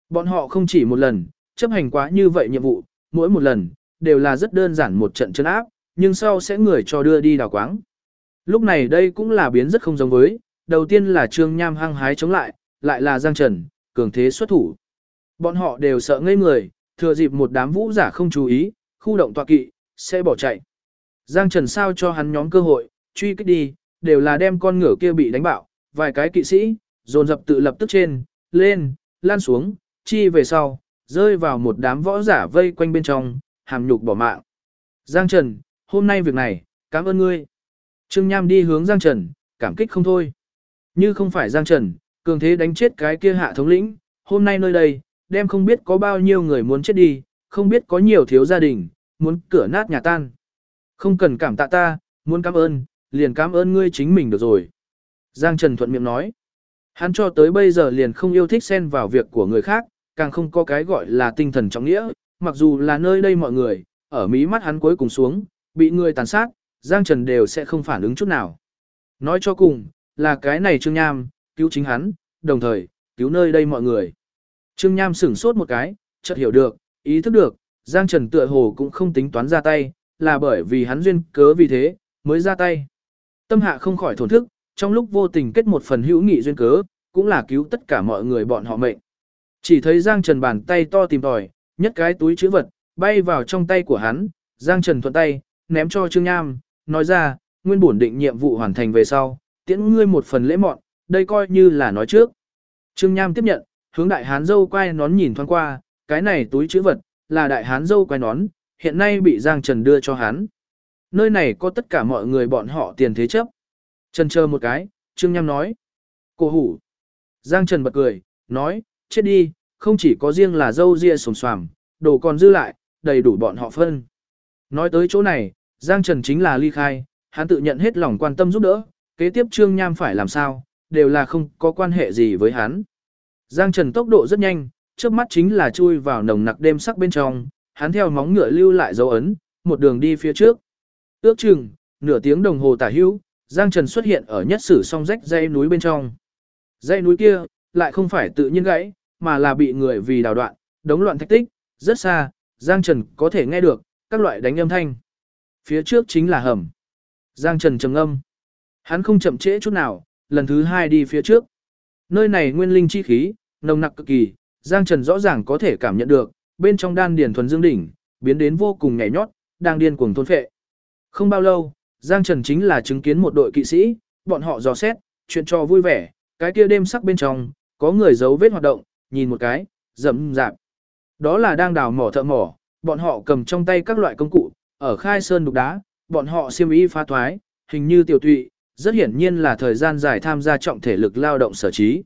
Bọn họ không chỉ một lần, chấp hành quá như vậy nhiệm vụ, mỗi một lần, đều là rất đơn giản một trận trấn áp, nhưng sau sẽ người cho đưa đi đào quáng. Lúc này đây cũng là biến rất không giống với, đầu tiên là Trương Nham hăng hái chống lại là Giang Trần, cường thế xuất thủ. Bọn họ đều sợ ngây người, thừa dịp một đám vũ giả không chú ý, khu động tọa kỵ, sẽ bỏ chạy. Giang Trần sao cho hắn nhóm cơ hội, truy kích đi, đều là đem con ngựa kia bị đánh bạo, vài cái kỵ sĩ, dồn dập tự lập tức trên, lên, lan xuống, chi về sau, rơi vào một đám võ giả vây quanh bên trong, hàm nhục bỏ mạng. Giang Trần, hôm nay việc này, cảm ơn ngươi. Trương Nham đi hướng Giang Trần, cảm kích không thôi. Như không phải Giang Trần, cường thế đánh chết cái kia hạ thống lĩnh, hôm nay nơi đây, đem không biết có bao nhiêu người muốn chết đi, không biết có nhiều thiếu gia đình, muốn cửa nát nhà tan. Không cần cảm tạ ta, muốn cảm ơn, liền cảm ơn ngươi chính mình được rồi. Giang Trần thuận miệng nói. Hắn cho tới bây giờ liền không yêu thích xen vào việc của người khác, càng không có cái gọi là tinh thần trọng nghĩa, mặc dù là nơi đây mọi người, ở mí mắt hắn cuối cùng xuống, bị người tàn sát, Giang Trần đều sẽ không phản ứng chút nào. Nói cho cùng, là cái này Trương Nham, cứu chính hắn, đồng thời, cứu nơi đây mọi người. Trương Nham sửng sốt một cái, chợt hiểu được, ý thức được, Giang Trần tựa hồ cũng không tính toán ra tay, là bởi vì hắn duyên cớ vì thế, mới ra tay. Tâm hạ không khỏi thổn thức, trong lúc vô tình kết một phần hữu nghị duyên cớ, cũng là cứu tất cả mọi người bọn họ mệnh. Chỉ thấy Giang Trần bàn tay to tìm tòi, nhất cái túi chữ vật, bay vào trong tay của hắn, Giang Trần thuận tay, ném cho Trương Nham, nói ra, nguyên bổn định nhiệm vụ hoàn thành về sau, tiễn ngươi một phần lễ mọn, đây coi như là nói trước. Trương Nham tiếp nhận, hướng đại hán dâu quay nón nhìn thoáng qua, cái này túi chữ vật, là đại hán dâu quay nón, hiện nay bị Giang Trần đưa cho hắn. Nơi này có tất cả mọi người bọn họ tiền thế chấp. Trần chờ một cái, Trương Nham nói. Cổ hủ. Giang Trần bật cười, nói, chết đi, không chỉ có riêng là dâu ria sồm xoàm, đồ còn dư lại, đầy đủ bọn họ phân. Nói tới chỗ này, Giang Trần chính là ly khai, hắn tự nhận hết lòng quan tâm giúp đỡ, kế tiếp Trương Nham phải làm sao, đều là không có quan hệ gì với hắn. Giang Trần tốc độ rất nhanh, trước mắt chính là chui vào nồng nặc đêm sắc bên trong, hắn theo móng ngựa lưu lại dấu ấn, một đường đi phía trước. Ước chừng, nửa tiếng đồng hồ tả hữu, Giang Trần xuất hiện ở nhất sử song rách dãy núi bên trong. Dãy núi kia, lại không phải tự nhiên gãy, mà là bị người vì đào đoạn, đống loạn thạch tích, rất xa, Giang Trần có thể nghe được các loại đánh âm thanh. Phía trước chính là hầm. Giang Trần trầm ngâm. Hắn không chậm trễ chút nào, lần thứ hai đi phía trước. Nơi này nguyên linh chi khí, nồng nặc cực kỳ, Giang Trần rõ ràng có thể cảm nhận được, bên trong đan điền thuần dương đỉnh, biến đến vô cùng nhảy nhót, đang điên cuồng thôn phệ. Không bao lâu, Giang Trần chính là chứng kiến một đội kỵ sĩ, bọn họ dò xét, chuyện trò vui vẻ, cái kia đêm sắc bên trong, có người giấu vết hoạt động, nhìn một cái, rậm rạp. Đó là đang đào mỏ thợ mỏ, bọn họ cầm trong tay các loại công cụ, ở khai sơn đục đá, bọn họ xiêm y phá thoái, hình như tiểu tụy, rất hiển nhiên là thời gian dài tham gia trọng thể lực lao động sở trí.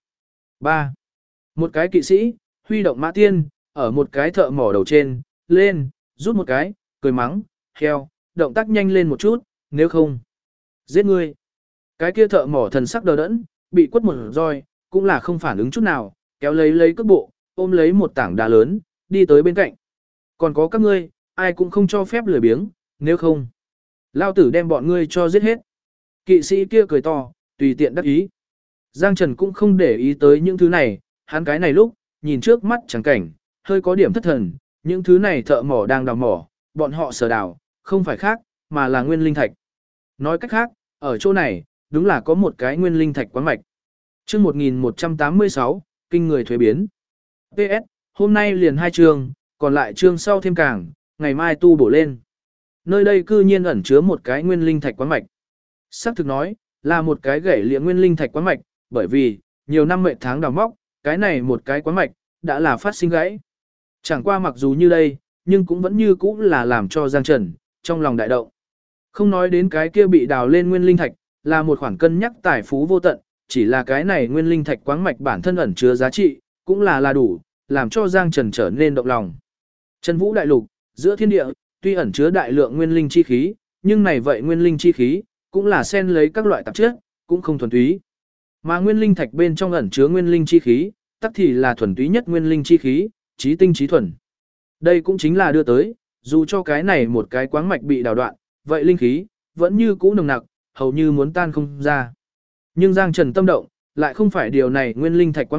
3. Một cái kỵ sĩ, huy động mã tiên, ở một cái thợ mỏ đầu trên, lên, rút một cái, cười mắng, heo, động tác nhanh lên một chút, nếu không, giết ngươi. Cái kia thợ mỏ thần sắc đờ đẫn, bị quất một roi, cũng là không phản ứng chút nào, kéo lấy cước bộ, ôm lấy một tảng đá lớn, đi tới bên cạnh. Còn có các ngươi, ai cũng không cho phép lười biếng, nếu không, lao tử đem bọn ngươi cho giết hết. Kỵ sĩ kia cười to, tùy tiện đắc ý. Giang Trần cũng không để ý tới những thứ này, hắn cái này lúc, nhìn trước mắt chẳng cảnh, hơi có điểm thất thần, những thứ này thợ mỏ đang đào mỏ, bọn họ sở đào, không phải khác, mà là nguyên linh thạch. Nói cách khác, ở chỗ này, đúng là có một cái nguyên linh thạch quán mạch. Chương 1186, kinh người thuế biến. PS, hôm nay liền 2 chương, còn lại chương sau thêm càng, ngày mai tu bổ lên. Nơi đây cư nhiên ẩn chứa một cái nguyên linh thạch quán mạch. Xác thực nói, là một cái gãy liệng nguyên linh thạch quán mạch, bởi vì, nhiều năm mệnh tháng đào móc, cái này một cái quán mạch, đã là phát sinh gãy. Chẳng qua mặc dù như đây, nhưng cũng vẫn như cũ là làm cho Giang Trần, trong lòng đại động. Không nói đến cái kia bị đào lên nguyên linh thạch, là một khoản cân nhắc tài phú vô tận, chỉ là cái này nguyên linh thạch quáng mạch bản thân ẩn chứa giá trị, cũng là đủ, làm cho Giang Trần trở nên động lòng. Trần Vũ đại lục, giữa thiên địa, tuy ẩn chứa đại lượng nguyên linh chi khí, nhưng này vậy nguyên linh chi khí, cũng là xen lấy các loại tạp chất, cũng không thuần túy. Mà nguyên linh thạch bên trong ẩn chứa nguyên linh chi khí, tắc thì là thuần túy nhất nguyên linh chi khí, chí tinh chí thuần. Đây cũng chính là đưa tới, dù cho cái này một cái quáng mạch bị đào đoạn, vậy linh khí vẫn như cũ nồng nặc, hầu như muốn tan không ra. Nhưng Giang Trần tâm động, lại không phải điều này nguyên linh thạch quáng mạch,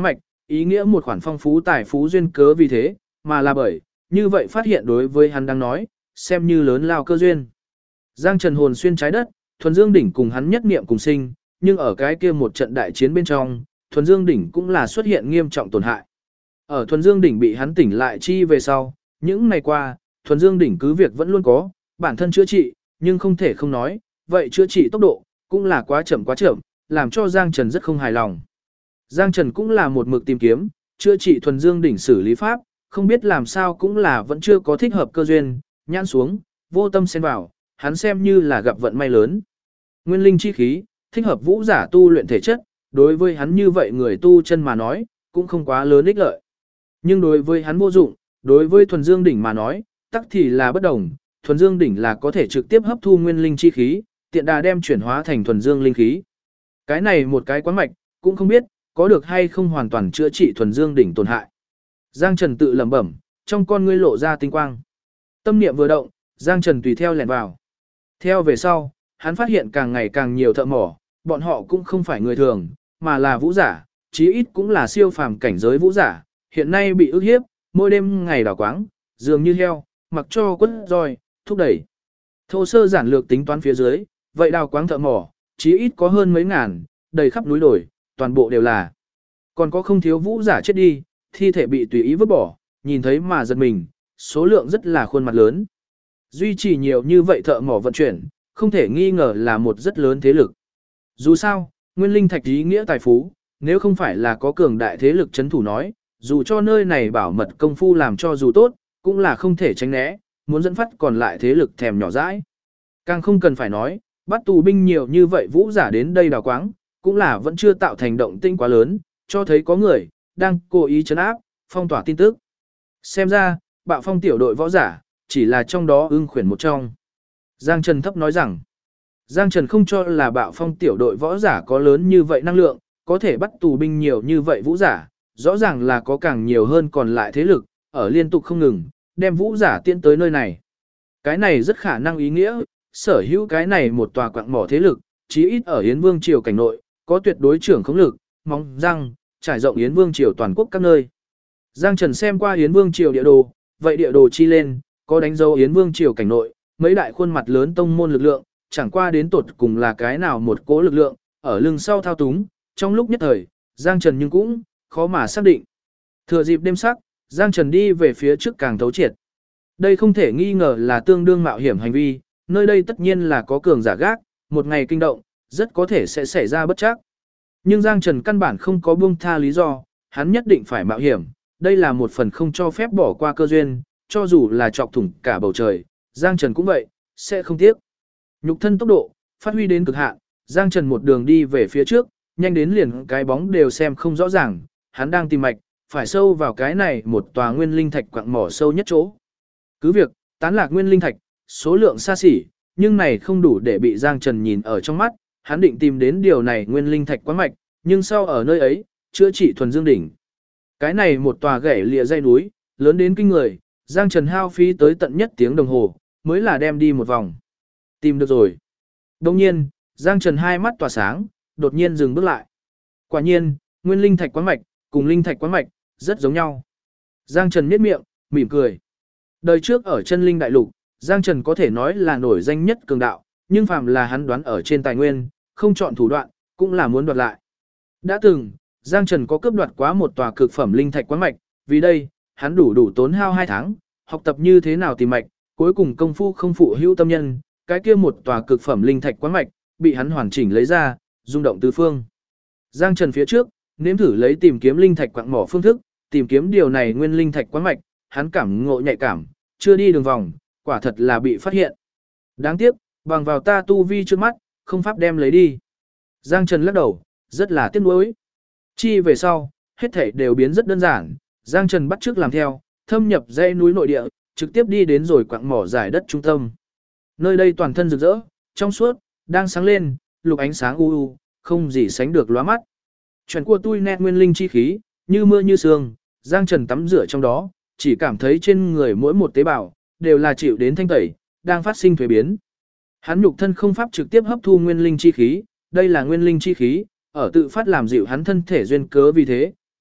ý nghĩa một khoản phong phú tài phú duyên cớ vì thế, mà là bởi, như vậy phát hiện đối với hắn đang nói, xem như lớn lao cơ duyên. Giang Trần hồn xuyên trái đất, Thuần Dương đỉnh cùng hắn nhất niệm cùng sinh, nhưng ở cái kia một trận đại chiến bên trong, Thuần Dương đỉnh cũng là xuất hiện nghiêm trọng tổn hại. Ở Thuần Dương đỉnh bị hắn tỉnh lại chi về sau, những ngày qua, Thuần Dương đỉnh cứ việc vẫn luôn có bản thân chữa trị, nhưng không thể không nói, vậy chữa trị tốc độ cũng là quá chậm, làm cho Giang Trần rất không hài lòng. Giang Trần cũng là một mực tìm kiếm, chữa trị Thuần Dương đỉnh xử lý pháp, không biết làm sao cũng là vẫn chưa có thích hợp cơ duyên, nhãn xuống, vô tâm xen vào, hắn xem như là gặp vận may lớn. Nguyên linh chi khí, thích hợp vũ giả tu luyện thể chất, đối với hắn như vậy người tu chân mà nói, cũng không quá lớn ích lợi. Nhưng đối với hắn vô dụng, đối với Thuần Dương đỉnh mà nói, tắc thì là bất đồng, Thuần Dương đỉnh là có thể trực tiếp hấp thu nguyên linh chi khí, tiện đà đem chuyển hóa thành thuần dương linh khí. Cái này một cái quán mạch, cũng không biết có được hay không hoàn toàn chữa trị Thuần Dương đỉnh tổn hại. Giang Trần tự lẩm bẩm, trong con ngươi lộ ra tinh quang. Tâm niệm vừa động, Giang Trần tùy theo lẻn vào. Theo về sau, hắn phát hiện càng ngày càng nhiều thợ mỏ, bọn họ cũng không phải người thường, mà là vũ giả, chí ít cũng là siêu phàm cảnh giới vũ giả, hiện nay bị ức hiếp, mỗi đêm ngày đào quáng, dường như heo, mặc cho quất roi, thúc đẩy. Thô sơ giản lược tính toán phía dưới, vậy đào quáng thợ mỏ, chí ít có hơn mấy ngàn, đầy khắp núi đồi, toàn bộ đều là. Còn có không thiếu vũ giả chết đi, thi thể bị tùy ý vứt bỏ, nhìn thấy mà giật mình, số lượng rất là khuôn mặt lớn. Duy trì nhiều như vậy thợ mỏ vận chuyển, không thể nghi ngờ là một rất lớn thế lực. Dù sao, nguyên linh thạch ý nghĩa tài phú, nếu không phải là có cường đại thế lực chấn thủ nói, dù cho nơi này bảo mật công phu làm cho dù tốt, cũng là không thể tránh né, muốn dẫn phát còn lại thế lực thèm nhỏ dãi. Càng không cần phải nói, bắt tù binh nhiều như vậy vũ giả đến đây đào quáng, cũng là vẫn chưa tạo thành động tĩnh quá lớn, cho thấy có người đang cố ý trấn áp, phong tỏa tin tức. Xem ra, Bạo Phong tiểu đội võ giả chỉ là trong đó ưng khuyển một trong. Giang Trần thấp nói rằng, Giang Trần không cho là Bạo Phong tiểu đội võ giả có lớn như vậy năng lượng, có thể bắt tù binh nhiều như vậy vũ giả, rõ ràng là có càng nhiều hơn còn lại thế lực, ở liên tục không ngừng, đem vũ giả tiến tới nơi này. Cái này rất khả năng ý nghĩa, sở hữu cái này một tòa quặng mỏ thế lực, chí ít ở Yến Vương triều cảnh nội, có tuyệt đối trưởng khống lực, mong răng, trải rộng Yến Vương triều toàn quốc các nơi. Giang Trần xem qua Yến Vương triều địa đồ, vậy địa đồ chi lên, có đánh dấu Yến Vương triều cảnh nội, mấy đại khuôn mặt lớn tông môn lực lượng, chẳng qua đến tột cùng là cái nào một cỗ lực lượng, ở lưng sau thao túng, trong lúc nhất thời, Giang Trần nhưng cũng khó mà xác định. Thừa dịp đêm sắc, Giang Trần đi về phía trước càng thấu triệt. Đây không thể nghi ngờ là tương đương mạo hiểm hành vi, nơi đây tất nhiên là có cường giả gác, một ngày kinh động, rất có thể sẽ xảy ra bất trắc. Nhưng Giang Trần căn bản không có buông tha lý do, hắn nhất định phải mạo hiểm, đây là một phần không cho phép bỏ qua cơ duyên, cho dù là chọc thủng cả bầu trời, Giang Trần cũng vậy, sẽ không tiếc. Nhục thân tốc độ, phát huy đến cực hạn, Giang Trần một đường đi về phía trước, nhanh đến liền cái bóng đều xem không rõ ràng, hắn đang tìm mạch, phải sâu vào cái này một tòa nguyên linh thạch quặng mỏ sâu nhất chỗ. Cứ việc, tán lạc nguyên linh thạch, số lượng xa xỉ, nhưng này không đủ để bị Giang Trần nhìn ở trong mắt, hắn định tìm đến điều này nguyên linh thạch quán mạch, nhưng sau ở nơi ấy, chữa trị Thuần Dương đỉnh. Cái này một tòa gãy lìa dây núi, lớn đến kinh người, Giang Trần hao phí tới tận nhất tiếng đồng hồ, mới là đem đi một vòng. Tìm được rồi. Đồng nhiên, Giang Trần hai mắt tỏa sáng, đột nhiên dừng bước lại. Quả nhiên, nguyên linh thạch quán mạch, cùng linh thạch quán mạch, rất giống nhau. Giang Trần nhếch miệng, mỉm cười. Đời trước ở chân linh đại lục, Giang Trần có thể nói là nổi danh nhất cường đạo, nhưng phàm là hắn đoán ở trên tài nguyên, không chọn thủ đoạn, cũng là muốn đoạt lại. Đã từng, Giang Trần có cướp đoạt quá một tòa cực phẩm linh thạch quán mạch, vì đây, hắn đủ tốn hao 2 tháng, học tập như thế nào tìm mạch, cuối cùng công phu không phụ hữu tâm nhân, cái kia một tòa cực phẩm linh thạch quán mạch, bị hắn hoàn chỉnh lấy ra, rung động tứ phương. Giang Trần phía trước, nếm thử lấy tìm kiếm linh thạch quặng mỏ phương thức, tìm kiếm điều này nguyên linh thạch quán mạch, hắn cảm ngộ nhạy cảm, chưa đi đường vòng, quả thật là bị phát hiện. Đáng tiếc, bằng vào ta tu vi trước mắt, không pháp đem lấy đi. Giang Trần lắc đầu, rất là tiếc nuối. Chi về sau, hết thảy đều biến rất đơn giản, Giang Trần bắt chước làm theo, thâm nhập dãy núi nội địa, trực tiếp đi đến rồi quặng mỏ giải đất trung tâm. Nơi đây toàn thân rực rỡ, trong suốt, đang sáng lên, lục ánh sáng u u, không gì sánh được lóa mắt. Chuyển của tui nét nguyên linh chi khí, như mưa như sương, Giang Trần tắm rửa trong đó, chỉ cảm thấy trên người mỗi một tế bào đều là chịu đến thanh tẩy, đang phát sinh thuế biến. Hắn nhục thân không pháp trực tiếp hấp thu nguyên linh chi khí, đây là nguyên linh chi khí, ở tự phát làm dịu hắn thân thể duyên cớ vì thế,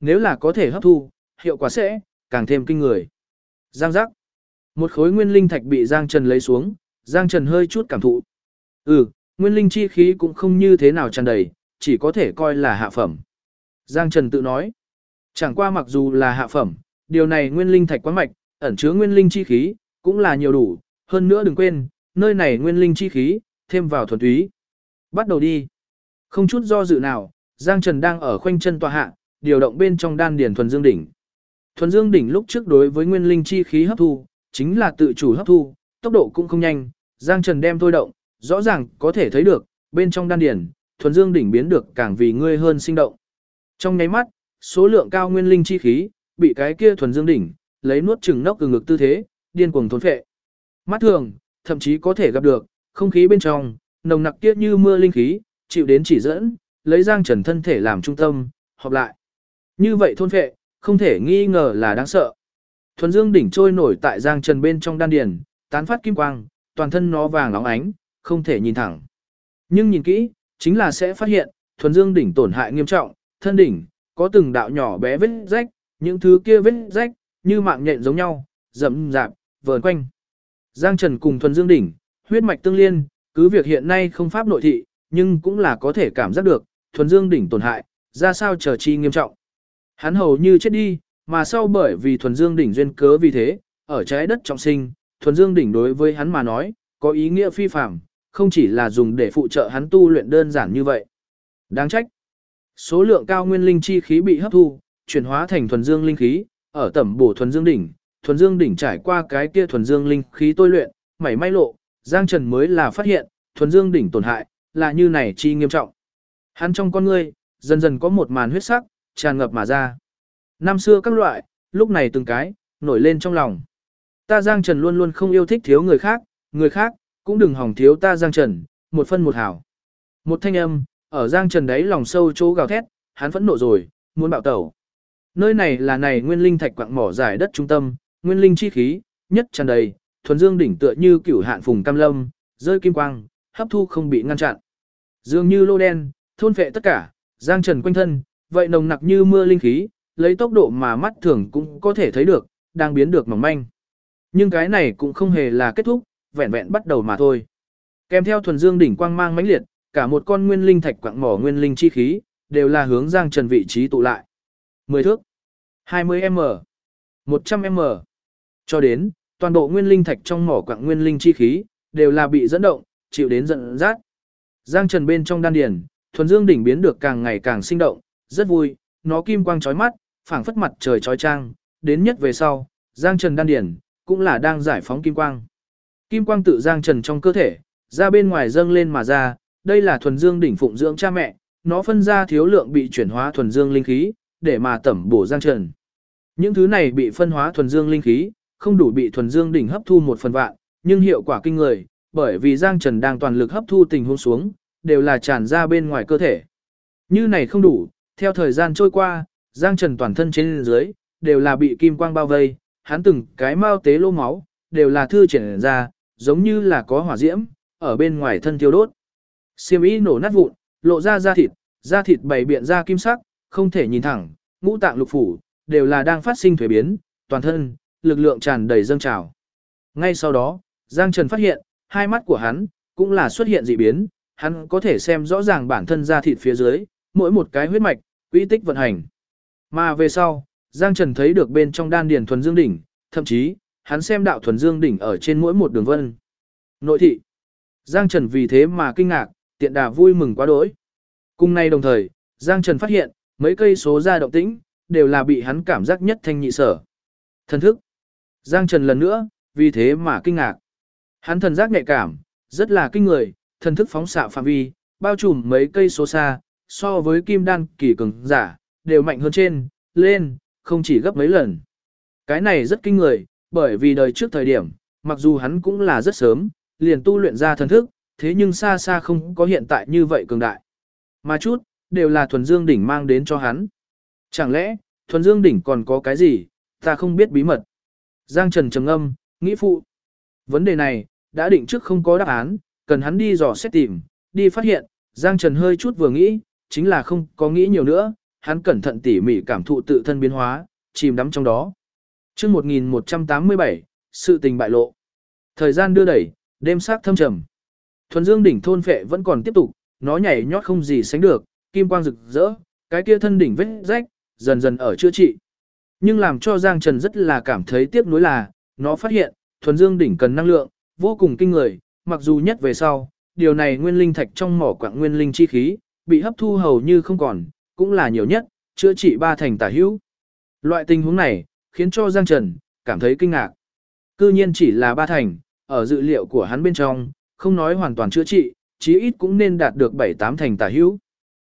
nếu là có thể hấp thu, hiệu quả sẽ càng thêm kinh người. Giang giác. Một khối nguyên linh thạch bị Giang Trần lấy xuống, Giang Trần hơi chút cảm thụ. Nguyên linh chi khí cũng không như thế nào tràn đầy, chỉ có thể coi là hạ phẩm. Giang Trần tự nói. Chẳng qua mặc dù là hạ phẩm, điều này nguyên linh thạch quán mạch, ẩn chứa nguyên linh chi khí, cũng là nhiều đủ. Hơn nữa đừng quên, nơi này nguyên linh chi khí, thêm vào thuần túy. Bắt đầu đi. Không chút do dự nào, Giang Trần đang ở khoanh chân tọa hạ, điều động bên trong đan điền thuần dương đỉnh. Thuần dương đỉnh lúc trước đối với nguyên linh chi khí hấp thu, chính là tự chủ hấp thu, tốc độ cũng không nhanh. Giang Trần đem thôi động, rõ ràng có thể thấy được, bên trong đan điền, thuần dương đỉnh biến được càng vì ngươi hơn sinh động. Trong nháy mắt, số lượng cao nguyên linh chi khí, bị cái kia thuần dương đỉnh, lấy nuốt chừng nốc từ ngực tư thế, điên cuồng thôn phệ. Mắt thường, thậm chí có thể gặp được, không khí bên trong, nồng nặc tiết như mưa linh khí, chịu đến chỉ dẫn, lấy Giang Trần thân thể làm trung tâm, hợp lại. Như vậy thôn phệ, không thể nghi ngờ là đáng sợ. Thuần dương đỉnh trôi nổi tại Giang Trần bên trong đan điền, tán phát kim quang, toàn thân nó vàng óng ánh, không thể nhìn thẳng. Nhưng nhìn kỹ, chính là sẽ phát hiện, thuần dương đỉnh tổn hại nghiêm trọng, thân đỉnh có từng đạo nhỏ bé vết rách, những thứ kia vết rách như mạng nhện giống nhau, rậm rạp, vờn quanh. Giang Trần cùng thuần dương đỉnh, huyết mạch tương liên, cứ việc hiện nay không pháp nội thị, nhưng cũng là có thể cảm giác được, thuần dương đỉnh tổn hại, ra sao trở chi nghiêm trọng. Hắn hầu như chết đi, mà sau bởi vì thuần dương đỉnh duyên cớ vì thế, ở trái đất trọng sinh, thuần dương đỉnh đối với hắn mà nói, có ý nghĩa phi phàm, không chỉ là dùng để phụ trợ hắn tu luyện đơn giản như vậy. Đáng trách. Số lượng cao nguyên linh chi khí bị hấp thu, chuyển hóa thành thuần dương linh khí, ở tẩm bổ thuần dương đỉnh trải qua cái kia thuần dương linh khí tôi luyện, mảy may lộ, Giang Trần mới là phát hiện, thuần dương đỉnh tổn hại, là như này chi nghiêm trọng. Hắn trong con ngươi, dần dần có một màn huyết sắc, tràn ngập mà ra. Năm xưa các loại, lúc này từng cái, nổi lên trong lòng. Ta Giang Trần luôn luôn không yêu thích thiếu người khác, cũng đừng hỏng thiếu ta Giang Trần, một phân một hảo. Một thanh âm, ở Giang Trần đấy lòng sâu chỗ gào thét, hắn phẫn nộ rồi, muốn bạo tẩu. Nơi này là này nguyên linh thạch quặng mỏ giải đất trung tâm, nguyên linh chi khí, nhất tràn đầy, thuần dương đỉnh tựa như cửu hạn phùng cam lâm, rơi kim quang, hấp thu không bị ngăn chặn. Dường như lô đen, thôn phệ tất cả, Giang Trần quanh thân, vậy nồng nặc như mưa linh khí, lấy tốc độ mà mắt thường cũng có thể thấy được, đang biến được mỏng manh. Nhưng cái này cũng không hề là kết thúc, vẹn vẹn bắt đầu mà thôi. Kèm theo thuần dương đỉnh quang mang mãnh liệt, cả một con nguyên linh thạch quặng mỏ nguyên linh chi khí, đều là hướng Giang Trần vị trí tụ lại. 10 thước, 20m, 100m. Cho đến, toàn bộ nguyên linh thạch trong mỏ quặng nguyên linh chi khí, đều là bị dẫn động, chịu đến dẫn dắt. Giang Trần bên trong đan điền, thuần dương đỉnh biến được càng ngày càng sinh động, rất vui, nó kim quang chói mắt, phảng phất mặt trời chói chang, đến nhất về sau, Giang Trần đan điền cũng là đang giải phóng kim quang. Kim quang tự Giang Trần trong cơ thể, ra bên ngoài dâng lên mà ra, đây là thuần dương đỉnh phụng dưỡng cha mẹ, nó phân ra thiếu lượng bị chuyển hóa thuần dương linh khí, để mà tẩm bổ Giang Trần. Những thứ này bị phân hóa thuần dương linh khí, không đủ bị thuần dương đỉnh hấp thu 1/1000, nhưng hiệu quả kinh người, bởi vì Giang Trần đang toàn lực hấp thu tình huống xuống, đều là tràn ra bên ngoài cơ thể. Như này không đủ, theo thời gian trôi qua, Giang Trần toàn thân trên dưới, đều là bị kim quang bao vây, hắn từng cái mao tế lô máu, đều là thư triển ra, giống như là có hỏa diễm, ở bên ngoài thân thiêu đốt. Xiêm y nổ nát vụn, lộ ra da thịt bày biện ra kim sắc, không thể nhìn thẳng, ngũ tạng lục phủ, đều là đang phát sinh thuế biến, toàn thân, lực lượng tràn đầy dâng trào. Ngay sau đó, Giang Trần phát hiện, hai mắt của hắn, cũng là xuất hiện dị biến, hắn có thể xem rõ ràng bản thân da thịt phía dưới, mỗi một cái huyết mạch, quỹ tích vận hành. Mà về sau, Giang Trần thấy được bên trong đan điền thuần dương đỉnh, thậm chí, hắn xem đạo thuần dương đỉnh ở trên mỗi một đường vân. Nội thị. Giang Trần vì thế mà kinh ngạc, tiện đà vui mừng quá đỗi. Cùng nay đồng thời, Giang Trần phát hiện, mấy cây số ra động tĩnh, đều là bị hắn cảm giác nhất thanh nhị sở. Thần thức. Giang Trần lần nữa, vì thế mà kinh ngạc. Hắn thần giác nhạy cảm, rất là kinh người, thần thức phóng xạ phạm vi, bao trùm mấy cây số xa, so với kim đan kỳ cường giả, đều mạnh hơn lên, không chỉ gấp mấy lần. Cái này rất kinh người, bởi vì đời trước thời điểm, mặc dù hắn cũng là rất sớm, liền tu luyện ra thần thức, thế nhưng xa xa không có hiện tại như vậy cường đại. Mà chút, đều là thuần dương đỉnh mang đến cho hắn. Chẳng lẽ, thuần dương đỉnh còn có cái gì, ta không biết bí mật. Giang Trần trầm ngâm, nghĩ phụ. Vấn đề này, đã định trước không có đáp án, cần hắn đi dò xét tìm, đi phát hiện. Giang Trần hơi chút vừa nghĩ, chính là không có nghĩ nhiều nữa, hắn cẩn thận tỉ mỉ cảm thụ tự thân biến hóa, chìm đắm trong đó. Chương 1187, sự tình bại lộ. Thời gian đưa đẩy, đêm sắc thâm trầm. Thuần Dương đỉnh thôn phệ vẫn còn tiếp tục, nó nhảy nhót không gì sánh được, kim quang rực rỡ, cái kia thân đỉnh vết rách dần dần ở chữa trị. Nhưng làm cho Giang Trần rất là cảm thấy tiếc nuối là, nó phát hiện, Thuần Dương đỉnh cần năng lượng vô cùng kinh người, mặc dù nhất về sau, điều này nguyên linh thạch trong mỏ quặng nguyên linh chi khí bị hấp thu hầu như không còn, cũng là nhiều nhất, chữa trị 3 thành tả hữu. Loại tình huống này khiến cho Giang Trần cảm thấy kinh ngạc. Cư nhiên chỉ là 3 thành, ở dự liệu của hắn bên trong, không nói hoàn toàn chữa trị, chí ít cũng nên đạt được 7-8 thành tả hữu.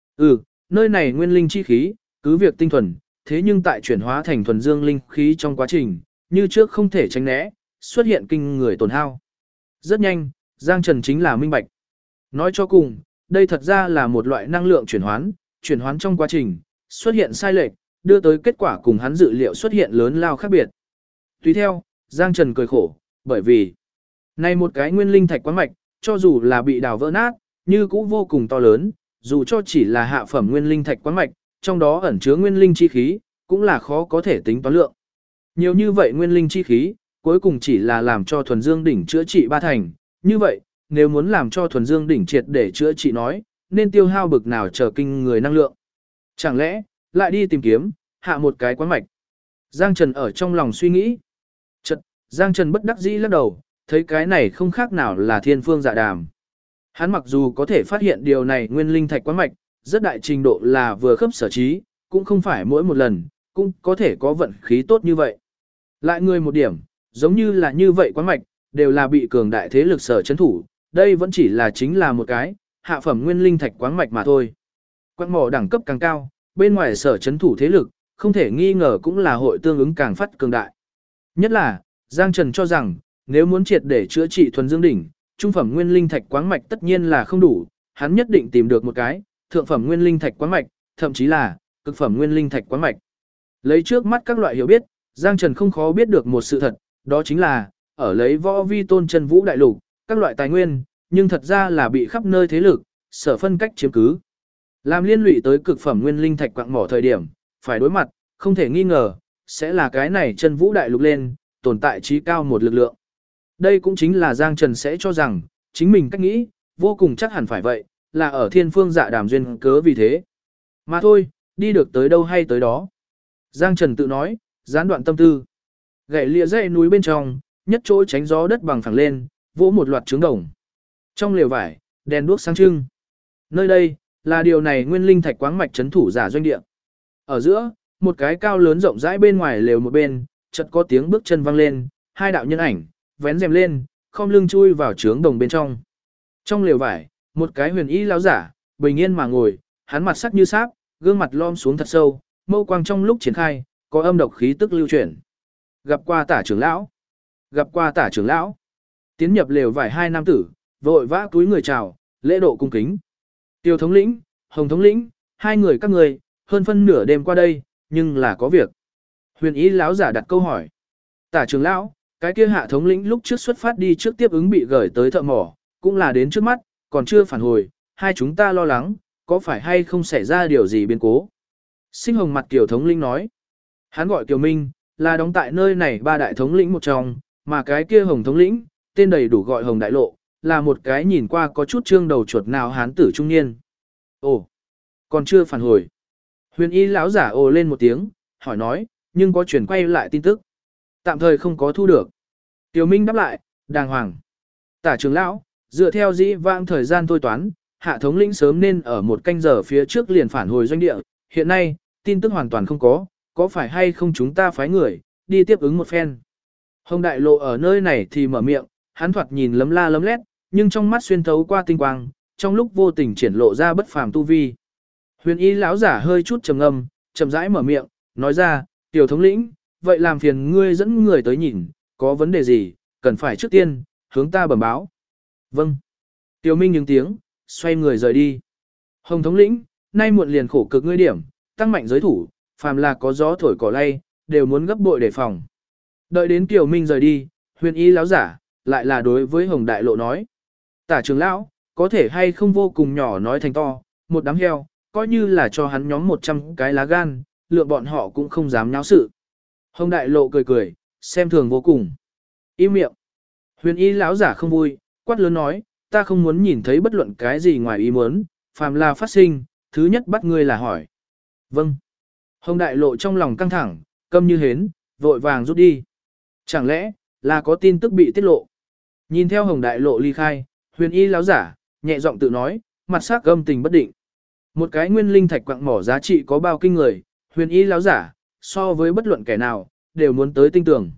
Nơi này nguyên linh chi khí, cứ việc tinh thuần, thế nhưng tại chuyển hóa thành thuần dương linh khí trong quá trình, như trước không thể tránh né, xuất hiện kinh người tổn hao. Rất nhanh, Giang Trần chính là minh bạch. Nói cho cùng, đây thật ra là một loại năng lượng chuyển hoán trong quá trình, xuất hiện sai lệch, đưa tới kết quả cùng hắn dự liệu xuất hiện lớn lao khác biệt. Tùy theo, Giang Trần cười khổ, bởi vì này một cái nguyên linh thạch quán mạch, cho dù là bị đào vỡ nát, như cũng vô cùng to lớn, dù cho chỉ là hạ phẩm nguyên linh thạch quán mạch, trong đó ẩn chứa nguyên linh chi khí, cũng là khó có thể tính toán lượng. Nhiều như vậy nguyên linh chi khí, cuối cùng chỉ là làm cho thuần dương đỉnh chữa trị 3 thành, như vậy, nếu muốn làm cho thuần dương đỉnh triệt để chữa trị nói, nên tiêu hao bực nào chờ kinh người năng lượng. Chẳng lẽ, lại đi tìm kiếm, hạ một cái quán mạch. Giang Trần ở trong lòng suy nghĩ. Chật, Giang Trần bất đắc dĩ lắc đầu, thấy cái này không khác nào là thiên phương dạ đàm. Hắn mặc dù có thể phát hiện điều này nguyên linh thạch quán mạch, rất đại trình độ là vừa khớp sở trí, cũng không phải mỗi một lần, cũng có thể có vận khí tốt như vậy. Lại người một điểm, giống như là như vậy quán mạch, đều là bị cường đại thế lực sở chấn thủ, đây vẫn chỉ là chính là một cái, hạ phẩm nguyên linh thạch quán mạch mà thôi. Quán mỏ đẳng cấp càng cao, bên ngoài sở chấn thủ thế lực, không thể nghi ngờ cũng là hội tương ứng càng phát cường đại. Nhất là, Giang Trần cho rằng, nếu muốn triệt để chữa trị thuần dương đỉnh, trung phẩm nguyên linh thạch quáng mạch tất nhiên là không đủ, hắn nhất định tìm được một cái, thượng phẩm nguyên linh thạch quáng mạch, thậm chí là cực phẩm nguyên linh thạch quáng mạch. Lấy trước mắt các loại hiểu biết, Giang Trần không khó biết được một sự thật, đó chính là, ở lấy võ vi tôn chân vũ đại lục, các loại tài nguyên, nhưng thật ra là bị khắp nơi thế lực, sở phân cách chiếm cứ. Làm liên lụy tới cực phẩm nguyên linh thạch quạng mỏ thời điểm, phải đối mặt, không thể nghi ngờ, sẽ là cái này chân vũ đại lục lên, tồn tại trí cao một lực lượng. Đây cũng chính là Giang Trần sẽ cho rằng, chính mình cách nghĩ, vô cùng chắc hẳn phải vậy, là ở thiên phương dạ đàm duyên cớ vì thế. Mà thôi, đi được tới đâu hay tới đó. Giang Trần tự nói, gián đoạn tâm tư. Gãy lìa dãy núi bên trong, nhất chỗ tránh gió đất bằng phẳng lên, vỗ một loạt trứng đồng. Trong lều vải, đèn đuốc sáng trưng. Nơi đây, là điều này nguyên linh thạch quáng mạch trấn thủ giả doanh địa. Ở giữa, một cái cao lớn rộng rãi bên ngoài lều một bên, chợt có tiếng bước chân vang lên, hai đạo nhân ảnh, vén rèm lên, khom lưng chui vào trướng đồng bên trong. Trong lều vải, một cái huyền y lão giả, bình yên mà ngồi, hắn mặt sắc như sáp, gương mặt lom xuống thật sâu, mâu quang trong lúc triển khai, có âm độc khí tức lưu chuyển. Gặp qua Tả trưởng lão. Gặp qua Tả trưởng lão. Tiến nhập lều vải hai nam tử, vội vã cúi người chào, lễ độ cung kính. Tiêu thống lĩnh, Hồng thống lĩnh, hai người các người, hơn phân nửa đêm qua đây, nhưng là có việc. Huyền ý lão giả đặt câu hỏi. Tả trưởng lão, cái kia Hạ thống lĩnh lúc trước xuất phát đi trước tiếp ứng bị gửi tới thợ mỏ, cũng là đến trước mắt, còn chưa phản hồi, hai chúng ta lo lắng, có phải hay không xảy ra điều gì biến cố. Sinh Hồng mặt Kiều thống lĩnh nói. Hắn gọi Kiều Minh, là đóng tại nơi này ba đại thống lĩnh một trong, mà cái kia Hồng thống lĩnh, tên đầy đủ gọi Hồng Đại Lộ, là một cái nhìn qua có chút trương đầu chuột nào hán tử trung niên. Ồ, còn chưa phản hồi. Huyền y lão giả ồ lên một tiếng, hỏi nói, nhưng có chuyển quay lại tin tức. Tạm thời không có thu được. Tiểu Minh đáp lại, đàng hoàng. Tả trưởng lão, dựa theo dĩ vãng thời gian thôi toán, Hạ thống lĩnh sớm nên ở một canh giờ phía trước liền phản hồi doanh địa. Hiện nay, tin tức hoàn toàn không có phải hay không chúng ta phái người, đi tiếp ứng một phen. Hồng Đại Lộ ở nơi này thì mở miệng, hắn thoạt nhìn lấm la lấm lét, nhưng trong mắt xuyên thấu qua tinh quang, trong lúc vô tình triển lộ ra bất phàm tu vi. Huyền y lão giả hơi chút trầm ngâm, chậm rãi mở miệng, nói ra, tiểu thống lĩnh, vậy làm phiền ngươi dẫn người tới nhìn, có vấn đề gì, cần phải trước tiên, hướng ta bẩm báo. Vâng. Tiểu Minh những tiếng, xoay người rời đi. Hồng thống lĩnh, nay muộn liền khổ cực ngươi điểm, tăng mạnh giới thủ, phàm là có gió thổi cỏ lay, đều muốn gấp bội đề phòng. Đợi đến Tiểu Minh rời đi, huyền y lão giả, lại là đối với Hồng Đại Lộ nói. Tả trưởng lão, có thể hay không vô cùng nhỏ nói thành to, một đám heo, coi như là cho hắn nhóm 100 cái lá gan, lượng bọn họ cũng không dám nháo sự. Hồng Đại Lộ cười cười, xem thường vô cùng. Im miệng. Huyền y lão giả không vui, quát lớn nói, ta không muốn nhìn thấy bất luận cái gì ngoài ý muốn, phàm là phát sinh, thứ nhất bắt ngươi là hỏi. Vâng. Hồng Đại Lộ trong lòng căng thẳng, câm như hến, vội vàng rút đi. Chẳng lẽ, là có tin tức bị tiết lộ? Nhìn theo Hồng Đại Lộ ly khai, huyền y lão giả, nhẹ giọng tự nói, mặt sắc âm tình bất định. Một cái nguyên linh thạch quặng mỏ giá trị có bao kinh người, huyền y lão giả, so với bất luận kẻ nào, đều muốn tới tinh tưởng.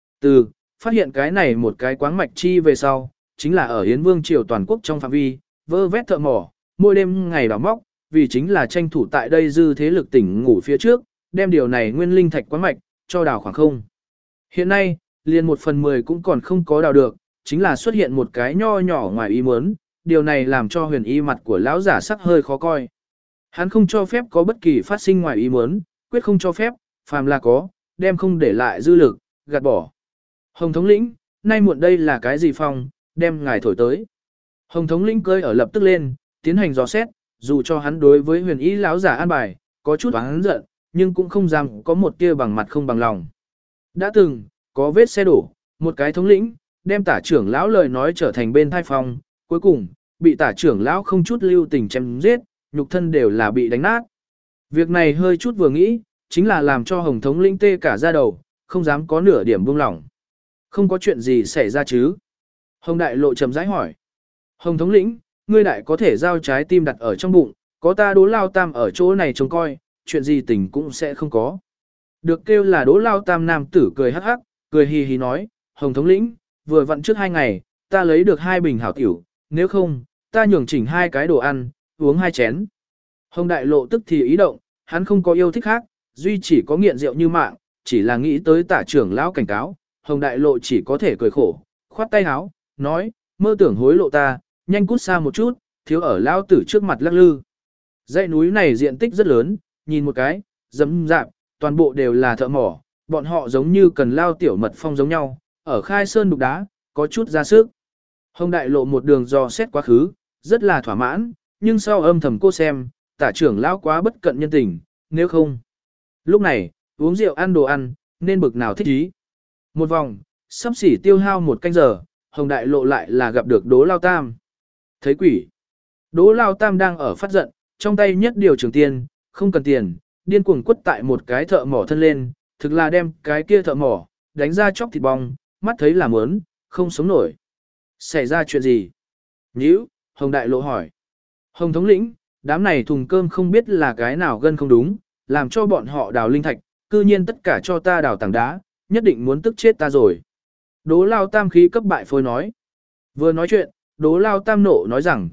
Phát hiện cái này một cái quáng mạch chi về sau, chính là ở Yến Vương triều toàn quốc trong phạm vi, vơ vét thợ mỏ, mỗi đêm ngày đào móc, vì chính là tranh thủ tại đây dư thế lực tỉnh ngủ phía trước, đem điều này nguyên linh thạch quáng mạch, cho đào khoảng không. Hiện nay, liền 1/10 cũng còn không có đào được, chính là xuất hiện một cái nho nhỏ ngoài ý muốn, điều này làm cho huyền y mặt của lão giả sắc hơi khó coi. Hắn không cho phép có bất kỳ phát sinh ngoài ý muốn, quyết không cho phép, phàm là có, đem không để lại dư lực, gạt bỏ. Hồng thống lĩnh, nay muộn đây là cái gì phong, đem ngài thổi tới. Hồng thống lĩnh cơi ở lập tức lên, tiến hành dò xét, dù cho hắn đối với huyền y lão giả an bài, có chút oán giận, nhưng cũng không dám có một tia bằng mặt không bằng lòng. Đã từng, có vết xe đổ, một cái thống lĩnh, đem tả trưởng lão lời nói trở thành bên thai phong, cuối cùng, bị tả trưởng lão không chút lưu tình chém giết, nhục thân đều là bị đánh nát. Việc này hơi chút vừa nghĩ, chính là làm cho Hồng thống lĩnh tê cả da đầu, không dám có nửa điểm buông lỏng. Không có chuyện gì xảy ra chứ? Hồng Đại Lộ trầm rãi hỏi. Hồng thống lĩnh, ngươi đại có thể giao trái tim đặt ở trong bụng, có ta Đỗ Lao Tam ở chỗ này trông coi, chuyện gì tình cũng sẽ không có. Được kêu là Đỗ Lao Tam nam tử cười hắc hắc, cười hì hì nói, Hồng thống lĩnh, vừa vặn trước 2 ngày, ta lấy được 2 bình hảo tiểu, nếu không, ta nhường chỉnh 2 cái đồ ăn, uống 2 chén. Hồng Đại Lộ tức thì ý động, hắn không có yêu thích khác, duy chỉ có nghiện rượu như mạng, chỉ là nghĩ tới tả trưởng lão cảnh cáo, Hồng Đại Lộ chỉ có thể cười khổ, khoát tay áo, nói, mơ tưởng hối lộ ta, nhanh cút xa một chút, thiếu ở lão tử trước mặt lắc lư. Dãy núi này diện tích rất lớn, nhìn một cái, rậm rạp, toàn bộ đều là thợ mỏ, bọn họ giống như cần lao tiểu mật phong giống nhau, ở khai sơn đục đá, có chút ra sức. Hồng Đại Lộ một đường dò xét quá khứ, rất là thỏa mãn, nhưng sau âm thầm cô xem, tả trưởng lão quá bất cận nhân tình, nếu không. Lúc này, uống rượu ăn đồ ăn, nên bực nào thích ý. Một vòng, sắp xỉ tiêu hao 1 canh giờ, Hồng Đại Lộ lại là gặp được Đỗ Lao Tam. Thấy quỷ. Đỗ Lao Tam đang ở phát giận, trong tay nhất điều trường tiền, không cần tiền, điên cuồng quất tại một cái thợ mỏ thân lên, thực là đem cái kia thợ mỏ, đánh ra chóc thịt bong, mắt thấy là muốn, không sống nổi. Xảy ra chuyện gì? Nhíu, Hồng Đại Lộ hỏi. Hồng thống lĩnh, đám này thùng cơm không biết là cái nào gân không đúng, làm cho bọn họ đào linh thạch, cư nhiên tất cả cho ta đào tảng đá, nhất định muốn tức chết ta rồi. Đỗ Lao Tam khí cấp bại phôi nói. Vừa nói chuyện, Đỗ Lao Tam nộ nói rằng,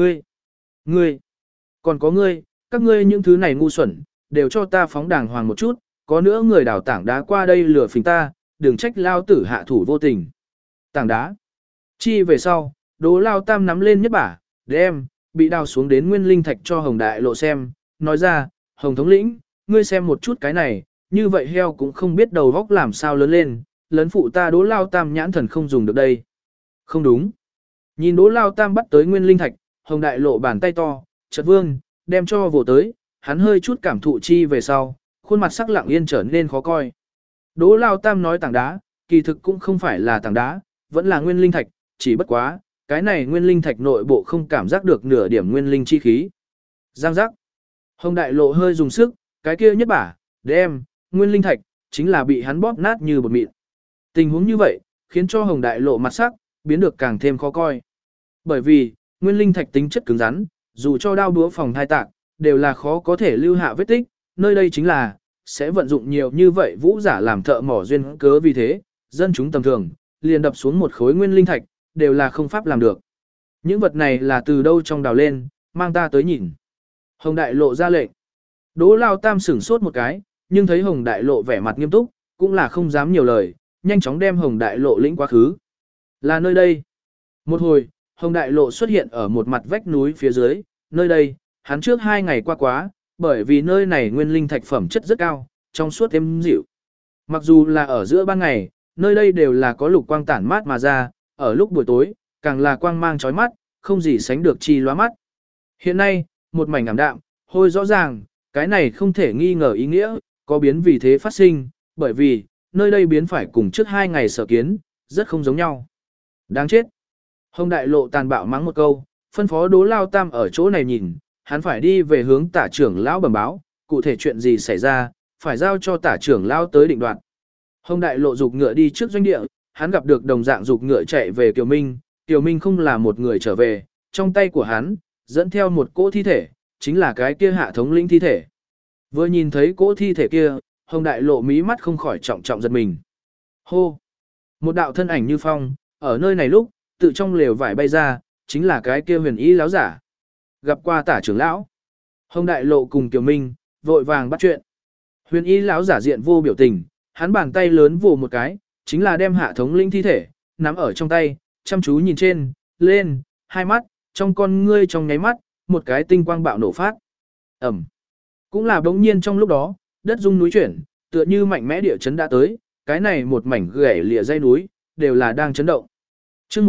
ngươi, còn có ngươi, các ngươi những thứ này ngu xuẩn, đều cho ta phóng đàng hoàng một chút, có nữa người đào tảng đá qua đây lừa phình ta, đừng trách Lao tử hạ thủ vô tình. Tảng đá. Chi về sau, Đỗ Lao Tam nắm lên nhất bả, đem, bị đào xuống đến nguyên linh thạch cho Hồng Đại Lộ xem, nói ra, Hồng thống lĩnh, ngươi xem một chút cái này, như vậy heo cũng không biết đầu góc làm sao lớn lên, lớn phụ ta Đỗ Lao Tam nhãn thần không dùng được đây. Không đúng. Nhìn Đỗ Lao Tam bắt tới nguyên linh thạch, Hồng Đại Lộ bàn tay to, chợt vương, đem cho vồ tới, hắn hơi chút cảm thụ chi về sau, khuôn mặt sắc lặng yên trở nên khó coi. Đỗ Lao Tam nói tảng đá, kỳ thực cũng không phải là tảng đá, vẫn là nguyên linh thạch, chỉ bất quá, cái này nguyên linh thạch nội bộ không cảm giác được nửa điểm nguyên linh chi khí. Giang giác. Hồng Đại Lộ hơi dùng sức, cái kia nhất bả, đem, nguyên linh thạch, chính là bị hắn bóp nát như bột mịn. Tình huống như vậy, khiến cho Hồng Đại Lộ mặt sắc, biến được càng thêm khó coi. Bởi vì, nguyên linh thạch tính chất cứng rắn, dù cho đao đũa phòng thai tạc, đều là khó có thể lưu hạ vết tích, nơi đây chính là, sẽ vận dụng nhiều như vậy vũ giả làm thợ mỏ duyên cớ vì thế, dân chúng tầm thường, liền đập xuống một khối nguyên linh thạch, đều là không pháp làm được. Những vật này là từ đâu trong đào lên, mang ta tới nhìn. Hồng Đại Lộ ra lệnh. Đỗ Lao Tam sửng sốt một cái, nhưng thấy Hồng Đại Lộ vẻ mặt nghiêm túc, cũng là không dám nhiều lời, nhanh chóng đem Hồng Đại Lộ lĩnh quá khứ. Là nơi đây. Một hồi, Hồng Đại Lộ xuất hiện ở một mặt vách núi phía dưới, nơi đây, hắn trước 2 ngày qua quá, bởi vì nơi này nguyên linh thạch phẩm chất rất cao, trong suốt êm dịu. Mặc dù là ở giữa ban ngày, nơi đây đều là có lục quang tản mát mà ra, ở lúc buổi tối, càng là quang mang chói mắt, không gì sánh được chi lóa mắt. Hiện nay, một mảnh ảm đạm, Hôi rõ ràng, cái này không thể nghi ngờ ý nghĩa, có biến vì thế phát sinh, bởi vì, nơi đây biến phải cùng trước 2 ngày sở kiến, rất không giống nhau. Đáng chết. Hồng Đại Lộ tàn bạo mắng một câu, phân phó Đỗ Lao Tam ở chỗ này nhìn, hắn phải đi về hướng tả trưởng lão bẩm báo, cụ thể chuyện gì xảy ra, phải giao cho tả trưởng lão tới định đoạt. Hồng Đại Lộ dục ngựa đi trước doanh địa, hắn gặp được đồng dạng dục ngựa chạy về Kiều Minh, Kiều Minh không là một người trở về, trong tay của hắn, dẫn theo một cỗ thi thể, chính là cái kia hạ thống lĩnh thi thể. Vừa nhìn thấy cỗ thi thể kia, Hồng Đại Lộ mí mắt không khỏi trọng trọng giật mình. Hô! Một đạo thân ảnh như phong, ở nơi này lúc, tự trong lều vải bay ra, chính là cái kia huyền y láo giả. Gặp qua tả trưởng lão. Hồng Đại Lộ cùng Kiều Minh, vội vàng bắt chuyện. Huyền y láo giả diện vô biểu tình, hắn bàn tay lớn vồ một cái, chính là đem hạ thống lĩnh thi thể, nắm ở trong tay, chăm chú nhìn trên, lên, hai mắt, trong con ngươi trong nháy mắt, một cái tinh quang bạo nổ phát. Ẩm. Cũng là đống nhiên trong lúc đó, đất rung núi chuyển, tựa như mạnh mẽ địa chấn đã tới, cái này một mảnh gãy lìa dây núi, đều là đang chấn động. Chương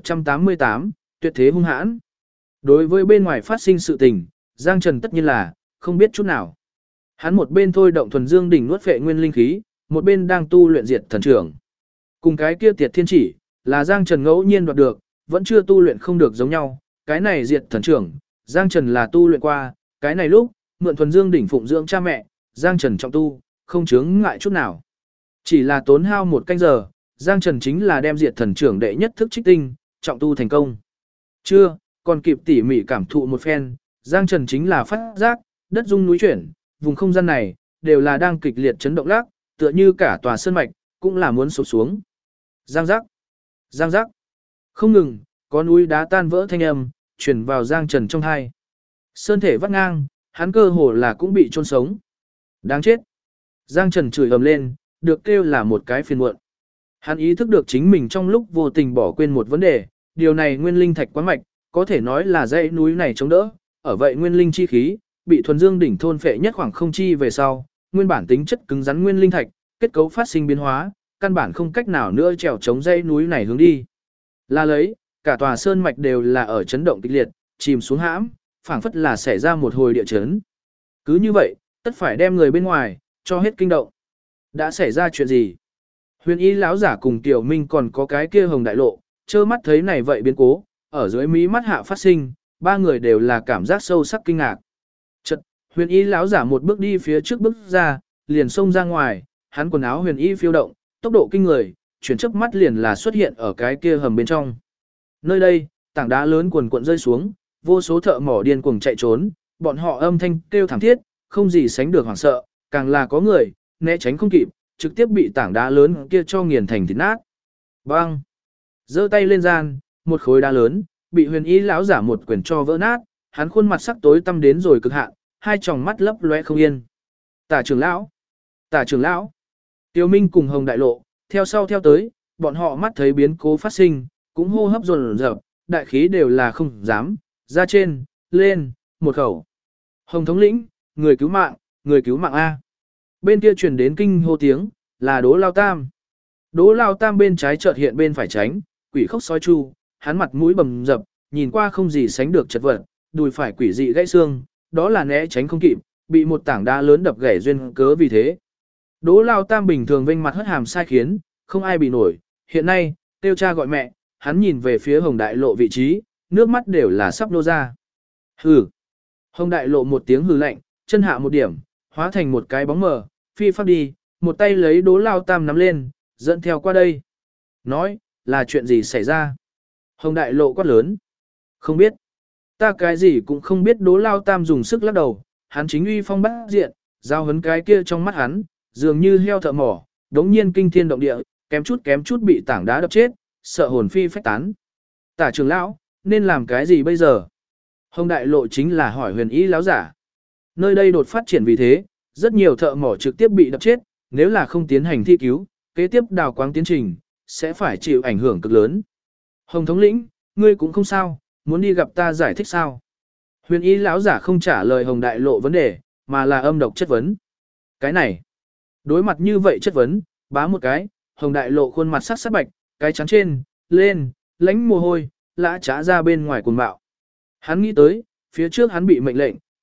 1188, tuyệt thế hung hãn. Đối với bên ngoài phát sinh sự tình, Giang Trần tất nhiên là không biết chút nào. Hắn một bên thôi động thuần dương đỉnh nuốt phệ nguyên linh khí, một bên đang tu luyện diệt thần trưởng. Cùng cái kia tiệt thiên chỉ, là Giang Trần ngẫu nhiên đoạt được, vẫn chưa tu luyện không được giống nhau. Cái này diệt thần trưởng, Giang Trần là tu luyện qua, cái này lúc, mượn thuần dương đỉnh phụng dưỡng cha mẹ, Giang Trần trọng tu, không chướng ngại chút nào. Chỉ là tốn hao 1 canh giờ, Giang Trần chính là đem diệt thần trưởng đệ nhất thức trích tinh, trọng tu thành công. Chưa, còn kịp tỉ mỉ cảm thụ một phen, Giang Trần chính là phát giác, đất rung núi chuyển, vùng không gian này, đều là đang kịch liệt chấn động lắc, tựa như cả tòa sơn mạch, cũng là muốn sụp xuống. Giang giác, giang giác, không ngừng, có núi đá tan vỡ thanh âm, truyền vào Giang Trần trong hai. Sơn thể vắt ngang, hắn cơ hồ là cũng bị chôn sống. Đáng chết. Giang Trần chửi ầm lên, được kêu là một cái phiền muộn. Hắn ý thức được chính mình trong lúc vô tình bỏ quên một vấn đề, điều này nguyên linh thạch quán mạch, có thể nói là dãy núi này chống đỡ, ở vậy nguyên linh chi khí, bị thuần dương đỉnh thôn phệ nhất khoảng không chi về sau, nguyên bản tính chất cứng rắn nguyên linh thạch, kết cấu phát sinh biến hóa, căn bản không cách nào nữa trèo chống dãy núi này hướng đi. Là lấy, cả tòa sơn mạch đều là ở chấn động kịch liệt, chìm xuống hãm, phảng phất là xảy ra một hồi địa chấn. Cứ như vậy, tất phải đem người bên ngoài cho hết kinh động. Đã xảy ra chuyện gì? Huyền y lão giả cùng Tiểu Minh còn có cái kia Hồng Đại Lộ, trơ mắt thấy này vậy biến cố, ở dưới mí mắt hạ phát sinh, ba người đều là cảm giác sâu sắc kinh ngạc. Chợt, Huyền y lão giả một bước đi phía trước bước ra, liền xông ra ngoài, hắn quần áo huyền y phiêu động, tốc độ kinh người, chuyển chớp mắt liền là xuất hiện ở cái kia hầm bên trong. Nơi đây, tảng đá lớn cuồn cuộn rơi xuống, vô số thợ mỏ điên cuồng chạy trốn, bọn họ âm thanh kêu thảm thiết, không gì sánh được hoảng sợ, càng là có người né tránh không kịp, trực tiếp bị tảng đá lớn kia cho nghiền thành thịt nát. Bang! Giơ tay lên gian, một khối đá lớn, bị huyền y lão giả một quyền cho vỡ nát, hắn khuôn mặt sắc tối tăm đến rồi cực hạn, hai tròng mắt lấp lóe không yên. Tả trưởng lão! Tả trưởng lão! Tiêu Minh cùng Hồng Đại Lộ, theo sau theo tới, bọn họ mắt thấy biến cố phát sinh, cũng hô hấp dồn dập, đại khí đều là không dám, ra trên, lên, một khẩu. Hồng thống lĩnh, người cứu mạng A. Bên kia truyền đến kinh hô tiếng, là Đỗ Lao Tam. Đỗ Lao Tam bên trái chợt hiện bên phải tránh, quỷ khốc sói chu, hắn mặt mũi bầm dập, nhìn qua không gì sánh được chật vật, đùi phải quỷ dị gãy xương, đó là né tránh không kịp, bị một tảng đá lớn đập gãy duyên cớ vì thế. Đỗ Lao Tam bình thường vênh mặt hất hàm sai khiến, không ai bị nổi, hiện nay, tiêu cha gọi mẹ, hắn nhìn về phía Hồng Đại Lộ vị trí, nước mắt đều là sắp nô ra. Hừ. Hồng Đại Lộ một tiếng hừ lạnh, chân hạ một điểm, hóa thành một cái bóng mờ, phi phát đi, một tay lấy Đỗ Lao Tam nắm lên, dẫn theo qua đây. Nói, là chuyện gì xảy ra? Hồng Đại Lộ quát lớn. Không biết. Ta cái gì cũng không biết. Đỗ Lao Tam dùng sức lắc đầu, hắn chính uy phong bát diện, giao hấn cái kia trong mắt hắn, dường như heo thợ mỏ, đống nhiên kinh thiên động địa, kém chút bị tảng đá đập chết, sợ hồn phi phách tán. Tả trưởng lão, nên làm cái gì bây giờ? Hồng Đại Lộ chính là hỏi huyền ý lão giả. Nơi đây đột phát triển vì thế, rất nhiều thợ mỏ trực tiếp bị đập chết, nếu là không tiến hành thi cứu, kế tiếp đào quáng tiến trình, sẽ phải chịu ảnh hưởng cực lớn. Hồng thống lĩnh, ngươi cũng không sao, muốn đi gặp ta giải thích sao? Huyền ý lão giả không trả lời Hồng Đại Lộ vấn đề, mà là âm độc chất vấn. Cái này, đối mặt như vậy chất vấn, bá một cái, Hồng Đại Lộ khuôn mặt sắc sắc bạch, cái trắng trên, lên, lánh mồ hôi, lã trá ra bên ngoài cuồng bạo. Hắn nghĩ tới, phía trước hắn bị mệnh lệnh,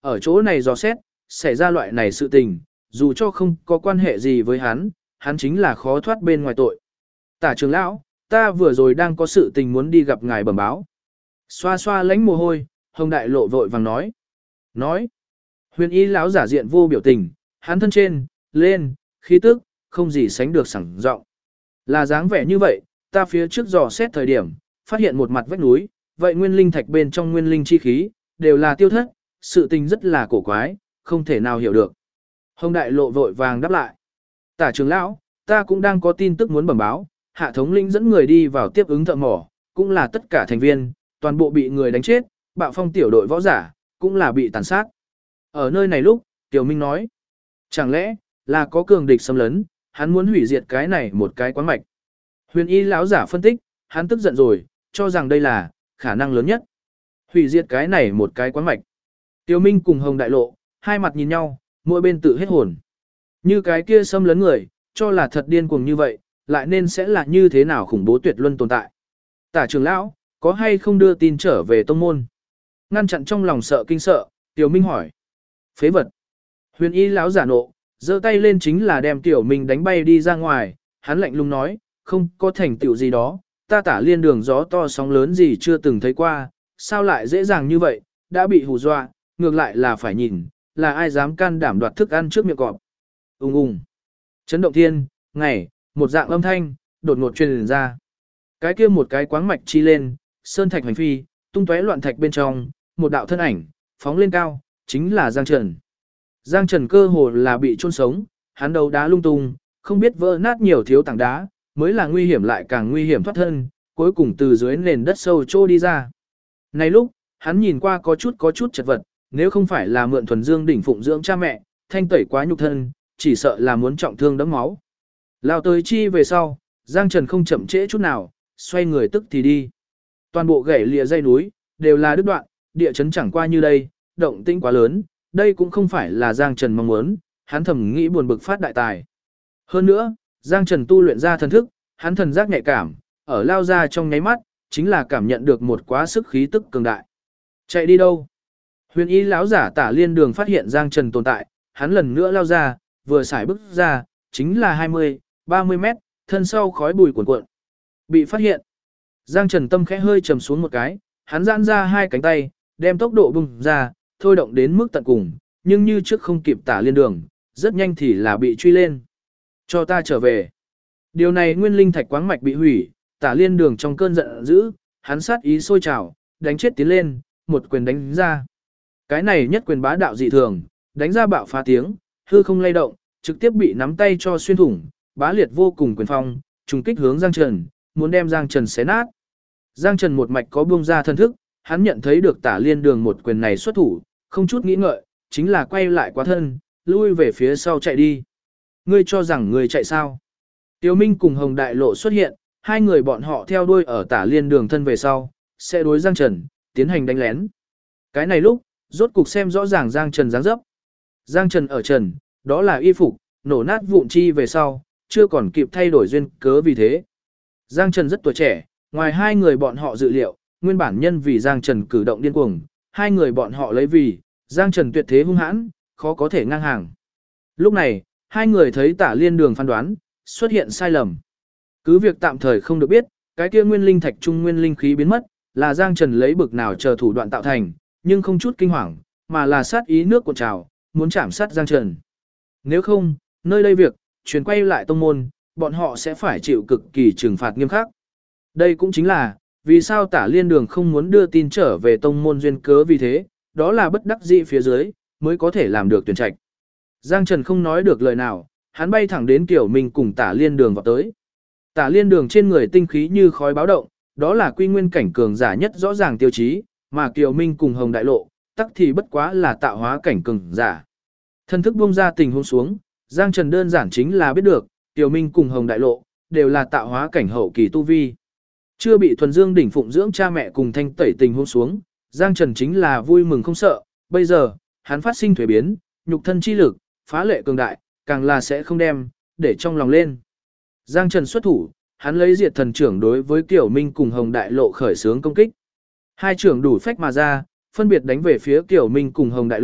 ở chỗ này dò xét, xảy ra loại này sự tình, dù cho không có quan hệ gì với hắn chính là khó thoát bên ngoài tội. Tả trưởng lão, ta vừa rồi đang có sự tình muốn đi gặp ngài bẩm báo. Xoa xoa lánh mồ hôi, Hồng Đại Lộ vội vàng nói. Huyền y lão giả diện vô biểu tình, hắn thân trên, lên, khí tức, không gì sánh được sảng giọng. Là dáng vẻ như vậy, ta phía trước dò xét thời điểm, phát hiện một mặt vách núi, vậy nguyên linh thạch bên trong nguyên linh chi khí, đều là tiêu thất, sự tình rất là cổ quái, không thể nào hiểu được. Hồng Đại Lộ vội vàng đáp lại. Tả trưởng lão, ta cũng đang có tin tức muốn bẩm báo, hạ thống lĩnh dẫn người đi vào tiếp ứng thợ mỏ, cũng là tất cả thành viên, toàn bộ bị người đánh chết, bạo phong tiểu đội võ giả, cũng là bị tàn sát. Ở nơi này lúc, Tiểu Minh nói, chẳng lẽ, là có cường địch xâm lấn, hắn muốn hủy diệt cái này một cái quán mạch. Huyền y lão giả phân tích, hắn tức giận rồi, cho rằng đây là khả năng lớn nhất. Hủy diệt cái này một cái quán mạch. Tiểu Minh cùng Hồng Đại Lộ, hai mặt nhìn nhau, mỗi bên tự hết hồn. Như cái kia xâm lấn người, cho là thật điên cuồng như vậy, lại nên sẽ là như thế nào khủng bố tuyệt luân tồn tại. Tả trưởng lão, có hay không đưa tin trở về tông môn? Ngăn chặn trong lòng sợ kinh sợ, Tiểu Minh hỏi. Phế vật. Huyền y lão giả nộ, giơ tay lên chính là đem Tiểu Minh đánh bay đi ra ngoài, hắn lạnh lùng nói, không có thành tựu gì đó, ta Tả Liên đường gió to sóng lớn gì chưa từng thấy qua, sao lại dễ dàng như vậy, đã bị hù dọa, ngược lại là phải nhìn, là ai dám can đảm đoạt thức ăn trước miệng cọp. Ùng ùng. Chấn động thiên, ngày, một dạng âm thanh, đột ngột truyền ra. Cái kia một cái quáng mạch chi lên, sơn thạch hành phi, tung tóe loạn thạch bên trong, một đạo thân ảnh, phóng lên cao, chính là Giang Trần. Giang Trần cơ hồ là bị chôn sống, hắn đầu đá lung tung, không biết vỡ nát nhiều thiếu tảng đá, mới là nguy hiểm lại càng nguy hiểm thoát thân, cuối cùng từ dưới nền đất sâu trô đi ra. Này lúc, hắn nhìn qua có chút chật vật, nếu không phải là mượn thuần dương đỉnh phụng dưỡng cha mẹ, thanh tẩy quá nhục thân, chỉ sợ là muốn trọng thương đẫm máu. Lao tới chi về sau, Giang Trần không chậm trễ chút nào, xoay người tức thì đi. Toàn bộ gãy lìa dây núi, đều là đứt đoạn, địa chấn chẳng qua như đây, động tĩnh quá lớn, đây cũng không phải là Giang Trần mong muốn, hắn thầm nghĩ buồn bực phát đại tài. Hơn nữa, Giang Trần tu luyện ra thần thức, hắn thần giác nhạy cảm, ở lao ra trong nháy mắt, chính là cảm nhận được một quá sức khí tức cường đại. Chạy đi đâu? Huyền y lão giả Tả Liên đường phát hiện Giang Trần tồn tại, hắn lần nữa lao ra, vừa xài bước ra, chính là 20, 30 mét, thân sau khói bùi cuồn cuộn. Bị phát hiện. Giang Trần tâm khẽ hơi trầm xuống một cái, hắn giãn ra hai cánh tay, đem tốc độ bung ra, thôi động đến mức tận cùng, nhưng như trước không kịp Tả Liên đường, rất nhanh thì là bị truy lên. Cho ta trở về. Điều này nguyên linh thạch quáng mạch bị hủy, Tả Liên đường trong cơn giận dữ, hắn sát ý sôi trào, đánh chết tiến lên, một quyền đánh ra. Cái này nhất quyền bá đạo dị thường, đánh ra bạo phá tiếng, hư không lay động, trực tiếp bị nắm tay cho xuyên thủng, bá liệt vô cùng quyền phong, trùng kích hướng Giang Trần, muốn đem Giang Trần xé nát. Giang Trần một mạch có buông ra thân thức, hắn nhận thấy được Tả Liên đường một quyền này xuất thủ, không chút nghĩ ngợi, chính là quay lại quá thân, lui về phía sau chạy đi. Ngươi cho rằng ngươi chạy sao? Tiêu Minh cùng Hồng Đại Lộ xuất hiện, hai người bọn họ theo đuôi ở Tả Liên đường thân về sau, sẽ đối Giang Trần, tiến hành đánh lén. Cái này lúc, rốt cục xem rõ ràng Giang Trần dáng dấp. Giang Trần ở trần, đó là y phục, nổ nát vụn chi về sau, chưa còn kịp thay đổi duyên cớ vì thế. Giang Trần rất tuổi trẻ, ngoài hai người bọn họ dự liệu, nguyên bản nhân vì Giang Trần cử động điên cuồng, hai người bọn họ lấy vì, Giang Trần tuyệt thế hung hãn, khó có thể ngang hàng. Lúc này, hai người thấy Tả Liên đường phán đoán, xuất hiện sai lầm. Cứ việc tạm thời không được biết, cái kia nguyên linh thạch trung nguyên linh khí biến mất, là Giang Trần lấy bực nào chờ thủ đoạn tạo thành, nhưng không chút kinh hoàng, mà là sát ý nước cuộn trào, muốn chạm sát Giang Trần. Nếu không, nơi đây việc, chuyển quay lại tông môn, bọn họ sẽ phải chịu cực kỳ trừng phạt nghiêm khắc. Đây cũng chính là, vì sao Tả Liên đường không muốn đưa tin trở về tông môn duyên cớ vì thế, đó là bất đắc dĩ phía dưới, mới có thể làm được tuyển trạch. Giang Trần không nói được lời nào, hắn bay thẳng đến Kiểu Minh cùng Tả Liên đường vào tới. Tả Liên đường trên người tinh khí như khói báo động, đó là quy nguyên cảnh cường giả nhất rõ ràng tiêu chí, mà Kiều Minh cùng Hồng Đại Lộ, tắc thì bất quá là tạo hóa cảnh cường giả. Thân thức buông ra tình huống xuống, Giang Trần đơn giản chính là biết được, Kiều Minh cùng Hồng Đại Lộ, đều là tạo hóa cảnh hậu kỳ tu vi. Chưa bị thuần dương đỉnh phụng dưỡng cha mẹ cùng thanh tẩy tình huống xuống, Giang Trần chính là vui mừng không sợ, bây giờ, hắn phát sinh thuế biến, nhục thân chi lực, phá lệ cường đại, càng là sẽ không đem, để trong lòng lên. Giang Trần xuất thủ, hắn lấy diệt thần trưởng đối với Kiều Minh cùng Hồng Đại Lộ khởi xướng công kích. Hai trưởng đủ phách mà ra, phân biệt đánh về phía Kiều Minh cùng Hồng Đại Lộ,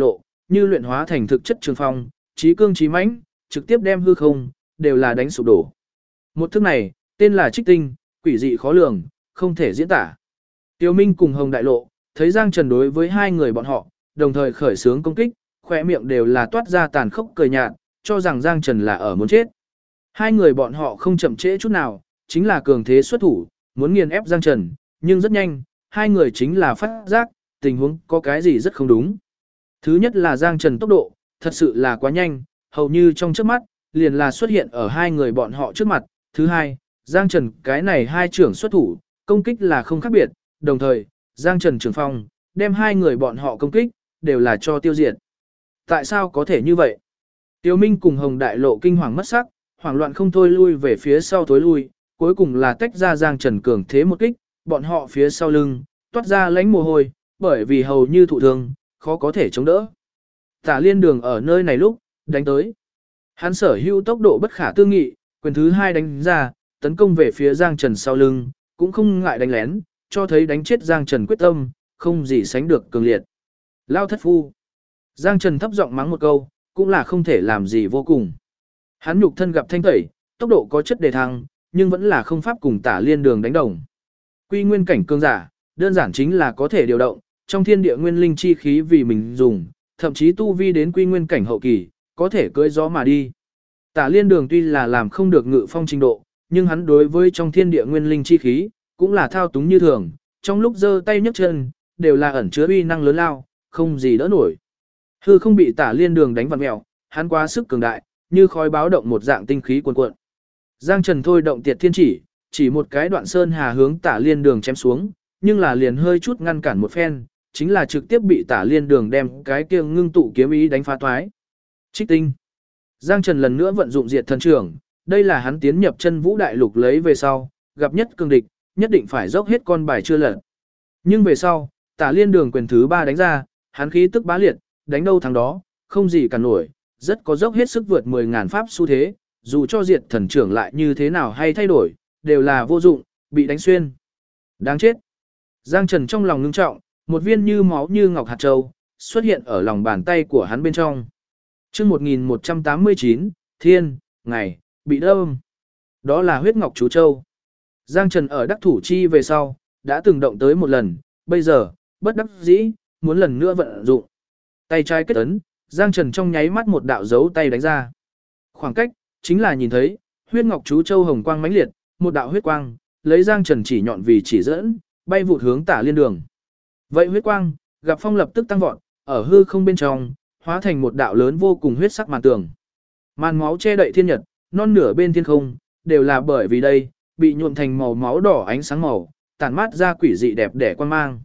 như luyện hóa thành thực chất trường phong, chí cương chí mãnh, trực tiếp đem hư không đều là đánh sụp đổ. Một thức này, tên là Trích Tinh, quỷ dị khó lường, không thể diễn tả. Tiêu Minh cùng Hồng Đại Lộ, thấy Giang Trần đối với hai người bọn họ, đồng thời khởi xướng công kích, khóe miệng đều là toát ra tàn khốc cười nhạt, cho rằng Giang Trần là ở muốn chết. Hai người bọn họ không chậm trễ chút nào, chính là cường thế xuất thủ, muốn nghiền ép Giang Trần, nhưng rất nhanh, hai người chính là phát giác, tình huống có cái gì rất không đúng. Thứ nhất là Giang Trần tốc độ, thật sự là quá nhanh, hầu như trong chớp mắt, liền là xuất hiện ở hai người bọn họ trước mặt. Thứ hai, Giang Trần cái này hai trưởng xuất thủ, công kích là không khác biệt, đồng thời, Giang Trần trường phong, đem hai người bọn họ công kích, đều là cho tiêu diệt. Tại sao có thể như vậy? Tiêu Minh cùng Hồng Đại Lộ kinh hoàng mất sắc, hoảng loạn không thôi lui về phía sau thối lui, cuối cùng là tách ra Giang Trần cường thế một kích, bọn họ phía sau lưng, toát ra lánh mồ hôi, bởi vì hầu như thụ thương, khó có thể chống đỡ. Tả Liên Đường ở nơi này lúc, đánh tới. Hắn sở hữu tốc độ bất khả tư nghị, quyền thứ hai đánh ra, tấn công về phía Giang Trần sau lưng, cũng không ngại đánh lén, cho thấy đánh chết Giang Trần quyết tâm, không gì sánh được cường liệt. Lao thất phu. Giang Trần thấp giọng mắng một câu, cũng là không thể làm gì vô cùng. Hắn nhục thân gặp thanh tẩy, tốc độ có chất đề thăng, nhưng vẫn là không pháp cùng Tả Liên Đường đánh đồng. Quy nguyên cảnh cường giả, đơn giản chính là có thể điều động, trong thiên địa nguyên linh chi khí vì mình dùng, thậm chí tu vi đến quy nguyên cảnh hậu kỳ, có thể cưỡi gió mà đi. Tả Liên Đường tuy là làm không được ngự phong trình độ, nhưng hắn đối với trong thiên địa nguyên linh chi khí, cũng là thao túng như thường, trong lúc giơ tay nhấc chân, đều là ẩn chứa uy năng lớn lao, không gì đỡ nổi. Hư không bị Tả Liên Đường đánh vặn mèo, hắn quá sức cường đại, như khói báo động một dạng tinh khí cuồn cuộn. Giang Trần thôi động Tiệt Thiên chỉ một cái đoạn sơn hà hướng Tả Liên Đường chém xuống, nhưng là liền hơi chút ngăn cản một phen, chính là trực tiếp bị Tả Liên Đường đem cái kia ngưng tụ kiếm ý đánh phá toái. Trích tinh. Giang Trần lần nữa vận dụng Diệt Thần Trưởng, đây là hắn tiến nhập Chân Vũ Đại Lục lấy về sau, gặp nhất cường địch, nhất định phải dốc hết con bài chưa lật. Nhưng về sau, Tả Liên Đường quyền thứ 3 đánh ra, hắn khí tức bá liệt, đánh đâu thắng đó, không gì cả nổi, rất có dốc hết sức vượt 10.000 pháp xu thế, dù cho Diệt Thần Trưởng lại như thế nào hay thay đổi, đều là vô dụng, bị đánh xuyên. Đáng chết. Giang Trần trong lòng ngưng trọng, một viên như máu như ngọc hạt châu xuất hiện ở lòng bàn tay của hắn bên trong. Chương 1189, Thiên, Ngày, bị đâm. Đó là huyết ngọc chú châu. Giang Trần ở đắc thủ chi về sau, đã từng động tới một lần, bây giờ, bất đắc dĩ, muốn lần nữa vận dụng. Tay trái kết ấn, Giang Trần trong nháy mắt một đạo dấu tay đánh ra. Khoảng cách, chính là nhìn thấy, huyết ngọc chú châu hồng quang mãnh liệt, một đạo huyết quang, lấy Giang Trần chỉ nhọn vì chỉ dẫn, bay vụt hướng Tả Liên Đường. Vậy huyết quang, gặp phong lập tức tăng vọt, ở hư không bên trong, hóa thành một đạo lớn vô cùng huyết sắc màn tường. Màn máu che đậy thiên nhật, non nửa bên thiên không, đều là bởi vì đây, bị nhuộm thành màu máu đỏ ánh sáng màu, tản mát ra quỷ dị đẹp đẽ quan mang.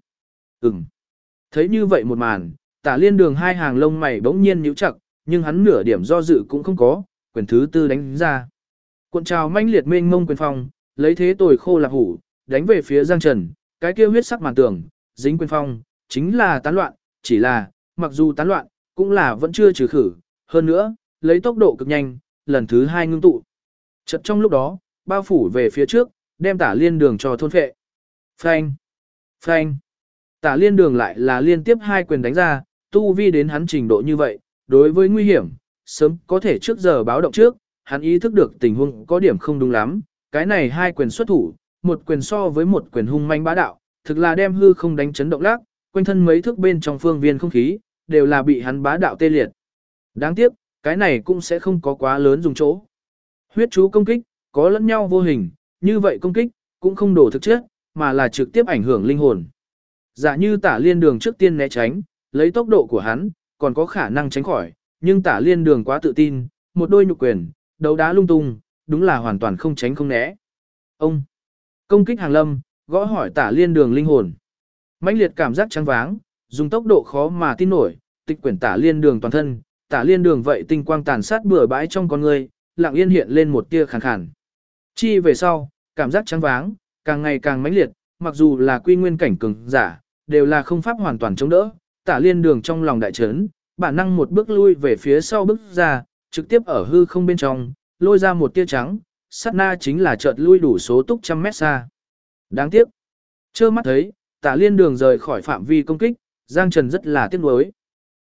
Thấy như vậy một màn, Tả Liên Đường hai hàng lông mày bỗng nhiên nhíu chặt, nhưng hắn nửa điểm do dự cũng không có, quyền thứ 4 đánh ra. Cuộn trào mãnh liệt mênh mông quyền phong, lấy thế tồi khô là hủ, đánh về phía Giang Trần, cái kia huyết sắc màn tường, dính quyền phong, chính là tán loạn, chỉ là, mặc dù tán loạn, cũng là vẫn chưa trừ khử, hơn nữa, lấy tốc độ cực nhanh, lần thứ 2 ngưng tụ. Chợt trong lúc đó, bao phủ về phía trước, đem Tả Liên Đường cho thôn phệ. Phanh, phanh. Tả Liên Đường lại là liên tiếp 2 quyền đánh ra, tu vi đến hắn trình độ như vậy, đối với nguy hiểm, sớm có thể trước giờ báo động trước, hắn ý thức được tình huống có điểm không đúng lắm, cái này 2 quyền xuất thủ, một quyền so với một quyền hung manh bá đạo, thực là đem hư không đánh chấn động lắc, quanh thân mấy thước bên trong phương viên không khí, đều là bị hắn bá đạo tê liệt. Đáng tiếc, cái này cũng sẽ không có quá lớn dùng chỗ. Huyết chú công kích, có lẫn nhau vô hình, như vậy công kích, cũng không đổ thực chất, mà là trực tiếp ảnh hưởng linh hồn. Giả như Tả Liên Đường trước tiên né tránh, lấy tốc độ của hắn, còn có khả năng tránh khỏi, nhưng Tả Liên Đường quá tự tin, một đôi nhục quyền, đấu đá lung tung, đúng là hoàn toàn không tránh không né. Ông, công kích hàng lâm, gõ hỏi Tả Liên Đường linh hồn. Mãnh liệt cảm giác trắng váng, dùng tốc độ khó mà tin nổi, tịch quyển Tả Liên Đường toàn thân, Tả Liên Đường vậy tinh quang tàn sát bừa bãi trong con người, lặng yên hiện lên một tia khàn khàn. Chi về sau, cảm giác trắng váng, càng ngày càng mãnh liệt, mặc dù là quy nguyên cảnh cường giả, đều là không pháp hoàn toàn chống đỡ. Tả Liên Đường trong lòng đại chấn, bản năng một bước lui về phía sau bước ra, trực tiếp ở hư không bên trong, lôi ra một tia trắng, sát na chính là chợt lui đủ số túc trăm mét xa. Đáng tiếc, trơ mắt thấy, Tả Liên Đường rời khỏi phạm vi công kích, Giang Trần rất là tiếc nuối.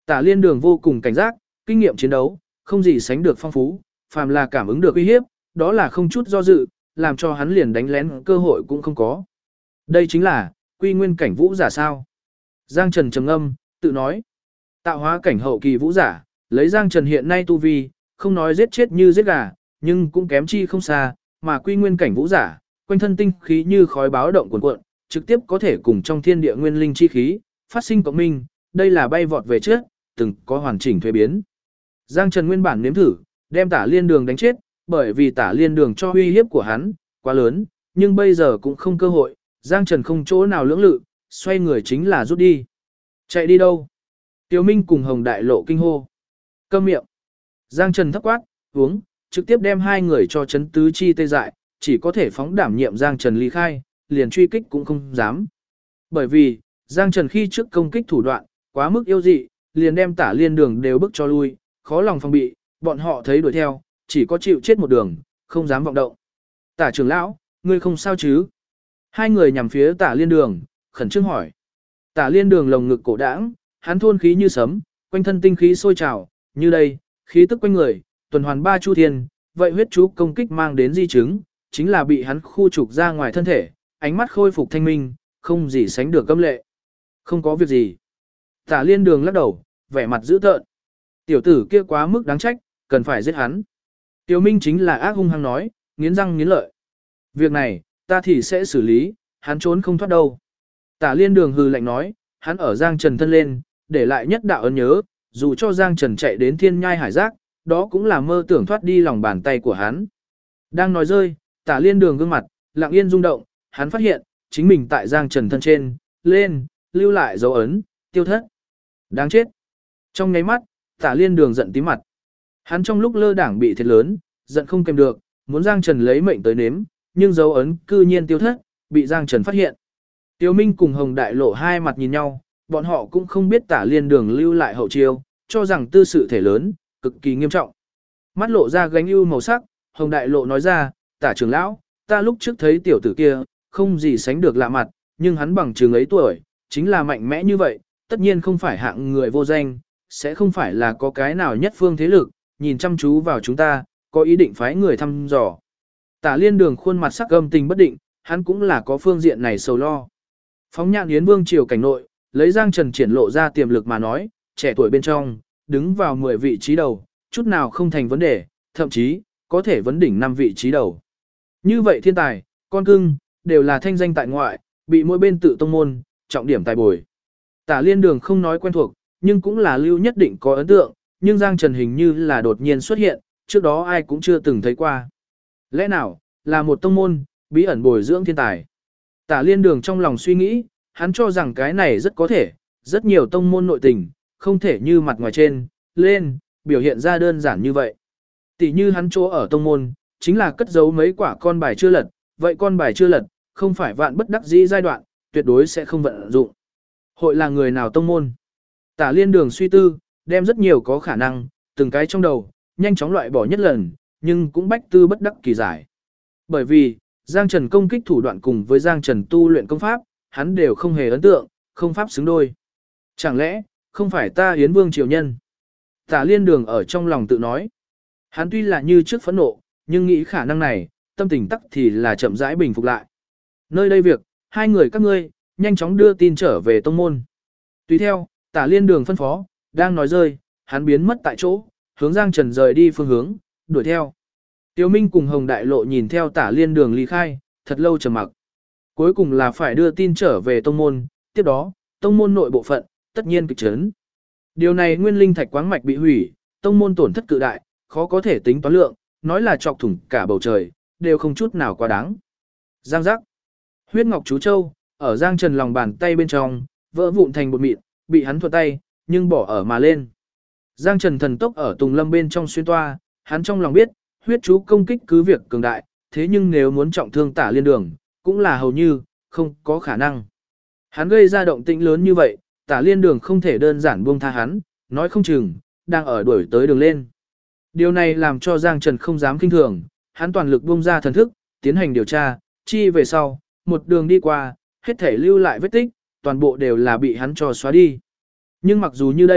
Tả Liên Đường vô cùng cảnh giác, kinh nghiệm chiến đấu, không gì sánh được phong phú, phàm là cảm ứng được uy hiếp, đó là không chút do dự, làm cho hắn liền đánh lén cơ hội cũng không có. Đây chính là quy nguyên cảnh vũ giả sao? Giang Trần trầm ngâm, tự nói. Tạo hóa cảnh hậu kỳ vũ giả, lấy Giang Trần hiện nay tu vi, không nói giết chết như giết gà, nhưng cũng kém chi không xa, mà quy nguyên cảnh vũ giả, quanh thân tinh khí như khói báo động cuồn cuộn, trực tiếp có thể cùng trong thiên địa nguyên linh chi khí, phát sinh cộng minh, đây là bay vọt về trước, từng có hoàn chỉnh thuế biến. Giang Trần nguyên bản nếm thử, đem Tả Liên Đường đánh chết, bởi vì Tả Liên Đường cho uy hiếp của hắn, quá lớn, nhưng bây giờ cũng không cơ hội, Giang Trần không chỗ nào lưỡng lự, xoay người chính là rút đi. Chạy đi đâu? Tiêu Minh cùng Hồng Đại Lộ kinh hô. Câm miệng. Giang Trần thấp quát, uống, trực tiếp đem hai người cho chấn tứ chi tê dại, chỉ có thể phóng đảm nhiệm Giang Trần ly khai, liền truy kích cũng không dám. Bởi vì, Giang Trần khi trước công kích thủ đoạn, quá mức yêu dị, liền đem Tả Liên Đường đều bức cho lui, khó lòng phòng bị, bọn họ thấy đuổi theo, chỉ có chịu chết một đường, không dám vọng động. Tả trưởng lão, ngươi không sao chứ? Hai người nhằm phía Tả Liên Đường, khẩn trương hỏi. Tả Liên Đường lồng ngực cổ đãng, hắn thôn khí như sấm, quanh thân tinh khí sôi trào, như đây, khí tức quanh người, tuần hoàn ba chu thiên, vậy huyết chú công kích mang đến di chứng, chính là bị hắn khu trục ra ngoài thân thể, ánh mắt khôi phục thanh minh, không gì sánh được cấm lệ. Không có việc gì. Tả Liên Đường lắc đầu, vẻ mặt dữ tợn. Tiểu tử kia quá mức đáng trách, cần phải giết hắn. Tiêu Minh chính là ác hung hăng nói, nghiến răng nghiến lợi. Việc này, ta thì sẽ xử lý, hắn trốn không thoát đâu. Tả Liên Đường hừ lạnh nói, hắn ở Giang Trần thân lên, để lại nhất đạo ấn nhớ, dù cho Giang Trần chạy đến thiên nhai hải giác, đó cũng là mơ tưởng thoát đi lòng bàn tay của hắn. Đang nói rơi, Tả Liên Đường gương mặt, lặng yên rung động, hắn phát hiện, chính mình tại Giang Trần thân trên, lên, lưu lại dấu ấn, tiêu thất. Đáng chết. Trong nháy mắt, Tả Liên Đường giận tím mặt. Hắn trong lúc lơ đảng bị thiệt lớn, giận không kèm được, muốn Giang Trần lấy mệnh tới nếm, nhưng dấu ấn cư nhiên tiêu thất, bị Giang Trần phát hiện. Tiêu Minh cùng Hồng Đại Lộ hai mặt nhìn nhau, bọn họ cũng không biết Tả Liên Đường lưu lại hậu chiêu, cho rằng tư sự thể lớn, cực kỳ nghiêm trọng. Mắt lộ ra gánh ưu màu sắc, Hồng Đại Lộ nói ra, Tả trưởng lão, ta lúc trước thấy tiểu tử kia, không gì sánh được lạ mặt, nhưng hắn bằng chừng ấy tuổi, chính là mạnh mẽ như vậy, tất nhiên không phải hạng người vô danh, sẽ không phải là có cái nào nhất phương thế lực, nhìn chăm chú vào chúng ta, có ý định phái người thăm dò. Tả Liên Đường khuôn mặt sắc âm tình bất định, hắn cũng là có phương diện này sầu lo. Phóng nhạn Yến Vương triều cảnh nội, lấy Giang Trần triển lộ ra tiềm lực mà nói, trẻ tuổi bên trong, đứng vào 10 vị trí đầu, chút nào không thành vấn đề, thậm chí, có thể vấn đỉnh 5 vị trí đầu. Như vậy thiên tài, con cưng, đều là thanh danh tại ngoại, bị mỗi bên tự tông môn, trọng điểm tài bồi. Tả Liên Đường không nói quen thuộc, nhưng cũng là lưu nhất định có ấn tượng, nhưng Giang Trần hình như là đột nhiên xuất hiện, trước đó ai cũng chưa từng thấy qua. Lẽ nào, là một tông môn, bí ẩn bồi dưỡng thiên tài. Tả Liên Đường trong lòng suy nghĩ, hắn cho rằng cái này rất có thể, rất nhiều tông môn nội tình, không thể như mặt ngoài trên, lên, biểu hiện ra đơn giản như vậy. Tỷ như hắn chỗ ở tông môn, chính là cất giấu mấy quả con bài chưa lật, vậy con bài chưa lật, không phải vạn bất đắc dĩ giai đoạn, tuyệt đối sẽ không vận dụng. Hội là người nào tông môn? Tả Liên Đường suy tư, đem rất nhiều có khả năng, từng cái trong đầu, nhanh chóng loại bỏ nhất lần, nhưng cũng bách tư bất đắc kỳ giải. Bởi vì, Giang Trần công kích thủ đoạn cùng với Giang Trần tu luyện công pháp, hắn đều không hề ấn tượng, không pháp xứng đôi. Chẳng lẽ, không phải ta Yến Vương triều nhân? Tả Liên Đường ở trong lòng tự nói. Hắn tuy là như trước phẫn nộ, nhưng nghĩ khả năng này, tâm tình tắc thì là chậm rãi bình phục lại. Nơi đây việc, hai người các ngươi, nhanh chóng đưa tin trở về tông môn. Tùy theo, Tả Liên Đường phân phó, đang nói rơi, hắn biến mất tại chỗ, hướng Giang Trần rời đi phương hướng, đuổi theo. Tiêu Minh cùng Hồng Đại Lộ nhìn theo Tả Liên Đường ly khai, thật lâu trầm mặc. Cuối cùng là phải đưa tin trở về tông môn, tiếp đó, tông môn nội bộ phận, tất nhiên kịch chấn. Điều này nguyên linh thạch quáng mạch bị hủy, tông môn tổn thất cự đại, khó có thể tính toán lượng, nói là chọc thủng cả bầu trời, đều không chút nào quá đáng. Giang giác. Huyết ngọc chú châu, ở Giang Trần lòng bàn tay bên trong, vỡ vụn thành bột mịn, bị hắn thuận tay, nhưng bỏ ở mà lên. Giang Trần thần tốc ở Tùng Lâm bên trong xuyên toa, hắn trong lòng biết, huyết chú công kích cứ việc cường đại, thế nhưng nếu muốn trọng thương Tả Liên Đường, cũng là hầu như, không có khả năng. Hắn gây ra động tĩnh lớn như vậy, Tả Liên Đường không thể đơn giản buông tha hắn, nói không chừng, đang ở đuổi tới đường lên. Điều này làm cho Giang Trần không dám kinh thường, hắn toàn lực buông ra thần thức, tiến hành điều tra, chi về sau, một đường đi qua, hết thể lưu lại vết tích, toàn bộ đều là bị hắn cho xóa đi. Nhưng mặc dù như đây,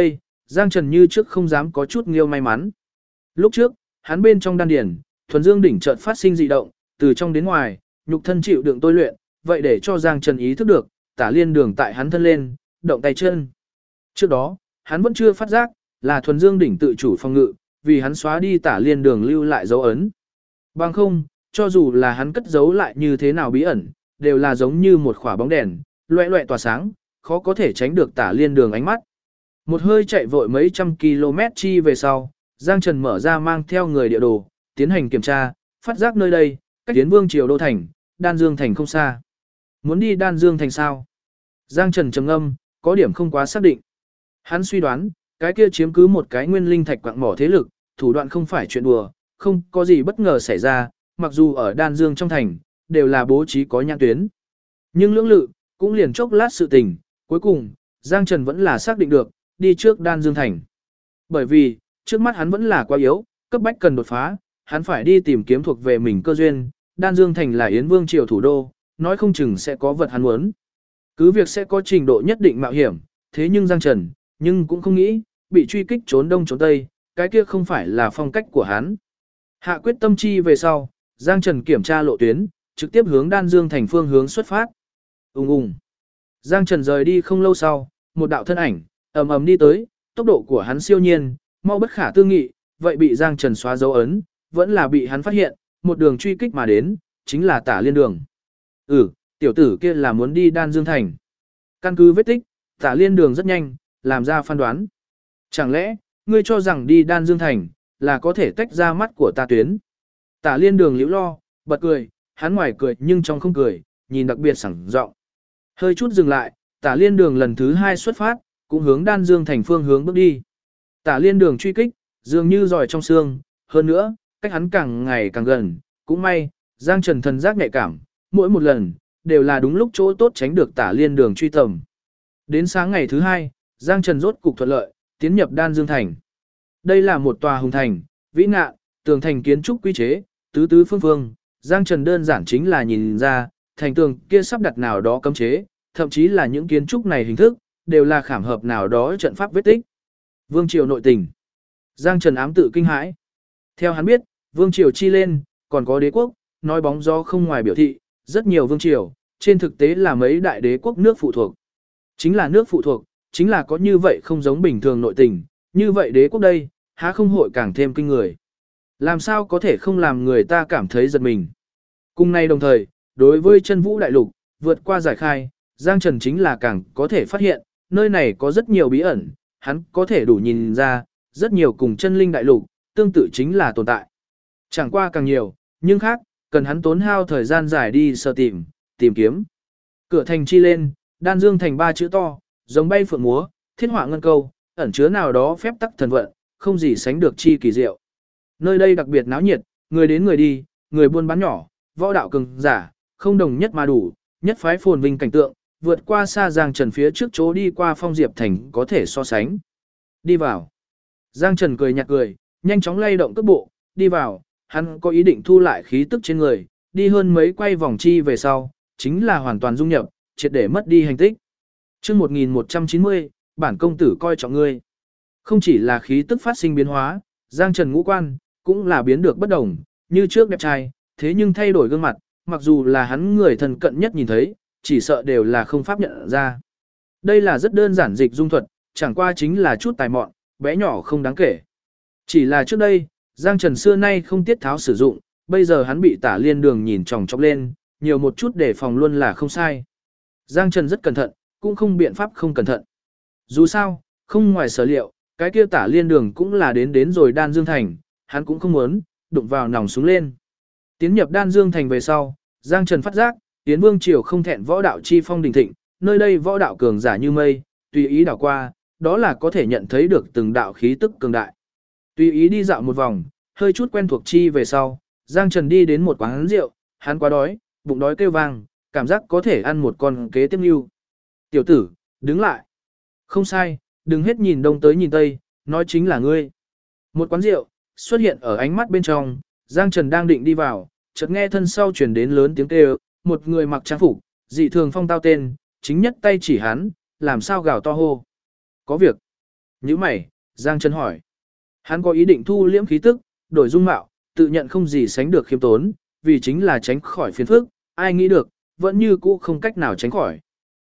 Giang Trần như trước không dám có chút nghiêu may mắn. Lúc trước, hắn bên trong đan điền, thuần dương đỉnh chợt phát sinh dị động, từ trong đến ngoài, nhục thân chịu đựng tôi luyện, vậy để cho Giang Trần ý thức được, Tả Liên Đường tại hắn thân lên, động tay chân. Trước đó, hắn vẫn chưa phát giác, là thuần dương đỉnh tự chủ phòng ngự, vì hắn xóa đi Tả Liên Đường lưu lại dấu ấn. Bằng không, cho dù là hắn cất giấu lại như thế nào bí ẩn, đều là giống như một quả bóng đèn, loẹ loẹ tỏa sáng, khó có thể tránh được Tả Liên Đường ánh mắt. Một hơi chạy vội mấy trăm km chi về sau, Giang Trần mở ra mang theo người địa đồ, tiến hành kiểm tra, phát giác nơi đây, cách Tiến Vương Triều Đô Thành, Đan Dương Thành không xa. Muốn đi Đan Dương Thành sao? Giang Trần trầm ngâm, có điểm không quá xác định. Hắn suy đoán, cái kia chiếm cứ một cái nguyên linh thạch quạng mỏ thế lực, thủ đoạn không phải chuyện đùa, không có gì bất ngờ xảy ra, mặc dù ở Đan Dương trong thành, đều là bố trí có nhãn tuyến. Nhưng lưỡng lự, cũng liền chốc lát sự tình, cuối cùng, Giang Trần vẫn là xác định được, đi trước Đan Dương Thành. Bởi vì, trước mắt hắn vẫn là quá yếu, cấp bách cần đột phá, hắn phải đi tìm kiếm thuộc về mình cơ duyên, Đan Dương Thành là Yến Vương Triều thủ đô, nói không chừng sẽ có vật hắn muốn. Cứ việc sẽ có trình độ nhất định mạo hiểm, thế nhưng Giang Trần, nhưng cũng không nghĩ, bị truy kích trốn đông trốn tây, cái kia không phải là phong cách của hắn. Hạ quyết tâm chi về sau, Giang Trần kiểm tra lộ tuyến, trực tiếp hướng Đan Dương Thành phương hướng xuất phát. Ùng ùng. Giang Trần rời đi không lâu sau, một đạo thân ảnh, ầm ầm đi tới, tốc độ của hắn siêu nhiên, mau bất khả tư nghị, vậy bị Giang Trần xóa dấu ấn, vẫn là bị hắn phát hiện, một đường truy kích mà đến, chính là Tả Liên Đường. Tiểu tử kia là muốn đi Đan Dương Thành. Căn cứ vết tích, Tả Liên Đường rất nhanh, làm ra phán đoán. Chẳng lẽ, ngươi cho rằng đi Đan Dương Thành, là có thể tách ra mắt của ta tuyến. Tả Liên Đường liễu lo, bật cười, hắn ngoài cười nhưng trong không cười, nhìn đặc biệt sảng giọng. Hơi chút dừng lại, Tả Liên Đường lần thứ 2 xuất phát, cũng hướng Đan Dương Thành phương hướng bước đi. Tả Liên Đường truy kích, dường như giỏi trong xương, hơn nữa, cách hắn càng ngày càng gần, cũng may, Giang Trần thần giác nhạy cảm, mỗi một lần, đều là đúng lúc chỗ tốt tránh được Tả Liên Đường truy tầm. Đến sáng ngày thứ 2, Giang Trần rốt cục thuận lợi, tiến nhập Đan Dương Thành. Đây là một tòa hùng thành, vĩ ngạn, tường thành kiến trúc quy chế, tứ tứ phương phương, Giang Trần đơn giản chính là nhìn ra, thành tường kia sắp đặt nào đó cấm chế, thậm chí là những kiến trúc này hình thức, đều là khảm hợp nào đó trận pháp vết tích. Vương triều nội tình. Giang Trần ám tự kinh hãi. Theo hắn biết, vương triều chi lên, còn có đế quốc, nói bóng gió không ngoài biểu thị, rất nhiều vương triều, trên thực tế là mấy đại đế quốc nước phụ thuộc. Chính là nước phụ thuộc, chính là có như vậy không giống bình thường nội tình, như vậy đế quốc đây, há không hội càng thêm kinh người. Làm sao có thể không làm người ta cảm thấy giật mình. Cùng nay đồng thời, đối với chân vũ đại lục, vượt qua giải khai, Giang Trần chính là càng có thể phát hiện, nơi này có rất nhiều bí ẩn, hắn có thể đủ nhìn ra, rất nhiều cùng chân linh đại lục, tương tự chính là tồn tại. Chẳng qua càng nhiều, nhưng khác, cần hắn tốn hao thời gian dài đi sơ tìm kiếm. Cửa thành chi lên, Đan Dương Thành 3 chữ to, giống bay phượng múa, thiết họa ngân câu, ẩn chứa nào đó phép tắc thần vận, không gì sánh được chi kỳ diệu. Nơi đây đặc biệt náo nhiệt, người đến người đi, người buôn bán nhỏ, võ đạo cường giả, không đồng nhất mà đủ, nhất phái phồn vinh cảnh tượng, vượt qua xa Giang Trần phía trước chỗ đi qua Phong Diệp Thành có thể so sánh. Đi vào. Giang Trần cười nhạt cười, nhanh chóng lay động cước bộ, đi vào, hắn có ý định thu lại khí tức trên người, đi hơn mấy quay vòng chi về sau, chính là hoàn toàn dung nhập, triệt để mất đi hành tích. Chương 1190, bản công tử coi trọng ngươi. Không chỉ là khí tức phát sinh biến hóa, Giang Trần ngũ quan cũng là biến được bất đồng, như trước đẹp trai, thế nhưng thay đổi gương mặt, mặc dù là hắn người thân cận nhất nhìn thấy, chỉ sợ đều là không pháp nhận ra. Đây là rất đơn giản dịch dung thuật, chẳng qua chính là chút tài mọn, bé nhỏ không đáng kể. Chỉ là trước đây, Giang Trần xưa nay không tiết tháo sử dụng, bây giờ hắn bị Tả Liên Đường nhìn chòng chọc lên, nhiều một chút để phòng luôn là không sai. Giang Trần rất cẩn thận, cũng không biện pháp không cẩn thận. Dù sao, không ngoài sở liệu, cái kia Tả Liên Đường cũng là đến rồi Đan Dương Thành, hắn cũng không muốn đụng vào nòng súng lên. Tiến nhập Đan Dương Thành về sau, Giang Trần phát giác, Yến Vương Triều không thẹn võ đạo chi phong đình thịnh, nơi đây võ đạo cường giả như mây, tùy ý đảo qua, đó là có thể nhận thấy được từng đạo khí tức cường đại. Tùy ý đi dạo một vòng, hơi chút quen thuộc chi về sau, Giang Trần đi đến một quán rượu, hắn quá đói, bụng đói kêu vang, cảm giác có thể ăn một con kế tiếp lưu. Tiểu tử, đứng lại. Không sai, đừng hết nhìn đông tới nhìn tây, nói chính là ngươi. Một quán rượu, xuất hiện ở ánh mắt bên trong, Giang Trần đang định đi vào, chợt nghe thân sau chuyển đến lớn tiếng kêu, một người mặc trang phục, dị thường phong tao tên, chính nhất tay chỉ hắn, làm sao gào to hô. Có việc. Nhíu mày, Giang Trần hỏi. Hắn có ý định thu liễm khí tức, đổi dung mạo, tự nhận không gì sánh được khiêm tốn, vì chính là tránh khỏi phiền phức, ai nghĩ được, vẫn như cũ không cách nào tránh khỏi.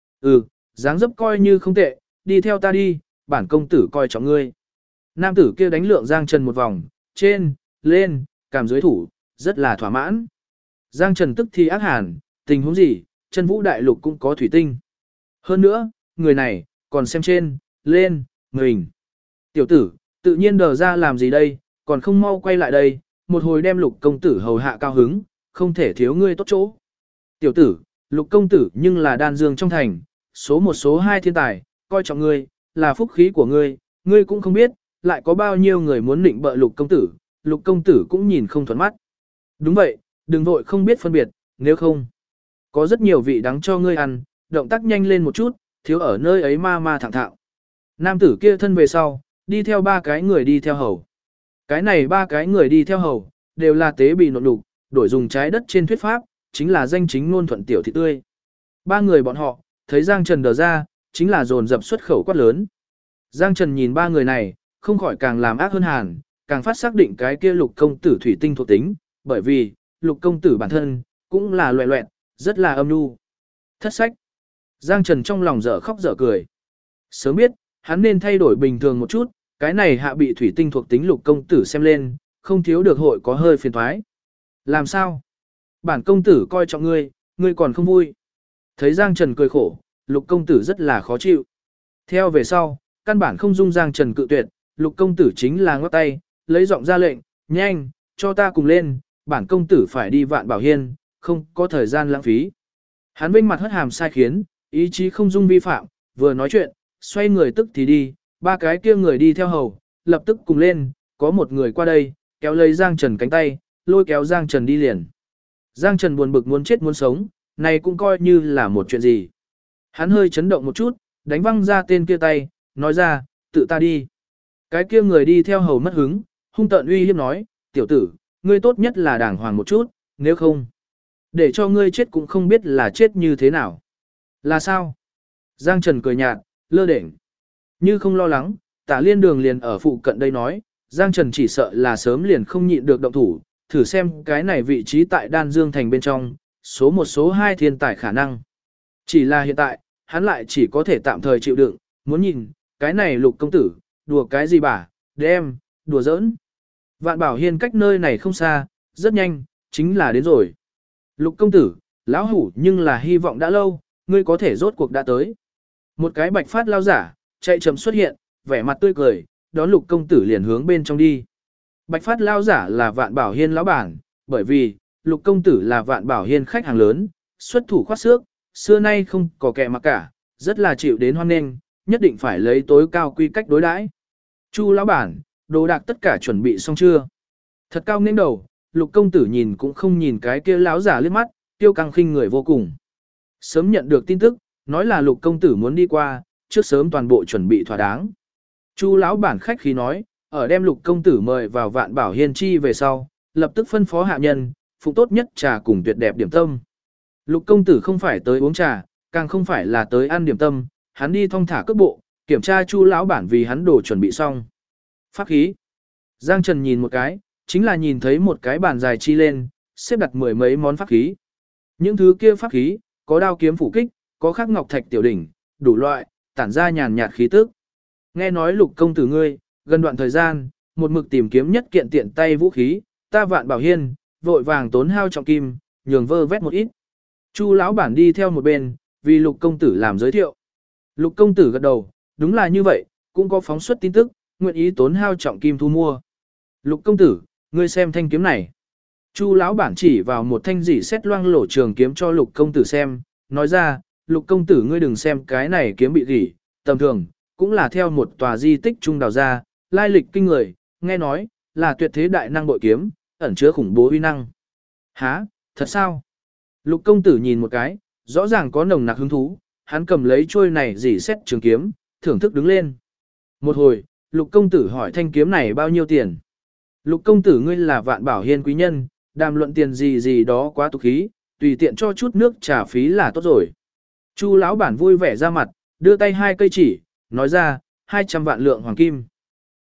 Dáng dấp coi như không tệ, đi theo ta đi, bản công tử coi trọng ngươi. Nam tử kia đánh lượng Giang Trần một vòng, trên, lên, cảm dưới thủ, rất là thỏa mãn. Giang Trần tức thì ác hàn, tình huống gì, chân vũ đại lục cũng có thủy tinh. Hơn nữa, người này, còn xem trên, lên, mình. Tiểu tử, tự nhiên đờ ra làm gì đây, còn không mau quay lại đây, một hồi đem lục công tử hầu hạ cao hứng, không thể thiếu ngươi tốt chỗ. Tiểu tử, lục công tử nhưng là đan dương trong thành, số một số hai thiên tài, coi trọng ngươi, là phúc khí của ngươi, ngươi cũng không biết, lại có bao nhiêu người muốn định bợ lục công tử cũng nhìn không thuận mắt. Đúng vậy, đừng vội không biết phân biệt, nếu không, có rất nhiều vị đắng cho ngươi ăn, động tác nhanh lên một chút, thiếu ở nơi ấy ma thẳng thạo. Nam tử kia thân về sau, đi theo ba cái người đi theo hầu. Cái này ba cái người đi theo hầu, đều là tế bị nộn đục, đổi dùng trái đất trên thuyết pháp, chính là danh chính ngôn thuận tiểu thị tươi. Ba người bọn họ, thấy Giang Trần đờ ra, chính là dồn dập xuất khẩu quát lớn. Giang Trần nhìn ba người này, không khỏi càng làm ác hơn hàn, càng phát xác định cái kia lục công tử thủy tinh thuộc tính, bởi vì, lục công tử bản thân, cũng là loẹ loẹt, rất là âm nhu. Thất sách. Giang Trần trong lòng dở khóc dở cười. Sớm biết, hắn nên thay đổi bình thường một chút, cái này hạ bị thủy tinh thuộc tính lục công tử xem lên, không thiếu được hội có hơi phiền thoái. Làm sao? Bản công tử coi trọng ngươi, ngươi còn không vui. Thấy Giang Trần cười khổ, lục công tử rất là khó chịu. Theo về sau, căn bản không dung Giang Trần cự tuyệt, lục công tử chính là ngoắc tay, lấy giọng ra lệnh, nhanh, cho ta cùng lên, bản công tử phải đi Vạn Bảo Hiên, không có thời gian lãng phí. Hắn vinh mặt hất hàm sai khiến, ý chí không dung vi phạm, vừa nói chuyện, xoay người tức thì đi, ba cái kia người đi theo hầu, lập tức cùng lên, có một người qua đây, kéo lấy Giang Trần cánh tay, lôi kéo Giang Trần đi liền. Giang Trần buồn bực muốn chết muốn sống, này cũng coi như là một chuyện gì. Hắn hơi chấn động một chút, đánh văng ra tên kia tay, nói ra, tự ta đi. Cái kia người đi theo hầu mất hứng, hung tợn uy hiếp nói, tiểu tử, ngươi tốt nhất là đàng hoàng một chút, nếu không, để cho ngươi chết cũng không biết là chết như thế nào. Là sao? Giang Trần cười nhạt, lơ đễnh. Như không lo lắng, Tả Liên Đường liền ở phụ cận đây nói, Giang Trần chỉ sợ là sớm liền không nhịn được động thủ, thử xem cái này vị trí tại Đan Dương Thành bên trong, số một số hai thiên tài khả năng. Chỉ là hiện tại, hắn lại chỉ có thể tạm thời chịu đựng, muốn nhìn, cái này lục công tử, đùa cái gì bà, đem, đùa giỡn. Vạn Bảo Hiên cách nơi này không xa, rất nhanh, chính là đến rồi. Lục công tử, lão hủ nhưng là hy vọng đã lâu, ngươi có thể rốt cuộc đã tới. Một cái bạch phát lao giả, chạy chậm xuất hiện, vẻ mặt tươi cười, đón lục công tử liền hướng bên trong đi. Bạch phát lao giả là Vạn Bảo Hiên lão bản, bởi vì, lục công tử là Vạn Bảo Hiên khách hàng lớn, xuất thủ khoát xước, xưa nay không có kẻ mặc cả, rất là chịu đến hoan nghênh, nhất định phải lấy tối cao quy cách đối đãi. Chu lão bản, đồ đạc tất cả chuẩn bị xong chưa? Thật cao nghênh đầu, lục công tử nhìn cũng không nhìn cái kia lão giả liếc mắt, tiêu căng khinh người vô cùng. Sớm nhận được tin tức, nói là lục công tử muốn đi qua, trước sớm toàn bộ chuẩn bị thỏa đáng. Chu lão bản khách khí nói, ở đem lục công tử mời vào Vạn Bảo Hiên chi về sau, lập tức phân phó hạ nhân, phụ tốt nhất trà cùng tuyệt đẹp điểm tâm. Lục công tử không phải tới uống trà, càng không phải là tới ăn điểm tâm, hắn đi thong thả cước bộ, kiểm tra Chu lão bản vì hắn đồ chuẩn bị xong. Pháp khí. Giang Trần nhìn một cái, chính là nhìn thấy một cái bàn dài chi lên, xếp đặt mười mấy món pháp khí. Những thứ kia pháp khí, có đao kiếm phủ kích, có khắc ngọc thạch tiểu đỉnh, đủ loại, tản ra nhàn nhạt khí tức. Nghe nói lục công tử ngươi, gần đoạn thời gian, một mực tìm kiếm nhất kiện tiện tay vũ khí, ta Vạn Bảo Hiên, vội vàng tốn hao trọng kim, nhường vơ vét một ít. Chu lão bản đi theo một bên, vì lục công tử làm giới thiệu. Lục công tử gật đầu, đúng là như vậy, cũng có phóng xuất tin tức, nguyện ý tốn hao trọng kim thu mua. Lục công tử, ngươi xem thanh kiếm này. Chu lão bản chỉ vào một thanh dỉ xét loang lổ trường kiếm cho lục công tử xem, nói ra, lục công tử ngươi đừng xem cái này kiếm bị gỉ, tầm thường, cũng là theo một tòa di tích trung đào ra, lai lịch kinh người, nghe nói, là tuyệt thế đại năng bội kiếm, ẩn chứa khủng bố uy năng. Hả, thật sao? Lục công tử nhìn một cái, rõ ràng có nồng nặc hứng thú, hắn cầm lấy chuôi này dỉ xét trường kiếm, thưởng thức đứng lên. Một hồi, lục công tử hỏi thanh kiếm này bao nhiêu tiền? Lục công tử ngươi là Vạn Bảo Hiên quý nhân, đàm luận tiền gì gì đó quá tục khí, tùy tiện cho chút nước trả phí là tốt rồi. Chu lão bản vui vẻ ra mặt, đưa tay hai cây chỉ, nói ra, 200 vạn lượng hoàng kim.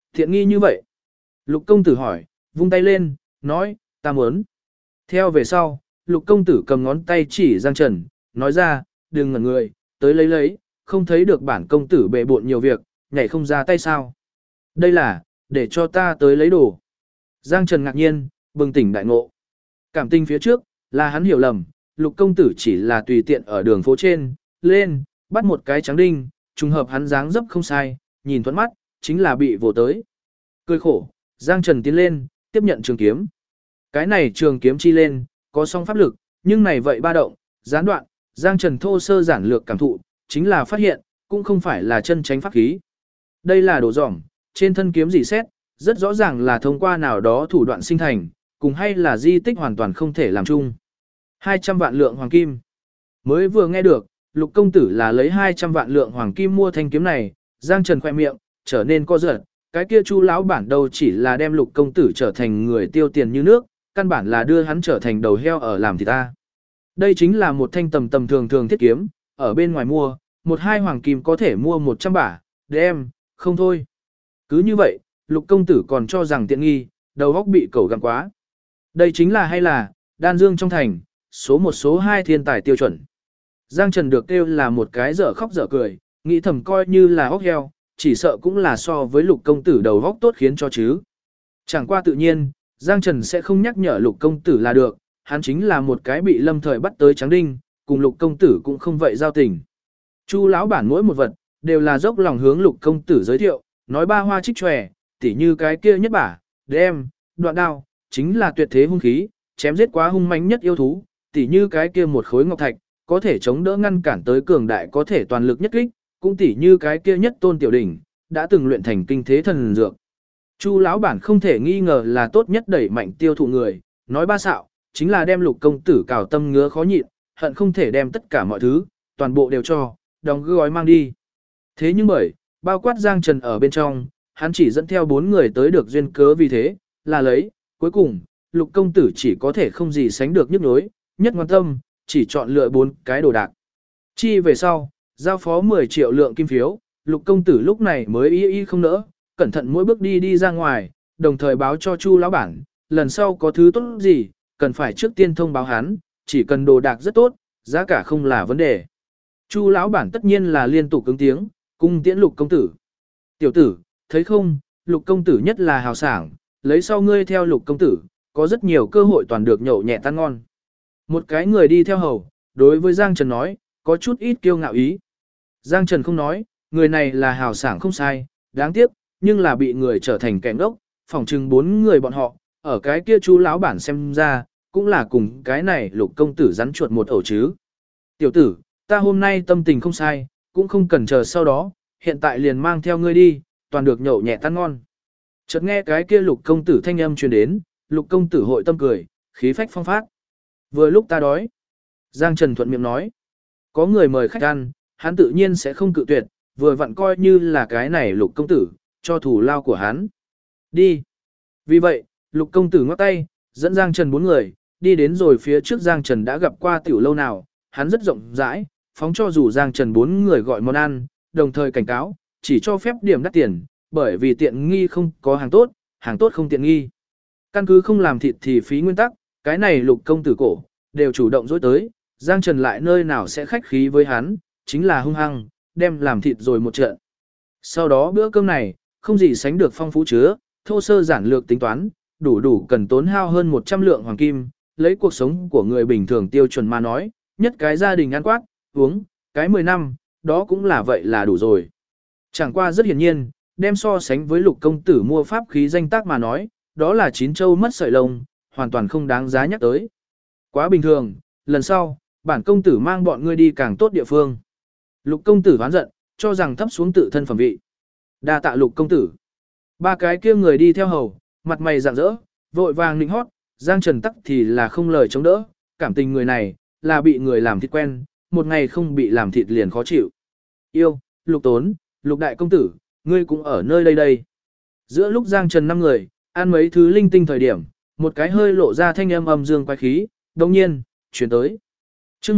Thiện nghi như vậy. Lục công tử hỏi, vung tay lên, nói, ta muốn. Theo về sau, lục công tử cầm ngón tay chỉ Giang Trần, nói ra, đừng ngẩn người, tới lấy, không thấy được bản công tử bệ bộn nhiều việc, nhảy không ra tay sao. Đây là, để cho ta tới lấy đồ. Giang Trần ngạc nhiên, bừng tỉnh đại ngộ. Cảm tình phía trước, là hắn hiểu lầm, lục công tử chỉ là tùy tiện ở đường phố trên, lên, bắt một cái trắng đinh, trùng hợp hắn dáng dấp không sai, nhìn thuẫn mắt, chính là bị vồ tới. Cười khổ, Giang Trần tiến lên, tiếp nhận trường kiếm. Cái này trường kiếm chi lên, có song pháp lực, nhưng này vậy ba động, gián đoạn, Giang Trần thô sơ giản lược cảm thụ, chính là phát hiện, cũng không phải là chân tránh pháp khí. Đây là đồ dỏm, trên thân kiếm dị xét, rất rõ ràng là thông qua nào đó thủ đoạn sinh thành, cùng hay là di tích hoàn toàn không thể làm chung. 200 vạn lượng hoàng kim. Mới vừa nghe được, lục công tử là lấy 200 vạn lượng hoàng kim mua thanh kiếm này, Giang Trần khoe miệng, trở nên co giật, cái kia Chu lão bản đâu chỉ là đem lục công tử trở thành người tiêu tiền như nước, căn bản là đưa hắn trở thành đầu heo ở làm thịt ta. Đây chính là một thanh tầm tầm thường thường thiết kiếm, ở bên ngoài mua, một hai hoàng kim có thể mua 100 bả, đem, không thôi. Cứ như vậy, lục công tử còn cho rằng tiện nghi, đầu óc bị cẩu gặm quá. Đây chính là hay là, đan dương trong thành, số 1 số 2 thiên tài tiêu chuẩn. Giang Trần được kêu là một cái dở khóc dở cười, nghĩ thầm coi như là óc heo, chỉ sợ cũng là so với lục công tử đầu óc tốt khiến cho chứ. Chẳng qua tự nhiên, Giang Trần sẽ không nhắc nhở lục công tử là được, hắn chính là một cái bị lâm thời bắt tới trắng đinh, cùng lục công tử cũng không vậy giao tình. Chu lão bản mỗi một vật, đều là dốc lòng hướng lục công tử giới thiệu, nói ba hoa trích tròe, tỉ như cái kia nhất bả, đem, đoạn đao, chính là tuyệt thế hung khí, chém giết quá hung mãnh nhất yêu thú, tỉ như cái kia một khối ngọc thạch, có thể chống đỡ ngăn cản tới cường đại có thể toàn lực nhất kích, cũng tỉ như cái kia nhất tôn tiểu đỉnh, đã từng luyện thành kinh thế thần dược. Chu lão bản không thể nghi ngờ là tốt nhất đẩy mạnh tiêu thụ người, nói ba xạo, chính là đem lục công tử cào tâm ngứa khó nhịn, hận không thể đem tất cả mọi thứ, toàn bộ đều cho, đóng gói mang đi. Thế nhưng bởi, bao quát Giang Trần ở bên trong, hắn chỉ dẫn theo 4 người tới được duyên cớ vì thế, là lấy, cuối cùng, lục công tử chỉ có thể không gì sánh được nhức nhối, nhất ngoan tâm, chỉ chọn lựa 4 cái đồ đạc. Chi về sau, giao phó 10 triệu lượng kim phiếu, lục công tử lúc này mới y không nỡ, cẩn thận mỗi bước đi ra ngoài, đồng thời báo cho Chu lão bản, lần sau có thứ tốt gì, cần phải trước tiên thông báo hắn, chỉ cần đồ đạc rất tốt, giá cả không là vấn đề. Chu lão bản tất nhiên là liên tục ứng tiếng, cung tiễn lục công tử. Tiểu tử, thấy không, lục công tử nhất là hào sảng, lấy sau ngươi theo lục công tử, có rất nhiều cơ hội toàn được nhậu nhẹ tan ngon. Một cái người đi theo hầu, đối với Giang Trần nói, có chút ít kiêu ngạo ý. Giang Trần không nói, người này là hào sảng không sai, đáng tiếc, nhưng là bị người trở thành kẻ ngốc, phỏng chừng 4 người bọn họ, ở cái kia Chu lão bản xem ra, cũng là cùng cái này lục công tử rắn chuột một ổ chứ. Tiểu tử, ta hôm nay tâm tình không sai, cũng không cần chờ sau đó, hiện tại liền mang theo ngươi đi, toàn được nhậu nhẹ tan ngon. Chợt nghe cái kia lục công tử thanh âm truyền đến, lục công tử hội tâm cười, khí phách phong phát. Vừa lúc ta đói. Giang Trần thuận miệng nói. Có người mời khách ăn, hắn tự nhiên sẽ không cự tuyệt, vừa vặn coi như là cái này lục công tử, cho thủ lao của hắn. Đi. Vì vậy, lục công tử ngoắc tay, dẫn Giang Trần 4 người, đi đến rồi phía trước Giang Trần đã gặp qua tiểu lâu nào, hắn rất rộng rãi, phóng cho dù Giang Trần 4 người gọi món ăn, đồng thời cảnh cáo, chỉ cho phép điểm đắt tiền, bởi vì tiện nghi không có hàng tốt không tiện nghi. Căn cứ không làm thịt thì phí nguyên tắc, cái này lục công tử cổ, đều chủ động dối tới, Giang Trần lại nơi nào sẽ khách khí với hắn, chính là hung hăng, đem làm thịt rồi một trận. Sau đó bữa cơm này, không gì sánh được phong phú chứa, thô sơ giản lược tính toán, đủ cần tốn hao hơn 100 lượng hoàng kim, lấy cuộc sống của người bình thường tiêu chuẩn mà nói, nhất cái gia đình ăn quát, uống, cái 10 năm, đó cũng là vậy là đủ rồi. Chẳng qua rất hiển nhiên, đem so sánh với lục công tử mua pháp khí danh tác mà nói, đó là chín châu mất sợi lông, hoàn toàn không đáng giá nhắc tới. Quá bình thường, lần sau, bản công tử mang bọn ngươi đi càng tốt địa phương. Lục công tử hoán giận, cho rằng thấp xuống tự thân phẩm vị. Đa tạ lục công tử. 3 cái kia người đi theo hầu, mặt mày rạng rỡ, vội vàng nịnh hót, Giang Trần tắc thì là không lời chống đỡ, cảm tình người này, là bị người làm thịt quen, một ngày không bị làm thịt liền khó chịu. Yêu, lục tốn, lục đại công tử, ngươi cũng ở nơi đây đây. Giữa lúc Giang Trần 5 người, ăn mấy thứ linh tinh thời điểm, một cái hơi lộ ra thanh âm âm dương quái khí, đồng nhiên, chuyển tới. Trước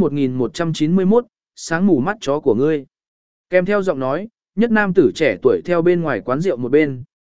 1191, sáng mù mắt chó của ngươi. Kèm theo giọng nói, nhất nam tử trẻ tuổi theo bên ngoài quán rượu một bên,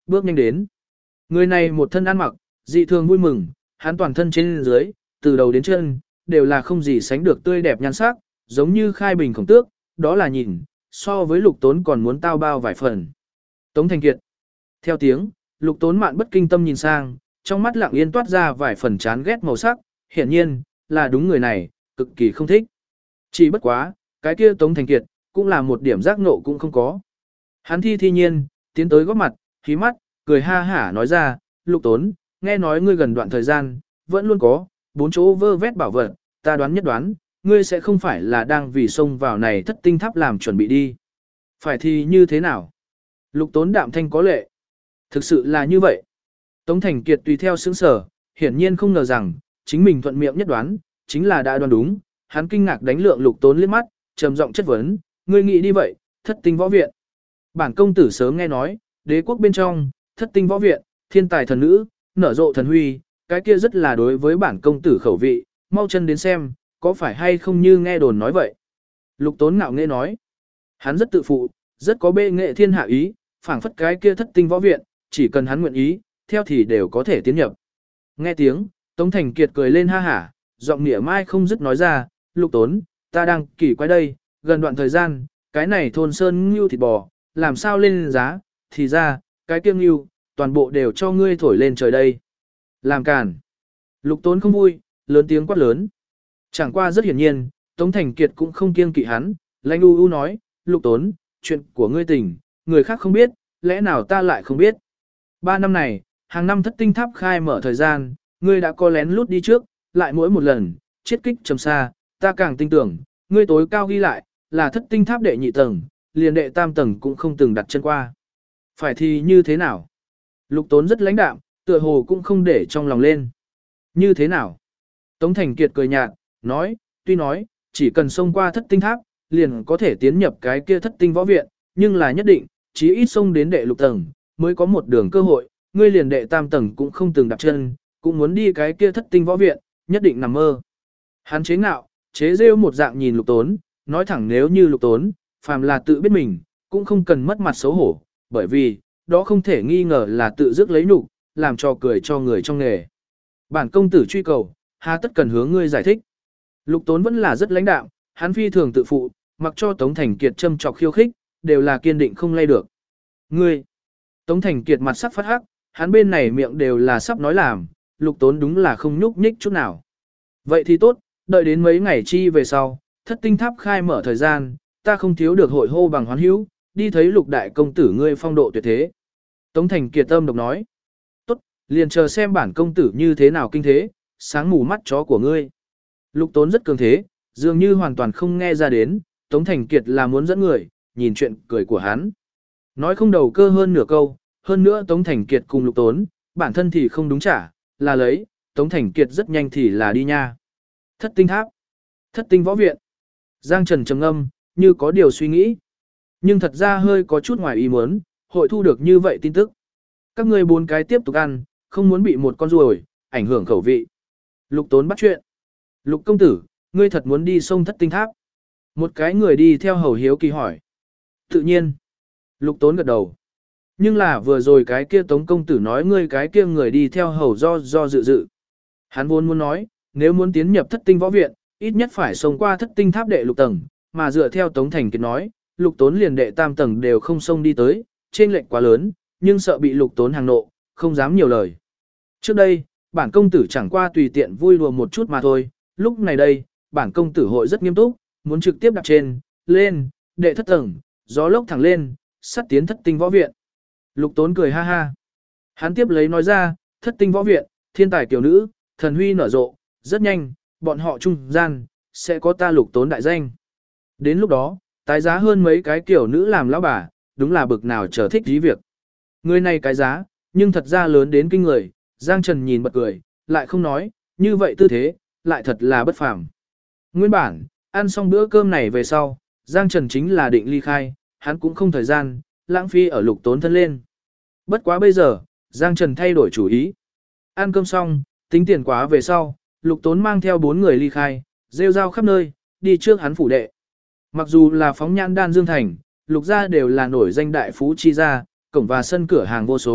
bước nhanh đến. Người này một thân ăn mặc, dị thường vui mừng, hắn toàn thân trên dưới, từ đầu đến chân, đều là không gì sánh được tươi đẹp nhan sắc, giống như khai bình khổng tước, đó là nhìn, so với Lục Tốn còn muốn tao bao vài phần. Tống Thành Kiệt. Theo tiếng, Lục Tốn mạn bất kinh tâm nhìn sang, trong mắt lặng yên toát ra vài phần chán ghét màu sắc, hiển nhiên, là đúng người này, cực kỳ không thích. Chỉ bất quá, cái kia Tống Thành Kiệt, cũng là một điểm giác ngộ cũng không có. Hắn thi nhiên, tiến tới góp mặt, khí mắt, cười ha hả nói ra, Lục Tốn, nghe nói ngươi gần đoạn thời gian, vẫn luôn có, 4 chỗ vơ vét bảo vật, ta đoán nhất đoán, ngươi sẽ không phải là đang vì xông vào này thất tinh tháp làm chuẩn bị đi. Phải thì như thế nào? Lục Tốn đạm thanh có lệ. Thực sự là như vậy. Tống Thành Kiệt tùy theo sững sở, hiển nhiên không ngờ rằng, chính mình thuận miệng nhất đoán, chính là đã đoán đúng. Hắn kinh ngạc đánh lượng Lục Tốn liếc mắt, trầm giọng chất vấn, ngươi nghĩ đi vậy, thất tinh võ viện. Bản công tử sớm nghe nói, đế quốc bên trong, thất tinh võ viện, thiên tài thần nữ, nở rộ thần huy, cái kia rất là đối với bản công tử khẩu vị, mau chân đến xem, có phải hay không như nghe đồn nói vậy. Lục Tốn ngạo nghễ nói, hắn rất tự phụ, rất có bệ nghệ thiên hạ ý, phảng phất cái kia thất tinh võ viện, chỉ cần hắn nguyện ý, theo thì đều có thể tiến nhập. Nghe tiếng, Tống Thành Kiệt cười lên ha hả, giọng nghĩa mai không dứt nói ra, Lục Tốn, ta đang kỳ quái đây, gần đoạn thời gian, cái này thôn sơn ngưu thịt bò, làm sao lên giá, thì ra, cái kiêng ngưu, toàn bộ đều cho ngươi thổi lên trời đây. Làm càn. Lục Tốn không vui, lớn tiếng quát lớn. Chẳng qua rất hiển nhiên, Tống Thành Kiệt cũng không kiêng kỵ hắn, lanh u nói, Lục Tốn, chuyện của ngươi tình, người khác không biết, lẽ nào ta lại không biết. 3 năm này, hàng năm thất tinh tháp khai mở thời gian, ngươi đã có lén lút đi trước, lại mỗi một lần, chiết kích trầm xa, ta càng tin tưởng, ngươi tối cao ghi lại, là thất tinh tháp đệ nhị tầng, liền đệ tam tầng cũng không từng đặt chân qua. Phải thì như thế nào? Lục Tốn rất lãnh đạm, tựa hồ cũng không để trong lòng lên. Như thế nào? Tống Thành Kiệt cười nhạt, nói, tuy nói, chỉ cần xông qua thất tinh tháp, liền có thể tiến nhập cái kia thất tinh võ viện, nhưng là nhất định, chí ít xông đến đệ lục tầng, mới có một đường cơ hội, ngươi liền đệ tam tầng cũng không từng đặt chân, cũng muốn đi cái kia thất tinh võ viện, nhất định nằm mơ. Hắn chế ngạo, chế rêu một dạng nhìn Lục Tốn, nói thẳng nếu như Lục Tốn, phàm là tự biết mình, cũng không cần mất mặt xấu hổ, bởi vì, đó không thể nghi ngờ là tự dứt lấy nhục, làm cho cười cho người trong nghề. Bản công tử truy cầu, hà tất cần hướng ngươi giải thích. Lục Tốn vẫn là rất lãnh đạm, hắn phi thường tự phụ, mặc cho Tống Thành Kiệt châm chọc khiêu khích, đều là kiên định không lay được. Ngươi! Tống Thành Kiệt mặt sắc phát hắc, hắn bên này miệng đều là sắp nói làm, Lục Tốn đúng là không nhúc nhích chút nào. Vậy thì tốt, đợi đến mấy ngày chi về sau, thất tinh tháp khai mở thời gian, ta không thiếu được hội hô bằng hoán hữu, đi thấy Lục đại công tử ngươi phong độ tuyệt thế. Tống Thành Kiệt âm độc nói, tốt, liền chờ xem bản công tử như thế nào kinh thế, sáng mù mắt chó của ngươi. Lục Tốn rất cường thế, dường như hoàn toàn không nghe ra đến, Tống Thành Kiệt là muốn dẫn người, nhìn chuyện cười của hắn. Nói không đầu cơ hơn nửa câu, hơn nữa Tống Thành Kiệt cùng Lục Tốn, bản thân thì không đúng trả, là lấy, Tống Thành Kiệt rất nhanh thì là đi nha. Thất tinh tháp, thất tinh võ viện. Giang Trần trầm ngâm, như có điều suy nghĩ. Nhưng thật ra hơi có chút ngoài ý muốn, hội thu được như vậy tin tức. Các ngươi 4 cái tiếp tục ăn, không muốn bị một con ruồi, ảnh hưởng khẩu vị. Lục Tốn bắt chuyện. Lục công tử, ngươi thật muốn đi sông thất tinh tháp. Một cái người đi theo hầu hiếu kỳ hỏi. Tự nhiên. Lục Tốn gật đầu. Nhưng là vừa rồi cái kia Tống công tử nói ngươi cái kia người đi theo hầu do dự. Hắn vốn muốn nói, nếu muốn tiến nhập thất tinh võ viện, ít nhất phải xông qua thất tinh tháp đệ lục tầng, mà dựa theo Tống Thành Kiệt nói, Lục Tốn liền đệ tam tầng đều không xông đi tới, trên lệnh quá lớn, nhưng sợ bị Lục Tốn hàng nộ, không dám nhiều lời. Trước đây, bản công tử chẳng qua tùy tiện vui đùa một chút mà thôi, lúc này đây, bản công tử hội rất nghiêm túc, muốn trực tiếp đặt trên, lên, đệ thất tầng, gió lốc thẳng lên, sắt tiến thất tinh võ viện. Lục Tốn cười ha ha. Hắn tiếp lấy nói ra, thất tinh võ viện, thiên tài tiểu nữ, thần huy nở rộ, rất nhanh, bọn họ trung gian, sẽ có ta Lục Tốn đại danh. Đến lúc đó, tái giá hơn mấy cái kiểu nữ làm lão bà, đúng là bực nào trở thích dí việc. Người này cái giá, nhưng thật ra lớn đến kinh người, Giang Trần nhìn bật cười, lại không nói, như vậy tư thế, lại thật là bất phàm. Nguyên bản, ăn xong bữa cơm này về sau, Giang Trần chính là định ly khai, hắn cũng không thời gian, lãng phí ở Lục Tốn thân lên. Bất quá bây giờ, Giang Trần thay đổi chủ ý. Ăn cơm xong, tính tiền quá về sau, Lục Tốn mang theo 4 người ly khai, rêu rao khắp nơi, đi trước hắn phủ đệ. Mặc dù là phóng nhãn đan dương thành, Lục gia đều là nổi danh đại phú chi gia, cổng và sân cửa hàng vô số,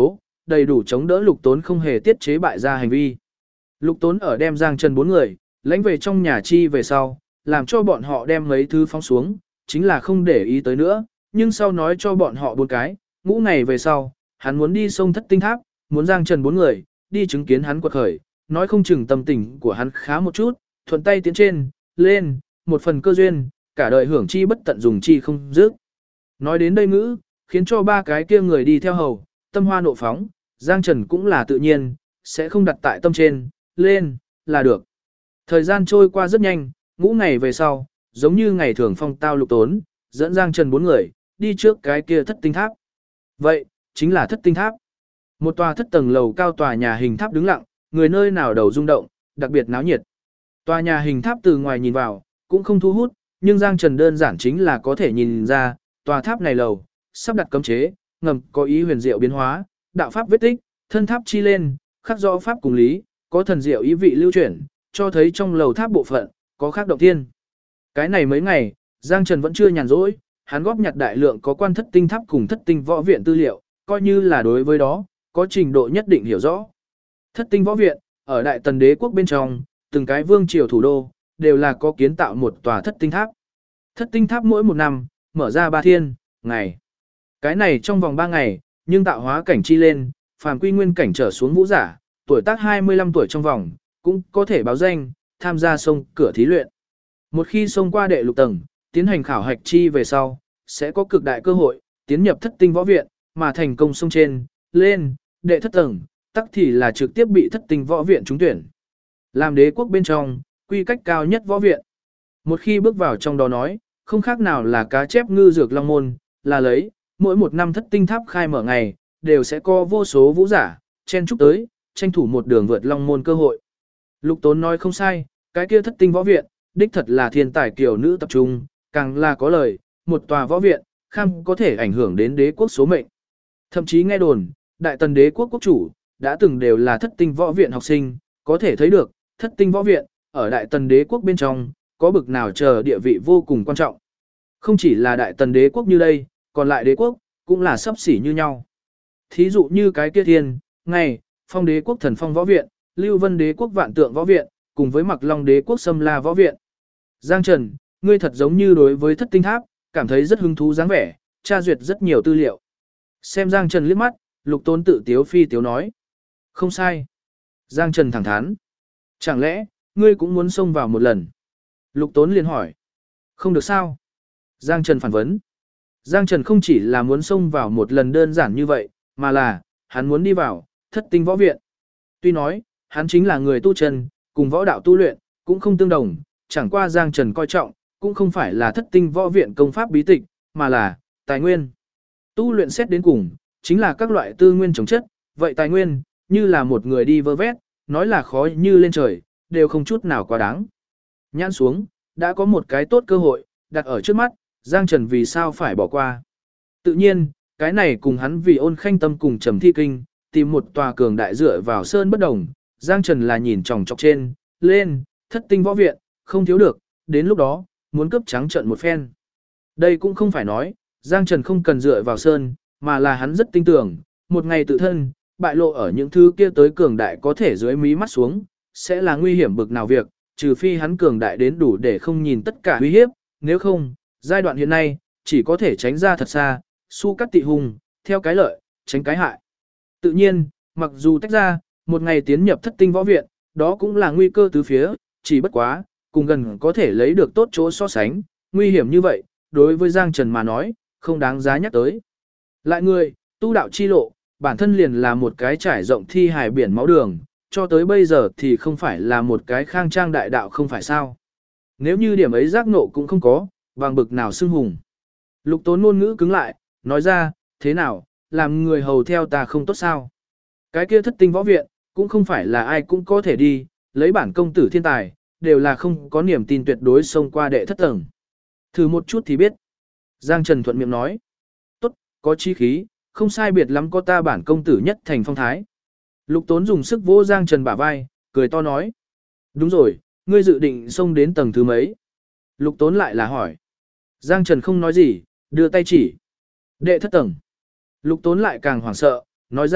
đầy đủ chống đỡ Lục Tốn không hề tiết chế bại ra hành vi. Lục Tốn ở đem Giang Trần 4 người, lãnh về trong nhà chi về sau, làm cho bọn họ đem mấy thứ phóng xuống, chính là không để ý tới nữa, nhưng sau nói cho bọn họ 4 cái, ngũ ngày về sau, hắn muốn đi sông Thất Tinh Tháp, muốn Giang Trần 4 người, đi chứng kiến hắn quật khởi, nói không chừng tâm tình của hắn khá một chút, thuận tay tiến trên, lên, một phần cơ duyên, cả đời hưởng chi bất tận dùng chi không dứt. Nói đến đây ngữ, khiến cho 3 cái kia người đi theo hầu, tâm hoa nộ phóng, Giang Trần cũng là tự nhiên, sẽ không đặt tại tâm trên, lên, là được. Thời gian trôi qua rất nhanh, ngũ ngày về sau, giống như ngày thường phong tao Lục Tốn, dẫn Giang Trần 4 người, đi trước cái kia Thất Tinh Tháp. Vậy, chính là Thất Tinh Tháp. Một tòa thất tầng lầu cao tòa nhà hình tháp đứng lặng, người nơi nào đầu rung động, đặc biệt náo nhiệt. Tòa nhà hình tháp từ ngoài nhìn vào, cũng không thu hút, nhưng Giang Trần đơn giản chính là có thể nhìn ra, tòa tháp này lầu, sắp đặt cấm chế, ngầm có ý huyền diệu biến hóa, đạo pháp vết tích, thân tháp chi lên, khắc rõ pháp cùng lý, có thần diệu ý vị lưu chuyển, cho thấy trong lầu tháp bộ phận, có khác động thiên. Cái này mấy ngày, Giang Trần vẫn chưa nhàn rỗi, hắn góp nhặt đại lượng có quan Thất Tinh Tháp cùng Thất Tinh Võ Viện tư liệu, coi như là đối với đó, có trình độ nhất định hiểu rõ. Thất Tinh Võ Viện, ở Đại Tần Đế quốc bên trong, từng cái vương triều thủ đô, đều là có kiến tạo một tòa Thất Tinh Tháp. Thất Tinh Tháp mỗi một năm, mở ra 3 thiên, ngày. Cái này trong vòng 3 ngày, nhưng tạo hóa cảnh chi lên, phàm quy nguyên cảnh trở xuống vũ giả, tuổi tác 25 tuổi trong vòng, cũng có thể báo danh, tham gia sông cửa thí luyện. Một khi xông qua đệ lục tầng, tiến hành khảo hạch chi về sau, sẽ có cực đại cơ hội, tiến nhập Thất Tinh Võ Viện, mà thành công xông trên, lên, đệ thất tầng, tắc thì là trực tiếp bị Thất Tinh Võ Viện trúng tuyển. Làm đế quốc bên trong, quy cách cao nhất võ viện. Một khi bước vào trong đó nói, không khác nào là cá chép ngư dược long môn, là lấy, mỗi một năm Thất Tinh Tháp khai mở ngày, đều sẽ có vô số vũ giả, chen chúc tới, tranh thủ một đường vượt long môn cơ hội. Lục Tốn nói không sai, cái kia Thất Tinh Võ Viện, đích thật là thiên tài kiều nữ tập trung, càng là có lời, một tòa võ viện, kham có thể ảnh hưởng đến đế quốc số mệnh. Thậm chí nghe đồn, Đại Tần Đế quốc quốc chủ, đã từng đều là Thất Tinh Võ Viện học sinh, có thể thấy được, Thất Tinh Võ Viện, ở Đại Tần Đế quốc bên trong, có bực nào chờ địa vị vô cùng quan trọng. Không chỉ là Đại Tần Đế quốc như đây, còn lại đế quốc, cũng là sấp xỉ như nhau. Thí dụ như cái kia thiên, ngày, Phong Đế quốc Thần Phong Võ Viện, Lưu Vân Đế quốc Vạn Tượng Võ Viện, cùng với Mặc Long Đế quốc Sâm La Võ Viện. Giang Trần, ngươi thật giống như đối với Thất Tinh Tháp, cảm thấy rất hứng thú dáng vẻ, tra duyệt rất nhiều tư liệu. Xem Giang Trần liếc mắt, Lục Tốn tự tiếu phi tiếu nói. Không sai. Giang Trần thẳng thắn. Chẳng lẽ, ngươi cũng muốn xông vào một lần? Lục Tốn liền hỏi. Không được sao? Giang Trần phản vấn. Giang Trần không chỉ là muốn xông vào một lần đơn giản như vậy, mà là, hắn muốn đi vào, Thất Tinh Võ Viện. Tuy nói, hắn chính là người tu chân, cùng võ đạo tu luyện, cũng không tương đồng, chẳng qua Giang Trần coi trọng, cũng không phải là Thất Tinh Võ Viện công pháp bí tịch, mà là, tài nguyên. Tu luyện xét đến cùng, chính là các loại tư nguyên chống chất, vậy tài nguyên, như là một người đi vơ vét, nói là khó như lên trời, đều không chút nào quá đáng. Nhãn xuống, đã có một cái tốt cơ hội, đặt ở trước mắt, Giang Trần vì sao phải bỏ qua. Tự nhiên, cái này cùng hắn vì Ôn Khanh Tâm cùng Trầm Thi Kinh, tìm một tòa cường đại dựa vào sơn bất đồng, Giang Trần là nhìn tròng trọc trên, lên, Thất Tinh Võ Viện, không thiếu được, đến lúc đó, muốn cướp trắng trận một phen. Đây cũng không phải nói, Giang Trần không cần dựa vào sơn, mà là hắn rất tin tưởng, một ngày tự thân, bại lộ ở những thứ kia tới cường đại có thể dưới mí mắt xuống, sẽ là nguy hiểm bực nào việc, trừ phi hắn cường đại đến đủ để không nhìn tất cả uy hiếp, nếu không, giai đoạn hiện nay, chỉ có thể tránh ra thật xa, su cắt tị hùng, theo cái lợi, tránh cái hại. Tự nhiên, mặc dù tách ra, một ngày tiến nhập Thất Tinh Võ Viện, đó cũng là nguy cơ tứ phía, chỉ bất quá, cùng gần có thể lấy được tốt chỗ so sánh, nguy hiểm như vậy, đối với Giang Trần mà nói, không đáng giá nhắc tới. Lại người, tu đạo chi lộ, bản thân liền là một cái trải rộng thi hài biển máu đường, cho tới bây giờ thì không phải là một cái khang trang đại đạo không phải sao. Nếu như điểm ấy giác ngộ cũng không có, vàng bực nào xưng hùng. Lục Tốn ngôn ngữ cứng lại, nói ra, thế nào, làm người hầu theo ta không tốt sao. Cái kia Thất Tinh Võ Viện, cũng không phải là ai cũng có thể đi, lấy bản công tử thiên tài, đều là không có niềm tin tuyệt đối xông qua đệ thất tầng. Thử một chút thì biết. Giang Trần thuận miệng nói. Tốt, có chí khí, không sai biệt lắm có ta bản công tử nhất thành phong thái. Lục Tốn dùng sức vỗ Giang Trần bả vai, cười to nói. Đúng rồi, ngươi dự định xông đến tầng thứ mấy? Lục Tốn lại là hỏi. Giang Trần không nói gì, đưa tay chỉ. Đệ thất tầng. Lục Tốn lại càng hoảng sợ, nói ra,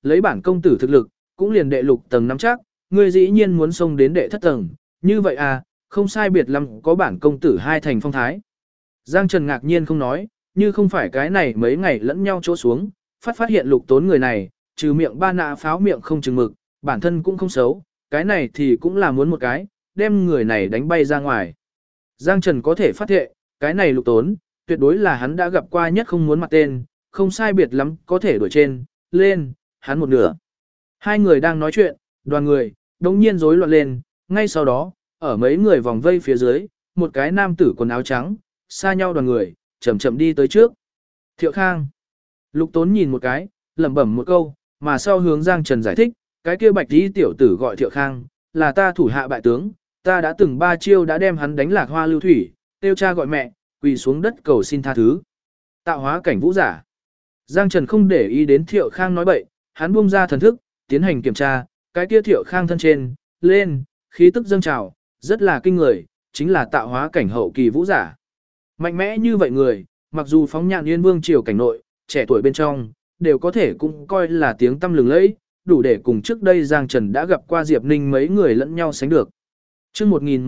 lấy bản công tử thực lực, cũng liền đệ lục tầng nắm chắc, ngươi dĩ nhiên muốn xông đến đệ thất tầng, như vậy à, không sai biệt lắm có bản công tử hai thành phong thái. Giang Trần ngạc nhiên không nói, như không phải cái này mấy ngày lẫn nhau chỗ xuống, phát hiện Lục Tốn người này, trừ miệng ba nạ pháo miệng không chừng mực, bản thân cũng không xấu, cái này thì cũng là muốn một cái, đem người này đánh bay ra ngoài. Giang Trần có thể phát hiện, cái này Lục Tốn, tuyệt đối là hắn đã gặp qua nhất không muốn mặt tên, không sai biệt lắm có thể đuổi trên, lên, hắn một nửa. Hai người đang nói chuyện, đoàn người, đống nhiên rối loạn lên, ngay sau đó, ở mấy người vòng vây phía dưới, một cái nam tử quần áo trắng, xa nhau đoàn người, chậm chậm đi tới trước. Thiệu Khang. Lục Tốn nhìn một cái, lẩm bẩm một câu, mà sau hướng Giang Trần giải thích, cái kia bạch y tiểu tử gọi Thiệu Khang, là ta thủ hạ bại tướng, ta đã từng 3 chiêu đã đem hắn đánh lạc hoa lưu thủy, tiêu cha gọi mẹ, quỳ xuống đất cầu xin tha thứ. Tạo hóa cảnh vũ giả. Giang Trần không để ý đến Thiệu Khang nói bậy, hắn buông ra thần thức, tiến hành kiểm tra, cái kia Thiệu Khang thân trên, lên, khí tức dâng trào, rất là kinh người, chính là tạo hóa cảnh hậu kỳ vũ giả. Mạnh mẽ như vậy người, mặc dù phóng nhạn Yên Vương triều cảnh nội, trẻ tuổi bên trong, đều có thể cũng coi là tiếng tăm lừng lẫy, đủ để cùng trước đây Giang Trần đã gặp qua Diệp Ninh mấy người lẫn nhau sánh được. Chương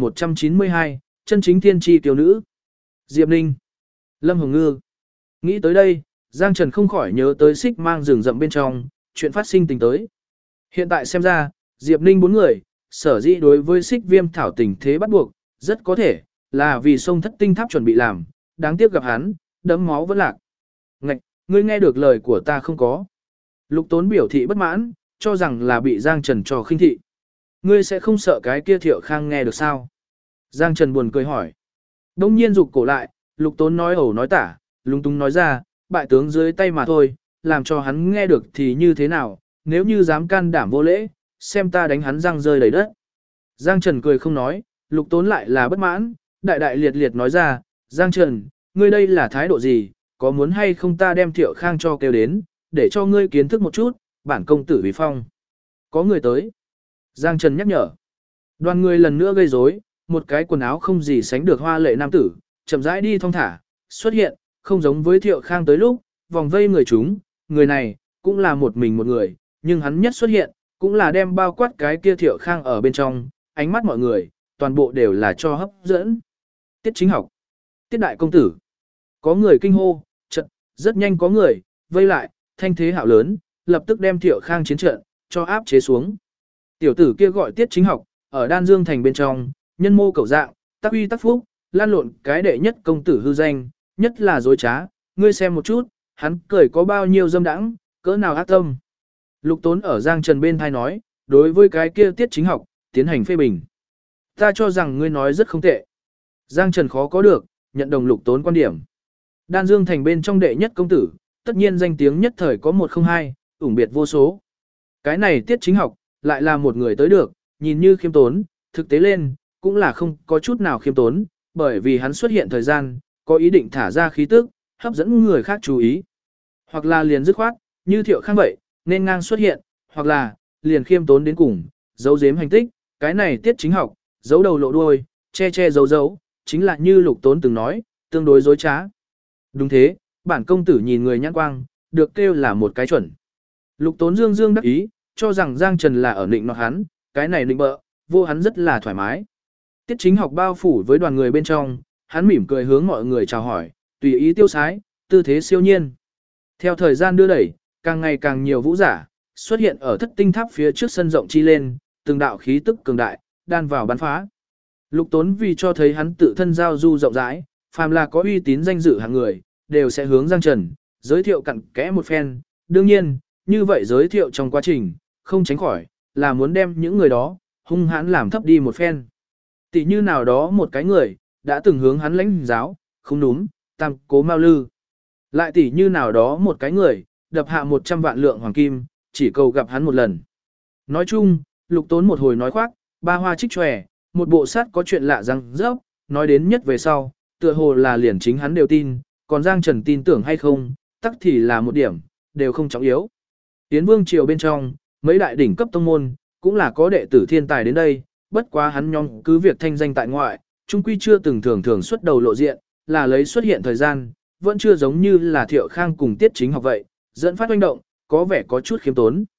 1192, chân chính thiên tri tiểu nữ. Diệp Ninh, Lâm Hồng Ngư. Nghĩ tới đây, Giang Trần không khỏi nhớ tới xích mang rừng rậm bên trong, chuyện phát sinh tình tới. Hiện tại xem ra, Diệp Ninh 4 người, sở dĩ đối với xích viêm thảo tình thế bắt buộc, rất có thể là vì sông thất tinh tháp chuẩn bị làm, đáng tiếc gặp hắn, đẫm máu vẫn lạc. Ngạch, ngươi nghe được lời của ta không có. Lục Tốn biểu thị bất mãn, cho rằng là bị Giang Trần trò khinh thị. Ngươi sẽ không sợ cái kia Thiệu Khang nghe được sao? Giang Trần buồn cười hỏi. Đông nhiên rụt cổ lại, Lục Tốn nói ẩu nói tả, lung tung nói ra, bại tướng dưới tay mà thôi, làm cho hắn nghe được thì như thế nào, nếu như dám can đảm vô lễ, xem ta đánh hắn răng rơi đầy đất. Giang Trần cười không nói, Lục Tốn lại là bất mãn, đại đại liệt liệt nói ra, Giang Trần, ngươi đây là thái độ gì, có muốn hay không ta đem Thiệu Khang cho kêu đến, để cho ngươi kiến thức một chút, bản công tử vì phong. Có người tới. Giang Trần nhắc nhở. Đoàn người lần nữa gây rối, một cái quần áo không gì sánh được hoa lệ nam tử, chậm rãi đi thong thả, xuất hiện, không giống với Thiệu Khang tới lúc, vòng vây người chúng, người này, cũng là một mình một người, nhưng hắn nhất xuất hiện, cũng là đem bao quát cái kia Thiệu Khang ở bên trong, ánh mắt mọi người, toàn bộ đều là cho hấp dẫn. Tiết Chính Học. Tiết đại công tử. Có người kinh hô, trận, rất nhanh có người, vây lại, thanh thế hạo lớn, lập tức đem Thiệu Khang chiến trận, cho áp chế xuống. Tiểu tử kia gọi Tiết Chính Học, ở Đan Dương thành bên trong, nhân mô cầu dạng, tác uy tác phúc, lan lộn cái đệ nhất công tử hư danh, nhất là dối trá, ngươi xem một chút, hắn cười có bao nhiêu dâm đãng, cỡ nào ác tâm. Lục Tốn ở Giang Trần bên thai nói, đối với cái kia Tiết Chính Học, tiến hành phê bình. Ta cho rằng ngươi nói rất không tệ. Giang Trần khó có được, nhận đồng Lục Tốn quan điểm. Đan Dương thành bên trong đệ nhất công tử, tất nhiên danh tiếng nhất thời có 102, ủng biệt vô số. Cái này Tiết Chính Học, lại là một người tới được, nhìn như khiêm tốn, thực tế lên, cũng là không có chút nào khiêm tốn, bởi vì hắn xuất hiện thời gian, có ý định thả ra khí tức, hấp dẫn người khác chú ý. Hoặc là liền dứt khoát, như Thiệu Khang vậy, nên ngang xuất hiện, hoặc là, liền khiêm tốn đến cùng, giấu giếm hành tích, cái này Tiết Chính Học, giấu đầu lộ đuôi, che che giấu giấu, chính là như Lục Tốn từng nói, tương đối dối trá. Đúng thế, bản công tử nhìn người nhãn quang, được kêu là một cái chuẩn. Lục Tốn dương dương đắc ý, cho rằng Giang Trần là ở nịnh nọt hắn, cái này nịnh bợ, vô hắn rất là thoải mái. Tiết Chính Học bao phủ với đoàn người bên trong, hắn mỉm cười hướng mọi người chào hỏi, tùy ý tiêu sái, tư thế siêu nhiên. Theo thời gian đưa đẩy, càng ngày càng nhiều vũ giả xuất hiện ở thất tinh tháp phía trước sân rộng chi lên, từng đạo khí tức cường đại, đan vào bắn phá. Lục Tốn vì cho thấy hắn tự thân giao du rộng rãi, phàm là có uy tín danh dự hạng người, đều sẽ hướng Giang Trần giới thiệu cặn kẽ một phen. Đương nhiên, như vậy giới thiệu trong quá trình, không tránh khỏi là muốn đem những người đó hung hãn làm thấp đi một phen. Tỷ như nào đó một cái người đã từng hướng hắn lãnh giáo, không đúng, tam cố Mao Lư. Lại tỷ như nào đó một cái người đập hạ 100 vạn lượng hoàng kim, chỉ cầu gặp hắn một lần. Nói chung, Lục Tốn một hồi nói khoác, ba hoa trích tròe, một bộ sát có chuyện lạ răng rớp, nói đến nhất về sau, tựa hồ là liền chính hắn đều tin, còn Giang Trần tin tưởng hay không, tắc thì là một điểm, đều không trọng yếu. Yến Vương triều bên trong, mấy đại đỉnh cấp tông môn, cũng là có đệ tử thiên tài đến đây, bất quá hắn nhóm cứ việc thanh danh tại ngoại, chung quy chưa từng thường xuất đầu lộ diện, là lấy xuất hiện thời gian, vẫn chưa giống như là Thiệu Khang cùng Tiết Chính Học vậy, dẫn phát hoành động, có vẻ có chút khiêm tốn.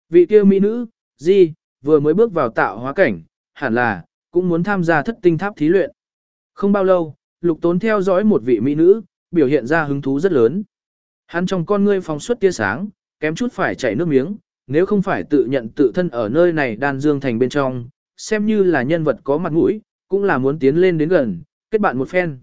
Vị kia mỹ nữ, gì, vừa mới bước vào tạo hóa cảnh, hẳn là, cũng muốn tham gia thất tinh tháp thí luyện. Không bao lâu, Lục Tốn theo dõi một vị mỹ nữ, biểu hiện ra hứng thú rất lớn. Hắn trong con ngươi phóng xuất tia sáng, kém chút phải chảy nước miếng, nếu không phải tự nhận tự thân ở nơi này đan dương thành bên trong, xem như là nhân vật có mặt mũi, cũng là muốn tiến lên đến gần, kết bạn một phen.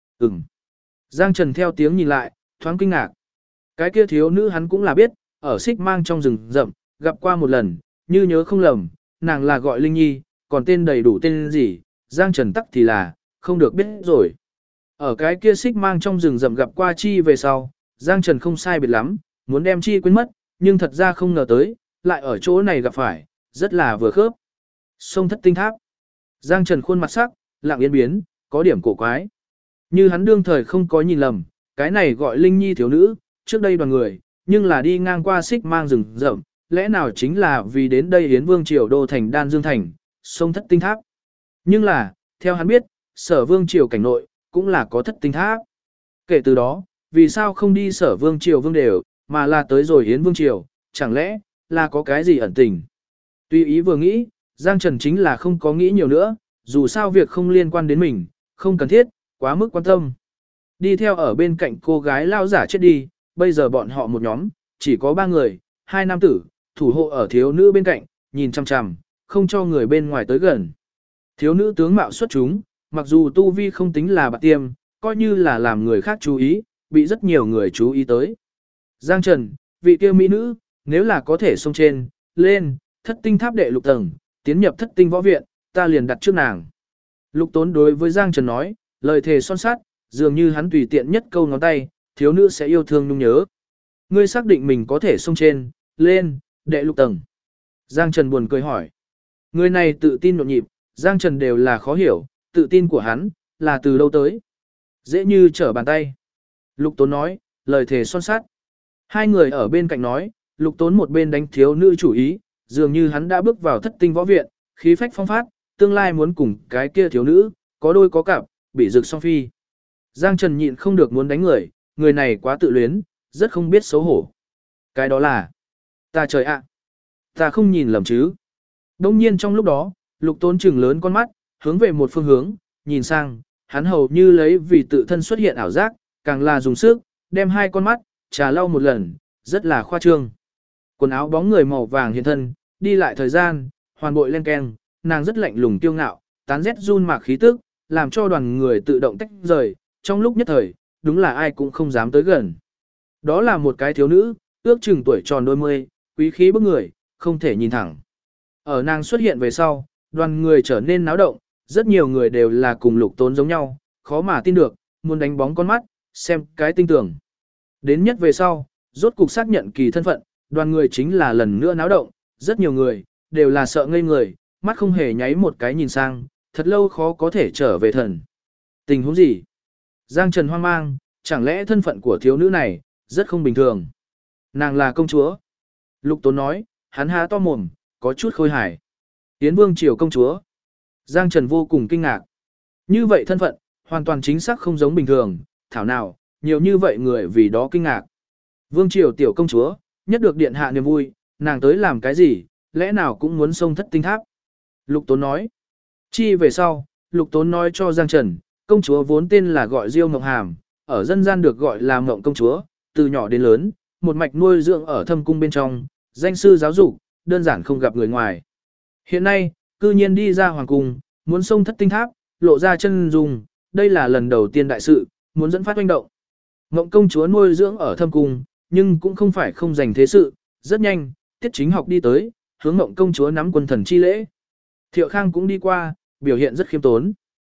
Giang Trần theo tiếng nhìn lại, thoáng kinh ngạc. Cái kia thiếu nữ hắn cũng là biết, ở xích mang trong rừng rậm, gặp qua một lần, như nhớ không lầm, nàng là gọi Linh Nhi, còn tên đầy đủ tên gì, Giang Trần tắc thì là, không được biết rồi. Ở cái kia xích mang trong rừng rậm gặp qua Chi về sau, Giang Trần không sai biệt lắm, muốn đem Chi quên mất, nhưng thật ra không ngờ tới, lại ở chỗ này gặp phải, rất là vừa khớp. Sông Thất Tinh Tháp. Giang Trần khuôn mặt sắc, lặng yên biến, có điểm cổ quái. Như hắn đương thời không có nhìn lầm, cái này gọi Linh Nhi thiếu nữ, trước đây đoàn người, nhưng là đi ngang qua xích mang rừng rậm, lẽ nào chính là vì đến đây Yến Vương Triều đô thành Đan Dương Thành, sông Thất Tinh Tháp. Nhưng là, theo hắn biết, Sở Vương Triều cảnh nội, cũng là có Thất Tinh Tháp. Kể từ đó, vì sao không đi Sở Vương Triều Vương đều, mà là tới rồi Yến Vương Triều, chẳng lẽ, là có cái gì ẩn tình. Tuy ý vừa nghĩ, Giang Trần chính là không có nghĩ nhiều nữa, dù sao việc không liên quan đến mình, không cần thiết, quá mức quan tâm. Đi theo ở bên cạnh cô gái lao giả chết đi, bây giờ bọn họ một nhóm, chỉ có 3 người, 2 nam tử, thủ hộ ở thiếu nữ bên cạnh, nhìn chằm chằm, không cho người bên ngoài tới gần. Thiếu nữ tướng mạo xuất chúng, mặc dù tu vi không tính là bạc tiêm, coi như là làm người khác chú ý, bị rất nhiều người chú ý tới. Giang Trần, vị kia mỹ nữ, nếu là có thể xông trên, lên, thất tinh tháp đệ lục tầng, tiến nhập thất tinh võ viện, ta liền đặt trước nàng. Lục Tốn đối với Giang Trần nói, lời thề son sát, dường như hắn tùy tiện nhất câu ngón tay, thiếu nữ sẽ yêu thương nhung nhớ. Ngươi xác định mình có thể xông trên, lên, đệ lục tầng. Giang Trần buồn cười hỏi. Người này tự tin nhộn nhịp, Giang Trần đều là khó hiểu, tự tin của hắn, là từ đâu tới. Dễ như trở bàn tay. Lục Tốn nói, lời thề son sát. Hai người ở bên cạnh nói, Lục Tốn một bên đánh thiếu nữ chủ ý, dường như hắn đã bước vào thất tinh võ viện, khí phách phong phát, tương lai muốn cùng cái kia thiếu nữ, có đôi có cặp, bị rực song phi. Giang Trần nhịn không được muốn đánh người, người này quá tự luyến, rất không biết xấu hổ. Cái đó là, ta trời ạ, ta không nhìn lầm chứ. Đông nhiên trong lúc đó, Lục Tốn trừng lớn con mắt, hướng về một phương hướng, nhìn sang, hắn hầu như lấy vì tự thân xuất hiện ảo giác, càng là dùng sức, đem 2 con mắt, trà lau một lần, rất là khoa trương. Quần áo bóng người màu vàng hiện thân, đi lại thời gian, hoàn bội len keng, nàng rất lạnh lùng tiêu ngạo, tán rét run mạc khí tức, làm cho đoàn người tự động tách rời, trong lúc nhất thời, đúng là ai cũng không dám tới gần. Đó là một cái thiếu nữ, ước chừng tuổi tròn đôi mươi, quý khí bức người, không thể nhìn thẳng. Ở nàng xuất hiện về sau, đoàn người trở nên náo động, rất nhiều người đều là cùng Lục Tốn giống nhau, khó mà tin được, muốn đánh bóng con mắt, xem cái tinh tưởng. Đến nhất về sau, rốt cục xác nhận kỳ thân phận, đoàn người chính là lần nữa náo động, rất nhiều người, đều là sợ ngây người, mắt không hề nháy một cái nhìn sang, thật lâu khó có thể trở về thần. Tình huống gì? Giang Trần hoang mang, chẳng lẽ thân phận của thiếu nữ này, rất không bình thường. Nàng là công chúa. Lục Tốn nói, hắn há to mồm, có chút khôi hài. Yến Vương Triều công chúa. Giang Trần vô cùng kinh ngạc. Như vậy thân phận, hoàn toàn chính xác không giống bình thường, thảo nào, nhiều như vậy người vì đó kinh ngạc. Vương Triều tiểu công chúa, nhất được điện hạ niềm vui, nàng tới làm cái gì, lẽ nào cũng muốn xông thất tinh tháp. Lục Tốn nói. Chi về sau, Lục Tốn nói cho Giang Trần, công chúa vốn tên là gọi Diêu Ngộng Hàm, ở dân gian được gọi là Ngộng công chúa, từ nhỏ đến lớn, một mạch nuôi dưỡng ở thâm cung bên trong, danh sư giáo dục, đơn giản không gặp người ngoài. Hiện nay, cư nhiên đi ra hoàng cung, muốn xông thất tinh tháp, lộ ra chân dung, đây là lần đầu tiên đại sự, muốn dẫn phát oanh động. Ngộng công chúa nuôi dưỡng ở thâm cung, nhưng cũng không phải không dành thế sự, rất nhanh, Tiết Chính Học đi tới, hướng Ngộng công chúa nắm quân thần chi lễ. Thiệu Khang cũng đi qua, biểu hiện rất khiêm tốn.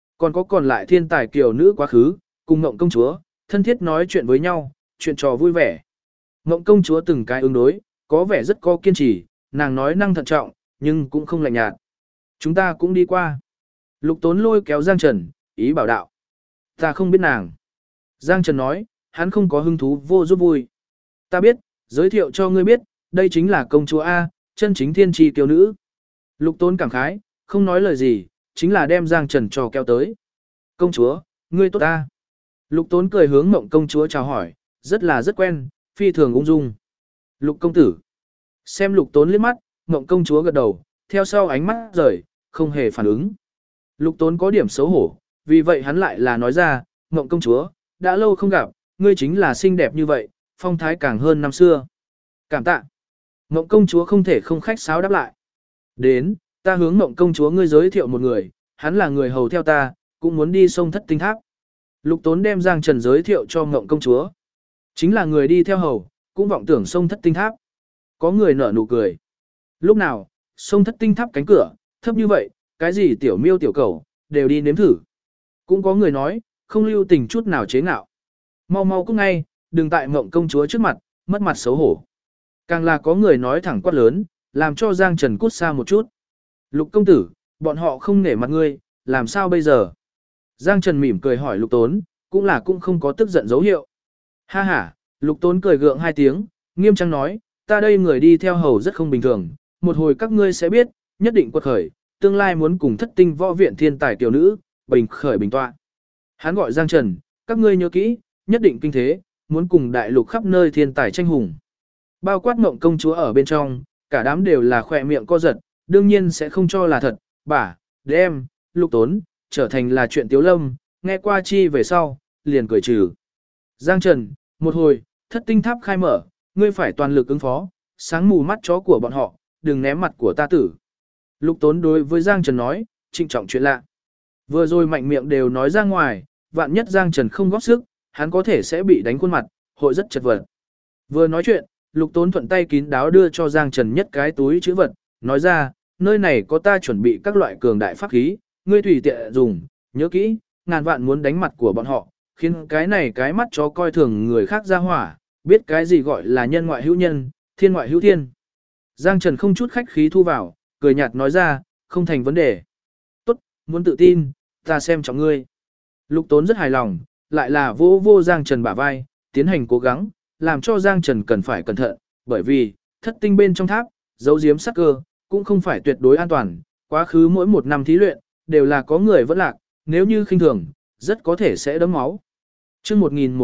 Còn lại thiên tài kiều nữ quá khứ, cùng Ngộng công chúa, thân thiết nói chuyện với nhau, chuyện trò vui vẻ. Ngộng công chúa từng cái ứng đối, có vẻ rất có kiên trì, nàng nói năng thận trọng, nhưng cũng không lạnh nhạt. Chúng ta cũng đi qua. Lục Tốn lôi kéo Giang Trần, ý bảo đạo. Ta không biết nàng. Giang Trần nói, hắn không có hứng thú vô giúp vui. Ta biết, giới thiệu cho ngươi biết, đây chính là công chúa A, chân chính thiên tri kiều nữ. Lục Tốn cảm khái, không nói lời gì, chính là đem Giang Trần cho kéo tới. Công chúa, ngươi tốt ta. Lục Tốn cười hướng Mộng công chúa chào hỏi, rất quen, phi thường ung dung. Lục công tử. Xem Lục Tốn liếc mắt, Ngộng công chúa gật đầu, theo sau ánh mắt rời, không hề phản ứng. Lục Tốn có điểm xấu hổ, vì vậy hắn lại là nói ra, Ngộng công chúa, đã lâu không gặp, ngươi chính là xinh đẹp như vậy, phong thái càng hơn năm xưa. Cảm tạ. Ngộng công chúa không thể không khách sáo đáp lại. Đến, ta hướng Ngộng công chúa ngươi giới thiệu một người, hắn là người hầu theo ta, cũng muốn đi sông Thất Tinh Tháp. Lục Tốn đem Giang Trần giới thiệu cho Ngộng công chúa. Chính là người đi theo hầu, cũng vọng tưởng sông Thất Tinh Tháp. Có người nở nụ cười. Lúc nào, sông Thất Tinh Tháp cánh cửa, thấp như vậy, cái gì tiểu miêu tiểu cầu, đều đi nếm thử. Cũng có người nói, không lưu tình chút nào chế ngạo. Mau mau cút ngay, đừng tại Ngộng công chúa trước mặt, mất mặt xấu hổ. Càng là có người nói thẳng quát lớn, làm cho Giang Trần cút xa một chút. Lục công tử, bọn họ không nể mặt ngươi, làm sao bây giờ? Giang Trần mỉm cười hỏi Lục Tốn, cũng không có tức giận dấu hiệu. Ha ha, Lục Tốn cười gượng hai tiếng, nghiêm trang nói, ta đây người đi theo hầu rất không bình thường, một hồi các ngươi sẽ biết, nhất định quật khởi, tương lai muốn cùng Thất Tinh võ viện thiên tài tiểu nữ, bình khởi bình tọa. Hắn gọi Giang Trần, các ngươi nhớ kỹ, nhất định kinh thế, muốn cùng đại lục khắp nơi thiên tài tranh hùng. Bao quát Ngộng công chúa ở bên trong, cả đám đều là khỏe miệng co giật, đương nhiên sẽ không cho là thật, đem, Lục Tốn, trở thành là chuyện tiếu lâm, nghe qua chi về sau, liền cười trừ. Giang Trần, một hồi, Thất Tinh Tháp khai mở, ngươi phải toàn lực ứng phó, sáng mù mắt chó của bọn họ, đừng ném mặt của ta tử. Lục Tốn đối với Giang Trần nói, trịnh trọng chuyện lạ. Vừa rồi mạnh miệng đều nói ra ngoài, vạn nhất Giang Trần không góp sức, hắn có thể sẽ bị đánh khuôn mặt, hội rất chật vật. Vừa nói chuyện, Lục Tốn thuận tay kín đáo đưa cho Giang Trần nhất cái túi chữ vật, nói ra, nơi này có ta chuẩn bị các loại cường đại pháp khí, ngươi tùy tiện dùng, nhớ kỹ, ngàn vạn muốn đánh mặt của bọn họ, khiến cái này cái mắt chó coi thường người khác ra hỏa, biết cái gì gọi là nhân ngoại hữu nhân, thiên ngoại hữu thiên. Giang Trần không chút khách khí thu vào, cười nhạt nói ra, không thành vấn đề. Tốt, muốn tự tin, ta xem trọng ngươi. Lục Tốn rất hài lòng, lại là vô Giang Trần bả vai, tiến hành cố gắng, làm cho Giang Trần cần phải cẩn thận, bởi vì, Thất Tinh bên trong tháp, giấu giếm sắc cơ, cũng không phải tuyệt đối an toàn, quá khứ mỗi một năm thí luyện, đều là có người vẫn lạc, nếu như khinh thường, rất có thể sẽ đấm máu. Chương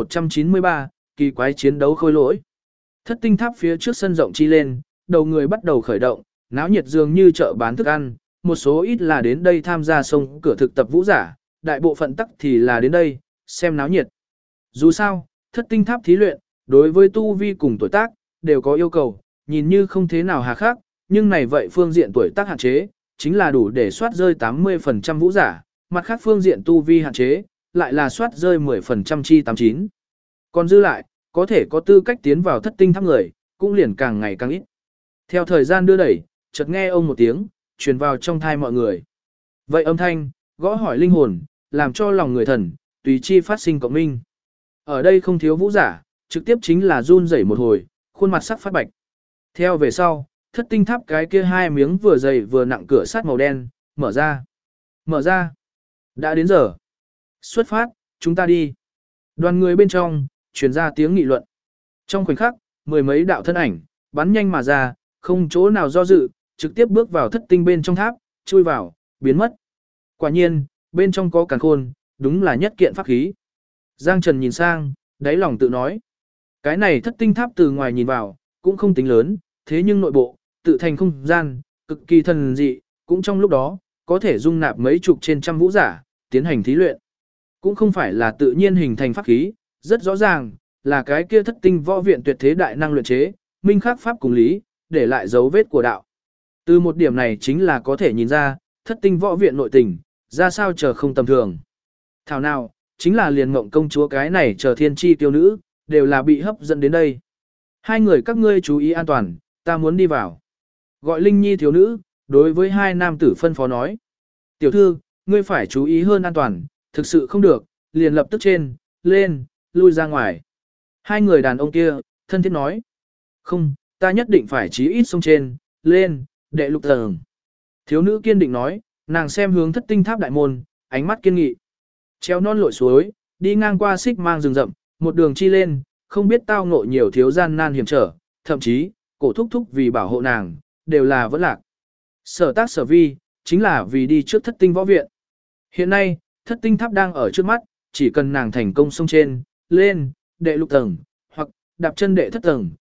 1193, kỳ quái chiến đấu khôi lỗi. Thất Tinh tháp phía trước sân rộng chi lên, đầu người bắt đầu khởi động, náo nhiệt dường như chợ bán thức ăn, một số ít là đến đây tham gia sông cửa thực tập vũ giả, đại bộ phận tắc thì là đến đây, xem náo nhiệt. Dù sao, Thất Tinh tháp thí luyện, đối với tu vi cùng tuổi tác, đều có yêu cầu, nhìn như không thế nào hà khắc, nhưng này vậy phương diện tuổi tác hạn chế, chính là đủ để soát rơi 80% vũ giả, mặt khác phương diện tu vi hạn chế, lại là soát rơi 10% chi 89. Còn dư lại, có thể có tư cách tiến vào Thất Tinh tháp người, cũng liền càng ngày càng ít. Theo thời gian đưa đẩy, chợt nghe ông một tiếng, truyền vào trong thai mọi người. Vậy âm thanh, gõ hỏi linh hồn, làm cho lòng người thần, tùy chi phát sinh cộng minh. Ở đây không thiếu vũ giả, trực tiếp chính là run rẩy một hồi, khuôn mặt sắc phát bạch. Theo về sau, Thất Tinh tháp cái kia hai miếng vừa dày vừa nặng cửa sắt màu đen, mở ra. Mở ra. Đã đến giờ. Xuất phát, chúng ta đi. Đoàn người bên trong, truyền ra tiếng nghị luận. Trong khoảnh khắc, mười mấy đạo thân ảnh, bắn nhanh mà ra, không chỗ nào do dự, trực tiếp bước vào Thất Tinh bên trong tháp, chui vào, biến mất. Quả nhiên, bên trong có càn khôn, đúng là nhất kiện pháp khí. Giang Trần nhìn sang, đáy lòng tự nói. Cái này Thất Tinh tháp từ ngoài nhìn vào, cũng không tính lớn, thế nhưng nội bộ, tự thành không gian, cực kỳ thần dị, cũng trong lúc đó, có thể dung nạp mấy chục trên trăm vũ giả, tiến hành thí luyện. Cũng không phải là tự nhiên hình thành pháp khí, rất rõ ràng, là cái kia Thất Tinh võ viện tuyệt thế đại năng luyện chế, minh khắc pháp cùng lý, để lại dấu vết của đạo. Từ một điểm này chính là có thể nhìn ra, Thất Tinh võ viện nội tình, ra sao chờ không tầm thường. Thảo nào, chính là liền Ngộng công chúa cái này chờ thiên chi tiêu nữ, đều là bị hấp dẫn đến đây. Hai người các ngươi chú ý an toàn, ta muốn đi vào. Gọi Linh Nhi thiếu nữ, đối với hai nam tử phân phó nói. Tiểu thư, ngươi phải chú ý hơn an toàn, thực sự không được, liền lập tức lên, lui ra ngoài. Hai người đàn ông kia, thân thiết nói. Không, ta nhất định phải chí ít sông lên, đệ lục tầng. Thiếu nữ kiên định nói, nàng xem hướng Thất Tinh tháp đại môn, ánh mắt kiên nghị. Treo non lội suối, đi ngang qua xích mang rừng rậm, một đường chi lên, không biết tao ngộ nhiều thiếu gian nan hiểm trở, thậm chí, cổ thúc thúc vì bảo hộ nàng, đều là vẫn lạc. Sở tác sở vi, chính là vì đi trước Thất Tinh võ viện. Hiện nay, Thất Tinh tháp đang ở trước mắt, chỉ cần nàng thành công sông lên, đệ lục tầng, hoặc đạp chân đệ thất tầng,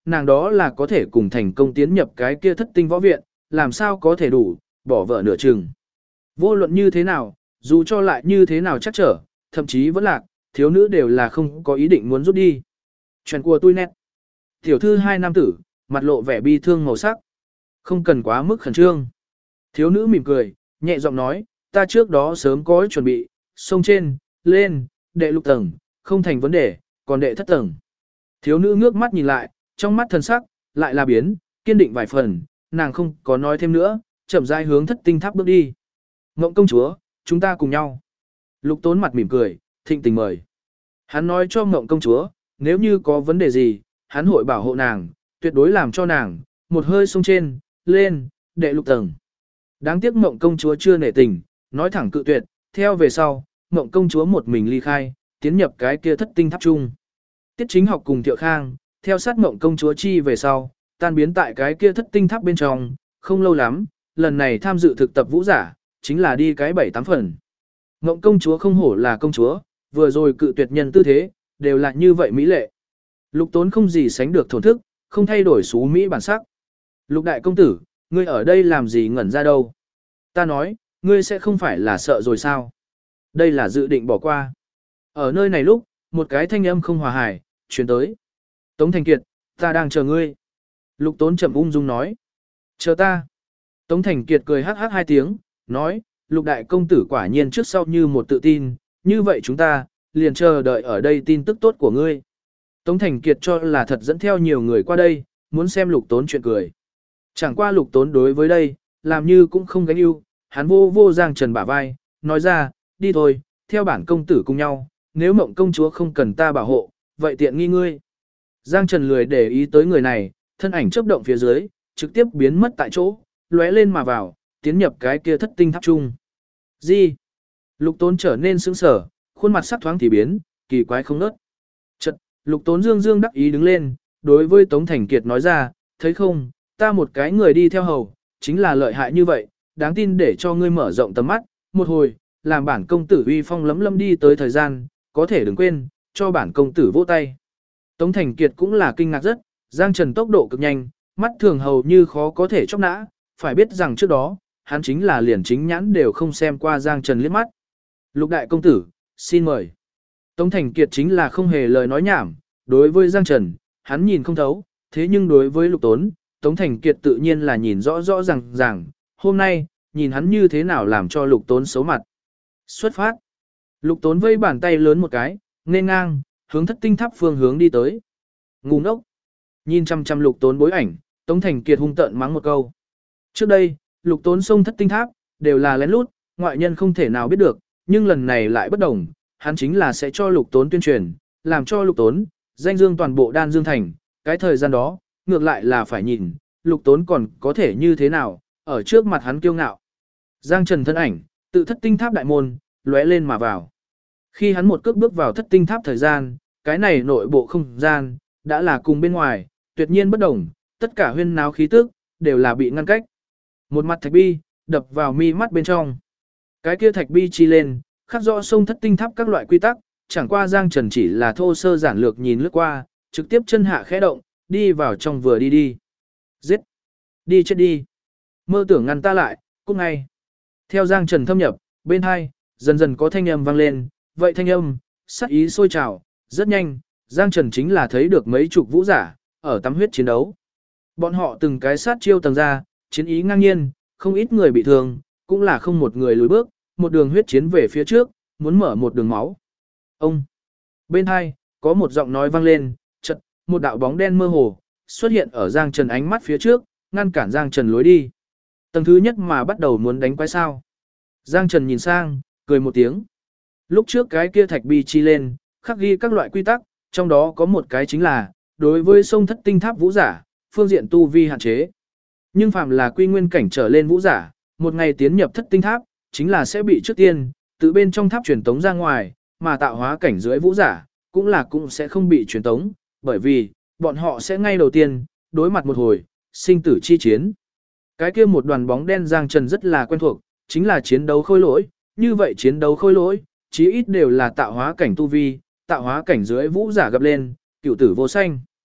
nàng đó là có thể cùng thành công tiến nhập cái kia thất tinh võ viện, làm sao có thể đủ, bỏ vợ nửa chừng. Vô luận như thế nào, dù cho lại như thế nào chắc trở, thậm chí vẫn lạc, thiếu nữ đều là không có ý định muốn rút đi. Chuyện của tôi nét. Tiểu thư hai nam tử, mặt lộ vẻ bi thương màu sắc. Không cần quá mức khẩn trương. Thiếu nữ mỉm cười, nhẹ giọng nói, ta trước đó sớm có chuẩn bị, sông trên, lên, đệ lục tầng, không thành vấn đề, còn đệ thất tầng. Thiếu nữ ngước mắt nhìn lại, trong mắt thần sắc, lại là biến, kiên định vài phần, nàng không có nói thêm nữa, chậm rãi hướng thất tinh tháp bước đi. Ngộng công chúa, chúng ta cùng nhau. Lục Tốn mặt mỉm cười, thịnh tình mời. Hắn nói cho Ngộng công chúa, nếu như có vấn đề gì, hắn hội bảo hộ nàng, tuyệt đối làm cho nàng, một hơi sông trên, lên, đệ lục tầng. Đáng tiếc Ngộng công chúa chưa nể tình, nói thẳng cự tuyệt, theo về sau, Ngộng công chúa một mình ly khai, tiến nhập cái kia thất tinh tháp chung. Tiết Chính Học cùng Thiệu Khang, theo sát Ngộng công chúa chi về sau, tan biến tại cái kia thất tinh tháp bên trong, không lâu lắm, lần này tham dự thực tập vũ giả, chính là đi cái 7-8 phần. Ngộng công chúa không hổ là công chúa, vừa rồi cự tuyệt nhân tư thế, đều là như vậy mỹ lệ. Lục Tốn không gì sánh được thổn thức, không thay đổi xú mỹ bản sắc. Lục đại công tử, ngươi ở đây làm gì ngẩn ra đâu? Ta nói, ngươi sẽ không phải là sợ rồi sao? Đây là dự định bỏ qua. Ở nơi này lúc, một cái thanh âm không hòa hài, truyền tới. Tống Thành Kiệt, ta đang chờ ngươi. Lục Tốn chậm ung dung nói. Chờ ta. Tống Thành Kiệt cười hắc hắc hai tiếng, nói, Lục đại công tử quả nhiên trước sau như một tự tin, như vậy chúng ta, liền chờ đợi ở đây tin tức tốt của ngươi. Tống Thành Kiệt cho là thật dẫn theo nhiều người qua đây, muốn xem Lục Tốn chuyện cười. Chẳng qua Lục Tốn đối với đây, làm như cũng không gánh ưu, hắn vô vô Giang Trần bả vai, nói ra, đi thôi, theo bản công tử cùng nhau, nếu Mộng công chúa không cần ta bảo hộ, vậy tiện nghi ngươi. Giang Trần lười để ý tới người này, thân ảnh chớp động phía dưới, trực tiếp biến mất tại chỗ, lóe lên mà vào, tiến nhập cái kia thất tinh tháp chung. Gì? Lục Tốn trở nên sững sờ, khuôn mặt sắc thoáng thì biến, kỳ quái không nớt. Chợt, Lục Tốn dương dương đắc ý đứng lên, đối với Tống Thành Kiệt nói ra, thấy không, ta một cái người đi theo hầu, chính là lợi hại như vậy, đáng tin để cho ngươi mở rộng tầm mắt, một hồi, làm bản công tử uy phong lấm lâm đi tới thời gian, có thể đừng quên, cho bản công tử vỗ tay. Tống Thành Kiệt cũng là kinh ngạc rất, Giang Trần tốc độ cực nhanh, mắt thường hầu như khó có thể chóc nã, phải biết rằng trước đó, hắn chính là liền chính nhãn đều không xem qua Giang Trần liếc mắt. Lục đại công tử, xin mời. Tống Thành Kiệt chính là không hề lời nói nhảm, đối với Giang Trần, hắn nhìn không thấu, thế nhưng đối với Lục Tốn, Tống Thành Kiệt tự nhiên là nhìn rõ rõ ràng, hôm nay, nhìn hắn như thế nào làm cho Lục Tốn xấu mặt. Xuất phát. Lục Tốn vây bàn tay lớn một cái, nên ngang, hướng thất tinh tháp phương hướng đi tới. Ngu ngốc. Nhìn chăm chăm Lục Tốn bối ảnh, Tống Thành Kiệt hung tợn mắng một câu. Trước đây, Lục Tốn xông thất tinh tháp, đều là lén lút, ngoại nhân không thể nào biết được, nhưng lần này lại bất đồng, hắn chính là sẽ cho Lục Tốn tuyên truyền, làm cho Lục Tốn, danh dương toàn bộ Đan Dương Thành, cái thời gian đó, ngược lại là phải nhìn, Lục Tốn còn có thể như thế nào, ở trước mặt hắn kiêu ngạo. Giang Trần thân ảnh, tự thất tinh tháp đại môn, lóe lên mà vào. Khi hắn một cước bước vào thất tinh tháp thời gian, cái này nội bộ không gian, đã là cùng bên ngoài, tuyệt nhiên bất đồng, tất cả huyên náo khí tức, đều là bị ngăn cách. Một mặt thạch bi, đập vào mi mắt bên trong. Cái kia thạch bi chi lên, khắc rõ sông thất tinh tháp các loại quy tắc, chẳng qua Giang Trần chỉ là thô sơ giản lược nhìn lướt qua, trực tiếp chân hạ khẽ động, đi vào trong vừa đi. Giết! Đi chết đi! Mơ tưởng ngăn ta lại, cút ngay. Theo Giang Trần thâm nhập, bên hai, dần dần có thanh âm vang lên, vậy thanh âm, sắc ý sôi trào, rất nhanh, Giang Trần chính là thấy được mấy chục vũ giả, ở tắm huyết chiến đấu. Bọn họ từng cái sát chiêu tầng ra, chiến ý ngang nhiên, không ít người bị thương, cũng là không một người lùi bước, một đường huyết chiến về phía trước, muốn mở một đường máu. Ông! Bên hai, có một giọng nói vang lên, chợt, một đạo bóng đen mơ hồ, xuất hiện ở Giang Trần ánh mắt phía trước, ngăn cản Giang Trần lối đi. Tầng thứ nhất mà bắt đầu muốn đánh quái sao. Giang Trần nhìn sang, cười một tiếng. Lúc trước cái kia thạch bi chi lên, khắc ghi các loại quy tắc, trong đó có một cái chính là, đối với sông thất tinh tháp vũ giả, phương diện tu vi hạn chế. Nhưng phạm là quy nguyên cảnh trở lên vũ giả, một ngày tiến nhập thất tinh tháp, chính là sẽ bị trước tiên, từ bên trong tháp truyền tống ra ngoài, mà tạo hóa cảnh dưới vũ giả, cũng sẽ không bị truyền tống, bởi vì, bọn họ sẽ ngay đầu tiên, đối mặt một hồi, sinh tử chi chiến. Cái kia một đoàn bóng đen Giang Trần rất là quen thuộc, chính là chiến đấu khôi lỗi, như vậy chiến đấu khôi lỗi, chí ít đều là tạo hóa cảnh tu vi, tạo hóa cảnh dưới vũ giả gặp lên, cựu tử vô sanh.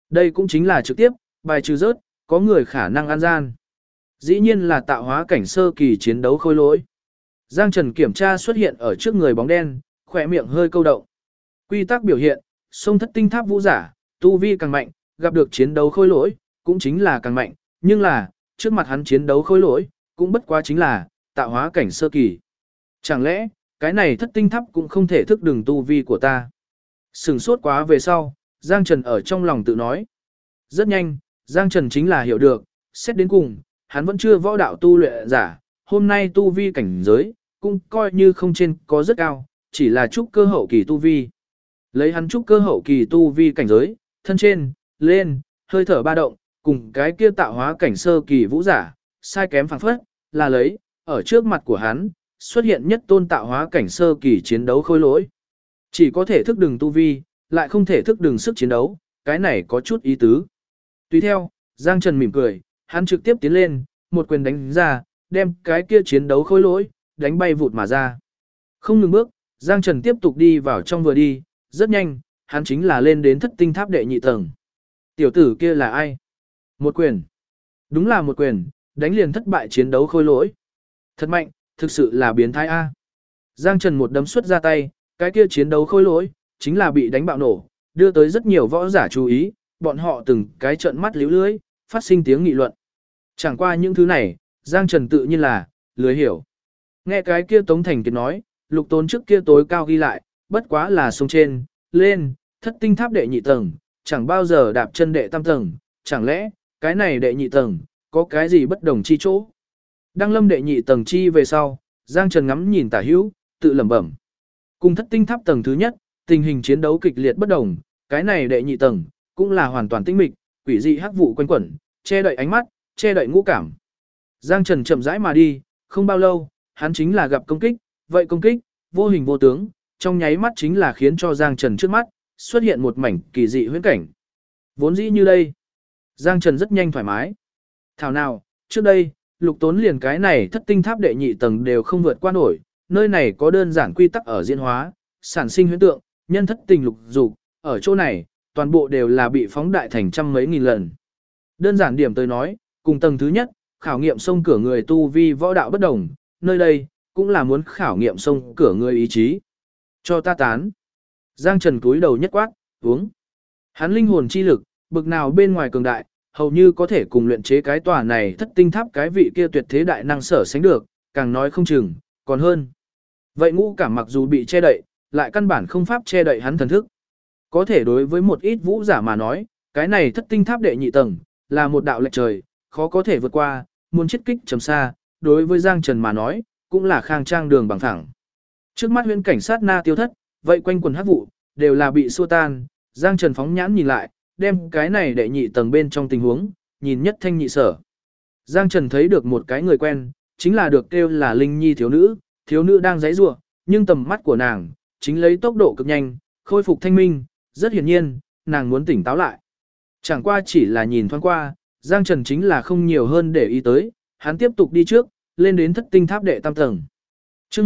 Đây cũng chính là trực tiếp, bài trừ rớt, có người khả năng ăn gian. Dĩ nhiên là tạo hóa cảnh sơ kỳ chiến đấu khôi lỗi. Giang Trần kiểm tra xuất hiện ở trước người bóng đen, khỏe miệng hơi câu động. Quy tắc biểu hiện, sông thất tinh tháp vũ giả, tu vi càng mạnh, gặp được chiến đấu khôi lỗi, cũng chính là càng mạnh, nhưng là, trước mặt hắn chiến đấu khôi lỗi, cũng bất quá chính là, tạo hóa cảnh sơ kỳ. Chẳng lẽ, cái này thất tinh tháp cũng không thể thức đường tu vi của ta. Sừng sốt quá về sau, Giang Trần ở trong lòng tự nói. Rất nhanh, Giang Trần chính là hiểu được, xét đến cùng, hắn vẫn chưa võ đạo tu luyện giả, hôm nay tu vi cảnh giới, cũng coi như không trên có rất cao, chỉ là trúc cơ hậu kỳ tu vi. Lấy hắn trúc cơ hậu kỳ tu vi cảnh giới, thân trên, lên, hơi thở ba động, cùng cái kia tạo hóa cảnh sơ kỳ vũ giả, sai kém phảng phất, là lấy, ở trước mặt của hắn, xuất hiện nhất tôn tạo hóa cảnh sơ kỳ chiến đấu khôi lỗi. Chỉ có thể thức đường tu vi, lại không thể thức đường sức chiến đấu, cái này có chút ý tứ. Tùy theo, Giang Trần mỉm cười, hắn trực tiếp tiến lên, một quyền đánh ra, đem cái kia chiến đấu khôi lỗi, đánh bay vụt mà ra. Không ngừng bước, Giang Trần tiếp tục đi vào trong vừa đi, rất nhanh, hắn chính là lên đến thất tinh tháp đệ nhị tầng. Tiểu tử kia là ai? Một quyền. Đúng là một quyền, đánh liền thất bại chiến đấu khôi lỗi. Thật mạnh, thực sự là biến thái A. Giang Trần một đấm xuất ra tay, cái kia chiến đấu khôi lỗi, chính là bị đánh bạo nổ, đưa tới rất nhiều võ giả chú ý, bọn họ từng cái trợn mắt líu lưới, phát sinh tiếng nghị luận. Chẳng qua những thứ này, Giang Trần tự nhiên là, lười hiểu. Nghe cái kia Tống Thành Kiệt nói, Lục Tốn trước kia tối cao ghi lại, bất quá là sông trên, lên, thất tinh tháp đệ nhị tầng, chẳng bao giờ đạp chân đệ tam tầng, chẳng lẽ, cái này đệ nhị tầng, có cái gì bất đồng chi chỗ? Đăng lâm đệ nhị tầng chi về sau, Giang Trần ngắm nhìn tả hữu, tự lẩm bẩm. Cùng thất tinh tháp tầng thứ nhất, tình hình chiến đấu kịch liệt bất đồng, cái này đệ nhị tầng, cũng là hoàn toàn tĩnh mịch, quỷ dị hắc vụ quanh quẩn, che đậy ánh mắt, che đậy ngũ cảm. Giang Trần chậm rãi mà đi, không bao lâu, hắn chính là gặp công kích, vậy công kích, vô hình vô tướng, trong nháy mắt chính là khiến cho Giang Trần trước mắt, xuất hiện một mảnh kỳ dị huyễn cảnh. Vốn dĩ như đây, Giang Trần rất nhanh thoải mái. Thảo nào, trước đây, Lục Tốn liền cái này thất tinh tháp đệ nhị tầng đều không vượt qua nổi, nơi này có đơn giản quy tắc ở diễn hóa, sản sinh huyễn tượng, nhân thất tình lục dục, ở chỗ này, toàn bộ đều là bị phóng đại thành trăm mấy nghìn lần. Đơn giản điểm tới nói, cùng tầng thứ nhất, khảo nghiệm sông cửa người tu vi võ đạo bất đồng, nơi đây, cũng là muốn khảo nghiệm sông cửa người ý chí. Cho ta tán. Giang Trần cúi đầu nhất quát, uống. Hắn linh hồn chi lực, bực nào bên ngoài cường đại, hầu như có thể cùng luyện chế cái tòa này thất tinh tháp cái vị kia tuyệt thế đại năng sở sánh được, càng nói không chừng, còn hơn. Vậy ngũ cảm mặc dù bị che đậy, lại căn bản không pháp che đậy hắn thần thức. Có thể đối với một ít vũ giả mà nói, cái này thất tinh tháp đệ nhị tầng, là một đạo lệch trời, khó có thể vượt qua, muốn chiết kích trầm xa, đối với Giang Trần mà nói, cũng là khang trang đường bằng thẳng. Trước mắt huyễn cảnh sát na tiêu thất, vậy quanh quần hắc vụ, đều là bị xua tan, Giang Trần phóng nhãn nhìn lại, đem cái này đệ nhị tầng bên trong tình huống, nhìn nhất thanh nhị sở. Giang Trần thấy được một cái người quen, chính là được kêu là Linh Nhi thiếu nữ đang giãy giụa, nhưng tầm mắt của nàng, chính lấy tốc độ cực nhanh, khôi phục thanh minh, rất hiển nhiên, nàng muốn tỉnh táo lại. Chẳng qua chỉ là nhìn thoáng qua, Giang Trần chính là không nhiều hơn để ý tới, hắn tiếp tục đi trước, lên đến thất tinh tháp đệ tam tầng. Chương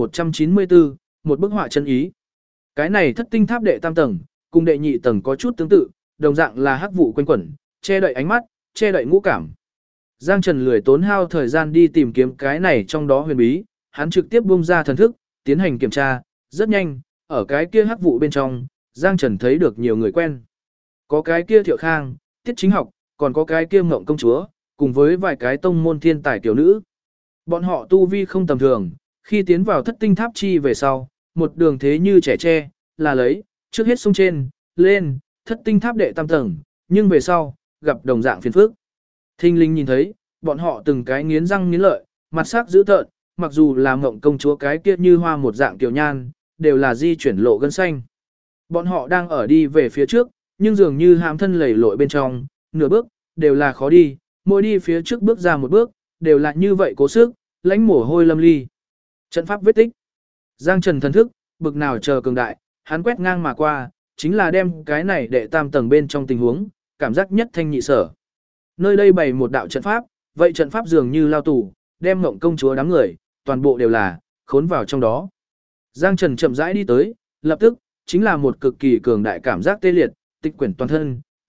1194, một bức họa chân ý. Cái này thất tinh tháp đệ tam tầng, cùng đệ nhị tầng có chút tương tự, đồng dạng là hắc vụ quanh quẩn, che đậy ánh mắt, che đậy ngũ cảm. Giang Trần lười tốn hao thời gian đi tìm kiếm cái này trong đó huyền bí, hắn trực tiếp buông ra thần thức, tiến hành kiểm tra, rất nhanh, ở cái kia hắc vụ bên trong, Giang Trần thấy được nhiều người quen. Có cái kia Thiệu Khang, Tiết Chính Học, còn có cái kia Ngộng công chúa, cùng với vài cái tông môn thiên tài tiểu nữ. Bọn họ tu vi không tầm thường, khi tiến vào thất tinh tháp chi về sau, một đường thế như trẻ tre, là lấy, trước hết sông trên, lên, thất tinh tháp đệ tam tầng, nhưng về sau, gặp đồng dạng phiền phức. Thinh linh nhìn thấy, bọn họ từng cái nghiến răng nghiến lợi, mặt sắc dữ tợn, mặc dù là Ngộng công chúa cái kia như hoa một dạng tiểu nhan, đều là di chuyển lộ gân xanh. Bọn họ đang ở đi về phía trước, nhưng dường như hãm thân lầy lội bên trong, nửa bước, đều là khó đi, mỗi đi phía trước bước ra một bước, đều là như vậy cố sức, lãnh mồ hôi lâm ly. Trận pháp vết tích. Giang Trần thần thức, bực nào chờ cường đại, hắn quét ngang mà qua, chính là đem cái này đệ tam tầng bên trong tình huống, cảm giác nhất thanh nhị sở. Nơi đây bày một đạo trận pháp, vậy trận pháp dường như lao tù, đem Ngộng công chúa đám người, toàn bộ đều là khốn vào trong đó. Giang Trần chậm rãi đi tới, lập tức chính là một cực kỳ cường đại cảm giác tê liệt, tịch quyển toàn thân,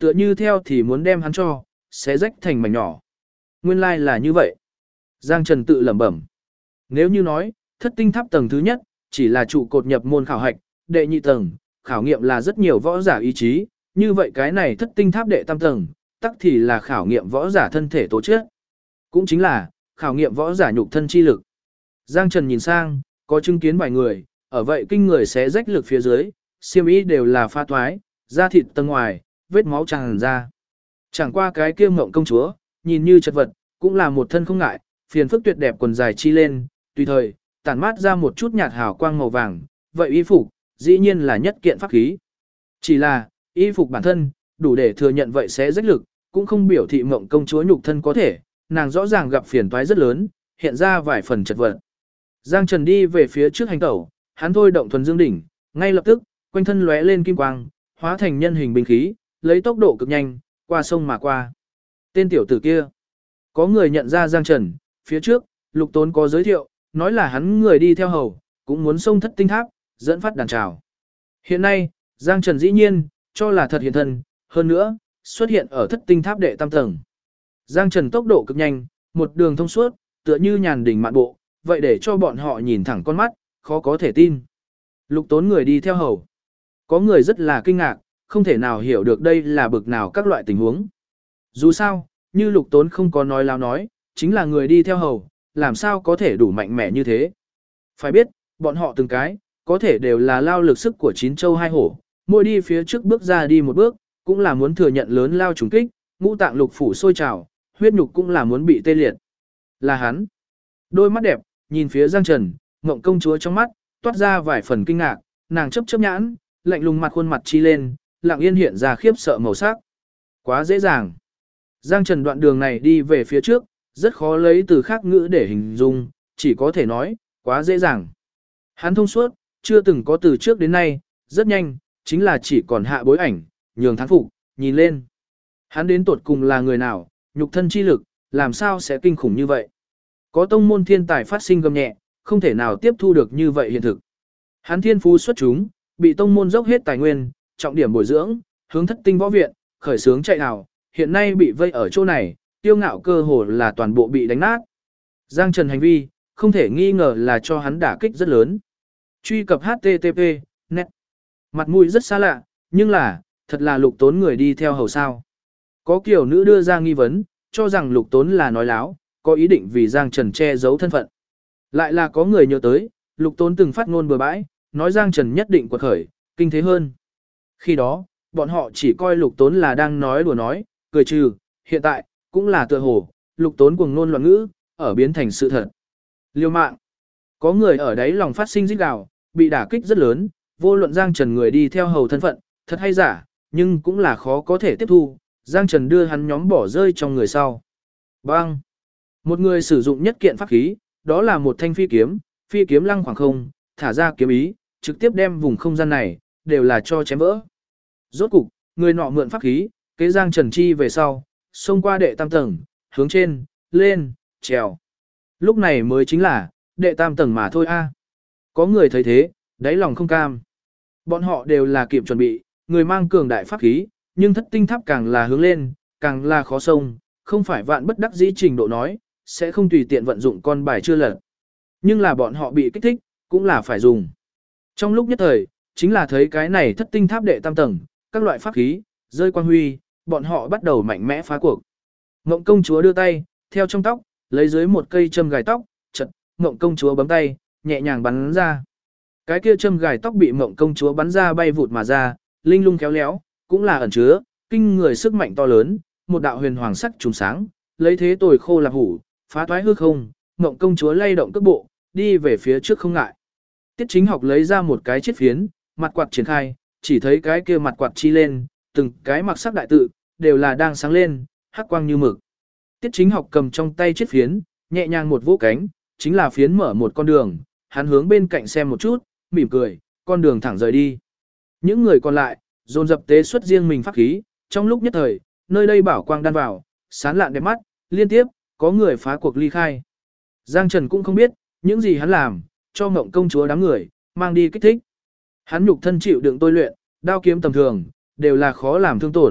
tựa như theo thì muốn đem hắn cho, xé rách thành mảnh nhỏ. Nguyên lai là như vậy. Giang Trần tự lẩm bẩm. Nếu như nói, thất tinh tháp tầng thứ nhất, chỉ là trụ cột nhập môn khảo hạch, đệ nhị tầng, khảo nghiệm là rất nhiều võ giả ý chí, như vậy cái này thất tinh tháp đệ tam tầng, tắc thì là khảo nghiệm võ giả thân thể tố chất. Cũng chính là, khảo nghiệm võ giả nhục thân chi lực. Giang Trần nhìn sang, có chứng kiến vài người, ở vậy kinh người xé rách lực phía dưới, xiêm y đều là pha thoái, da thịt tầng ngoài, vết máu tràn ra. Chẳng qua cái kia Mộng công chúa, nhìn như chật vật, cũng là một thân không ngại, phiền phức tuyệt đẹp quần dài chi lên, tùy thời, tản mát ra một chút nhạt hào quang màu vàng, vậy y phục, dĩ nhiên là nhất kiện pháp khí. Chỉ là, y phục bản thân, đủ để thừa nhận vậy sẽ rách lực, cũng không biểu thị Mộng công chúa nhục thân có thể, nàng rõ ràng gặp phiền toái rất lớn, hiện ra vài phần chật vật. Giang Trần đi về phía trước hành tẩu, hắn thôi động thuần dương đỉnh, ngay lập tức, quanh thân lóe lên kim quang, hóa thành nhân hình binh khí, lấy tốc độ cực nhanh, qua sông mà qua. Tên tiểu tử kia, có người nhận ra Giang Trần, phía trước, Lục Tốn có giới thiệu, nói là hắn người đi theo hầu, cũng muốn xông thất tinh tháp, dẫn phát đàn trào. Hiện nay, Giang Trần dĩ nhiên, cho là thật hiện thân, hơn nữa, xuất hiện ở thất tinh tháp đệ tam tầng. Giang Trần tốc độ cực nhanh, một đường thông suốt, tựa như nhàn đỉnh mạn bộ, vậy để cho bọn họ nhìn thẳng con mắt, khó có thể tin. Lục Tốn người đi theo hầu. Có người rất là kinh ngạc, không thể nào hiểu được đây là bực nào các loại tình huống. Dù sao, như Lục Tốn không có nói láo nói, chính là người đi theo hầu, làm sao có thể đủ mạnh mẽ như thế. Phải biết, bọn họ từng cái, có thể đều là lao lực sức của 9 châu 2 hổ, mỗi đi phía trước bước ra đi một bước, cũng là muốn thừa nhận lớn lao trùng kích, ngũ tạng lục phủ sôi trào, huyết nhục cũng là muốn bị tê liệt. Là hắn. Đôi mắt đẹp, nhìn phía Giang Trần, Mộng công chúa trong mắt, toát ra vài phần kinh ngạc, nàng chớp chớp nhãn, lạnh lùng mặt khuôn mặt chi lên, lặng yên hiện ra khiếp sợ màu sắc. Quá dễ dàng. Giang Trần đoạn đường này đi về phía trước, rất khó lấy từ khác ngữ để hình dung, chỉ có thể nói, quá dễ dàng. Hắn thông suốt, chưa từng có từ trước đến nay, rất nhanh, chính là chỉ còn hạ bối ảnh, nhường thắng phục, nhìn lên. Hắn đến tột cùng là người nào, nhục thân chi lực, làm sao sẽ kinh khủng như vậy. Có tông môn thiên tài phát sinh gầm nhẹ, không thể nào tiếp thu được như vậy hiện thực. Hắn thiên phú xuất chúng, bị tông môn dốc hết tài nguyên, trọng điểm bồi dưỡng, hướng thất tinh võ viện, khởi sướng chạy nào, hiện nay bị vây ở chỗ này, tiêu ngạo cơ hồ là toàn bộ bị đánh nát. Giang Trần hành vi, không thể nghi ngờ là cho hắn đả kích rất lớn. Truy cập HTTP, net. Mặt mũi rất xa lạ, nhưng là, thật là Lục Tốn người đi theo hầu sao. Có kiểu nữ đưa ra nghi vấn, cho rằng Lục Tốn là nói láo, có ý định vì Giang Trần che giấu thân phận. Lại là có người nhớ tới, Lục Tốn từng phát ngôn bừa bãi, nói Giang Trần nhất định quật khởi, kinh thế hơn. Khi đó, bọn họ chỉ coi Lục Tốn là đang nói đùa nói, cười trừ, hiện tại, cũng là tựa hồ, Lục Tốn cuồng ngôn loạn ngữ, ở biến thành sự thật. Liêu mạng. Có người ở đấy lòng phát sinh rít gào, bị đả kích rất lớn, vô luận Giang Trần người đi theo hầu thân phận, thật hay giả, nhưng cũng là khó có thể tiếp thu, Giang Trần đưa hắn nhóm bỏ rơi trong người sau. Bang! Một người sử dụng nhất kiện pháp khí, đó là một thanh phi kiếm lăng khoảng không, thả ra kiếm ý, trực tiếp đem vùng không gian này, đều là cho chém vỡ. Rốt cục, người nọ mượn pháp khí, kế Giang Trần chi về sau, xông qua đệ tam tầng, hướng trên, lên, trèo. Lúc này mới chính là, đệ tam tầng mà thôi a. Có người thấy thế, đáy lòng không cam. Bọn họ đều là kịp chuẩn bị, người mang cường đại pháp khí, nhưng thất tinh tháp càng là hướng lên, càng là khó xông, không phải vạn bất đắc dĩ trình độ nói, sẽ không tùy tiện vận dụng con bài chưa lật. Nhưng là bọn họ bị kích thích, cũng là phải dùng. Trong lúc nhất thời, chính là thấy cái này thất tinh tháp đệ tam tầng, các loại pháp khí, rơi quang huy, bọn họ bắt đầu mạnh mẽ phá cuộc. Ngộng công chúa đưa tay, theo trong tóc, lấy dưới một cây châm gài tóc, chật, Ngộng công chúa bấm tay, nhẹ nhàng bắn ra. Cái kia châm gài tóc bị Ngộng công chúa bắn ra bay vụt mà ra, linh lung khéo léo, cũng là ẩn chứa, kinh người sức mạnh to lớn, một đạo huyền hoàng sắc trùng sáng, lấy thế tồi khô là hủ, phá toái hư không, Ngộng công chúa lay động cước bộ, đi về phía trước không ngại. Tiết Chính Học lấy ra một cái chiếc phiến, mặt quạt triển khai, chỉ thấy cái kia mặt quạt chi lên, từng cái mặc sắc đại tự, đều là đang sáng lên, hắc quang như mực. Tiết Chính Học cầm trong tay chiếc phiến, nhẹ nhàng một vỗ cánh, chính là phiến mở một con đường, hắn hướng bên cạnh xem một chút, mỉm cười, con đường thẳng rời đi. Những người còn lại, dồn dập tế xuất riêng mình pháp khí, trong lúc nhất thời, nơi đây bảo quang đan vào, sáng lạn đẹp mắt, liên tiếp, có người phá cuộc ly khai. Giang Trần cũng không biết, những gì hắn làm, cho Ngộng công chúa đám người, mang đi kích thích. Hắn nhục thân chịu đựng tôi luyện, đao kiếm tầm thường, đều là khó làm thương tổn,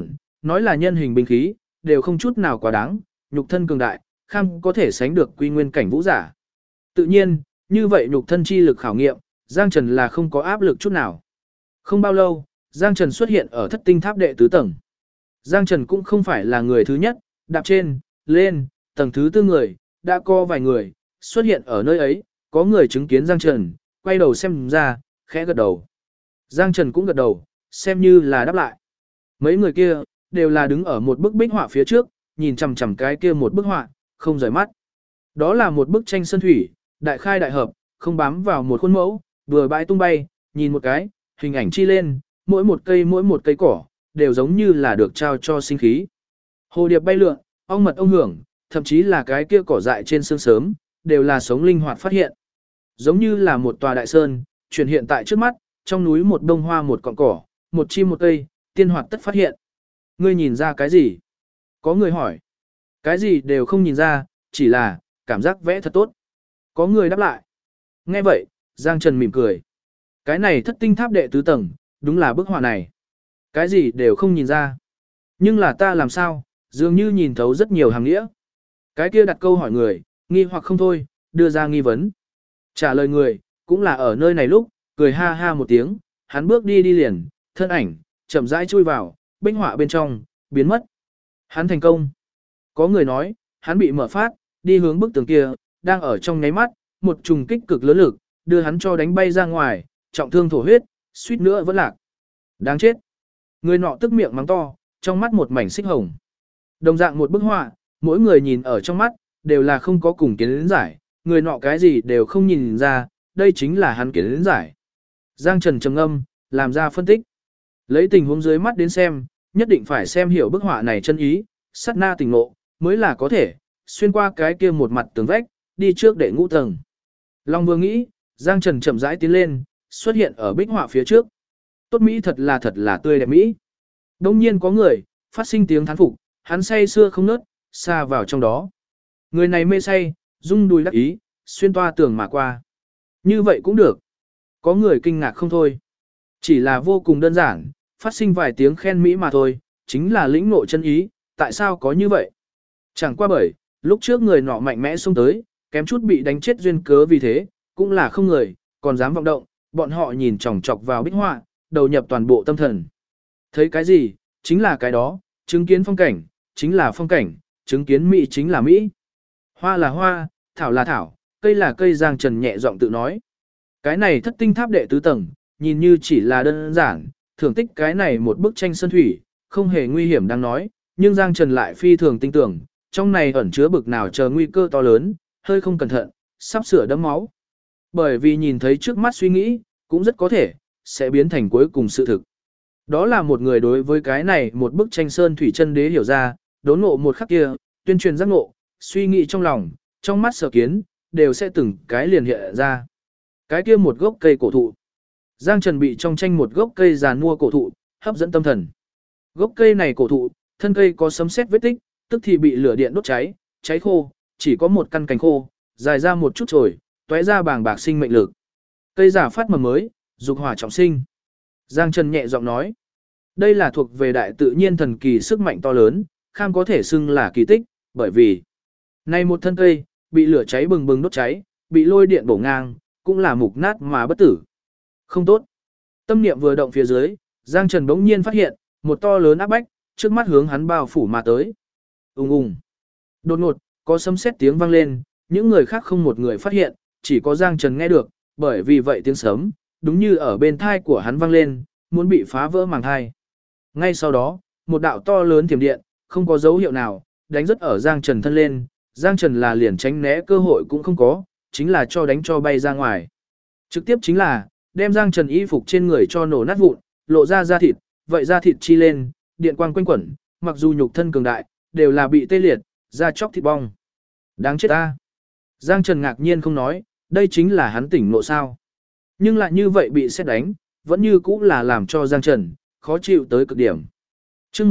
nói là nhân hình binh khí, đều không chút nào quá đáng, nhục thân cường đại, kham có thể sánh được quy nguyên cảnh vũ giả. Tự nhiên, như vậy nhục thân chi lực khảo nghiệm, Giang Trần là không có áp lực chút nào. Không bao lâu, Giang Trần xuất hiện ở thất tinh tháp đệ tứ tầng. Giang Trần cũng không phải là người thứ nhất, đạp trên, lên, tầng thứ tư người, đã có vài người, xuất hiện ở nơi ấy, có người chứng kiến Giang Trần, quay đầu xem ra, khẽ gật đầu. Giang Trần cũng gật đầu, xem như là đáp lại. Mấy người kia, đều là đứng ở một bức bích họa phía trước, nhìn chằm chằm cái kia một bức họa, không rời mắt. Đó là một bức tranh sơn thủy, đại khai đại hợp, không bám vào một khuôn mẫu, vừa bãi tung bay, nhìn một cái, hình ảnh chi lên, mỗi một cây cỏ, đều giống như là được trao cho sinh khí. Hồ điệp bay lượn, ong mật ong hưởng, thậm chí là cái kia cỏ dại trên sương sớm, đều là sống linh hoạt phát hiện. Giống như là một tòa đại sơn, chuyển hiện tại trước mắt, trong núi một đông hoa một cọng cỏ, một chim một cây, tiên hoạt tất phát hiện. Ngươi nhìn ra cái gì? Có người hỏi. Cái gì đều không nhìn ra, chỉ là, cảm giác vẽ thật tốt. Có người đáp lại. Nghe vậy, Giang Trần mỉm cười. Cái này thất tinh tháp đệ tứ tầng, đúng là bức họa này. Cái gì đều không nhìn ra. Nhưng là ta làm sao, dường như nhìn thấu rất nhiều hàng nghĩa. Cái kia đặt câu hỏi người, nghi hoặc không thôi, đưa ra nghi vấn. Trả lời người, cũng là ở nơi này lúc, cười ha ha một tiếng, hắn bước đi đi liền, thân ảnh, chậm rãi chui vào, bích họa bên trong, biến mất. Hắn thành công. Có người nói, hắn bị mở phát, đi hướng bức tường kia, đang ở trong nháy mắt, một trùng kích cực lớn lực, đưa hắn cho đánh bay ra ngoài, trọng thương thổ huyết, suýt nữa vẫn lạc. Đáng chết. Người nọ tức miệng mắng to, trong mắt một mảnh xích hồng. Đồng dạng một bức họa, mỗi người nhìn ở trong mắt, đều là không có cùng kiến giải, người nọ cái gì đều không nhìn ra, đây chính là hắn kiến giải. Giang Trần trầm ngâm, làm ra phân tích. Lấy tình huống dưới mắt đến xem, nhất định phải xem hiểu bức họa này chân ý, sát na tình ngộ, mới là có thể, xuyên qua cái kia một mặt tường vách, đi trước đệ ngũ tầng. Long vừa nghĩ, Giang Trần chậm rãi tiến lên, xuất hiện ở bích họa phía trước. Tốt Mỹ thật là tươi đẹp Mỹ. Đông nhiên có người, phát sinh tiếng thán phục, hắn say xưa không nớt, xa vào trong đó. Người này mê say, rung đùi đắc ý, xuyên toa tường mà qua. Như vậy cũng được. Có người kinh ngạc không thôi. Chỉ là vô cùng đơn giản, phát sinh vài tiếng khen Mỹ mà thôi, chính là lĩnh ngộ chân ý, tại sao có như vậy? Chẳng qua bởi, lúc trước người nọ mạnh mẽ xông tới, kém chút bị đánh chết duyên cớ vì thế, cũng là không người, còn dám vọng động, bọn họ nhìn chòng chọc vào bích họa, đầu nhập toàn bộ tâm thần. Thấy cái gì, chính là cái đó, chứng kiến phong cảnh, chính là phong cảnh, chứng kiến Mỹ chính là Mỹ. Hoa là hoa, thảo là thảo, cây là cây, Giang Trần nhẹ giọng tự nói. Cái này thất tinh tháp đệ tứ tầng, nhìn như chỉ là đơn giản, thưởng tích cái này một bức tranh sơn thủy, không hề nguy hiểm đang nói, nhưng Giang Trần lại phi thường tin tưởng, trong này ẩn chứa bực nào chờ nguy cơ to lớn, hơi không cẩn thận, sắp sửa đẫm máu. Bởi vì nhìn thấy trước mắt suy nghĩ, cũng rất có thể, sẽ biến thành cuối cùng sự thực. Đó là một người đối với cái này một bức tranh sơn thủy chân đế hiểu ra, đốn ngộ một khắc kia, tuyên truyền giác ngộ, suy nghĩ trong lòng, trong mắt sở kiến, đều sẽ từng cái liền hiện ra. Cái kia một gốc cây cổ thụ. Giang Trần bị trong tranh một gốc cây giàn mua cổ thụ, hấp dẫn tâm thần. Gốc cây này cổ thụ, thân cây có sấm sét vết tích, tức thì bị lửa điện đốt cháy, cháy khô, chỉ có một căn cành khô, dài ra một chút rồi, tóe ra bàng bạc sinh mệnh lực. Cây giả phát mầm mới, dục hỏa trọng sinh. Giang Trần nhẹ giọng nói, đây là thuộc về đại tự nhiên thần kỳ sức mạnh to lớn, kham có thể xưng là kỳ tích, bởi vì này một thân cây, bị lửa cháy bừng bừng đốt cháy, bị lôi điện bổ ngang, cũng là mục nát mà bất tử. Không tốt. Tâm niệm vừa động phía dưới, Giang Trần bỗng nhiên phát hiện, một to lớn áp bách, trước mắt hướng hắn bao phủ mà tới. Ùng ùng. Đột ngột, có sấm sét tiếng vang lên, những người khác không một người phát hiện, chỉ có Giang Trần nghe được, bởi vì vậy tiếng sấm, đúng như ở bên thai của hắn vang lên, muốn bị phá vỡ màng thai. Ngay sau đó, một đạo to lớn thiểm điện, không có dấu hiệu nào, đánh rất ở Giang Trần thân lên, Giang Trần là liền tránh né cơ hội cũng không có, chính là cho đánh cho bay ra ngoài. Trực tiếp chính là, đem Giang Trần y phục trên người cho nổ nát vụn, lộ ra da thịt, vậy da thịt chi lên, điện quang quanh quẩn, mặc dù nhục thân cường đại, đều là bị tê liệt, da chóc thịt bong. Đáng chết ta. Giang Trần ngạc nhiên không nói, đây chính là hắn tỉnh ngộ sao. Nhưng lại như vậy bị xét đánh, vẫn như cũ là làm cho Giang Trần khó chịu tới cực điểm. Chương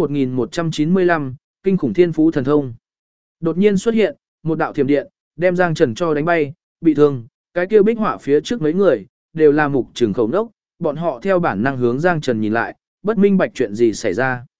1195, kinh khủng thiên phú thần thông. Đột nhiên xuất hiện, một đạo thiểm điện, đem Giang Trần cho đánh bay, bị thương, cái kia bích họa phía trước mấy người, đều là mục trừng khẩu nốc, bọn họ theo bản năng hướng Giang Trần nhìn lại, bất minh bạch chuyện gì xảy ra.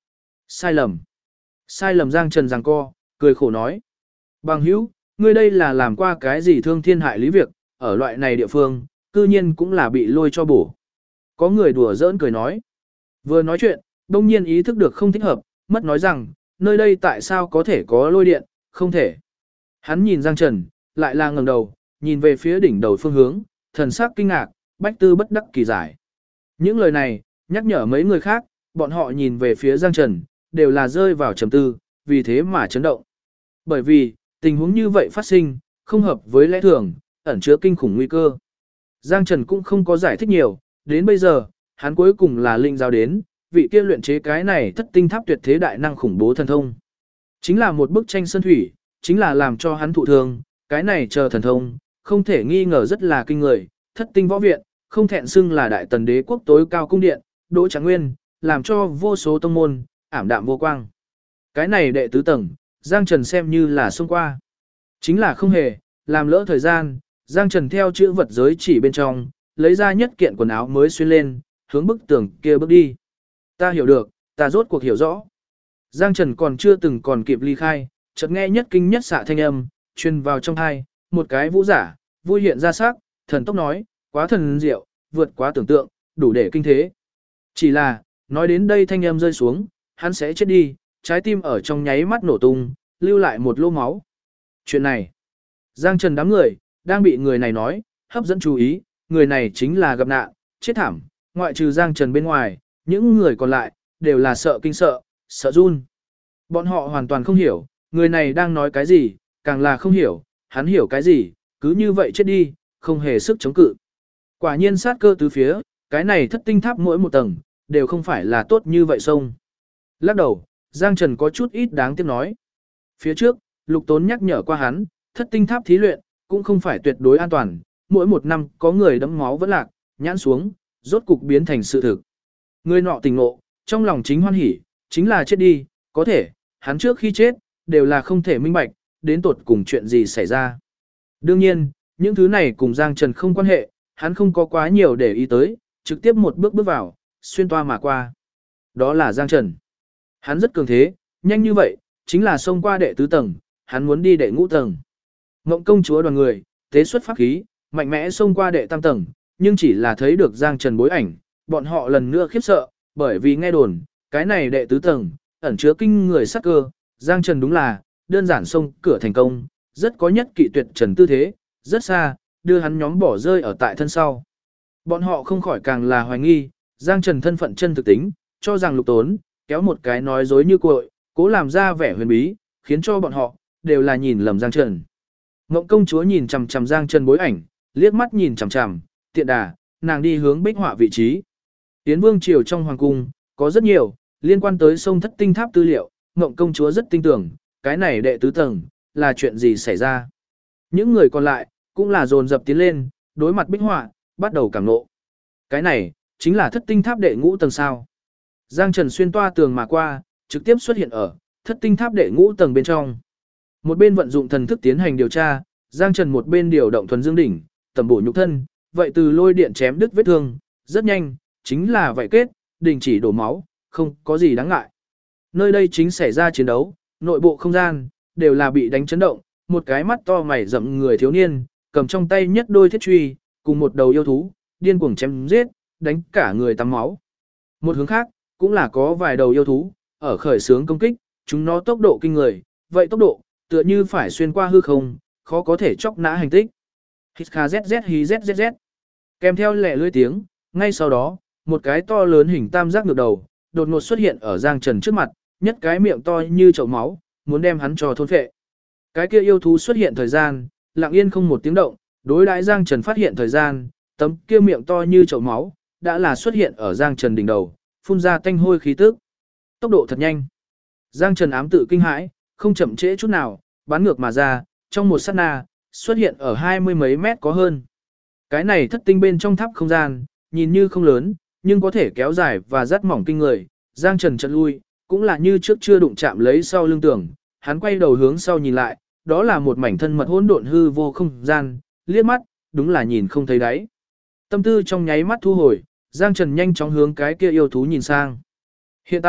Sai lầm. Sai lầm Giang Trần giằng co, cười khổ nói. Bằng hữu, ngươi đây là làm qua cái gì thương thiên hại lý việc, ở loại này địa phương, cư nhiên cũng là bị lôi cho bổ. Có người đùa giỡn cười nói. Vừa nói chuyện, đông nhiên ý thức được không thích hợp, mất nói rằng, nơi đây tại sao có thể có lôi điện, không thể. Hắn nhìn Giang Trần, lại là ngẩng đầu, nhìn về phía đỉnh đầu phương hướng, thần sắc kinh ngạc, bách tư bất đắc kỳ giải. Những lời này, nhắc nhở mấy người khác, bọn họ nhìn về phía Giang Trần, đều là rơi vào trầm tư, vì thế mà chấn động. Bởi vì, tình huống như vậy phát sinh, không hợp với lẽ thường, ẩn chứa kinh khủng nguy cơ. Giang Trần cũng không có giải thích nhiều, đến bây giờ, hắn cuối cùng là linh giáo đến, vị kia luyện chế cái này thất tinh tháp tuyệt thế đại năng khủng bố thần thông. Chính là một bức tranh sơn thủy, chính là làm cho hắn thụ thương, cái này chờ thần thông, không thể nghi ngờ rất là kinh người, thất tinh võ viện, không thẹn xưng là đại tần đế quốc tối cao cung điện, Đỗ Trạng Nguyên, làm cho vô số tông môn, ảm đạm vô quang. Cái này đệ tứ tầng, Giang Trần xem như là xông qua. Chính là không hề, làm lỡ thời gian, Giang Trần theo chữ vật giới chỉ bên trong, lấy ra nhất kiện quần áo mới xuyên lên, hướng bức tường kia bước đi. Ta hiểu được, ta rốt cuộc hiểu rõ. Giang Trần còn chưa từng còn kịp ly khai, chợt nghe nhất kinh nhất xạ thanh âm, truyền vào trong tai, một cái vũ giả, vui hiện ra sắc, thần tốc nói, quá thần diệu, vượt quá tưởng tượng, đủ để kinh thế. Chỉ là, nói đến đây thanh âm rơi xuống, hắn sẽ chết đi, trái tim ở trong nháy mắt nổ tung, lưu lại một lô máu. Chuyện này, Giang Trần đám người, đang bị người này nói, hấp dẫn chú ý, người này chính là gặp nạn, chết thảm, ngoại trừ Giang Trần bên ngoài, những người còn lại, đều là sợ kinh sợ, sợ run. Bọn họ hoàn toàn không hiểu, người này đang nói cái gì, càng là không hiểu, hắn hiểu cái gì, cứ như vậy chết đi, không hề sức chống cự. Quả nhiên sát cơ tứ phía, cái này thất tinh tháp mỗi một tầng, đều không phải là tốt như vậy sông. Lắc đầu, Giang Trần có chút ít đáng tiếc nói. Phía trước, Lục Tốn nhắc nhở qua hắn, thất tinh tháp thí luyện, cũng không phải tuyệt đối an toàn, mỗi một năm có người đẫm máu vẫn lạc, nhãn xuống, rốt cục biến thành sự thực. Người nọ tỉnh ngộ, trong lòng chính hoan hỉ, chính là chết đi, có thể, hắn trước khi chết, đều là không thể minh bạch, đến tột cùng chuyện gì xảy ra. Đương nhiên, những thứ này cùng Giang Trần không quan hệ, hắn không có quá nhiều để ý tới, trực tiếp một bước bước vào, xuyên toa mà qua. Đó là Giang Trần. Hắn rất cường thế, nhanh như vậy, chính là xông qua đệ tứ tầng, hắn muốn đi đệ ngũ tầng. Ngộng công chúa đoàn người, tế xuất pháp khí, mạnh mẽ xông qua đệ tam tầng, nhưng chỉ là thấy được Giang Trần bối ảnh, bọn họ lần nữa khiếp sợ, bởi vì nghe đồn, cái này đệ tứ tầng, ẩn chứa kinh người sát cơ, Giang Trần đúng là, đơn giản xông cửa thành công, rất có nhất kỵ tuyệt trần tư thế, rất xa, đưa hắn nhóm bỏ rơi ở tại thân sau. Bọn họ không khỏi càng là hoài nghi, Giang Trần thân phận chân thực tính, cho rằng Lục Tốn, kéo một cái nói dối như cội, cố làm ra vẻ huyền bí, khiến cho bọn họ, đều là nhìn lầm Giang Trần. Ngộng công chúa nhìn chằm chằm Giang Trần bối ảnh, liếc mắt nhìn chằm chằm, tiện đà, nàng đi hướng bích họa vị trí. Tiến vương triều trong hoàng cung, có rất nhiều, liên quan tới sông thất tinh tháp tư liệu, Ngộng công chúa rất tin tưởng, cái này đệ tứ tầng, là chuyện gì xảy ra. Những người còn lại, cũng là dồn dập tiến lên, đối mặt bích họa, bắt đầu cảm nộ. Cái này, chính là thất tinh tháp đệ ngũ tầng sao. Giang Trần xuyên toa tường mà qua, trực tiếp xuất hiện ở thất tinh tháp đệ ngũ tầng bên trong. Một bên vận dụng thần thức tiến hành điều tra, Giang Trần một bên điều động thuần dương đỉnh, tầm bổ nhục thân, vậy từ lôi điện chém đứt vết thương, rất nhanh, chính là vậy kết, đình chỉ đổ máu, không có gì đáng ngại. Nơi đây chính xảy ra chiến đấu, nội bộ không gian, đều là bị đánh chấn động, một cái mắt to mày rậm người thiếu niên, cầm trong tay nhất đôi thiết truy, cùng một đầu yêu thú, điên cuồng chém giết, đánh cả người tắm máu. Một hướng khác, cũng là có vài đầu yêu thú, ở khởi xướng công kích, chúng nó tốc độ kinh người, vậy tốc độ, tựa như phải xuyên qua hư không, khó có thể chọc nã hành tích. Hít kha zzz hí zzz. Kèm theo lẻ lưỡi tiếng, ngay sau đó, một cái to lớn hình tam giác ngược đầu, đột ngột xuất hiện ở Giang Trần trước mặt, nhất cái miệng to như chậu máu, muốn đem hắn cho thôn phệ. Cái kia yêu thú xuất hiện thời gian, lặng yên không một tiếng động, đối đãi Giang Trần phát hiện thời gian, tấm kia miệng to như chậu máu, đã là xuất hiện ở Giang Trần đỉnh đầu, phun ra tanh hôi khí tức. Tốc độ thật nhanh. Giang Trần ám tự kinh hãi, không chậm trễ chút nào, bắn ngược mà ra, trong một sát na, xuất hiện ở 20 mấy mét có hơn. Cái này thất tinh bên trong tháp không gian, nhìn như không lớn, nhưng có thể kéo dài và rát mỏng kinh người. Giang Trần chợt lui, cũng là như trước chưa đụng chạm lấy sau lưng tường, hắn quay đầu hướng sau nhìn lại, đó là một mảnh thân mật hỗn độn hư vô không gian, liếc mắt, đúng là nhìn không thấy đáy. Tâm tư trong nháy mắt thu hồi, Giang Trần nhanh chóng hướng cái kia yêu thú nhìn sang. Hiện tại,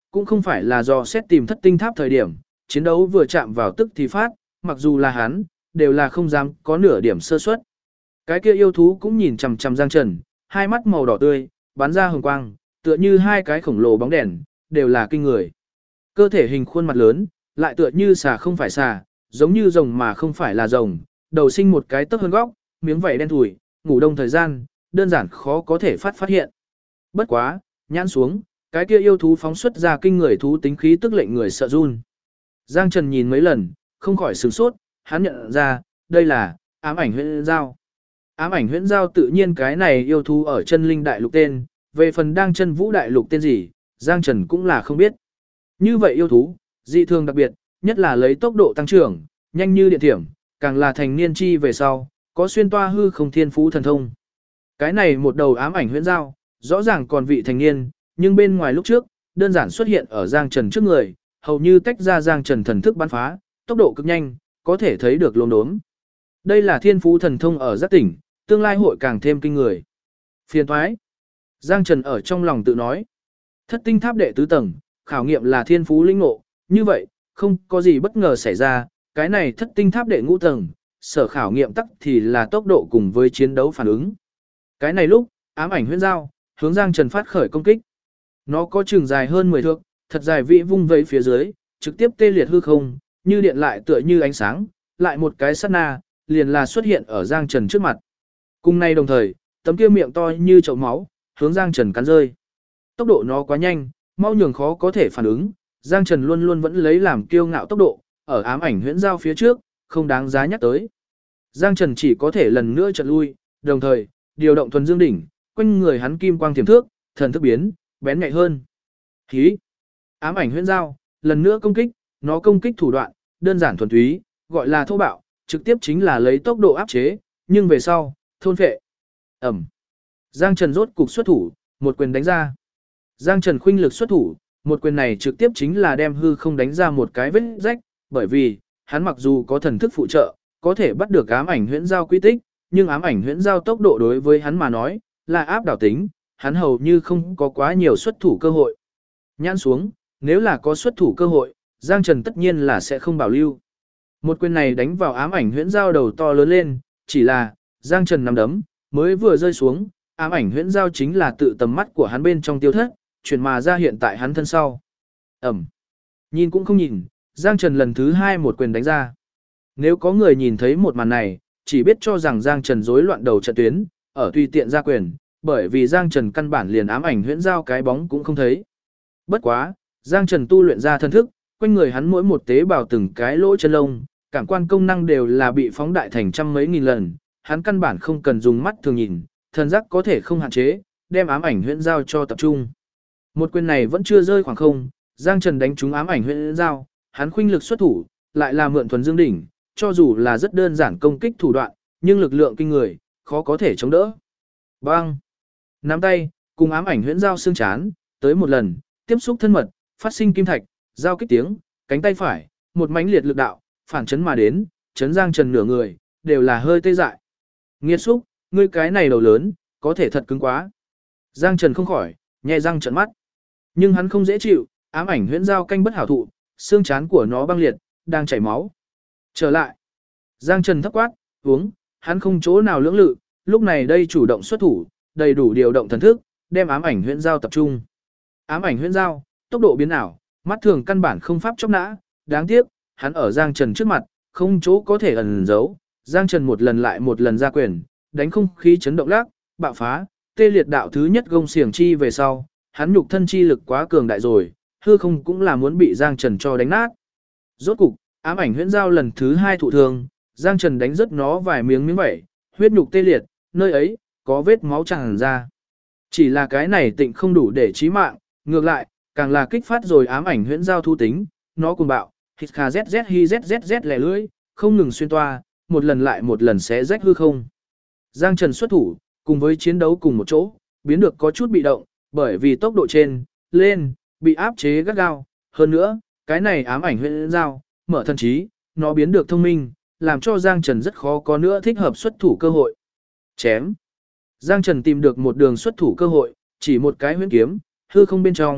cũng không phải là do xét tìm thất tinh tháp thời điểm, chiến đấu vừa chạm vào tức thì phát, mặc dù là hắn, đều là không dám có nửa điểm sơ suất. Cái kia yêu thú cũng nhìn chằm chằm Giang Trần, hai mắt màu đỏ tươi, bắn ra hồng quang, tựa như hai cái khổng lồ bóng đèn, đều là kinh người. Cơ thể hình khuôn mặt lớn, lại tựa như xà không phải xà, giống như rồng mà không phải là rồng, đầu sinh một cái tấc hơn góc, miếng vảy đen thủi, ngủ đông thời gian, đơn giản khó có thể phát hiện. Bất quá, nhãn xuống, cái kia yêu thú phóng xuất ra kinh người thú tính khí tức lệnh người sợ run. Giang Trần nhìn mấy lần, không khỏi sửng sốt, hắn nhận ra, đây là ám ảnh huyễn giao. Ám ảnh huyễn giao tự nhiên cái này yêu thú ở chân linh đại lục tên, về phần đang chân vũ đại lục tên gì, Giang Trần cũng là không biết. Như vậy yêu thú, dị thường đặc biệt, nhất là lấy tốc độ tăng trưởng, nhanh như điện thiểm, càng là thành niên chi về sau, có xuyên toa hư không thiên phú thần thông. Cái này một đầu ám ảnh huyễn giao, rõ ràng còn vị thành niên, nhưng bên ngoài lúc trước, đơn giản xuất hiện ở Giang Trần trước người, hầu như tách ra Giang Trần thần thức bắn phá, tốc độ cực nhanh, có thể thấy được lốm đốm. Đây là thiên phú thần thông ở giác tỉnh, tương lai hội càng thêm kinh người. Phiền thoái. Giang Trần ở trong lòng tự nói. Thất tinh tháp đệ tứ tầng, khảo nghiệm là thiên phú linh ngộ, như vậy, không có gì bất ngờ xảy ra, cái này thất tinh tháp đệ ngũ tầng, sở khảo nghiệm tắc thì là tốc độ cùng với chiến đấu phản ứng. Cái này lúc, ám ảnh huyễn giao, hướng Giang Trần phát khởi công kích. Nó có trường dài hơn 10 thước, thật dài vĩ vung vây phía dưới, trực tiếp tê liệt hư không, như điện lại tựa như ánh sáng, lại một cái sát na, liền là xuất hiện ở Giang Trần trước mặt. Cùng nay đồng thời, tấm kia miệng to như chậu máu, hướng Giang Trần cắn rơi. Tốc độ nó quá nhanh, mau nhường khó có thể phản ứng, Giang Trần luôn luôn vẫn lấy làm kiêu ngạo tốc độ, ở ám ảnh huyễn giao phía trước, không đáng giá nhắc tới. Giang Trần chỉ có thể lần nữa chợt lui, đồng thời, điều động thuần dương đỉnh, quanh người hắn kim quang tiềm thước, thần thức biến, bén nhạy hơn. Hí! Ám ảnh huyễn giao, lần nữa công kích, nó công kích thủ đoạn, đơn giản thuần túy, gọi là thô bạo, trực tiếp chính là lấy tốc độ áp chế, nhưng về sau, thôn phệ. Ẩm. Giang Trần rốt cục xuất thủ, một quyền đánh ra. Giang Trần khuynh lực xuất thủ, một quyền này trực tiếp chính là đem hư không đánh ra một cái vết rách, bởi vì, hắn mặc dù có thần thức phụ trợ, có thể bắt được ám ảnh huyễn giao quy tích, nhưng ám ảnh huyễn giao tốc độ đối với hắn mà nói, là áp đảo tính, hắn hầu như không có quá nhiều xuất thủ cơ hội. Nhãn xuống, nếu là có xuất thủ cơ hội, Giang Trần tất nhiên là sẽ không bảo lưu. Một quyền này đánh vào ám ảnh huyễn giao đầu to lớn lên, chỉ là, Giang Trần nắm đấm, mới vừa rơi xuống, ám ảnh huyễn giao chính là tự tầm mắt của hắn bên trong tiêu thất, chuyển mà ra hiện tại hắn thân sau. Ẩm. Nhìn cũng không nhìn, Giang Trần lần thứ hai một quyền đánh ra. Nếu có người nhìn thấy một màn này, chỉ biết cho rằng Giang Trần rối loạn đầu trận tuyến, ở tùy tiện ra quyền, bởi vì Giang Trần căn bản liền ám ảnh huyễn giao cái bóng cũng không thấy. Bất quá, Giang Trần tu luyện ra thân thức, quanh người hắn mỗi một tế bào từng cái lỗ chân lông, cảm quan công năng đều là bị phóng đại thành trăm mấy nghìn lần, hắn căn bản không cần dùng mắt thường nhìn, thần giác có thể không hạn chế, đem ám ảnh huyễn giao cho tập trung. Một quyền này vẫn chưa rơi khoảng không, Giang Trần đánh trúng ám ảnh huyễn giao, hắn khuynh lực xuất thủ, lại là mượn thuần dương đỉnh, cho dù là rất đơn giản công kích thủ đoạn, nhưng lực lượng kinh người, khó có thể chống đỡ. Bang! Nắm tay, cùng ám ảnh huyễn giao xương chán, tới một lần, tiếp xúc thân mật, phát sinh kim thạch, giao kích tiếng, cánh tay phải, một mãnh liệt lực đạo, phản chấn mà đến, chấn Giang Trần nửa người, đều là hơi tê dại. Nghiệt xúc, ngươi cái này đầu lớn, có thể thật cứng quá. Giang Trần không khỏi, nhè răng trợn mắt. Nhưng hắn không dễ chịu, ám ảnh huyễn giao canh bất hảo thụ, xương chán của nó băng liệt, đang chảy máu. Trở lại. Giang Trần thấp quát, uống, hắn không chỗ nào lưỡng lự, lúc này đây chủ động xuất thủ, đầy đủ điều động thần thức, đem ám ảnh huyễn giao tập trung. Ám ảnh huyễn giao, tốc độ biến ảo, mắt thường căn bản không pháp chóc nã, đáng tiếc, hắn ở Giang Trần trước mặt, không chỗ có thể ẩn giấu. Giang Trần một lần lại một lần ra quyền, đánh không khí chấn động lắc, bạo phá, tê liệt đạo thứ nhất gông xiềng chi về sau, hắn nhục thân chi lực quá cường đại rồi, hư không cũng là muốn bị Giang Trần cho đánh nát. Rốt cục, ám ảnh huyễn giao lần thứ hai thụ thương, Giang Trần đánh rớt nó vài miếng vảy, huyết nhục tê liệt, nơi ấy có vết máu tràn ra. Chỉ là cái này tịnh không đủ để chí mạng, ngược lại, càng là kích phát rồi ám ảnh huyễn giao thu tính, nó cuồng bạo, hít kha zz hi zzz lẻ lưỡi, không ngừng xuyên toa, một lần lại một lần xé rách hư không. Giang Trần xuất thủ, cùng với chiến đấu cùng một chỗ, biến được có chút bị động, bởi vì tốc độ trên, lên, bị áp chế gắt gao. Hơn nữa, cái này ám ảnh huyễn giao, mở thần trí, nó biến được thông minh, làm cho Giang Trần rất khó có nữa thích hợp xuất thủ cơ hội. Chém. Giang Trần tìm được một đường xuất thủ cơ hội, chỉ một cái huyễn kiếm, hư không bên trong,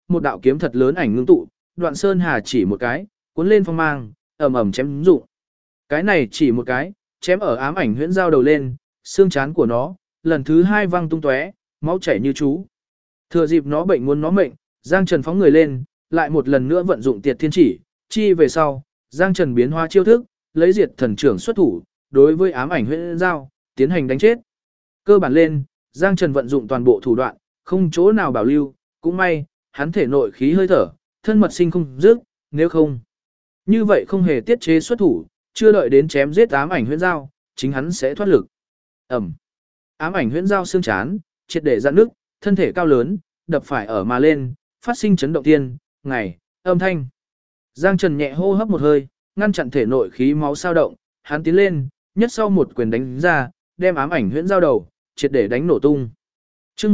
một đạo kiếm thật lớn ảnh ngưng tụ, Đoạn Sơn Hà chỉ một cái, cuốn lên phong mang, ầm ầm chém dụng. Cái này chỉ một cái, chém ở ám ảnh huyễn giao đầu lên, xương trán của nó, lần thứ 2 văng tung tóe, máu chảy như chú. Thừa dịp nó bệnh muốn nó mệnh, Giang Trần phóng người lên, lại một lần nữa vận dụng Tiệt Thiên Chỉ, chi về sau, Giang Trần biến hóa chiêu thức, lấy Diệt Thần Trưởng xuất thủ, đối với ám ảnh huyễn giao, tiến hành đánh chết. Cơ bản lên, Giang Trần vận dụng toàn bộ thủ đoạn, không chỗ nào bảo lưu, cũng may, hắn thể nội khí hơi thở, thân mật sinh không dứt, nếu không. Như vậy không hề tiết chế xuất thủ, chưa đợi đến chém giết ám ảnh huyễn giao, chính hắn sẽ thoát lực. Ẩm. Ám ảnh huyễn giao xương chán, triệt để dạn nước, thân thể cao lớn, đập phải ở mà lên, phát sinh chấn động tiên, ngày, âm thanh. Giang Trần nhẹ hô hấp một hơi, ngăn chặn thể nội khí máu sao động, hắn tiến lên, nhất sau một quyền đánh ra, đem ám ảnh huyễn giao đầu, triệt để đánh nổ tung. Chương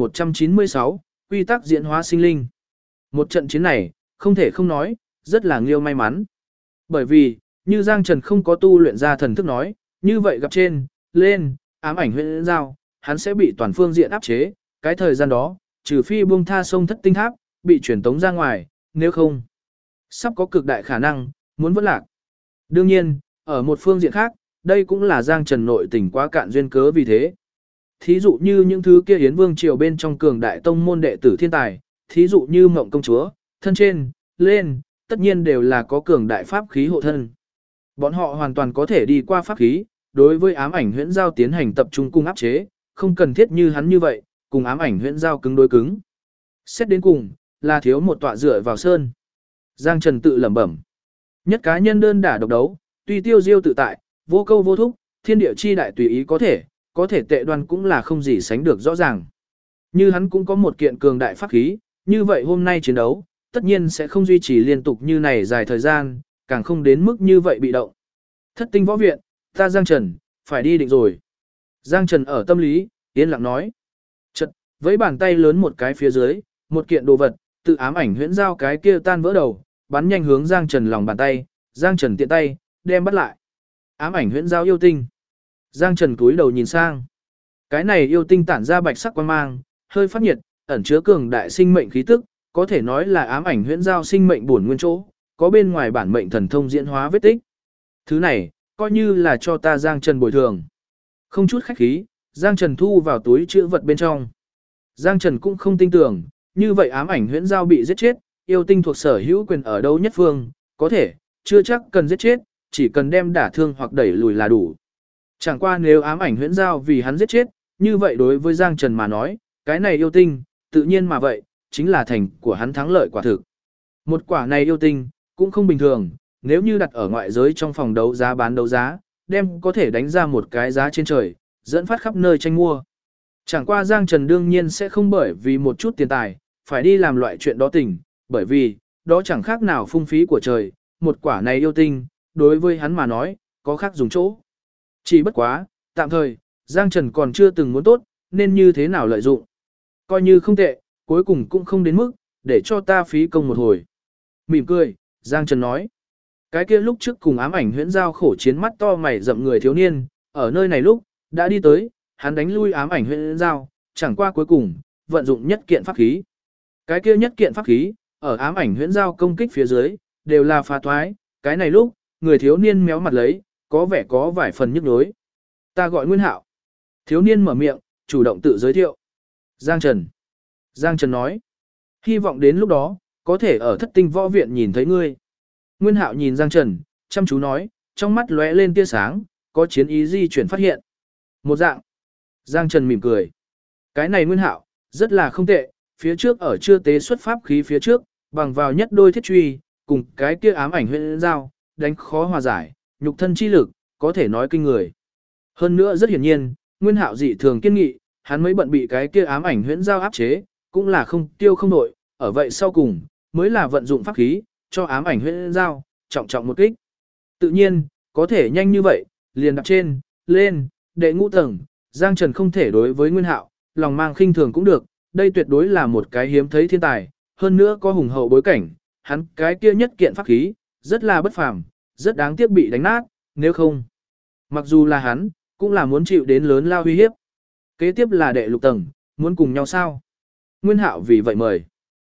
1196, quy tắc diễn hóa sinh linh. Một trận chiến này, không thể không nói, rất là Nghiêu may mắn. Bởi vì, như Giang Trần không có tu luyện ra thần thức nói, như vậy gặp trên, lên, ám ảnh huyễn giao, hắn sẽ bị toàn phương diện áp chế, cái thời gian đó, trừ phi buông tha sông Thất Tinh Tháp, bị truyền tống ra ngoài, nếu không, sắp có cực đại khả năng, muốn vẫn lạc. Đương nhiên, ở một phương diện khác, đây cũng là Giang Trần nội tình quá cạn duyên cớ vì thế. Thí dụ như những thứ kia Yến Vương triều bên trong cường đại tông môn đệ tử thiên tài, thí dụ như Mộng công chúa, thân trên, lên, tất nhiên đều là có cường đại pháp khí hộ thân. Bọn họ hoàn toàn có thể đi qua pháp khí, đối với ám ảnh huyễn giao tiến hành tập trung cung áp chế, không cần thiết như hắn như vậy, cùng ám ảnh huyễn giao cứng đối cứng. Xét đến cùng, là thiếu một tọa dựa vào sơn. Giang Trần tự lẩm bẩm. Nhất cá nhân đơn đả độc đấu, tuy tiêu diêu tự tại, vô câu vô thúc, thiên địa chi đại tùy ý có thể tệ đoan cũng là không gì sánh được rõ ràng. Như hắn cũng có một kiện cường đại pháp khí, như vậy hôm nay chiến đấu, tất nhiên sẽ không duy trì liên tục như này dài thời gian, càng không đến mức như vậy bị động. Thất Tinh võ viện, ta Giang Trần, phải đi định rồi. Giang Trần ở tâm lý, yên lặng nói. Chật, với bàn tay lớn một cái phía dưới, một kiện đồ vật, tự ám ảnh huyễn giao cái kia tan vỡ đầu, bắn nhanh hướng Giang Trần lòng bàn tay, Giang Trần tiện tay, đem bắt lại. Ám ảnh huyễn giao yêu tinh. Giang Trần cúi đầu nhìn sang. Cái này yêu tinh tản ra bạch sắc quang mang, hơi phát nhiệt, ẩn chứa cường đại sinh mệnh khí tức, có thể nói là ám ảnh huyễn giao sinh mệnh bổn nguyên chỗ, có bên ngoài bản mệnh thần thông diễn hóa vết tích. Thứ này, coi như là cho ta Giang Trần bồi thường. Không chút khách khí, Giang Trần thu vào túi chữ vật bên trong. Giang Trần cũng không tin tưởng, như vậy ám ảnh huyễn giao bị giết chết, yêu tinh thuộc sở hữu quyền ở đâu nhất phương, có thể, chưa chắc cần giết chết, chỉ cần đem đả thương hoặc đẩy lùi là đủ. Chẳng qua nếu ám ảnh huyễn giao vì hắn giết chết, như vậy đối với Giang Trần mà nói, cái này yêu tinh, tự nhiên mà vậy, chính là thành của hắn thắng lợi quả thực. Một quả này yêu tinh, cũng không bình thường, nếu như đặt ở ngoại giới trong phòng đấu giá bán đấu giá, đem có thể đánh ra một cái giá trên trời, dẫn phát khắp nơi tranh mua. Chẳng qua Giang Trần đương nhiên sẽ không bởi vì một chút tiền tài, phải đi làm loại chuyện đó tình, bởi vì, đó chẳng khác nào phung phí của trời, một quả này yêu tinh, đối với hắn mà nói, có khác dùng chỗ. Chỉ bất quá, tạm thời, Giang Trần còn chưa từng muốn tốt, nên như thế nào lợi dụng. Coi như không tệ, cuối cùng cũng không đến mức, để cho ta phí công một hồi. Mỉm cười, Giang Trần nói. Cái kia lúc trước cùng ám ảnh huyễn giao khổ chiến mắt to mày rậm người thiếu niên, ở nơi này lúc, đã đi tới, hắn đánh lui ám ảnh huyễn giao, chẳng qua cuối cùng, vận dụng nhất kiện pháp khí. Cái kia nhất kiện pháp khí, ở ám ảnh huyễn giao công kích phía dưới, đều là phá thoái, cái này lúc, người thiếu niên méo mặt lấy, có vẻ có vài phần nhức nhối. Ta gọi Nguyên Hạo. Thiếu niên mở miệng, chủ động tự giới thiệu. Giang Trần. Giang Trần nói. Hy vọng đến lúc đó, có thể ở Thất Tinh võ viện nhìn thấy ngươi. Nguyên Hạo nhìn Giang Trần, chăm chú nói, trong mắt lóe lên tia sáng, có chiến ý di chuyển phát hiện. Một dạng. Giang Trần mỉm cười. Cái này Nguyên Hạo, rất là không tệ, phía trước ở chưa tế xuất pháp khí phía trước, bằng vào nhất đôi thiết truy, cùng cái kia ám ảnh huyễn giao, đánh khó hòa giải, nhục thân chi lực, có thể nói kinh người. Hơn nữa rất hiển nhiên, Nguyên Hạo dị thường kiên nghị, hắn mới bận bị cái kia ám ảnh huyễn giao áp chế, cũng là không tiêu không nổi, ở vậy sau cùng, mới là vận dụng pháp khí, cho ám ảnh huyễn giao, trọng trọng một kích. Tự nhiên, có thể nhanh như vậy, liền đạp trên, lên, đệ ngũ tầng, Giang Trần không thể đối với Nguyên Hạo, lòng mang khinh thường cũng được, đây tuyệt đối là một cái hiếm thấy thiên tài, hơn nữa có hùng hậu bối cảnh, hắn cái kia nhất kiện pháp khí, rất là bất phàm, rất đáng tiếc bị đánh nát, nếu không. Mặc dù là hắn, cũng là muốn chịu đến lớn lao uy hiếp. Kế tiếp là đệ lục tầng, muốn cùng nhau sao? Nguyên Hạo vì vậy mời.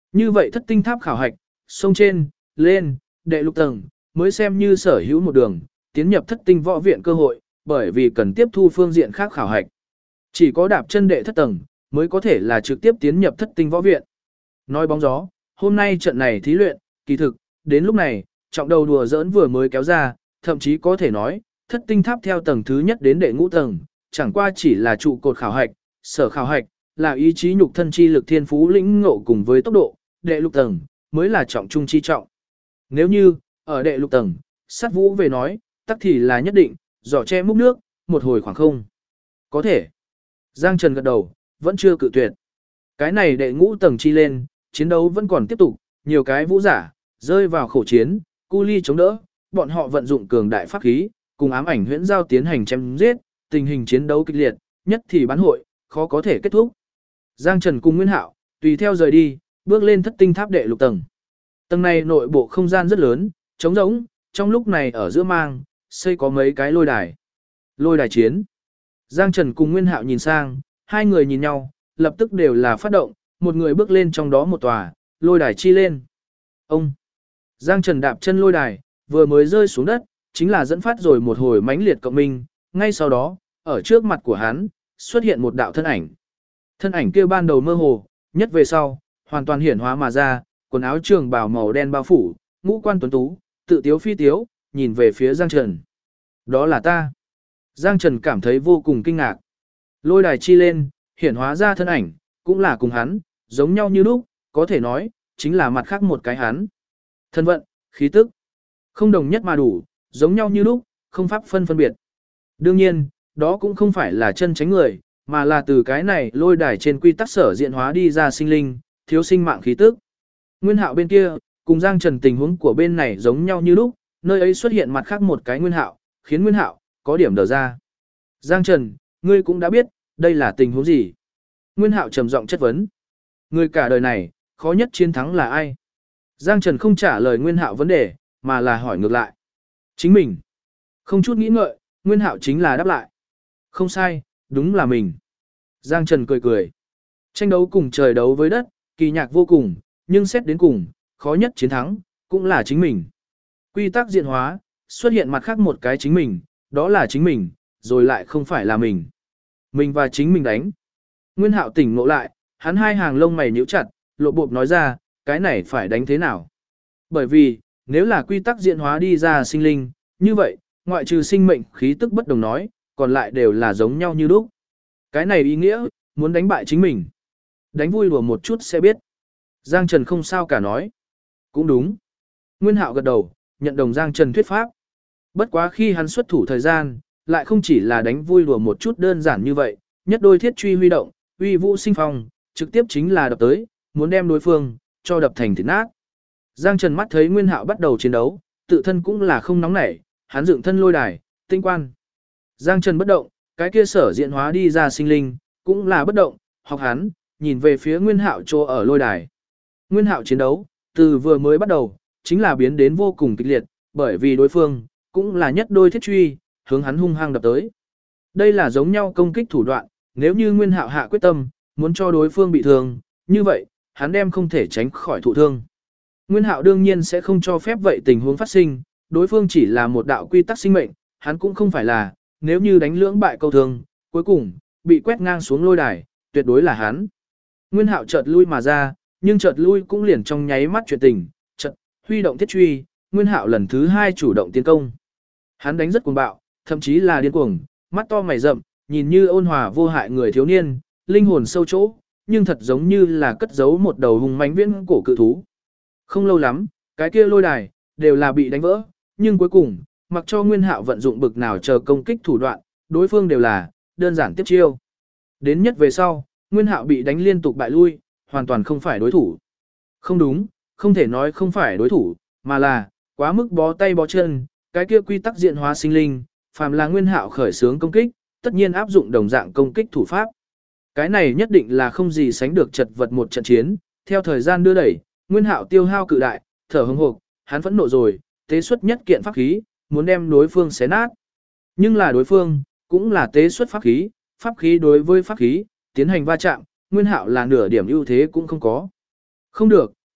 Như vậy thất tinh tháp khảo hạch, sông trên, lên, đệ lục tầng, mới xem như sở hữu một đường, tiến nhập thất tinh võ viện cơ hội, bởi vì cần tiếp thu phương diện khác khảo hạch. Chỉ có đạp chân đệ thất tầng, mới có thể là trực tiếp tiến nhập thất tinh võ viện. Nói bóng gió, hôm nay trận này thí luyện, kỳ thực, đến lúc này, trọng đầu đùa giỡn vừa mới kéo ra, thậm chí có thể nói, thất tinh tháp theo tầng thứ nhất đến đệ ngũ tầng, chẳng qua chỉ là trụ cột khảo hạch, sở khảo hạch, là ý chí nhục thân chi lực thiên phú lĩnh ngộ cùng với tốc độ, đệ lục tầng, mới là trọng trung chi trọng. Nếu như, ở đệ lục tầng, sát vũ về nói, tắc thì là nhất định, giỏ che múc nước, một hồi khoảng không. Có thể. Giang Trần gật đầu, vẫn chưa cự tuyệt. Cái này đệ ngũ tầng chi lên, chiến đấu vẫn còn tiếp tục, nhiều cái vũ giả, rơi vào khổ chiến, cu ly chống đỡ, bọn họ vận dụng cường đại pháp khí, cùng ám ảnh huyễn giao tiến hành chém giết, tình hình chiến đấu kịch liệt, nhất thì bán hội, khó có thể kết thúc. Giang Trần cùng Nguyên Hạo, tùy theo rời đi, bước lên thất tinh tháp đệ lục tầng. Tầng này nội bộ không gian rất lớn, trống rỗng, trong lúc này ở giữa mang, xây có mấy cái lôi đài. Lôi đài chiến. Giang Trần cùng Nguyên Hạo nhìn sang, hai người nhìn nhau, lập tức đều là phát động, một người bước lên trong đó một tòa, lôi đài chi lên. Ông. Giang Trần đạp chân lôi đài, vừa mới rơi xuống đất, chính là dẫn phát rồi một hồi mãnh liệt cộng minh, ngay sau đó, ở trước mặt của hắn, xuất hiện một đạo thân ảnh. Thân ảnh kia ban đầu mơ hồ, nhất về sau, hoàn toàn hiển hóa mà ra, quần áo trường bào màu đen bao phủ, ngũ quan tuấn tú, tự tiếu phi tiếu, nhìn về phía Giang Trần. Đó là ta. Giang Trần cảm thấy vô cùng kinh ngạc. Lôi đài chi lên, hiển hóa ra thân ảnh, cũng là cùng hắn, giống nhau như lúc, có thể nói, chính là mặt khác một cái hắn. Thân vận, khí tức, không đồng nhất mà đủ, giống nhau như lúc, không pháp phân biệt. Đương nhiên, đó cũng không phải là chân tránh người, mà là từ cái này lôi đài trên quy tắc sở diện hóa đi ra sinh linh, thiếu sinh mạng khí tức. Nguyên Hạo bên kia, cùng Giang Trần tình huống của bên này giống nhau như lúc, nơi ấy xuất hiện mặt khác một cái Nguyên Hạo, khiến Nguyên Hạo có điểm đờ ra. Giang Trần, ngươi cũng đã biết, đây là tình huống gì? Nguyên Hạo trầm giọng chất vấn. Người cả đời này, khó nhất chiến thắng là ai? Giang Trần không trả lời Nguyên Hạo vấn đề, mà là hỏi ngược lại. Chính mình. Không chút nghĩ ngợi, Nguyên Hạo chính là đáp lại. Không sai, đúng là mình. Giang Trần cười cười. Tranh đấu cùng trời đấu với đất, kỳ nhạc vô cùng, nhưng xét đến cùng, khó nhất chiến thắng, cũng là chính mình. Quy tắc diện hóa, xuất hiện mặt khác một cái chính mình, đó là chính mình, rồi lại không phải là mình. Mình và chính mình đánh. Nguyên Hạo tỉnh ngộ lại, hắn hai hàng lông mày nhíu chặt, lộ bộp nói ra, cái này phải đánh thế nào? Bởi vì, nếu là quy tắc diện hóa đi ra sinh linh, như vậy, ngoại trừ sinh mệnh khí tức bất đồng nói, còn lại đều là giống nhau như lúc. Cái này ý nghĩa, muốn đánh bại chính mình. Đánh vui đùa một chút sẽ biết. Giang Trần không sao cả nói. Cũng đúng. Nguyên Hạo gật đầu, nhận đồng Giang Trần thuyết pháp. Bất quá khi hắn xuất thủ thời gian, lại không chỉ là đánh vui đùa một chút đơn giản như vậy, nhất đôi thiết truy huy động, uy vũ sinh phong, trực tiếp chính là đập tới, muốn đem đối phương cho đập thành thịt nát. Giang Trần mắt thấy Nguyên Hạo bắt đầu chiến đấu, tự thân cũng là không nóng nảy, hắn dựng thân lôi đài, tinh quan. Giang Trần bất động, cái kia sở diện hóa đi ra sinh linh, cũng là bất động, học hắn, nhìn về phía Nguyên Hạo chỗ ở lôi đài. Nguyên Hạo chiến đấu, từ vừa mới bắt đầu, chính là biến đến vô cùng kịch liệt, bởi vì đối phương, cũng là nhất đôi thiết truy, hướng hắn hung hăng đập tới. Đây là giống nhau công kích thủ đoạn, nếu như Nguyên Hạo hạ quyết tâm, muốn cho đối phương bị thương, như vậy, hắn đem không thể tránh khỏi thụ thương. Nguyên Hạo đương nhiên sẽ không cho phép vậy tình huống phát sinh, đối phương chỉ là một đạo quy tắc sinh mệnh, hắn cũng không phải là, nếu như đánh lưỡng bại câu thương, cuối cùng, bị quét ngang xuống lôi đài, tuyệt đối là hắn. Nguyên Hạo chợt lui mà ra, nhưng chợt lui cũng liền trong nháy mắt chuyện tình, chợt huy động thiết truy, Nguyên Hạo lần thứ hai chủ động tiến công. Hắn đánh rất cuồng bạo, thậm chí là điên cuồng, mắt to mày rậm, nhìn như ôn hòa vô hại người thiếu niên, linh hồn sâu chỗ, nhưng thật giống như là cất giấu một đầu hùng mãnh viễn cổ cự thú. Không lâu lắm, cái kia lôi đài đều là bị đánh vỡ, nhưng cuối cùng, mặc cho Nguyên Hạo vận dụng bực nào chờ công kích thủ đoạn, đối phương đều là đơn giản tiếp chiêu. Đến nhất về sau, Nguyên Hạo bị đánh liên tục bại lui, hoàn toàn không phải đối thủ. Không đúng, không thể nói không phải đối thủ, mà là quá mức bó tay bó chân, cái kia quy tắc diện hóa sinh linh, phàm là Nguyên Hạo khởi xướng công kích, tất nhiên áp dụng đồng dạng công kích thủ pháp. Cái này nhất định là không gì sánh được chật vật một trận chiến, theo thời gian đưa đẩy, Nguyên Hạo tiêu hao cự đại, thở hổn hộc, hắn phẫn nộ rồi, tế xuất nhất kiện pháp khí, muốn đem đối phương xé nát. Nhưng là đối phương, cũng là tế xuất pháp khí đối với pháp khí, tiến hành va chạm, Nguyên Hạo là nửa điểm ưu thế cũng không có. Không được,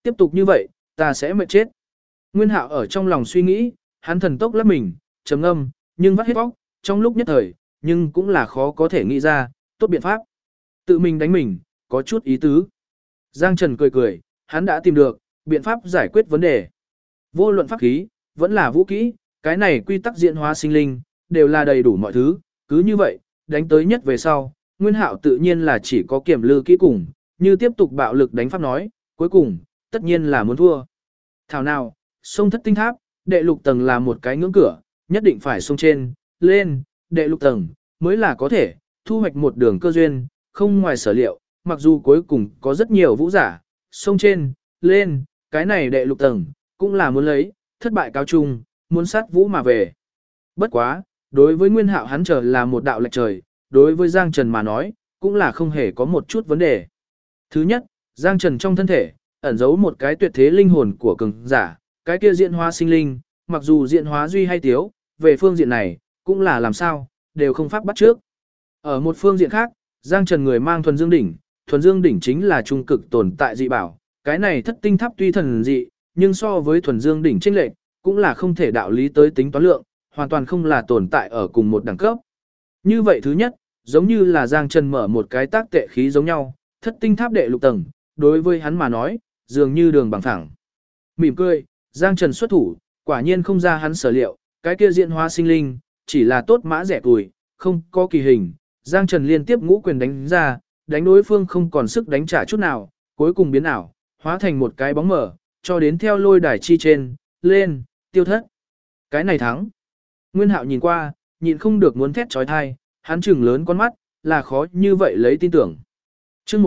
Tiếp tục như vậy, ta sẽ mệt chết. Nguyên Hạo ở trong lòng suy nghĩ, hắn thần tốc lắp mình, trầm ngâm, nhưng vắt hết óc, trong lúc nhất thời, nhưng cũng là khó có thể nghĩ ra, tốt biện pháp. Tự mình đánh mình, có chút ý tứ. Giang Trần cười cười, hắn đã tìm được biện pháp giải quyết vấn đề. Vô luận pháp khí, vẫn là vũ kỹ, cái này quy tắc diễn hóa sinh linh, đều là đầy đủ mọi thứ, cứ như vậy, đánh tới nhất về sau, Nguyên Hạo tự nhiên là chỉ có kiểm lư kỹ cùng, như tiếp tục bạo lực đánh pháp nói, cuối cùng, tất nhiên là muốn thua. Thảo nào, sông Thất Tinh Tháp, đệ lục tầng là một cái ngưỡng cửa, nhất định phải sông trên, lên, đệ lục tầng, mới là có thể, thu hoạch một đường cơ duyên, không ngoài sở liệu, mặc dù cuối cùng có rất nhiều vũ giả, sông trên, lên, cái này đệ lục tầng, cũng là muốn lấy, thất bại cao trung, muốn sát vũ mà về. Bất quá, đối với Nguyên Hạo hắn trở là một đạo lệch trời, đối với Giang Trần mà nói, cũng là không hề có một chút vấn đề. Thứ nhất, Giang Trần trong thân thể, ẩn giấu một cái tuyệt thế linh hồn của cường giả, cái kia diễn hóa sinh linh, mặc dù diễn hóa duy hay tiếu, về phương diện này, cũng là làm sao, đều không pháp bắt trước. Ở một phương diện khác, Giang Trần người mang thuần dương đỉnh chính là trung cực tồn tại dị bảo, cái này thất tinh tháp tuy thần dị, nhưng so với thuần dương đỉnh chênh lệch, cũng là không thể đạo lý tới tính toán lượng, hoàn toàn không là tồn tại ở cùng một đẳng cấp. Như vậy thứ nhất, giống như là Giang Trần mở một cái tác tệ khí giống nhau, thất tinh tháp đệ lục tầng, đối với hắn mà nói, dường như đường bằng phẳng. Mỉm cười, Giang Trần xuất thủ, quả nhiên không ra hắn sở liệu, cái kia diễn hóa sinh linh, chỉ là tốt mã rẻ tuổi, không có kỳ hình. Giang Trần liên tiếp ngũ quyền đánh ra, đánh đối phương không còn sức đánh trả chút nào, cuối cùng biến ảo, hóa thành một cái bóng mở, cho đến theo lôi đài chi trên, lên, tiêu thất. Cái này thắng. Nguyên Hạo nhìn qua, nhịn không được muốn thét trói thai, hắn trừng lớn con mắt, là khó như vậy lấy tin tưởng. Chương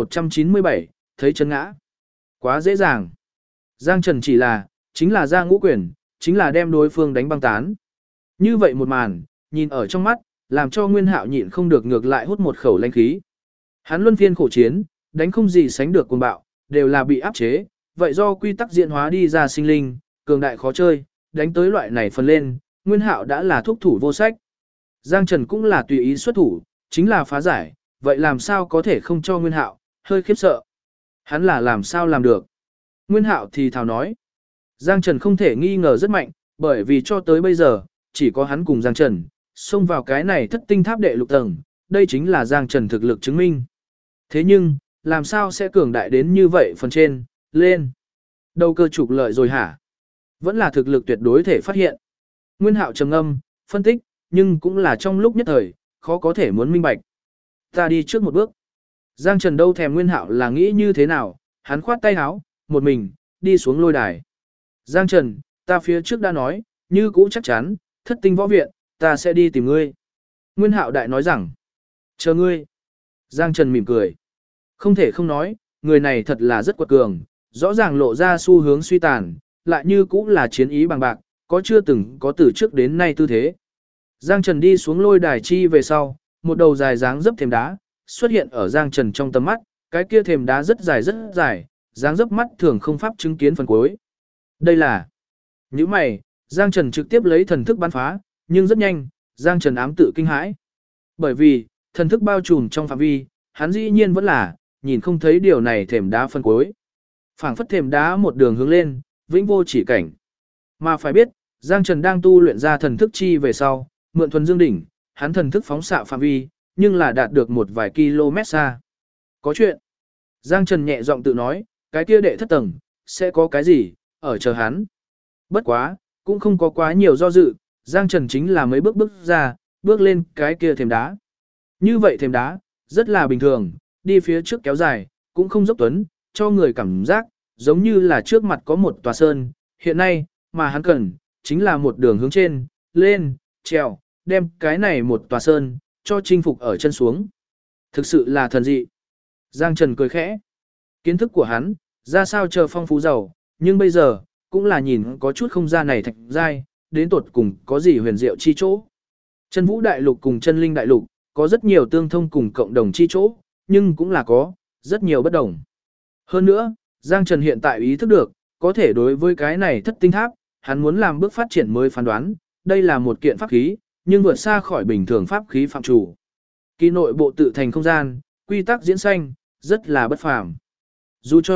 1197, thấy chân ngã. Quá dễ dàng. Giang Trần chính là ra ngũ quyền, chính là đem đối phương đánh băng tán. Như vậy một màn, nhìn ở trong mắt, làm cho Nguyên Hạo nhịn không được ngược lại hút một khẩu lãnh khí. Hắn luân phiên khổ chiến, đánh không gì sánh được cuồng bạo, đều là bị áp chế, vậy do quy tắc diễn hóa đi ra sinh linh, cường đại khó chơi, đánh tới loại này phần lên, Nguyên Hạo đã là thúc thủ vô sách. Giang Trần cũng là tùy ý xuất thủ, chính là phá giải, vậy làm sao có thể không cho Nguyên Hạo hơi khiếp sợ. Hắn là làm sao làm được. Nguyên Hạo thì thào nói. Giang Trần không thể nghi ngờ rất mạnh, bởi vì cho tới bây giờ, chỉ có hắn cùng Giang Trần, xông vào cái này thất tinh tháp đệ lục tầng, đây chính là Giang Trần thực lực chứng minh. Thế nhưng, làm sao sẽ cường đại đến như vậy phần trên, lên. Đầu cơ trục lợi rồi hả? Vẫn là thực lực tuyệt đối thể phát hiện. Nguyên Hạo trầm ngâm, phân tích, nhưng cũng là trong lúc nhất thời, khó có thể muốn minh bạch. Ta đi trước một bước. Giang Trần đâu thèm Nguyên Hạo là nghĩ như thế nào, hắn khoát tay áo, một mình, đi xuống lôi đài. Giang Trần, ta phía trước đã nói, như cũ chắc chắn, thất tinh võ viện, ta sẽ đi tìm ngươi. Nguyên Hạo đại nói rằng, chờ ngươi. Giang Trần mỉm cười. Không thể không nói, người này thật là rất quật cường, rõ ràng lộ ra xu hướng suy tàn, lại như cũ là chiến ý bằng bạc, có chưa từng có từ trước đến nay tư thế. Giang Trần đi xuống lôi đài chi về sau, một đầu dài dáng dấp thềm đá, xuất hiện ở Giang Trần trong tầm mắt, cái kia thềm đá rất dài, dáng dấp mắt thường không pháp chứng kiến phần cuối. Đây là những mày, Giang Trần trực tiếp lấy thần thức bắn phá, nhưng rất nhanh, Giang Trần ám tự kinh hãi. Bởi vì, thần thức bao trùm trong phạm vi, hắn dĩ nhiên vẫn là, nhìn không thấy điều này thềm đá phân cuối. Phảng phất thềm đá một đường hướng lên, vĩnh vô chỉ cảnh. Mà phải biết, Giang Trần đang tu luyện ra thần thức chi về sau, mượn thuần dương đỉnh, hắn thần thức phóng xạ phạm vi, nhưng là đạt được một vài km xa. Có chuyện. Giang Trần nhẹ giọng tự nói, cái kia đệ thất tầng, sẽ có cái gì, ở chờ hắn. Bất quá, cũng không có quá nhiều do dự, Giang Trần chính là mấy bước ra, bước lên cái kia thềm đá. Như vậy thềm đá, rất là bình thường, đi phía trước kéo dài, cũng không dốc tuấn, cho người cảm giác, giống như là trước mặt có một tòa sơn, hiện nay, mà hắn cần, chính là một đường hướng trên, lên, trèo, đem cái này một tòa sơn, cho chinh phục ở chân xuống. Thực sự là thần dị. Giang Trần cười khẽ. Kiến thức của hắn, ra sao chờ phong phú giàu, nhưng bây giờ, cũng là nhìn có chút không gian này thạch dai, đến tột cùng có gì huyền diệu chi chỗ. Chân vũ đại lục cùng chân linh đại lục, có rất nhiều tương thông cùng cộng đồng chi chỗ, nhưng cũng là có, rất nhiều bất đồng. Hơn nữa, Giang Trần hiện tại ý thức được, có thể đối với cái này thất tinh tháp, hắn muốn làm bước phát triển mới phán đoán, đây là một kiện pháp khí, nhưng vượt xa khỏi bình thường pháp khí phạm chủ. Kỳ nội bộ tự thành không gian, quy tắc diễn sanh, rất là bất phàm. Dù cho,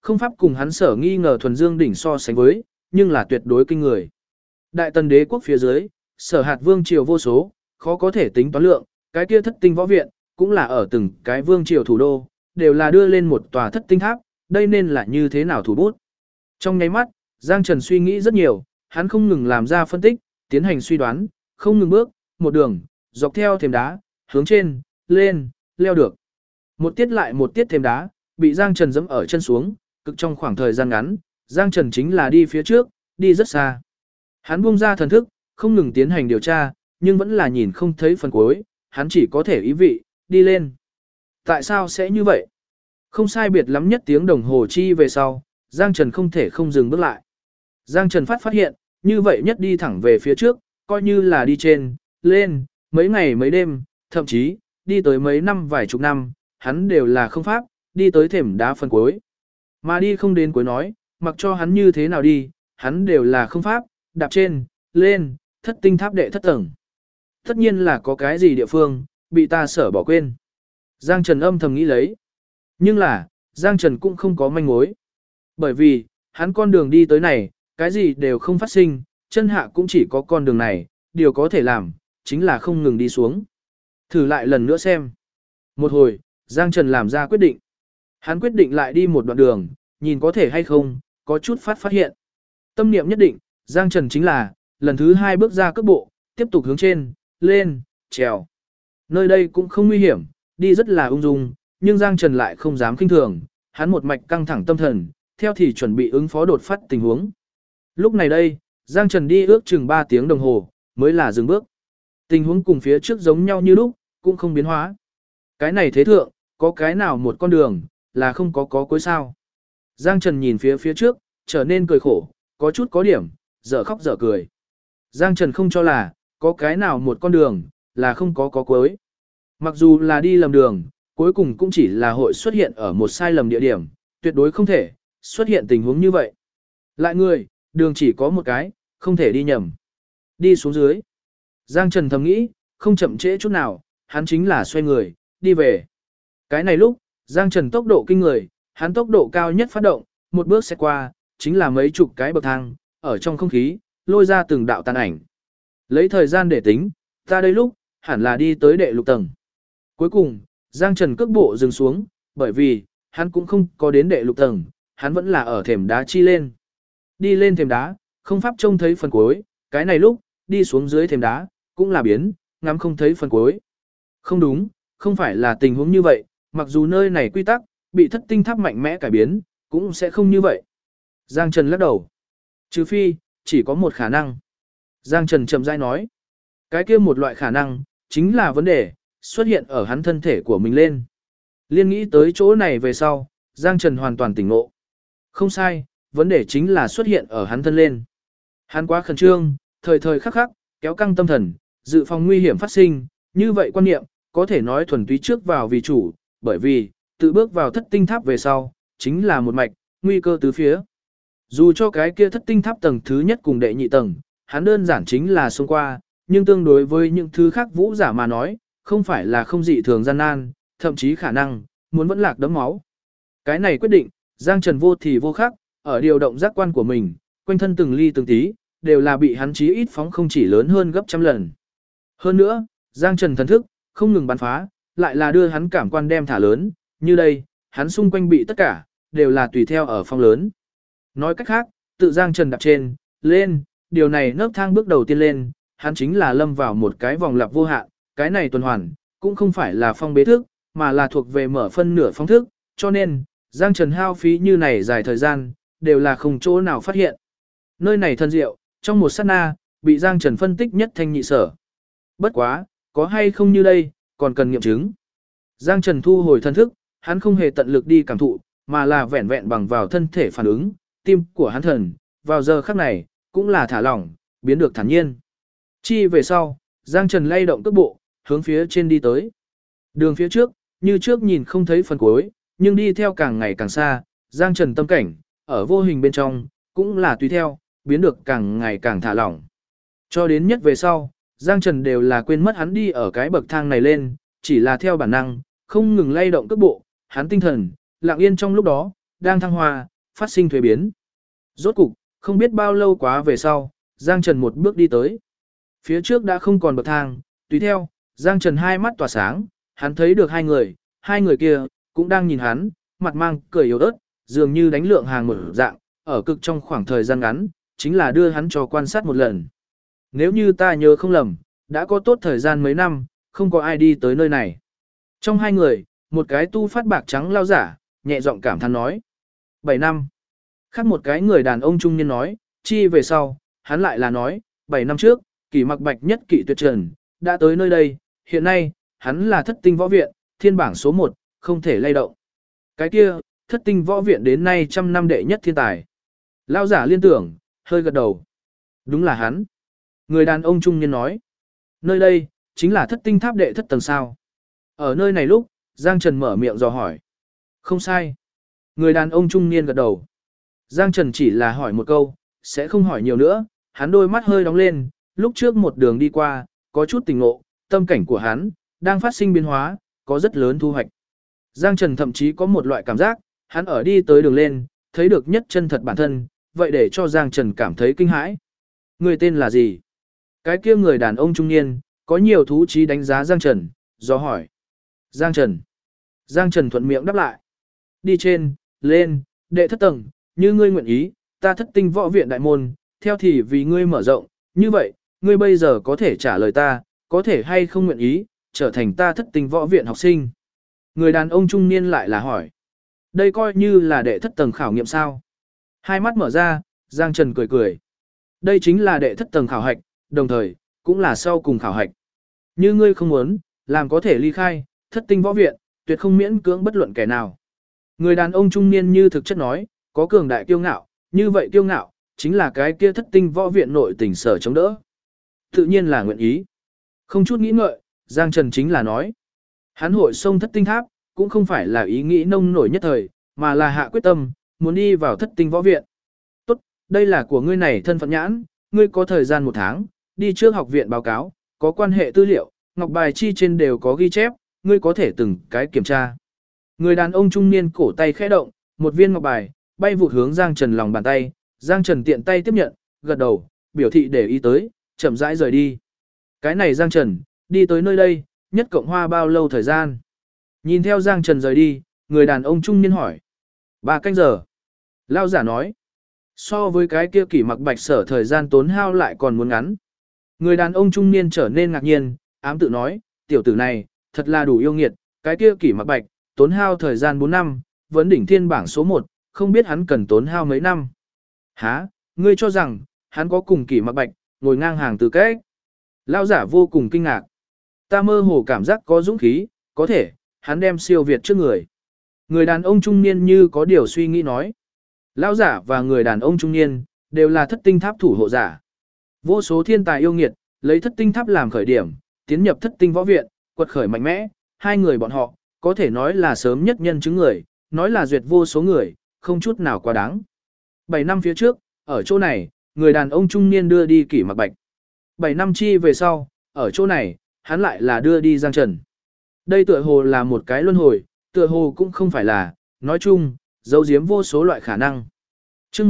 không pháp cùng hắn sở nghi ngờ thuần dương đỉnh so sánh với, nhưng là tuyệt đối kinh người. Đại tần đế quốc phía dưới, sở hạt vương triều vô số, khó có thể tính toán lượng, cái kia thất tinh võ viện, cũng là ở từng cái vương triều thủ đô, đều là đưa lên một tòa thất tinh tháp, đây nên là như thế nào thủ bút. Trong nháy mắt, Giang Trần suy nghĩ rất nhiều, hắn không ngừng làm ra phân tích, tiến hành suy đoán, không ngừng bước, một đường, dọc theo thềm đá, hướng trên, lên, leo được. Một tiết lại một tiết thềm đá, bị Giang Trần giẫm ở chân xuống, cực trong khoảng thời gian ngắn, Giang Trần chính là đi phía trước, đi rất xa. Hắn buông ra thần thức, không ngừng tiến hành điều tra, nhưng vẫn là nhìn không thấy phần cuối, hắn chỉ có thể ý vị, đi lên. Tại sao sẽ như vậy? Không sai biệt lắm nhất tiếng đồng hồ chi về sau, Giang Trần không thể không dừng bước lại. Giang Trần phát hiện, như vậy nhất đi thẳng về phía trước, coi như là đi trên, lên, mấy ngày mấy đêm, thậm chí, đi tới mấy năm vài chục năm, hắn đều là không pháp, đi tới thềm đá phần cuối. Mà đi không đến cuối nói, mặc cho hắn như thế nào đi, hắn đều là không pháp, đạp trên, lên, thất tinh tháp đệ thất tầng. Tất nhiên là có cái gì địa phương, bị ta sở bỏ quên. Giang Trần âm thầm nghĩ lấy. Nhưng là, Giang Trần cũng không có manh mối. Bởi vì, hắn con đường đi tới này, cái gì đều không phát sinh, chân hạ cũng chỉ có con đường này, điều có thể làm, chính là không ngừng đi xuống. Thử lại lần nữa xem. Một hồi, Giang Trần làm ra quyết định. Hắn quyết định lại đi một đoạn đường, nhìn có thể hay không, có chút phát hiện. Tâm niệm nhất định, Giang Trần chính là, lần thứ 2 bước ra cước bộ, tiếp tục hướng trên, lên, trèo. Nơi đây cũng không nguy hiểm, đi rất là ung dung, nhưng Giang Trần lại không dám kinh thường, hắn một mạch căng thẳng tâm thần, theo thì chuẩn bị ứng phó đột phát tình huống. Lúc này đây, Giang Trần đi ước chừng 3 tiếng đồng hồ, mới là dừng bước. Tình huống cùng phía trước giống nhau như lúc, cũng không biến hóa. Cái này thế thượng, có cái nào một con đường, là không có cuối sao. Giang Trần nhìn phía trước, trở nên cười khổ, có chút có điểm, dở khóc dở cười. Giang Trần không cho là, có cái nào một con đường, là không có cuối. Mặc dù là đi lầm đường, cuối cùng cũng chỉ là hội xuất hiện ở một sai lầm địa điểm, tuyệt đối không thể xuất hiện tình huống như vậy. Lại người, đường chỉ có một cái, không thể đi nhầm. Đi xuống dưới. Giang Trần thầm nghĩ, không chậm trễ chút nào, hắn chính là xoay người, đi về. Cái này lúc, Giang Trần tốc độ kinh người, hắn tốc độ cao nhất phát động, một bước sẽ qua, chính là mấy chục cái bậc thang, ở trong không khí, lôi ra từng đạo tàn ảnh. Lấy thời gian để tính, ta đây lúc, hẳn là đi tới đệ lục tầng. Cuối cùng, Giang Trần cước bộ dừng xuống, bởi vì, hắn cũng không có đến đệ lục tầng, hắn vẫn là ở thềm đá chi lên. Đi lên thềm đá, không pháp trông thấy phần cuối, cái này lúc, đi xuống dưới thềm đá, cũng là biến, ngắm không thấy phần cuối. Không đúng, không phải là tình huống như vậy, mặc dù nơi này quy tắc, bị thất tinh tháp mạnh mẽ cải biến, cũng sẽ không như vậy. Giang Trần lắc đầu. Trừ phi, chỉ có một khả năng. Giang Trần chậm rãi nói. Cái kia một loại khả năng, chính là vấn đề, xuất hiện ở hắn thân thể của mình lên. Liên nghĩ tới chỗ này về sau, Giang Trần hoàn toàn tỉnh ngộ. Không sai, vấn đề chính là xuất hiện ở hắn thân lên. Hắn quá khẩn trương, thời thời khắc khắc, kéo căng tâm thần, dự phòng nguy hiểm phát sinh, như vậy quan niệm, có thể nói thuần túy trước vào vì chủ, bởi vì, tự bước vào thất tinh tháp về sau, chính là một mạch, nguy cơ tứ phía. Dù cho cái kia thất tinh tháp tầng thứ nhất cùng đệ nhị tầng, hắn đơn giản chính là xông qua, nhưng tương đối với những thứ khác vũ giả mà nói, không phải là không dị thường gian nan, thậm chí khả năng, muốn vẫn lạc đấm máu. Cái này quyết định, Giang Trần vô thì vô khắc, ở điều động giác quan của mình, quanh thân từng ly từng tí, đều là bị hắn chí ít phóng không chỉ lớn hơn gấp trăm lần. Hơn nữa, Giang Trần thần thức, không ngừng bắn phá, lại là đưa hắn cảm quan đem thả lớn, như đây, hắn xung quanh bị tất cả, đều là tùy theo ở phong lớn. Nói cách khác, tự Giang Trần đạp trên, lên, điều này nấc thang bước đầu tiên lên, hắn chính là lâm vào một cái vòng lặp vô hạn, cái này tuần hoàn, cũng không phải là phong bế thức, mà là thuộc về mở phân nửa phong thức, cho nên, Giang Trần hao phí như này dài thời gian, đều là không chỗ nào phát hiện. Nơi này thân diệu, trong một sát na, bị Giang Trần phân tích nhất thanh nhị sở. Bất quá, có hay không như đây, còn cần nghiệm chứng. Giang Trần thu hồi thân thức, hắn không hề tận lực đi cảm thụ, mà là vẹn vẹn bằng vào thân thể phản ứng, tim của hắn thần, vào giờ khắc này, cũng là thả lỏng, biến được thản nhiên. Chi về sau, Giang Trần lay động cước bộ, hướng phía trên đi tới. Đường phía trước, như trước nhìn không thấy phần cuối, nhưng đi theo càng ngày càng xa, Giang Trần tâm cảnh, ở vô hình bên trong, cũng là tùy theo, biến được càng ngày càng thả lỏng. Cho đến nhất về sau, Giang Trần đều là quên mất hắn đi ở cái bậc thang này lên, chỉ là theo bản năng, không ngừng lay động cước bộ, hắn tinh thần, lặng yên trong lúc đó, đang thăng hoa, phát sinh thuế biến. Rốt cục, không biết bao lâu quá về sau, Giang Trần một bước đi tới. Phía trước đã không còn bậc thang, tùy theo, Giang Trần hai mắt tỏa sáng, hắn thấy được hai người kia, cũng đang nhìn hắn, mặt mang cười yếu ớt, dường như đánh lượng hàng một dạng, ở cực trong khoảng thời gian ngắn, chính là đưa hắn cho quan sát một lần. Nếu như ta nhớ không lầm, đã có tốt thời gian mấy năm, không có ai đi tới nơi này. Trong hai người, một cái tu phát bạc trắng lao giả, nhẹ giọng cảm thán nói. 7 năm. Khác một cái người đàn ông trung niên nói, chi về sau, hắn lại là nói, 7 năm trước, Kỷ Mặc Bạch nhất kỵ tuyệt trần, đã tới nơi đây, hiện nay, hắn là thất tinh võ viện, thiên bảng số 1, không thể lay động. Cái kia, thất tinh võ viện đến nay trăm năm đệ nhất thiên tài. Lao giả liên tưởng, hơi gật đầu. Đúng là hắn. Người đàn ông trung niên nói. Nơi đây, chính là thất tinh tháp đệ thất tầng sao. Ở nơi này lúc, Giang Trần mở miệng dò hỏi. Không sai. Người đàn ông trung niên gật đầu. Giang Trần chỉ là hỏi một câu, sẽ không hỏi nhiều nữa, hắn đôi mắt hơi đóng lên, lúc trước một đường đi qua, có chút tỉnh ngộ, tâm cảnh của hắn, đang phát sinh biến hóa, có rất lớn thu hoạch. Giang Trần thậm chí có một loại cảm giác, hắn ở đi tới đường lên, thấy được nhất chân thật bản thân, vậy để cho Giang Trần cảm thấy kinh hãi. Người tên là gì? Cái kia người đàn ông trung niên, có nhiều thú trí đánh giá Giang Trần, do hỏi. Giang Trần. Giang Trần thuận miệng đáp lại. Đi trên, lên, đệ thất tầng, như ngươi nguyện ý, ta thất tinh võ viện đại môn, theo thì vì ngươi mở rộng, như vậy, ngươi bây giờ có thể trả lời ta, có thể hay không nguyện ý, trở thành ta thất tinh võ viện học sinh. Người đàn ông trung niên lại là hỏi. Đây coi như là đệ thất tầng khảo nghiệm sao. Hai mắt mở ra, Giang Trần cười cười. Đây chính là đệ thất tầng khảo hạch, đồng thời, cũng là sau cùng khảo hạch. Như ngươi không muốn, làm có thể ly khai, thất tinh võ viện, tuyệt không miễn cưỡng bất luận kẻ nào. Người đàn ông trung niên như thực chất nói, có cường đại kiêu ngạo, như vậy kiêu ngạo, chính là cái kia thất tinh võ viện nội tình sở chống đỡ. Tự nhiên là nguyện ý. Không chút nghĩ ngợi, Giang Trần chính là nói. Hắn hội sông thất tinh tháp, cũng không phải là ý nghĩ nông nổi nhất thời, mà là hạ quyết tâm, muốn đi vào thất tinh võ viện. Tốt, đây là của ngươi này thân phận nhãn, ngươi có thời gian 1 tháng, đi trước học viện báo cáo, có quan hệ tư liệu, ngọc bài chi trên đều có ghi chép, ngươi có thể từng cái kiểm tra. Người đàn ông trung niên cổ tay khẽ động, một viên ngọc bài, bay vụt hướng Giang Trần lòng bàn tay, Giang Trần tiện tay tiếp nhận, gật đầu, biểu thị để ý tới, chậm rãi rời đi. Cái này Giang Trần, đi tới nơi đây, nhất cộng hoa bao lâu thời gian? Nhìn theo Giang Trần rời đi, người đàn ông trung niên hỏi. 3 canh giờ. Lao giả nói. So với cái kia Kỷ Mặc Bạch sở thời gian tốn hao lại còn muốn ngắn. Người đàn ông trung niên trở nên ngạc nhiên, ám tự nói, tiểu tử này, thật là đủ yêu nghiệt, cái kia Kỷ Mặc Bạch, tốn hao thời gian 4 năm, vấn đỉnh thiên bảng số 1, không biết hắn cần tốn hao mấy năm. Hả, ngươi cho rằng, hắn có cùng Kỷ Mặc Bạch, ngồi ngang hàng từ cách. Lao giả vô cùng kinh ngạc. Ta mơ hồ cảm giác có dũng khí, có thể, hắn đem siêu việt trước người. Người đàn ông trung niên như có điều suy nghĩ nói. Lão giả và người đàn ông trung niên, đều là thất tinh tháp thủ hộ giả. Vô số thiên tài yêu nghiệt, lấy thất tinh tháp làm khởi điểm, tiến nhập thất tinh võ viện, quật khởi mạnh mẽ, hai người bọn họ, có thể nói là sớm nhất nhân chứng người, nói là duyệt vô số người, không chút nào quá đáng. 7 năm phía trước, ở chỗ này, người đàn ông trung niên đưa đi Kỷ Mặc Bạch. 7 năm chi về sau, ở chỗ này, hắn lại là đưa đi Giang Trần. Đây tựa hồ là một cái luân hồi, tựa hồ cũng không phải là, nói chung, giấu giếm vô số loại khả năng. Chương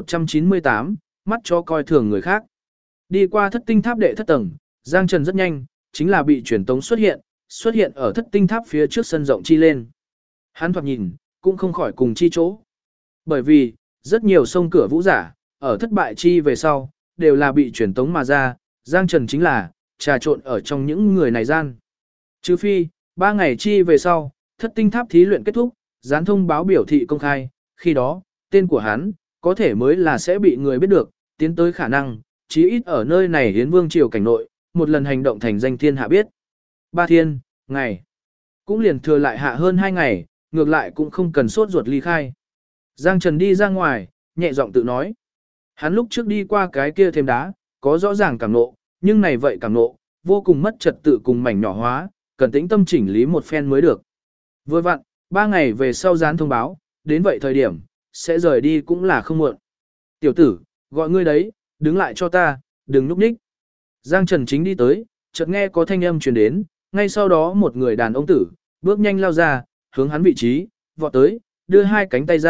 1198, mắt cho coi thường người khác. Đi qua thất tinh tháp đệ thất tầng, Giang Trần rất nhanh, chính là bị truyền tống xuất hiện ở thất tinh tháp phía trước sân rộng chi lên. Hắn thoạt nhìn, cũng không khỏi cùng chi chỗ. Bởi vì, rất nhiều sông cửa vũ giả, ở thất bại chi về sau, đều là bị truyền tống mà ra, Giang Trần chính là, trà trộn ở trong những người này gian. Trừ phi, 3 ngày chi về sau, thất tinh tháp thí luyện kết thúc, gián thông báo biểu thị công khai, khi đó, tên của hắn, có thể mới là sẽ bị người biết được, tiến tới khả năng, chí ít ở nơi này Hiến Vương triều cảnh nội, một lần hành động thành danh thiên hạ biết. 3 thiên, ngày, cũng liền thừa lại hạ hơn 2 ngày, ngược lại cũng không cần sốt ruột ly khai. Giang Trần đi ra ngoài, nhẹ giọng tự nói. Hắn lúc trước đi qua cái kia thêm đá, có rõ ràng cảm nộ, nhưng này vậy cảm nộ, vô cùng mất trật tự cùng mảnh nhỏ hóa, cần tĩnh tâm chỉnh lý một phen mới được. Vừa vặn, 3 ngày về sau dán thông báo, đến vậy thời điểm, sẽ rời đi cũng là không muộn. Tiểu tử, gọi ngươi đấy, đứng lại cho ta, đừng núp ních. Giang Trần chính đi tới, chợt nghe có thanh âm truyền đến, ngay sau đó một người đàn ông tử, bước nhanh lao ra, hướng hắn vị trí, vọt tới, đưa 2 cánh tay ra,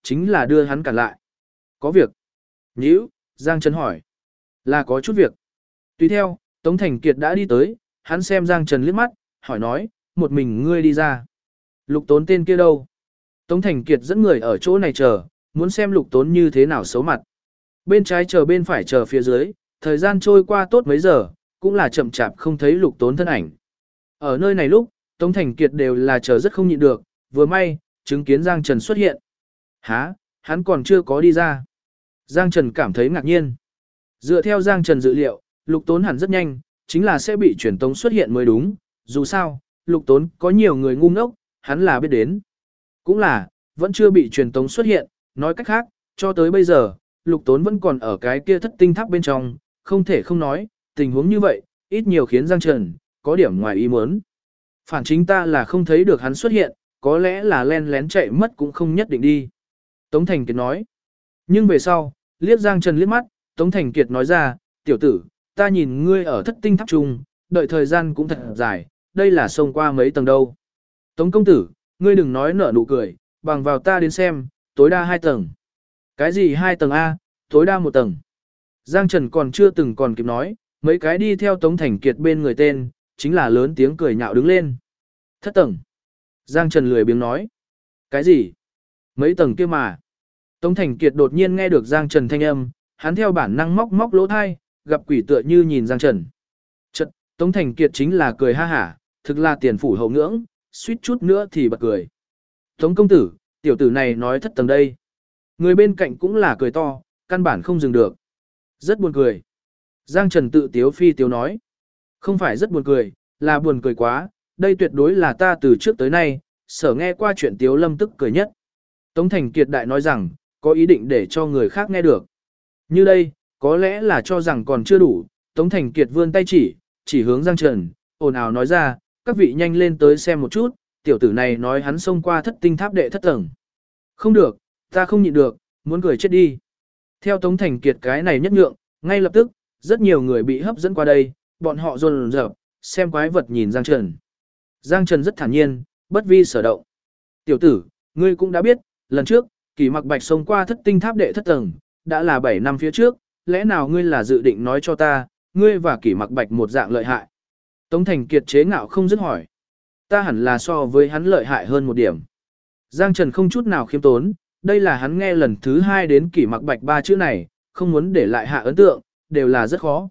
chính là đưa hắn cản lại. Có việc. Nhữ, Giang Trần hỏi. Là có chút việc. Tùy theo, Tống Thành Kiệt đã đi tới, hắn xem Giang Trần liếc mắt, hỏi nói, một mình ngươi đi ra. Lục Tốn tên kia đâu? Tống Thành Kiệt dẫn người ở chỗ này chờ, muốn xem Lục Tốn như thế nào xấu mặt. Bên trái chờ bên phải chờ phía dưới, thời gian trôi qua tốt mấy giờ, cũng là chậm chạp không thấy Lục Tốn thân ảnh. Ở nơi này lúc, Tống Thành Kiệt đều là chờ rất không nhịn được, vừa may, chứng kiến Giang Trần xuất hiện. Hả, hắn còn chưa có đi ra. Giang Trần cảm thấy ngạc nhiên. Dựa theo Giang Trần dự liệu, Lục Tốn hẳn rất nhanh, chính là sẽ bị truyền tống xuất hiện mới đúng. Dù sao, Lục Tốn có nhiều người ngu ngốc, hắn là biết đến. Cũng là, vẫn chưa bị truyền tống xuất hiện, nói cách khác, cho tới bây giờ, Lục Tốn vẫn còn ở cái kia thất tinh tháp bên trong, không thể không nói, tình huống như vậy, ít nhiều khiến Giang Trần có điểm ngoài ý muốn. Phản chính ta là không thấy được hắn xuất hiện, có lẽ là len lén chạy mất cũng không nhất định đi. Tống Thành Kiệt nói. Nhưng về sau, liếc Giang Trần liếc mắt, Tống Thành Kiệt nói ra, tiểu tử, ta nhìn ngươi ở thất tinh tháp trung, đợi thời gian cũng thật dài, đây là xông qua mấy tầng đâu. Tống công tử, ngươi đừng nói nở nụ cười, bằng vào ta đến xem, tối đa 2 tầng. Cái gì 2 tầng A, tối đa 1 tầng. Giang Trần còn chưa từng còn kịp nói, mấy cái đi theo Tống Thành Kiệt bên người tên, chính là lớn tiếng cười nhạo đứng lên. Thất tầng. Giang Trần lười biếng nói. Cái gì? Mấy tầng kia mà. Tống Thành Kiệt đột nhiên nghe được Giang Trần thanh âm, hắn theo bản năng móc móc lỗ thai, gặp quỷ tựa như nhìn Giang Trần. Chật, Tống Thành Kiệt chính là cười ha hả, thực là tiền phủ hậu ngưỡng, suýt chút nữa thì bật cười. Tống công tử, tiểu tử này nói thất tầng đây. Người bên cạnh cũng là cười to, căn bản không dừng được. Rất buồn cười. Giang Trần tự tiếu phi tiếu nói. Không phải rất buồn cười, là buồn cười quá, đây tuyệt đối là ta từ trước tới nay, sở nghe qua chuyện tiếu lâm tức cười nhất. Tống Thành Kiệt đại nói rằng, có ý định để cho người khác nghe được. Như đây, có lẽ là cho rằng còn chưa đủ, Tống Thành Kiệt vươn tay chỉ hướng Giang Trần, ồn ào nói ra, các vị nhanh lên tới xem một chút, tiểu tử này nói hắn xông qua thất tinh tháp đệ thất tầng. Không được, ta không nhịn được, muốn cười chết đi. Theo Tống Thành Kiệt cái này nhất nhượng, ngay lập tức, rất nhiều người bị hấp dẫn qua đây, bọn họ dồn dập xem quái vật nhìn Giang Trần. Giang Trần rất thản nhiên, bất vi sở động. Tiểu tử, ngươi cũng đã biết, lần trước, Kỷ Mặc Bạch xông qua thất tinh tháp đệ thất tầng, đã là 7 năm phía trước, lẽ nào ngươi là dự định nói cho ta, ngươi và Kỷ Mặc Bạch một dạng lợi hại. Tống Thành Kiệt chế ngạo không dứt hỏi. Ta hẳn là so với hắn lợi hại hơn một điểm. Giang Trần không chút nào khiêm tốn, đây là hắn nghe lần thứ 2 đến Kỷ Mặc Bạch 3 chữ này, không muốn để lại hạ ấn tượng, đều là rất khó.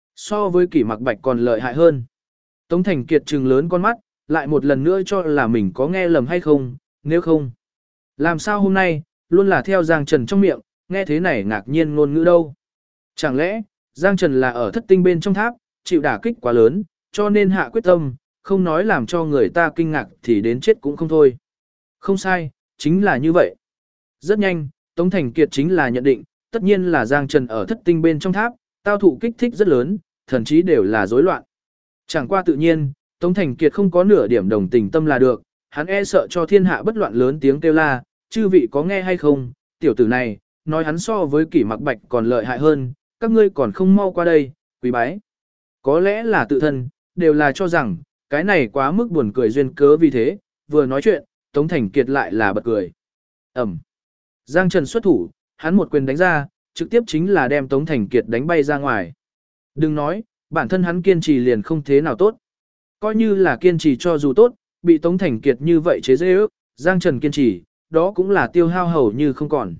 So với Kỷ Mặc Bạch còn lợi hại hơn. Tống Thành Kiệt trừng lớn con mắt, lại một lần nữa cho là mình có nghe lầm hay không, nếu không. Làm sao hôm nay, luôn là theo Giang Trần trong miệng, nghe thế này ngạc nhiên ngôn ngữ đâu. Chẳng lẽ, Giang Trần là ở thất tinh bên trong tháp, chịu đả kích quá lớn, cho nên hạ quyết tâm, không nói làm cho người ta kinh ngạc thì đến chết cũng không thôi. Không sai, chính là như vậy. Rất nhanh, Tống Thành Kiệt chính là nhận định, tất nhiên là Giang Trần ở thất tinh bên trong tháp, tao thụ kích thích rất lớn, thậm chí đều là rối loạn. Chẳng qua tự nhiên, Tống Thành Kiệt không có nửa điểm đồng tình tâm là được, hắn e sợ cho thiên hạ bất loạn lớn tiếng kêu la, chư vị có nghe hay không, tiểu tử này, nói hắn so với Kỷ Mặc Bạch còn lợi hại hơn, các ngươi còn không mau qua đây, quý bái. Có lẽ là tự thân, đều là cho rằng, cái này quá mức buồn cười duyên cớ vì thế, vừa nói chuyện, Tống Thành Kiệt lại là bật cười. Ẩm. Giang Trần xuất thủ, hắn một quyền đánh ra, trực tiếp chính là đem Tống Thành Kiệt đánh bay ra ngoài. Đừng nói, bản thân hắn kiên trì liền không thế nào tốt. Coi như là kiên trì cho dù tốt, bị Tống Thành Kiệt như vậy chế dễ ước, Giang Trần kiên trì, đó cũng là tiêu hao hầu như không còn.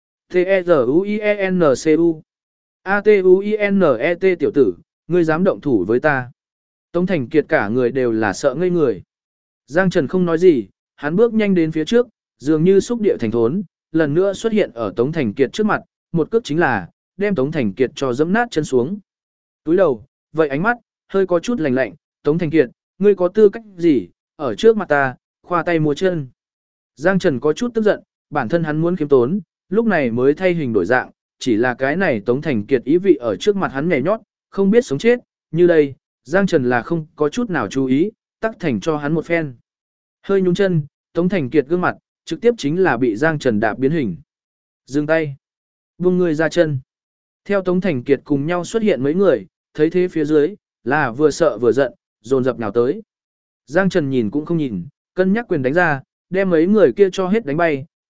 T-E-Z-U-I-E-N-C-U A-T-U-I-N-E-T tiểu tử, ngươi dám động thủ với ta. Tống Thành Kiệt cả người đều là sợ ngây người. Giang Trần không nói gì, hắn bước nhanh đến phía trước, dường như xúc địa thành thốn, lần nữa xuất hiện ở Tống Thành Kiệt trước mặt, một cước chính là, đem Tống Thành Kiệt cho dẫm nát chân xuống. Túi đầu, vậy ánh mắt, hơi có chút lạnh lạnh, Tống Thành Kiệt, ngươi có tư cách gì, ở trước mặt ta, khoa tay múa chân. Giang Trần có chút tức giận, bản thân hắn muốn khiêm tốn, lúc này mới thay hình đổi dạng, chỉ là cái này Tống Thành Kiệt ý vị ở trước mặt hắn nhảy nhót, không biết sống chết, như đây, Giang Trần là không có chút nào chú ý, tắc thành cho hắn một phen. Hơi nhúng chân, Tống Thành Kiệt gương mặt, trực tiếp chính là bị Giang Trần đạp biến hình. Dừng tay. Buông người ra chân. Theo Tống Thành Kiệt cùng nhau xuất hiện mấy người, thấy thế phía dưới, là vừa sợ vừa giận, dồn dập nào tới. Giang Trần nhìn cũng không nhìn, cân nhắc quyền đánh ra, đem mấy người kia cho hết đánh bay,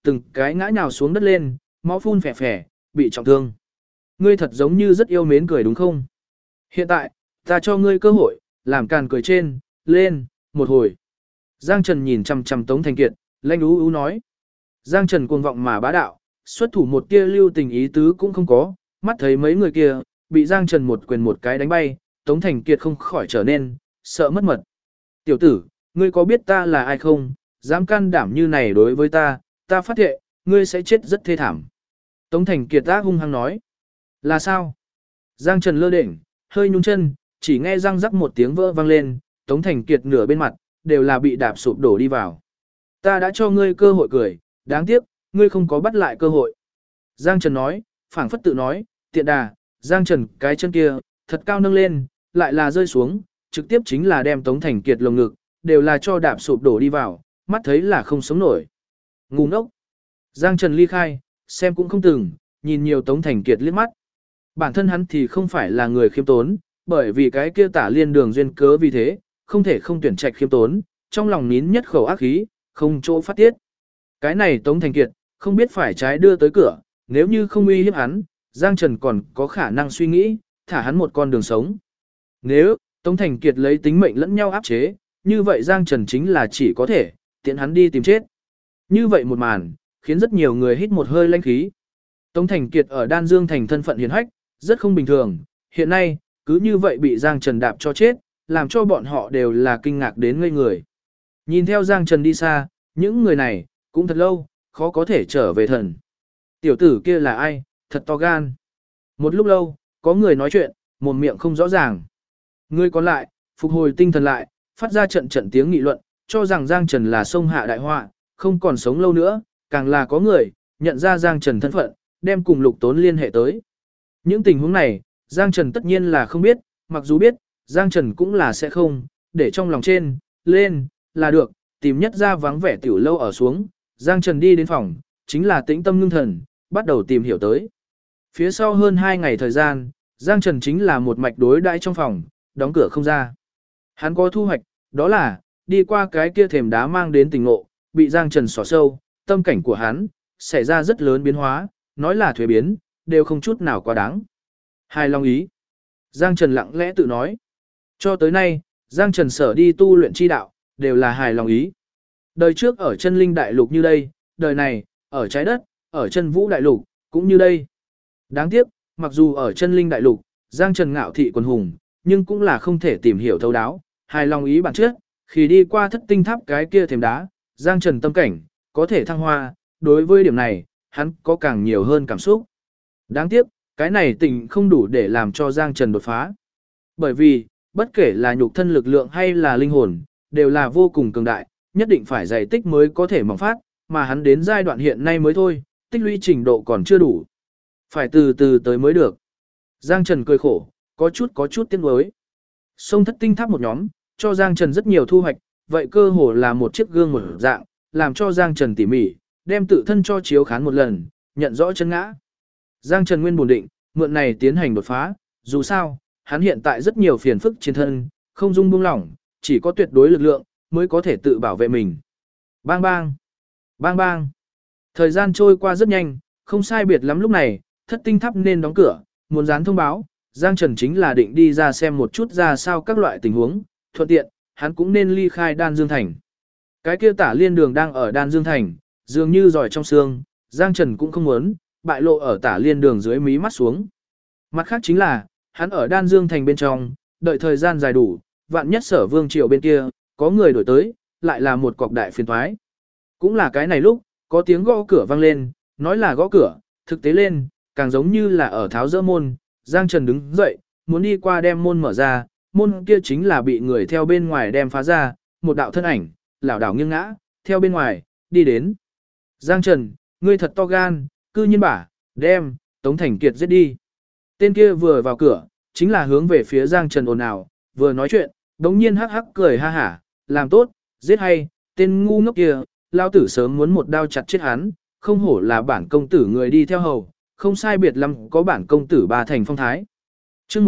từng cái ngã nhào xuống đất lên, máu phun phè phè, bị trọng thương. Ngươi thật giống như rất yêu mến cười đúng không? Hiện tại, ta cho ngươi cơ hội, làm càn cười trên, lên, một hồi. Giang Trần nhìn chằm chằm Tống Thành Kiệt, lanh ú ú nói. Giang Trần cuồng vọng mà bá đạo, xuất thủ một tia lưu tình ý tứ cũng không có, mắt thấy mấy người kia, bị Giang Trần một quyền một cái đánh bay, Tống Thành Kiệt không khỏi trở nên, sợ mất mật. Tiểu tử, ngươi có biết ta là ai không? Dám can đảm như này đối với ta, ta phát thệ, ngươi sẽ chết rất thê thảm. Tống Thành Kiệt ác hung hăng nói. Là sao? Giang Trần lơ đễnh, hơi nhún chân, chỉ nghe răng rắc một tiếng vỡ vang lên, Tống Thành Kiệt nửa bên mặt, đều là bị đạp sụp đổ đi vào. Ta đã cho ngươi cơ hội cười, đáng tiếc, ngươi không có bắt lại cơ hội. Giang Trần nói, phảng phất tự nói, tiện đà, Giang Trần cái chân kia, thật cao nâng lên, lại là rơi xuống, trực tiếp chính là đem Tống Thành Kiệt lồng ngực, đều là cho đạp sụp đổ đi vào, mắt thấy là không sống nổi. Ngu ngốc. Giang Trần ly khai, xem cũng không từng, nhìn nhiều Tống Thành Kiệt liếc mắt. Bản thân hắn thì không phải là người khiêm tốn, bởi vì cái kia Tả Liên Đường duyên cớ vì thế, không thể không tuyển trạch khiêm tốn, trong lòng nín nhất khẩu ác khí, không chỗ phát tiết. Cái này Tống Thành Kiệt, không biết phải trái đưa tới cửa, nếu như không uy hiếp hắn, Giang Trần còn có khả năng suy nghĩ, thả hắn một con đường sống. Nếu, Tống Thành Kiệt lấy tính mệnh lẫn nhau áp chế, như vậy Giang Trần chính là chỉ có thể, tiện hắn đi tìm chết. Như vậy một màn, khiến rất nhiều người hít một hơi lanh khí. Tống Thành Kiệt ở Đan Dương thành thân phận hiển hách, rất không bình thường, hiện nay, cứ như vậy bị Giang Trần đạp cho chết, làm cho bọn họ đều là kinh ngạc đến ngây người. Nhìn theo Giang Trần đi xa, những người này, cũng thật lâu, khó có thể trở về thần. Tiểu tử kia là ai, thật to gan. Một lúc lâu, có người nói chuyện, mồm miệng không rõ ràng. Người còn lại, phục hồi tinh thần lại, phát ra trận trận tiếng nghị luận, cho rằng Giang Trần là sông hạ đại họa, không còn sống lâu nữa, càng là có người, nhận ra Giang Trần thân phận, đem cùng Lục Tốn liên hệ tới. Những tình huống này, Giang Trần tất nhiên là không biết, mặc dù biết, Giang Trần cũng là sẽ không, để trong lòng trên, lên, là được, tìm nhất ra vắng vẻ tiểu lâu ở xuống, Giang Trần đi đến phòng, chính là tĩnh tâm ngưng thần, bắt đầu tìm hiểu tới. Phía sau hơn 2 ngày thời gian, Giang Trần chính là một mạch đối đãi trong phòng, đóng cửa không ra. Hắn có thu hoạch, đó là, đi qua cái kia thềm đá mang đến tình ngộ, bị Giang Trần xỏ sâu, tâm cảnh của hắn, xảy ra rất lớn biến hóa, nói là thuế biến, đều không chút nào quá đáng. Hài lòng ý. Giang Trần lặng lẽ tự nói. Cho tới nay, Giang Trần sở đi tu luyện chi đạo, đều là hài lòng ý. Đời trước ở chân linh đại lục như đây, đời này, ở trái đất, ở chân vũ đại lục, cũng như đây. Đáng tiếc, mặc dù ở chân linh đại lục, Giang Trần ngạo thị quần hùng, nhưng cũng là không thể tìm hiểu thấu đáo, hài lòng ý bản chất, khi đi qua thất tinh tháp cái kia thềm đá, Giang Trần tâm cảnh, có thể thăng hoa, đối với điểm này, hắn có càng nhiều hơn cảm xúc. Đáng tiếc, cái này tình không đủ để làm cho Giang Trần đột phá. Bởi vì, bất kể là nhục thân lực lượng hay là linh hồn, đều là vô cùng cường đại, nhất định phải dày tích mới có thể bộc phát, mà hắn đến giai đoạn hiện nay mới thôi, tích lũy trình độ còn chưa đủ. Phải từ từ tới mới được. Giang Trần cười khổ, có chút tiếc nuối. Sông thất tinh tháp một nhóm, cho Giang Trần rất nhiều thu hoạch, vậy cơ hồ là một chiếc gương một dạng, làm cho Giang Trần tỉ mỉ, đem tự thân cho chiếu khán một lần, nhận rõ chân ngã. Giang Trần nguyên bổn định, mượn này tiến hành đột phá, dù sao, hắn hiện tại rất nhiều phiền phức trên thân, không dung buông lỏng, chỉ có tuyệt đối lực lượng, mới có thể tự bảo vệ mình. Bang bang, bang bang. Thời gian trôi qua rất nhanh, không sai biệt lắm lúc này, thất tinh tháp nên đóng cửa, muốn dán thông báo, Giang Trần chính là định đi ra xem một chút ra sao các loại tình huống, thuận tiện, hắn cũng nên ly khai Đan Dương Thành. Cái kia Tả Liên Đường đang ở Đan Dương Thành, dường như giỏi trong xương, Giang Trần cũng không muốn, bại lộ ở Tả Liên Đường dưới mí mắt xuống. Mặt khác chính là, hắn ở Đan Dương Thành bên trong, đợi thời gian dài đủ, vạn nhất Sở Vương triều bên kia, có người đổi tới, lại là một cọc đại phiền toái. Cũng là cái này lúc, có tiếng gõ cửa vang lên, nói là gõ cửa, thực tế lên, càng giống như là ở tháo dỡ môn, Giang Trần đứng dậy, muốn đi qua đem môn mở ra, môn kia chính là bị người theo bên ngoài đem phá ra, một đạo thân ảnh, lảo đảo nghiêng ngã, theo bên ngoài, đi đến. Giang Trần, ngươi thật to gan, cư nhiên bả, đem, Tống Thành Kiệt giết đi. Tên kia vừa vào cửa, chính là hướng về phía Giang Trần ồn ào, vừa nói chuyện, đống nhiên hắc hắc cười ha hả, làm tốt, giết hay, tên ngu ngốc kia, lao tử sớm muốn một đao chặt chết hắn, không hổ là bản công tử người đi theo hầu, không sai biệt lắm có bản công tử ba thành phong thái. Chương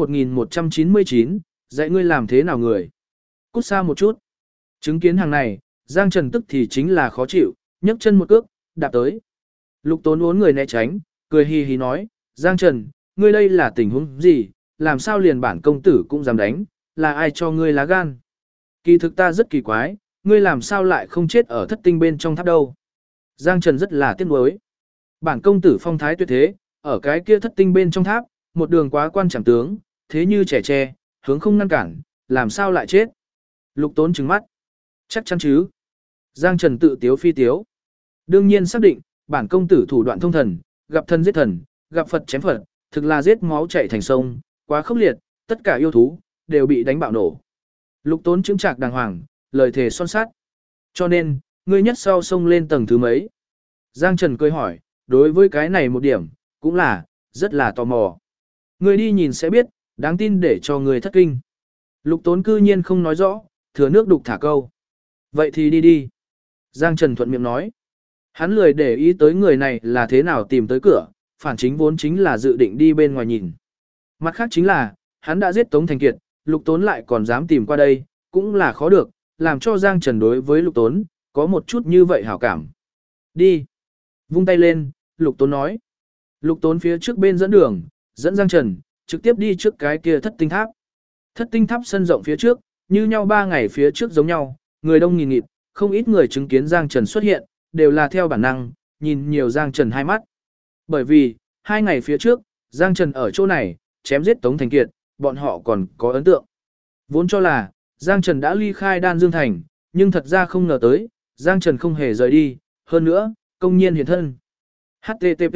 1199, dạy ngươi làm thế nào người. Cút xa một chút. Chứng kiến hàng này, Giang Trần tức thì chính là khó chịu, nhấc chân một cước, đạp tới. Lục Tốn uốn người né tránh, cười hì hì nói, Giang Trần, ngươi đây là tình huống gì, làm sao liền bản công tử cũng dám đánh, là ai cho ngươi lá gan? Kỳ thực ta rất kỳ quái, ngươi làm sao lại không chết ở thất tinh bên trong tháp đâu? Giang Trần rất là tiếc nuối. Bản công tử phong thái tuyệt thế, ở cái kia thất tinh bên trong tháp, một đường quá quan chẳng tướng, thế như trẻ tre, hướng không ngăn cản, làm sao lại chết? Lục Tốn trừng mắt. Chắc chắn chứ? Giang Trần tự tiếu phi tiếu. Đương nhiên xác định, bản công tử thủ đoạn thông thần, gặp thần giết thần, gặp Phật chém Phật, thực là giết máu chảy thành sông, quá khốc liệt, tất cả yêu thú đều bị đánh bạo nổ. Lục Tốn chứng trạc đàng hoàng, lời thề son sát. Cho nên, ngươi nhất sau sông lên tầng thứ mấy? Giang Trần cười hỏi, đối với cái này một điểm, cũng là, rất là tò mò. Ngươi đi nhìn sẽ biết, đáng tin để cho ngươi thất kinh. Lục Tốn cư nhiên không nói rõ, thừa nước đục thả câu. Vậy thì đi đi. Giang Trần thuận miệng nói. Hắn lười để ý tới người này là thế nào tìm tới cửa, phản chính vốn chính là dự định đi bên ngoài nhìn. Mặt khác chính là, hắn đã giết Tống Thành Kiệt, Lục Tốn lại còn dám tìm qua đây, cũng là khó được, làm cho Giang Trần đối với Lục Tốn, có một chút như vậy hảo cảm. Đi. Vung tay lên, Lục Tốn nói. Lục Tốn phía trước bên dẫn đường, dẫn Giang Trần, trực tiếp đi trước cái kia thất tinh tháp. Thất tinh tháp sân rộng phía trước, như nhau 3 ngày phía trước giống nhau, người đông nghìn nghịt, không ít người chứng kiến Giang Trần xuất hiện, đều là theo bản năng, nhìn nhiều Giang Trần hai mắt. Bởi vì, 2 ngày phía trước, Giang Trần ở chỗ này, chém giết Tống Thành Kiệt, bọn họ còn có ấn tượng. Vốn cho là, Giang Trần đã ly khai Đan Dương Thành, nhưng thật ra không ngờ tới, Giang Trần không hề rời đi, hơn nữa, công nhiên hiện thân. HTTP.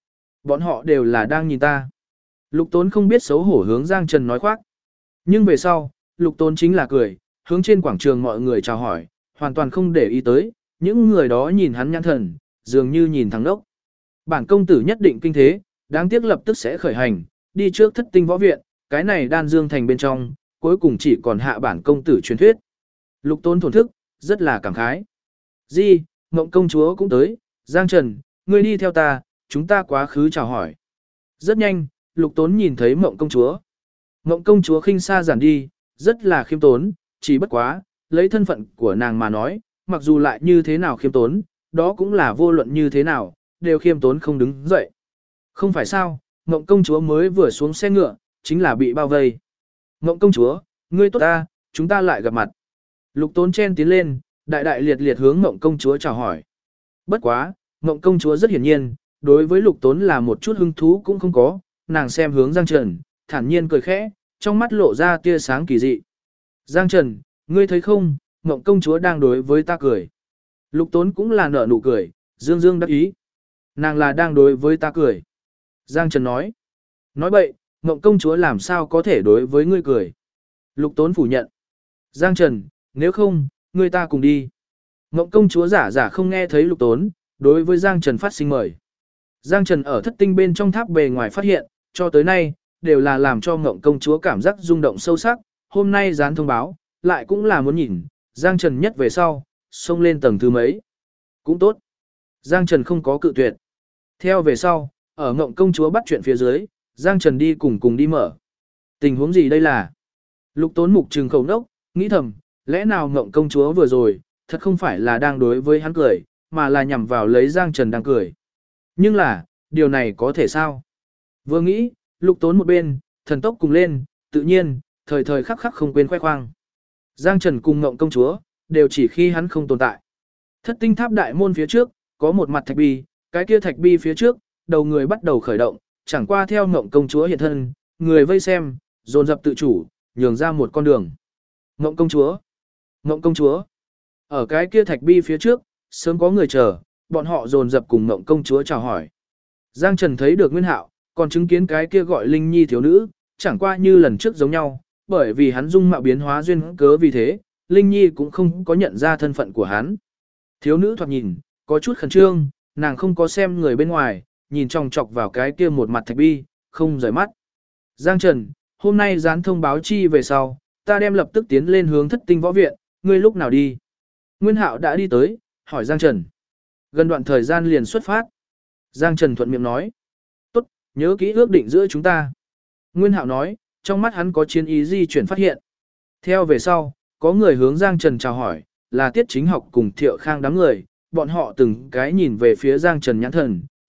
Bọn họ đều là đang nhìn ta. Lục Tốn không biết xấu hổ hướng Giang Trần nói khoác. Nhưng về sau, Lục Tốn chính là cười, hướng trên quảng trường mọi người chào hỏi, hoàn toàn không để ý tới, những người đó nhìn hắn nhãn thần, dường như nhìn thằng đốc. Bản công tử nhất định kinh thế, đáng tiếc lập tức sẽ khởi hành, đi trước thất tinh võ viện, cái này Đan Dương Thành bên trong, cuối cùng chỉ còn hạ bản công tử truyền thuyết. Lục Tốn thổn thức, rất là cảm khái. Di, Ngộng công chúa cũng tới, Giang Trần, ngươi đi theo ta, chúng ta quá khứ chào hỏi. Rất nhanh, Lục Tốn nhìn thấy Ngộng công chúa. Ngộng công chúa khinh xa giản đi, rất là khiêm tốn, chỉ bất quá, lấy thân phận của nàng mà nói, mặc dù lại như thế nào khiêm tốn, đó cũng là vô luận như thế nào, đều khiêm tốn không đứng dậy. Không phải sao, Ngộng công chúa mới vừa xuống xe ngựa, chính là bị bao vây. Ngộng công chúa, ngươi tốt ta, chúng ta lại gặp mặt. Lục Tốn chen tiến lên, đại đại liệt liệt hướng Ngộng công chúa chào hỏi. Bất quá, Ngộng công chúa rất hiển nhiên, đối với Lục Tốn là một chút hứng thú cũng không có, nàng xem hướng Giang Trần, thản nhiên cười khẽ, trong mắt lộ ra tia sáng kỳ dị. Giang Trần, ngươi thấy không, Ngộng công chúa đang đối với ta cười. Lục Tốn cũng là nở nụ cười, dương dương đắc ý. Nàng là đang đối với ta cười. Giang Trần nói. Nói bậy, Ngộng công chúa làm sao có thể đối với ngươi cười. Lục Tốn phủ nhận. Giang Trần, nếu không, ngươi ta cùng đi. Ngộng công chúa giả giả không nghe thấy Lục Tốn, đối với Giang Trần phát sinh mời. Giang Trần ở thất tinh bên trong tháp bề ngoài phát hiện, cho tới nay, đều là làm cho Ngộng công chúa cảm giác rung động sâu sắc, hôm nay dán thông báo, lại cũng là muốn nhìn, Giang Trần nhất về sau, xông lên tầng thứ mấy. Cũng tốt. Giang Trần không có cự tuyệt. Theo về sau, ở Ngộng công chúa bắt chuyện phía dưới, Giang Trần đi cùng đi mở. Tình huống gì đây là? Lục Tốn mục trừng khẩu nốc, nghĩ thầm, lẽ nào Ngộng công chúa vừa rồi, thật không phải là đang đối với hắn cười, mà là nhằm vào lấy Giang Trần đang cười. Nhưng là, điều này có thể sao? Vừa nghĩ, Lục Tốn một bên, thần tốc cùng lên, tự nhiên, thời thời khắc khắc không quên khoe khoang. Giang Trần cùng Ngộng công chúa, đều chỉ khi hắn không tồn tại. Thất tinh tháp đại môn phía trước, có một mặt thạch bi, cái kia thạch bi phía trước, đầu người bắt đầu khởi động, chẳng qua theo Ngộng công chúa hiện thân, người vây xem, dồn dập tự chủ, nhường ra một con đường. Ngộng công chúa, Ngộng công chúa. Ở cái kia thạch bi phía trước, sớm có người chờ, bọn họ dồn dập cùng Ngộng công chúa chào hỏi. Giang Trần thấy được Nguyên Hạo, còn chứng kiến cái kia gọi Linh Nhi thiếu nữ, chẳng qua như lần trước giống nhau, bởi vì hắn dung mạo biến hóa duyên cớ vì thế, Linh Nhi cũng không có nhận ra thân phận của hắn. Thiếu nữ thoạt nhìn, có chút khẩn trương, nàng không có xem người bên ngoài, nhìn chòng chọc vào cái kia một mặt thạch bi, không rời mắt. Giang Trần, hôm nay dán thông báo chi về sau, ta đem lập tức tiến lên hướng thất tinh võ viện, ngươi lúc nào đi? Nguyên Hạo đã đi tới, hỏi Giang Trần. Gần đoạn thời gian liền xuất phát. Giang Trần thuận miệng nói. Tốt, nhớ kỹ ước định giữa chúng ta. Nguyên Hạo nói, trong mắt hắn có chiến ý di chuyển phát hiện. Theo về sau, có người hướng Giang Trần chào hỏi, là Tiết Chính Học cùng Thiệu Khang đám người, bọn họ từng cái nhìn về phía Giang Trần nhãn thần,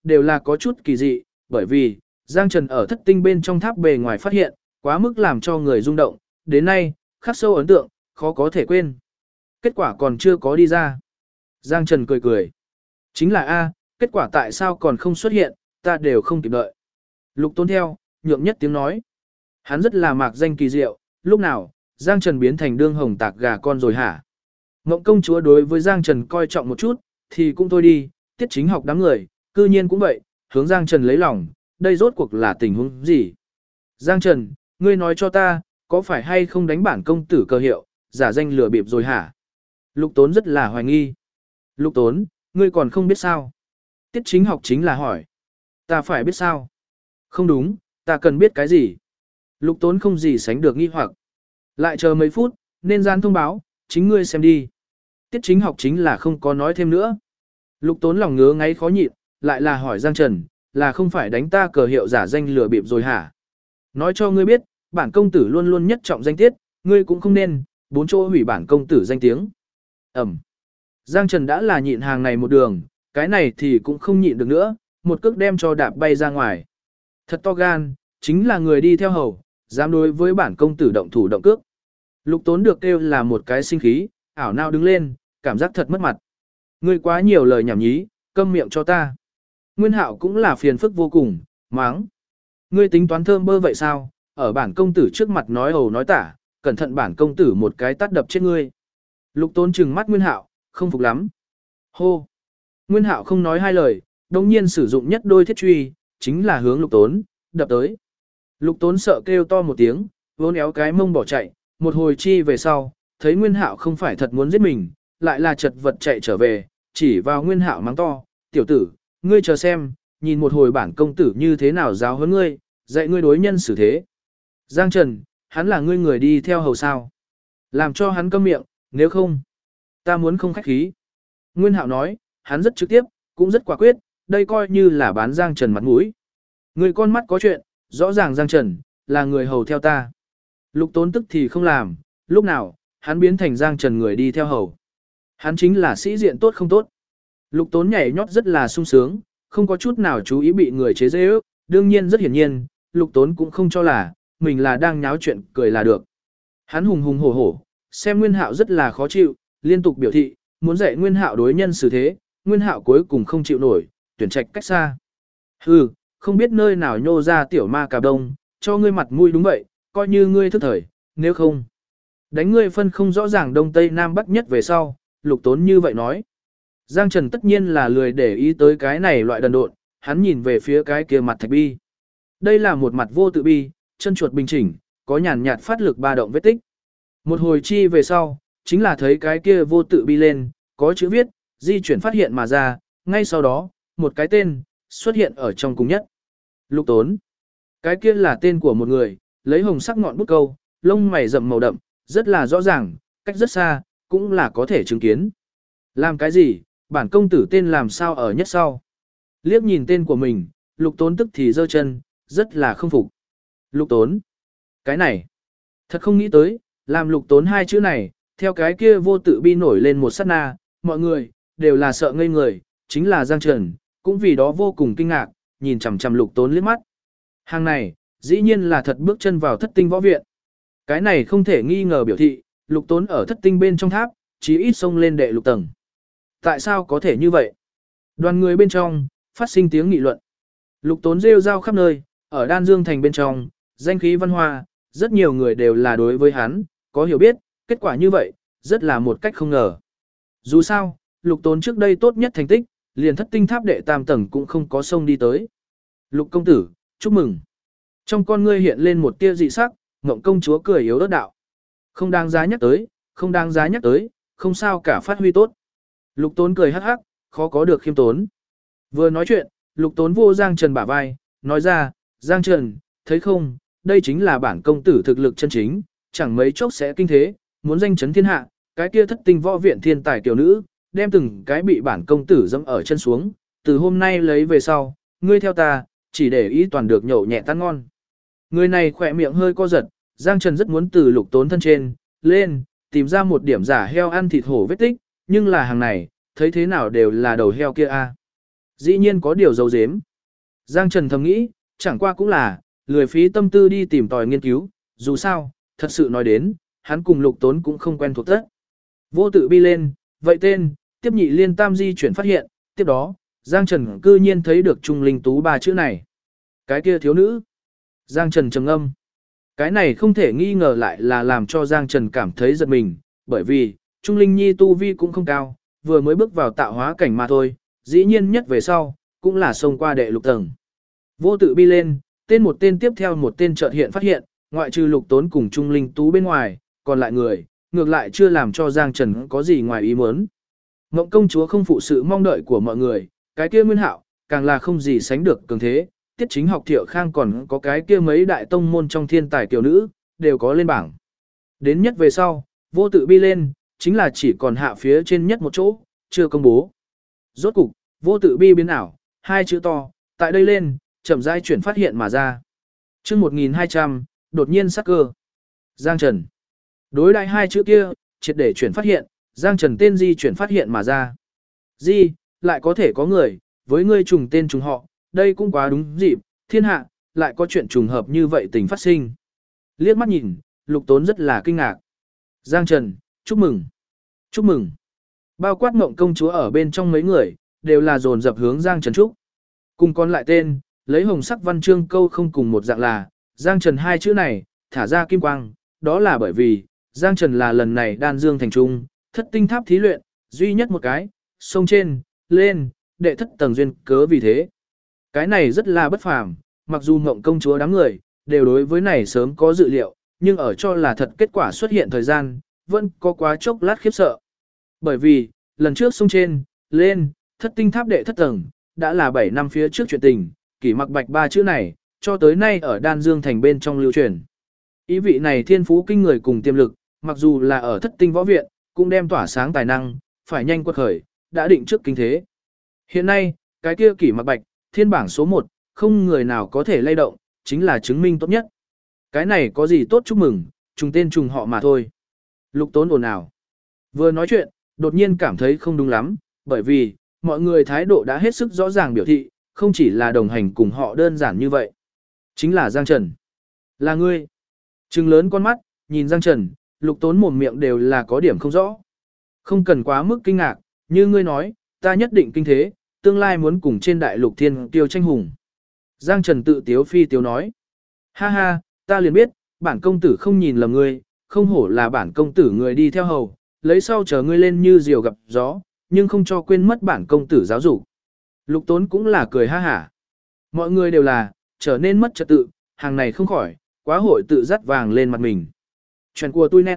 đều là có chút kỳ dị, bởi vì, Giang Trần ở thất tinh bên trong tháp bề ngoài phát hiện, quá mức làm cho người rung động, đến nay, khắc sâu ấn tượng, khó có thể quên. Kết quả còn chưa có đi ra. Giang Trần cười cười. Chính là A, kết quả tại sao còn không xuất hiện, ta đều không kịp đợi. Lục Tốn theo, nhượng nhất tiếng nói. Hắn rất là mạc danh kỳ diệu, lúc nào, Giang Trần biến thành đương hồng tạc gà con rồi hả? Ngộng công chúa đối với Giang Trần coi trọng một chút, thì cũng thôi đi, Tiết Chính Học đám người, cư nhiên cũng vậy, hướng Giang Trần lấy lòng, đây rốt cuộc là tình huống gì? Giang Trần, ngươi nói cho ta, có phải hay không đánh bản công tử cơ hiệu, giả danh lừa bịp rồi hả? Lục Tốn rất là hoài nghi. Lục Tốn, ngươi còn không biết sao? Tiết Chính Học chính là hỏi. Ta phải biết sao? Không đúng, ta cần biết cái gì? Lục Tốn không gì sánh được nghi hoặc. Lại chờ mấy phút, nên gian thông báo, chính ngươi xem đi. Tiết Chính Học chính là không có nói thêm nữa. Lục Tốn lòng ngứa ngáy khó nhịn, lại là hỏi Giang Trần, là không phải đánh ta cờ hiệu giả danh lừa bịp rồi hả? Nói cho ngươi biết, bản công tử luôn luôn nhất trọng danh tiết, ngươi cũng không nên, bốn chỗ hủy bản công tử danh tiếng. Ẩm. Giang Trần đã là nhịn hàng này một đường, cái này thì cũng không nhịn được nữa, một cước đem cho đạp bay ra ngoài. Thật to gan, chính là người đi theo hầu, dám đối với bản công tử động thủ động cước. Lục Tốn được kêu là một cái sinh khí, ảo nào đứng lên, cảm giác thật mất mặt. Ngươi quá nhiều lời nhảm nhí, câm miệng cho ta. Nguyên Hạo cũng là phiền phức vô cùng, máng. Ngươi tính toán thơm bơ vậy sao, ở bản công tử trước mặt nói ầu nói tả, cẩn thận bản công tử một cái tát đập chết ngươi. Lục Tốn trừng mắt Nguyên Hạo, không phục lắm. Hô. Nguyên Hạo không nói hai lời, đồng nhiên sử dụng nhất đôi thiết truy, chính là hướng Lục Tốn, đập tới. Lục Tốn sợ kêu to một tiếng, vốn éo cái mông bỏ chạy, một hồi chi về sau, thấy Nguyên Hạo không phải thật muốn giết mình, lại là chật vật chạy trở về, chỉ vào Nguyên Hạo mắng to, tiểu tử, ngươi chờ xem, nhìn một hồi bản công tử như thế nào giáo huấn ngươi, dạy ngươi đối nhân xử thế. Giang Trần, hắn là ngươi người đi theo hầu sao. Làm cho hắn câm miệng, nếu không, ta muốn không khách khí. Nguyên Hạo nói, hắn rất trực tiếp, cũng rất quả quyết, đây coi như là bán Giang Trần mặt mũi. Người con mắt có chuyện, rõ ràng Giang Trần, là người hầu theo ta. Lục Tốn tức thì không làm, lúc nào, hắn biến thành Giang Trần người đi theo hầu. Hắn chính là sĩ diện tốt không tốt. Lục Tốn nhảy nhót rất là sung sướng, không có chút nào chú ý bị người chế giễu, đương nhiên rất hiển nhiên, Lục Tốn cũng không cho là, mình là đang nháo chuyện cười là được. Hắn hùng hùng hổ hổ, xem Nguyên Hạo rất là khó chịu, liên tục biểu thị, muốn dạy Nguyên Hạo đối nhân xử thế, Nguyên Hạo cuối cùng không chịu nổi, tuyển trạch cách xa. Hừ, không biết nơi nào nhô ra tiểu ma cà đông, cho ngươi mặt mũi đúng vậy, coi như ngươi thức thời, nếu không. Đánh ngươi phân không rõ ràng đông tây nam bắc nhất về sau, Lục Tốn như vậy nói. Giang Trần tất nhiên là lười để ý tới cái này loại đần độn, hắn nhìn về phía cái kia mặt thạch bi. Đây là một mặt vô tự bi, chân chuột bình chỉnh, có nhàn nhạt phát lực ba động vết tích. Một hồi chi về sau, chính là thấy cái kia vô tự bi lên, có chữ viết, di chuyển phát hiện mà ra, ngay sau đó, một cái tên, xuất hiện ở trong cùng nhất. Lục Tốn. Cái kia là tên của một người, lấy hồng sắc ngọn bút câu, lông mày rậm màu đậm, rất là rõ ràng, cách rất xa, cũng là có thể chứng kiến. Làm cái gì, bản công tử tên làm sao ở nhất sau. Liếc nhìn tên của mình, Lục Tốn tức thì giơ chân, rất là không phục. Lục Tốn. Cái này. Thật không nghĩ tới, làm Lục Tốn hai chữ này, theo cái kia vô tự bi nổi lên một sát na, mọi người, đều là sợ ngây người, chính là Giang Trần, cũng vì đó vô cùng kinh ngạc, nhìn chằm chằm Lục Tốn liếc mắt. Hàng này, dĩ nhiên là thật bước chân vào thất tinh võ viện. Cái này không thể nghi ngờ biểu thị, Lục Tốn ở thất tinh bên trong tháp, chí ít xông lên đệ lục tầng. Tại sao có thể như vậy? Đoàn người bên trong, phát sinh tiếng nghị luận. Lục Tốn rêu rao khắp nơi, ở Đan Dương thành bên trong, danh khí văn hoa, rất nhiều người đều là đối với hắn, có hiểu biết, kết quả như vậy, rất là một cách không ngờ. Dù sao, Lục Tốn trước đây tốt nhất thành tích, liền thất tinh tháp đệ tam tầng cũng không có sông đi tới. Lục công tử, chúc mừng. Trong con ngươi hiện lên một tia dị sắc, Ngộng công chúa cười yếu ớt đạo. Không đáng giá nhắc tới, không đáng giá nhắc tới, không sao cả phát huy tốt. Lục Tốn cười hắc hắc, khó có được khiêm tốn. Vừa nói chuyện, Lục Tốn vô Giang Trần bả vai, nói ra, Giang Trần, thấy không, đây chính là bản công tử thực lực chân chính, chẳng mấy chốc sẽ kinh thế, muốn danh chấn thiên hạ, cái kia thất tinh võ viện thiên tài tiểu nữ, đem từng cái bị bản công tử dẫm ở chân xuống, từ hôm nay lấy về sau, ngươi theo ta, chỉ để ý toàn được nhậu nhẹ tan ngon. Người này khỏe miệng hơi co giật, Giang Trần rất muốn từ Lục Tốn thân trên, lên, tìm ra một điểm giả heo ăn thịt hổ vết tích, nhưng là hàng này, thấy thế nào đều là đầu heo kia a. Dĩ nhiên có điều giấu giếm. Giang Trần thầm nghĩ, chẳng qua cũng là, lười phí tâm tư đi tìm tòi nghiên cứu, dù sao, thật sự nói đến, hắn cùng Lục Tốn cũng không quen thuộc tất. Vô tự bi lên, vậy tên, tiếp nhị liên tam di chuyển phát hiện, tiếp đó, Giang Trần cư nhiên thấy được Trung Linh Tú ba chữ này. Cái kia thiếu nữ. Giang Trần trầm ngâm. Cái này không thể nghi ngờ lại là làm cho Giang Trần cảm thấy giật mình, bởi vì, Trung Linh Nhi tu vi cũng không cao, vừa mới bước vào tạo hóa cảnh mà thôi, dĩ nhiên nhất về sau, cũng là xông qua đệ lục tầng. Vô tự bi lên, tên một tên tiếp theo một tên chợt hiện phát hiện, ngoại trừ Lục Tốn cùng Trung Linh Tú bên ngoài, còn lại người, ngược lại chưa làm cho Giang Trần có gì ngoài ý muốn. Mộng công chúa không phụ sự mong đợi của mọi người, cái kia Nguyên Hạo, càng là không gì sánh được cường thế, Tiết Chính Học Thiệu Khang còn có cái kia mấy đại tông môn trong thiên tài tiểu nữ, đều có lên bảng. Đến nhất về sau, vô tự bi lên, chính là chỉ còn hạ phía trên nhất một chỗ, chưa công bố. Rốt cục, vô tự bi biến ảo, hai chữ to, tại đây lên, chậm rãi chuyển phát hiện mà ra. Chương 1200, đột nhiên sắc cơ. Giang Trần. Đối đại hai chữ kia, triệt để chuyển phát hiện, Giang Trần tên Di chuyển phát hiện mà ra. Di, lại có thể có người, với ngươi trùng tên trùng họ, đây cũng quá đúng dịp, thiên hạ, lại có chuyện trùng hợp như vậy tình phát sinh. Liếc mắt nhìn, Lục Tốn rất là kinh ngạc. Giang Trần, chúc mừng. Chúc mừng. Bao quát Mộng công chúa ở bên trong mấy người, đều là dồn dập hướng Giang Trần chúc. Cùng còn lại tên, lấy hồng sắc văn chương câu không cùng một dạng là, Giang Trần hai chữ này, thả ra kim quang, đó là bởi vì, Giang Trần là lần này đan dương thành trung, thất tinh tháp thí luyện, duy nhất một cái, sông trên, lên, đệ thất tầng duyên cớ vì thế. Cái này rất là bất phàm, mặc dù Mộng công chúa đám người, đều đối với này sớm có dự liệu, nhưng ở cho là thật kết quả xuất hiện thời gian, vẫn có quá chốc lát khiếp sợ. Bởi vì, lần trước sông trên, lên, thất tinh tháp đệ thất tầng, đã là 7 năm phía trước chuyện tình, Kỷ Mặc Bạch ba chữ này, cho tới nay ở Đan Dương thành bên trong lưu truyền. Ý vị này thiên phú kinh người cùng tiềm lực, mặc dù là ở thất tinh võ viện, cũng đem tỏa sáng tài năng, phải nhanh quật khởi, đã định trước kinh thế. Hiện nay, cái kia Kỷ Mặc Bạch, thiên bảng số 1, không người nào có thể lay động, chính là chứng minh tốt nhất. Cái này có gì tốt chúc mừng, trùng tên trùng họ mà thôi. Lục Tốn ồn ào. Vừa nói chuyện, đột nhiên cảm thấy không đúng lắm, bởi vì, mọi người thái độ đã hết sức rõ ràng biểu thị, không chỉ là đồng hành cùng họ đơn giản như vậy. Chính là Giang Trần. Là ngươi. Trừng lớn con mắt, nhìn Giang Trần, Lục Tốn mồm miệng đều là có điểm không rõ. Không cần quá mức kinh ngạc, như ngươi nói, ta nhất định kinh thế, tương lai muốn cùng trên đại lục thiên tiêu tranh hùng. Giang Trần tự tiếu phi tiếu nói. Ha ha, ta liền biết, bản công tử không nhìn lầm ngươi, không hổ là bản công tử người đi theo hầu, lấy sau chờ ngươi lên như diều gặp gió, nhưng không cho quên mất bản công tử giáo dục. Lục Tốn cũng là cười ha hả. Mọi người đều là, trở nên mất trật tự, hàng này không khỏi, quá hội tự dắt vàng lên mặt mình. Chuyện của tôi nét.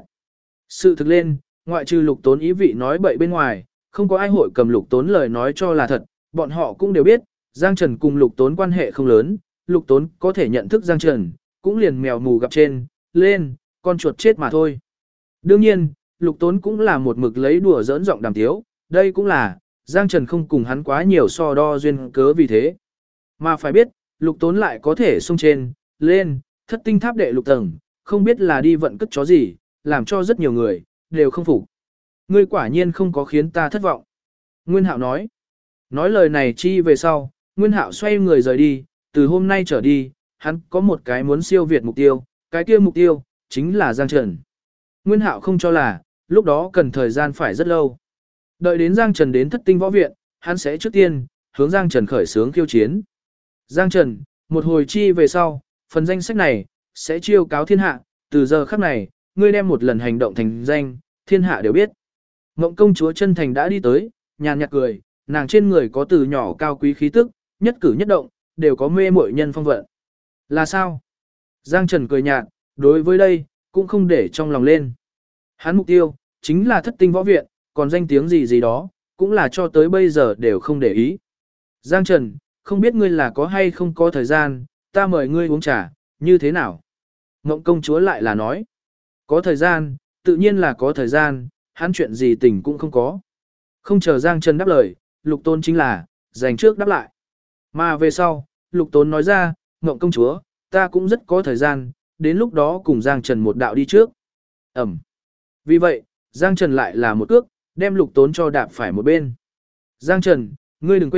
Sự thực lên, ngoại trừ Lục Tốn ý vị nói bậy bên ngoài, không có ai hội cầm Lục Tốn lời nói cho là thật, bọn họ cũng đều biết, Giang Trần cùng Lục Tốn quan hệ không lớn, Lục Tốn có thể nhận thức Giang Trần, cũng liền mèo mù gặp trên, lên, con chuột chết mà thôi. Đương nhiên, Lục Tốn cũng là một mực lấy đùa giỡn giọng đàm tiếu, đây cũng là, Giang Trần không cùng hắn quá nhiều so đo duyên cớ vì thế. Mà phải biết, Lục Tốn lại có thể xông trên, lên, thất tinh tháp đệ lục tầng, không biết là đi vận cất chó gì, làm cho rất nhiều người, đều không phục. Ngươi quả nhiên không có khiến ta thất vọng. Nguyên Hạo nói. Nói lời này chi về sau, Nguyên Hạo xoay người rời đi, từ hôm nay trở đi, hắn có một cái muốn siêu việt mục tiêu, cái kia mục tiêu, chính là Giang Trần. Nguyên Hạo không cho là, lúc đó cần thời gian phải rất lâu. Đợi đến Giang Trần đến thất tinh võ viện, hắn sẽ trước tiên, hướng Giang Trần khởi xướng khiêu chiến. Giang Trần, một hồi chi về sau, phần danh sách này, sẽ chiêu cáo thiên hạ, từ giờ khắc này, ngươi đem một lần hành động thành danh, thiên hạ đều biết. Mộng công chúa chân thành đã đi tới, nhàn nhạt cười, nàng trên người có từ nhỏ cao quý khí tức, nhất cử nhất động, đều có mê muội nhân phong vận. Là sao? Giang Trần cười nhạt, đối với đây, cũng không để trong lòng lên. Hắn mục tiêu, chính là thất tinh võ viện, còn danh tiếng gì gì đó, cũng là cho tới bây giờ đều không để ý. Giang Trần, không biết ngươi là có hay không có thời gian, ta mời ngươi uống trà, như thế nào? Mộng công chúa lại là nói, có thời gian, tự nhiên là có thời gian, hắn chuyện gì tình cũng không có. Không chờ Giang Trần đáp lời, Lục Tốn chính là, dành trước đáp lại. Mà về sau, Lục Tốn nói ra, Mộng công chúa, ta cũng rất có thời gian, đến lúc đó cùng Giang Trần một đạo đi trước. Ẩm. Vì vậy, Giang Trần lại là một cước, đem Lục Tốn cho đạp phải một bên. Giang Trần, ngươi đừng quên,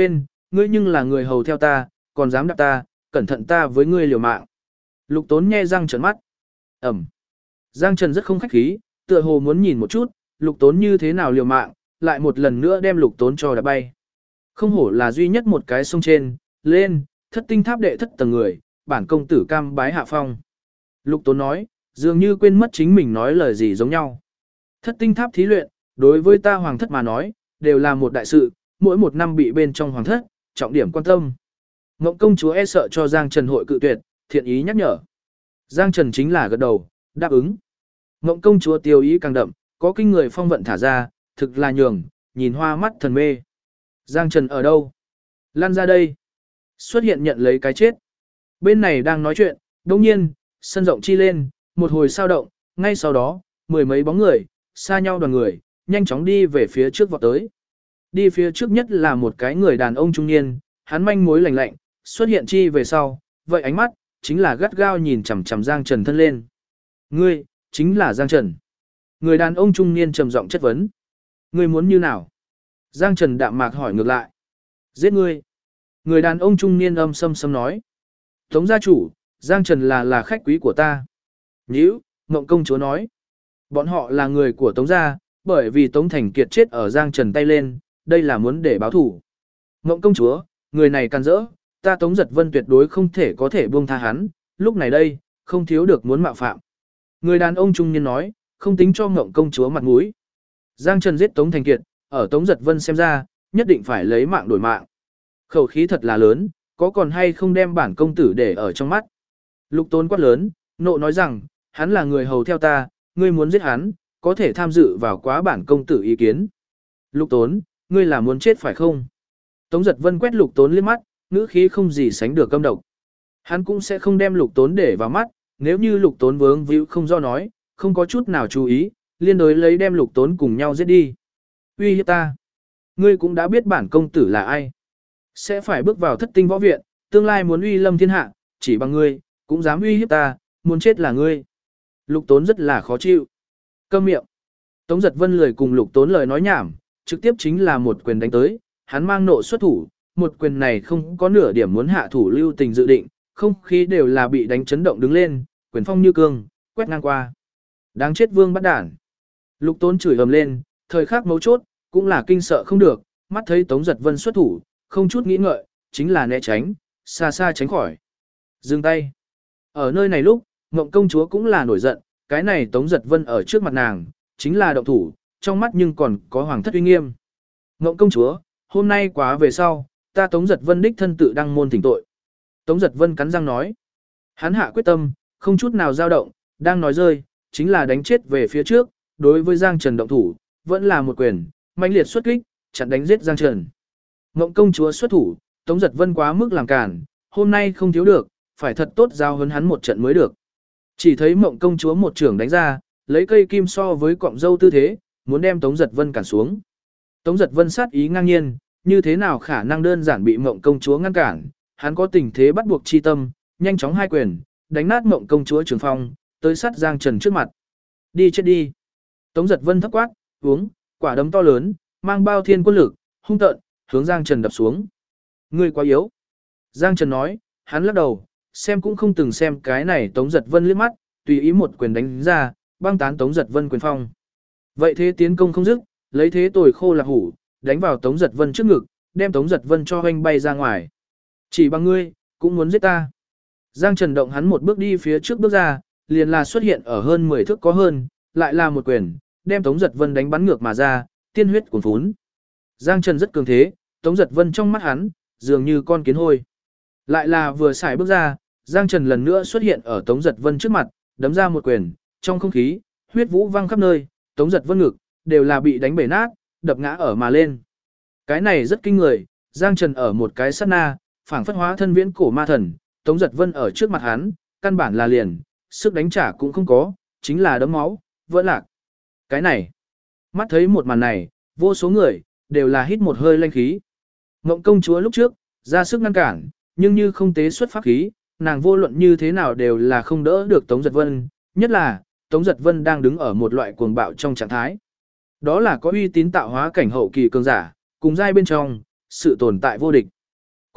ngươi nhưng là người hầu theo ta, còn dám đạp ta, cẩn thận ta với ngươi liều mạng. Lục Tốn nhe răng trợn mắt. Ẩm. Giang Trần rất không khách khí, tựa hồ muốn nhìn một chút, Lục Tốn như thế nào liều mạng, lại một lần nữa đem Lục Tốn cho đá bay. Không hổ là duy nhất một cái sông trên, lên, thất tinh tháp đệ thất tầng người, bản công tử cam bái hạ phong. Lục Tốn nói, dường như quên mất chính mình nói lời gì giống nhau. Thất tinh tháp thí luyện, đối với ta hoàng thất mà nói, đều là một đại sự, mỗi một năm bị bên trong hoàng thất, trọng điểm quan tâm. Ngộng công chúa e sợ cho Giang Trần hội cự tuyệt, thiện ý nhắc nhở. Giang Trần chính là gật đầu, đáp ứng. Ngộng công chúa tiêu ý càng đậm, có kinh người phong vận thả ra, thực là nhường, nhìn hoa mắt thần mê. Giang Trần ở đâu? Lan ra đây. Xuất hiện nhận lấy cái chết. Bên này đang nói chuyện, đồng nhiên, sân rộng chi lên, một hồi sao động, ngay sau đó, mười mấy bóng người, xa nhau đoàn người, nhanh chóng đi về phía trước vọt tới. Đi phía trước nhất là một cái người đàn ông trung niên, hắn manh mối lạnh lạnh, xuất hiện chi về sau, vậy ánh mắt, chính là gắt gao nhìn chằm chằm Giang Trần thân lên. Ngươi, chính là Giang Trần. Người đàn ông trung niên trầm giọng chất vấn. Ngươi muốn như nào? Giang Trần đạm mạc hỏi ngược lại. Giết ngươi. Người đàn ông trung niên âm sâm sâm nói. Tống gia chủ, Giang Trần là khách quý của ta. Nhữ, Ngộng công chúa nói. Bọn họ là người của Tống gia, bởi vì Tống Thành Kiệt chết ở Giang Trần tay lên, đây là muốn để báo thủ. Ngộng công chúa, người này can dỡ, ta Tống Giật Vân tuyệt đối không thể có thể buông tha hắn, lúc này đây, không thiếu được muốn mạo phạm. Người đàn ông trung niên nói, không tính cho Ngộng công chúa mặt mũi. Giang Trần giết Tống Thành Kiệt, ở Tống Giật Vân xem ra, nhất định phải lấy mạng đổi mạng. Khẩu khí thật là lớn, có còn hay không đem bản công tử để ở trong mắt. Lục Tốn quát lớn, nộ nói rằng, hắn là người hầu theo ta, ngươi muốn giết hắn, có thể tham dự vào quá bản công tử ý kiến. Lục Tốn, ngươi là muốn chết phải không? Tống Giật Vân quét Lục Tốn liếc mắt, ngữ khí không gì sánh được căm độc. Hắn cũng sẽ không đem Lục Tốn để vào mắt, nếu như Lục Tốn vướng víu không do nói, không có chút nào chú ý, liên đối lấy đem Lục Tốn cùng nhau giết đi. Uy hiếp ta. Ngươi cũng đã biết bản công tử là ai. Sẽ phải bước vào thất tinh võ viện, tương lai muốn uy lâm thiên hạ, chỉ bằng ngươi, cũng dám uy hiếp ta, muốn chết là ngươi. Lục Tốn rất là khó chịu. Câm miệng. Tống Giật Vân lười cùng Lục Tốn lời nói nhảm, trực tiếp chính là một quyền đánh tới, hắn mang nộ xuất thủ, một quyền này không có nửa điểm muốn hạ thủ lưu tình dự định, không khí đều là bị đánh chấn động đứng lên, quyền phong như cương, quét ngang qua. Đáng chết vương bắt đản. Lục Tốn chửi ầm lên, thời khắc mấu chốt, cũng là kinh sợ không được, mắt thấy Tống Giật Vân xuất thủ, không chút nghĩ ngợi, chính là né tránh, xa xa tránh khỏi. Dừng tay. Ở nơi này lúc, Ngộng công chúa cũng là nổi giận, cái này Tống Giật Vân ở trước mặt nàng, chính là động thủ, trong mắt nhưng còn có hoàng thất uy nghiêm. Ngộng công chúa, hôm nay quá về sau, ta Tống Giật Vân đích thân tự đăng môn thỉnh tội. Tống Giật Vân cắn răng nói. Hắn hạ quyết tâm, không chút nào dao động, đang nói rơi, chính là đánh chết về phía trước, đối với Giang Trần động thủ, vẫn là một quyền, mãnh liệt xuất kích, chặn đánh giết Giang Trần. Ngộng công chúa xuất thủ, Tống Giật Vân quá mức làm cản, hôm nay không thiếu được, phải thật tốt giao huấn hắn một trận mới được. Chỉ thấy Mộng công chúa một trưởng đánh ra, lấy cây kim so với cọng dâu tư thế, muốn đem Tống Giật Vân cản xuống. Tống Giật Vân sát ý ngang nhiên, như thế nào khả năng đơn giản bị Mộng công chúa ngăn cản, hắn có tình thế bắt buộc chi tâm, nhanh chóng hai quyền, đánh nát Mộng công chúa trường phong, tới sát Giang Trần trước mặt. Đi chết đi. Tống Giật Vân thấp quát, uống, quả đấm to lớn, mang bao thiên quân lực, hung tợn, hướng Giang Trần đập xuống. Ngươi quá yếu. Giang Trần nói, hắn lắc đầu, xem cũng không từng xem cái này Tống Giật Vân liếc mắt, tùy ý một quyền đánh ra, băng tán Tống Giật Vân quyền phong. Vậy thế tiến công không dứt, lấy thế tồi khô là hủ, đánh vào Tống Giật Vân trước ngực, đem Tống Giật Vân cho hoanh bay ra ngoài. Chỉ bằng ngươi, cũng muốn giết ta. Giang Trần động hắn một bước đi phía trước bước ra, liền là xuất hiện ở hơn 10 thước có hơn, lại là một quyền, đem Tống Giật Vân đánh bắn ngược mà ra, tiên huyết cuồn phún. Giang Trần rất cường thế, Tống Giật Vân trong mắt hắn, dường như con kiến hôi. Lại là vừa xài bước ra, Giang Trần lần nữa xuất hiện ở Tống Giật Vân trước mặt, đấm ra một quyền, trong không khí, huyết vũ văng khắp nơi, Tống Giật Vân ngực, đều là bị đánh bể nát, đập ngã ở mà lên. Cái này rất kinh người, Giang Trần ở một cái sát na, phảng phất hóa thân viễn cổ ma thần, Tống Giật Vân ở trước mặt hắn, căn bản là liền, sức đánh trả cũng không có, chính là đấm máu, vỡ lạc. Cái này, mắt thấy một màn này, vô số người, đều là hít một hơi lanh khí. Ngộng công chúa lúc trước, ra sức ngăn cản, nhưng như không tế xuất pháp khí, nàng vô luận như thế nào đều là không đỡ được Tống Giật Vân, nhất là, Tống Giật Vân đang đứng ở một loại cuồng bạo trong trạng thái. Đó là có uy tín tạo hóa cảnh hậu kỳ cường giả, cùng giai bên trong, sự tồn tại vô địch.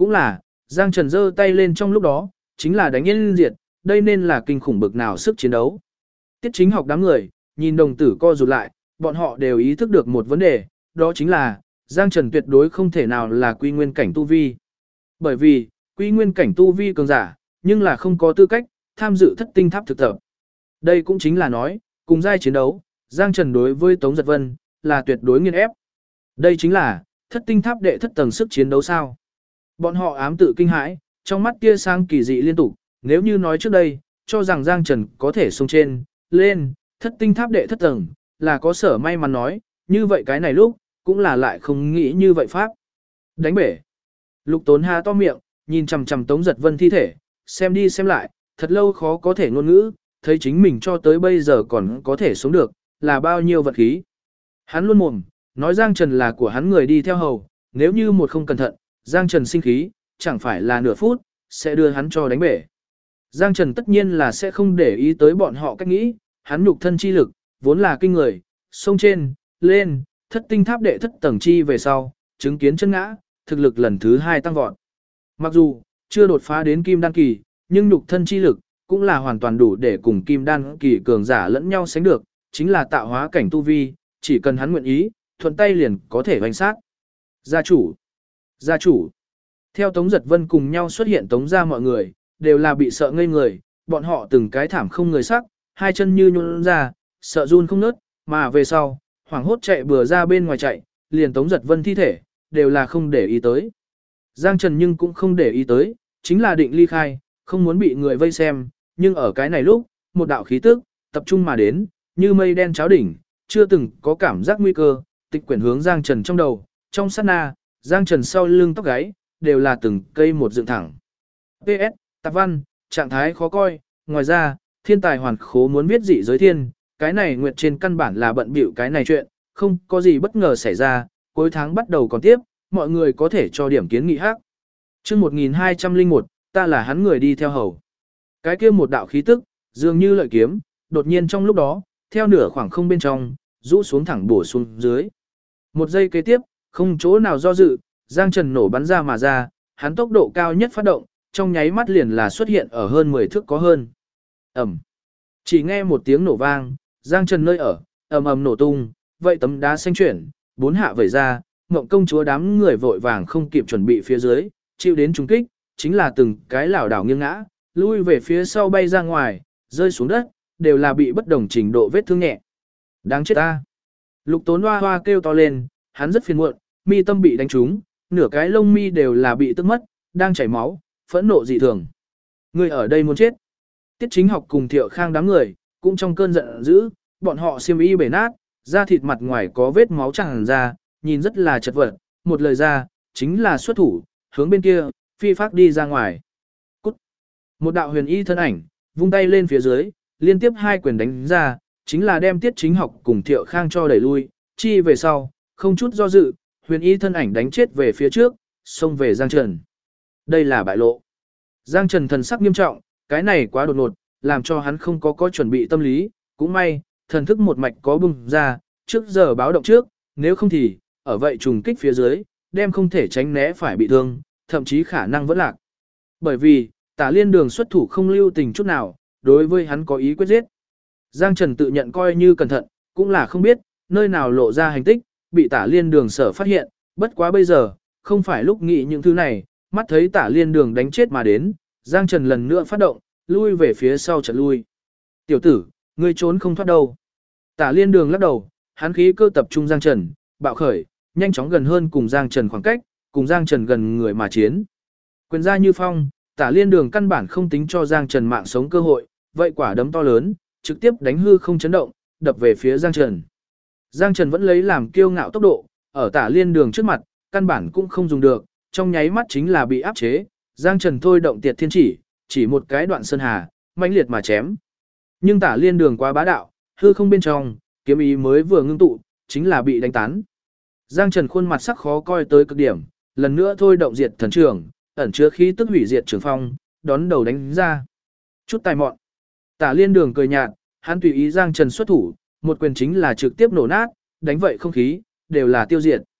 Cũng là, Giang Trần giơ tay lên trong lúc đó, chính là đánh yên diệt, đây nên là kinh khủng bực nào sức chiến đấu. Tiết Chính Học đám người, nhìn đồng tử co rụt lại, bọn họ đều ý thức được một vấn đề, đó chính là, Giang Trần tuyệt đối không thể nào là quy nguyên cảnh tu vi. Bởi vì, quy nguyên cảnh tu vi cường giả, nhưng là không có tư cách, tham dự thất tinh tháp thực tập. Đây cũng chính là nói, cùng giai chiến đấu, Giang Trần đối với Tống Giật Vân, là tuyệt đối nghiền ép. Đây chính là, thất tinh tháp đệ thất tầng sức chiến đấu sao. Bọn họ ám tự kinh hãi, trong mắt tia sáng kỳ dị liên tục, nếu như nói trước đây, cho rằng Giang Trần có thể xông trên, lên, thất tinh tháp đệ thất tầng, là có sở may mắn nói, như vậy cái này lúc, cũng là lại không nghĩ như vậy pháp. Đánh bể. Lục Tốn há to miệng, nhìn chằm chằm Tống Giật Vân thi thể, xem đi xem lại, thật lâu khó có thể ngôn ngữ, thấy chính mình cho tới bây giờ còn có thể sống được, là bao nhiêu vật khí. Hắn luôn mồm, nói Giang Trần là của hắn người đi theo hầu, nếu như một không cẩn thận, Giang Trần sinh khí, chẳng phải là nửa phút, sẽ đưa hắn cho đánh bể. Giang Trần tất nhiên là sẽ không để ý tới bọn họ cách nghĩ, hắn nhục thân chi lực, vốn là kinh người, sông trên, lên, thất tinh tháp đệ thất tầng chi về sau, chứng kiến chân ngã, thực lực lần thứ 2 tăng vọt. Mặc dù, chưa đột phá đến kim đan kỳ, nhưng nhục thân chi lực, cũng là hoàn toàn đủ để cùng kim đan kỳ cường giả lẫn nhau sánh được, chính là tạo hóa cảnh tu vi, chỉ cần hắn nguyện ý, thuận tay liền có thể hoành sát. Gia chủ! Gia chủ! Theo Tống Giật Vân cùng nhau xuất hiện Tống gia mọi người, đều là bị sợ ngây người, bọn họ từng cái thảm không người sắc, hai chân như nhũn ra, sợ run không nớt, mà về sau, hoảng hốt chạy bừa ra bên ngoài chạy, liền Tống Giật Vân thi thể, đều là không để ý tới. Giang Trần nhưng cũng không để ý tới, chính là định ly khai, không muốn bị người vây xem, nhưng ở cái này lúc, một đạo khí tức, tập trung mà đến, như mây đen cháo đỉnh, chưa từng có cảm giác nguy cơ, tịch quyển hướng Giang Trần trong đầu, trong sát na, Giang Trần sau lưng tóc gáy, đều là từng cây một dựng thẳng. PS, tạp văn, trạng thái khó coi, ngoài ra, thiên tài hoàn khố muốn viết dị giới thiên, cái này nguyệt trên căn bản là bận bịu cái này chuyện, không có gì bất ngờ xảy ra, cuối tháng bắt đầu còn tiếp, mọi người có thể cho điểm kiến nghị hát. Chương 1201, ta là hắn người đi theo hầu. Cái kia một đạo khí tức, dường như lợi kiếm, đột nhiên trong lúc đó, theo nửa khoảng không bên trong, rũ xuống thẳng bổ xuống dưới. Một giây kế tiếp, không chỗ nào do dự, Giang Trần nổ bắn ra mà ra, hắn tốc độ cao nhất phát động, trong nháy mắt liền là xuất hiện ở hơn 10 thước có hơn. Ầm. Chỉ nghe một tiếng nổ vang, Giang Trần nơi ở, ầm ầm nổ tung, vậy tấm đá xanh chuyển, bốn hạ vẩy ra, Ngộng công chúa đám người vội vàng không kịp chuẩn bị phía dưới, chịu đến trùng kích, chính là từng cái lảo đảo nghiêng ngã, lui về phía sau bay ra ngoài, rơi xuống đất, đều là bị bất đồng trình độ vết thương nhẹ. Đáng chết ta. Lục Tốn hoa hoa kêu to lên, hắn rất phiền muộn, mi tâm bị đánh trúng, nửa cái lông mi đều là bị tức mất, đang chảy máu, phẫn nộ dị thường. Người ở đây muốn chết. Tiết Chính Học cùng Thiệu Khang đám người, cũng trong cơn giận dữ, bọn họ xiêm y bể nát, da thịt mặt ngoài có vết máu tràn ra, nhìn rất là chật vật, một lời ra, chính là xuất thủ, hướng bên kia, phi phát đi ra ngoài. Cút. Một đạo huyền y thân ảnh, vung tay lên phía dưới, liên tiếp hai quyền đánh ra, chính là đem Tiết Chính Học cùng Thiệu Khang cho đẩy lui, chi về sau, không chút do dự, huyền y thân ảnh đánh chết về phía trước, xông về Giang Trần. Đây là bại lộ. Giang Trần thần sắc nghiêm trọng, cái này quá đột ngột, làm cho hắn không có chuẩn bị tâm lý, cũng may, thần thức một mạch có bùng ra, trước giờ báo động trước, nếu không thì, ở vậy trùng kích phía dưới, đem không thể tránh né phải bị thương, thậm chí khả năng vẫn lạc. Bởi vì, Tả Liên Đường xuất thủ không lưu tình chút nào, đối với hắn có ý quyết giết. Giang Trần tự nhận coi như cẩn thận, cũng là không biết, nơi nào lộ ra hành tích, bị Tả Liên Đường sở phát hiện, bất quá bây giờ, không phải lúc nghĩ những thứ này, mắt thấy Tả Liên Đường đánh chết mà đến, Giang Trần lần nữa phát động, lui về phía sau trận lui. Tiểu tử, ngươi trốn không thoát đâu. Tả Liên Đường lắc đầu, hắn khí cơ tập trung Giang Trần, bạo khởi, nhanh chóng gần hơn cùng Giang Trần khoảng cách, cùng Giang Trần gần người mà chiến. Quyền ra như phong, Tả Liên Đường căn bản không tính cho Giang Trần mạng sống cơ hội, vậy quả đấm to lớn, trực tiếp đánh hư không chấn động, đập về phía Giang Trần. Giang Trần vẫn lấy làm kiêu ngạo tốc độ, ở Tả Liên Đường trước mặt, căn bản cũng không dùng được, trong nháy mắt chính là bị áp chế, Giang Trần thôi động Tiệt Thiên chỉ một cái đoạn sơn hà, mãnh liệt mà chém. Nhưng Tả Liên Đường quá bá đạo, hư không bên trong, kiếm ý mới vừa ngưng tụ, chính là bị đánh tán. Giang Trần khuôn mặt sắc khó coi tới cực điểm, lần nữa thôi động Diệt Thần Trường, ẩn chứa khí tức hủy diệt trường phong, đón đầu đánh ra. Chút tài mọn. Tả Liên Đường cười nhạt, hắn tùy ý Giang Trần xuất thủ, một quyền chính là trực tiếp nổ nát, đánh vậy không khí, đều là tiêu diệt.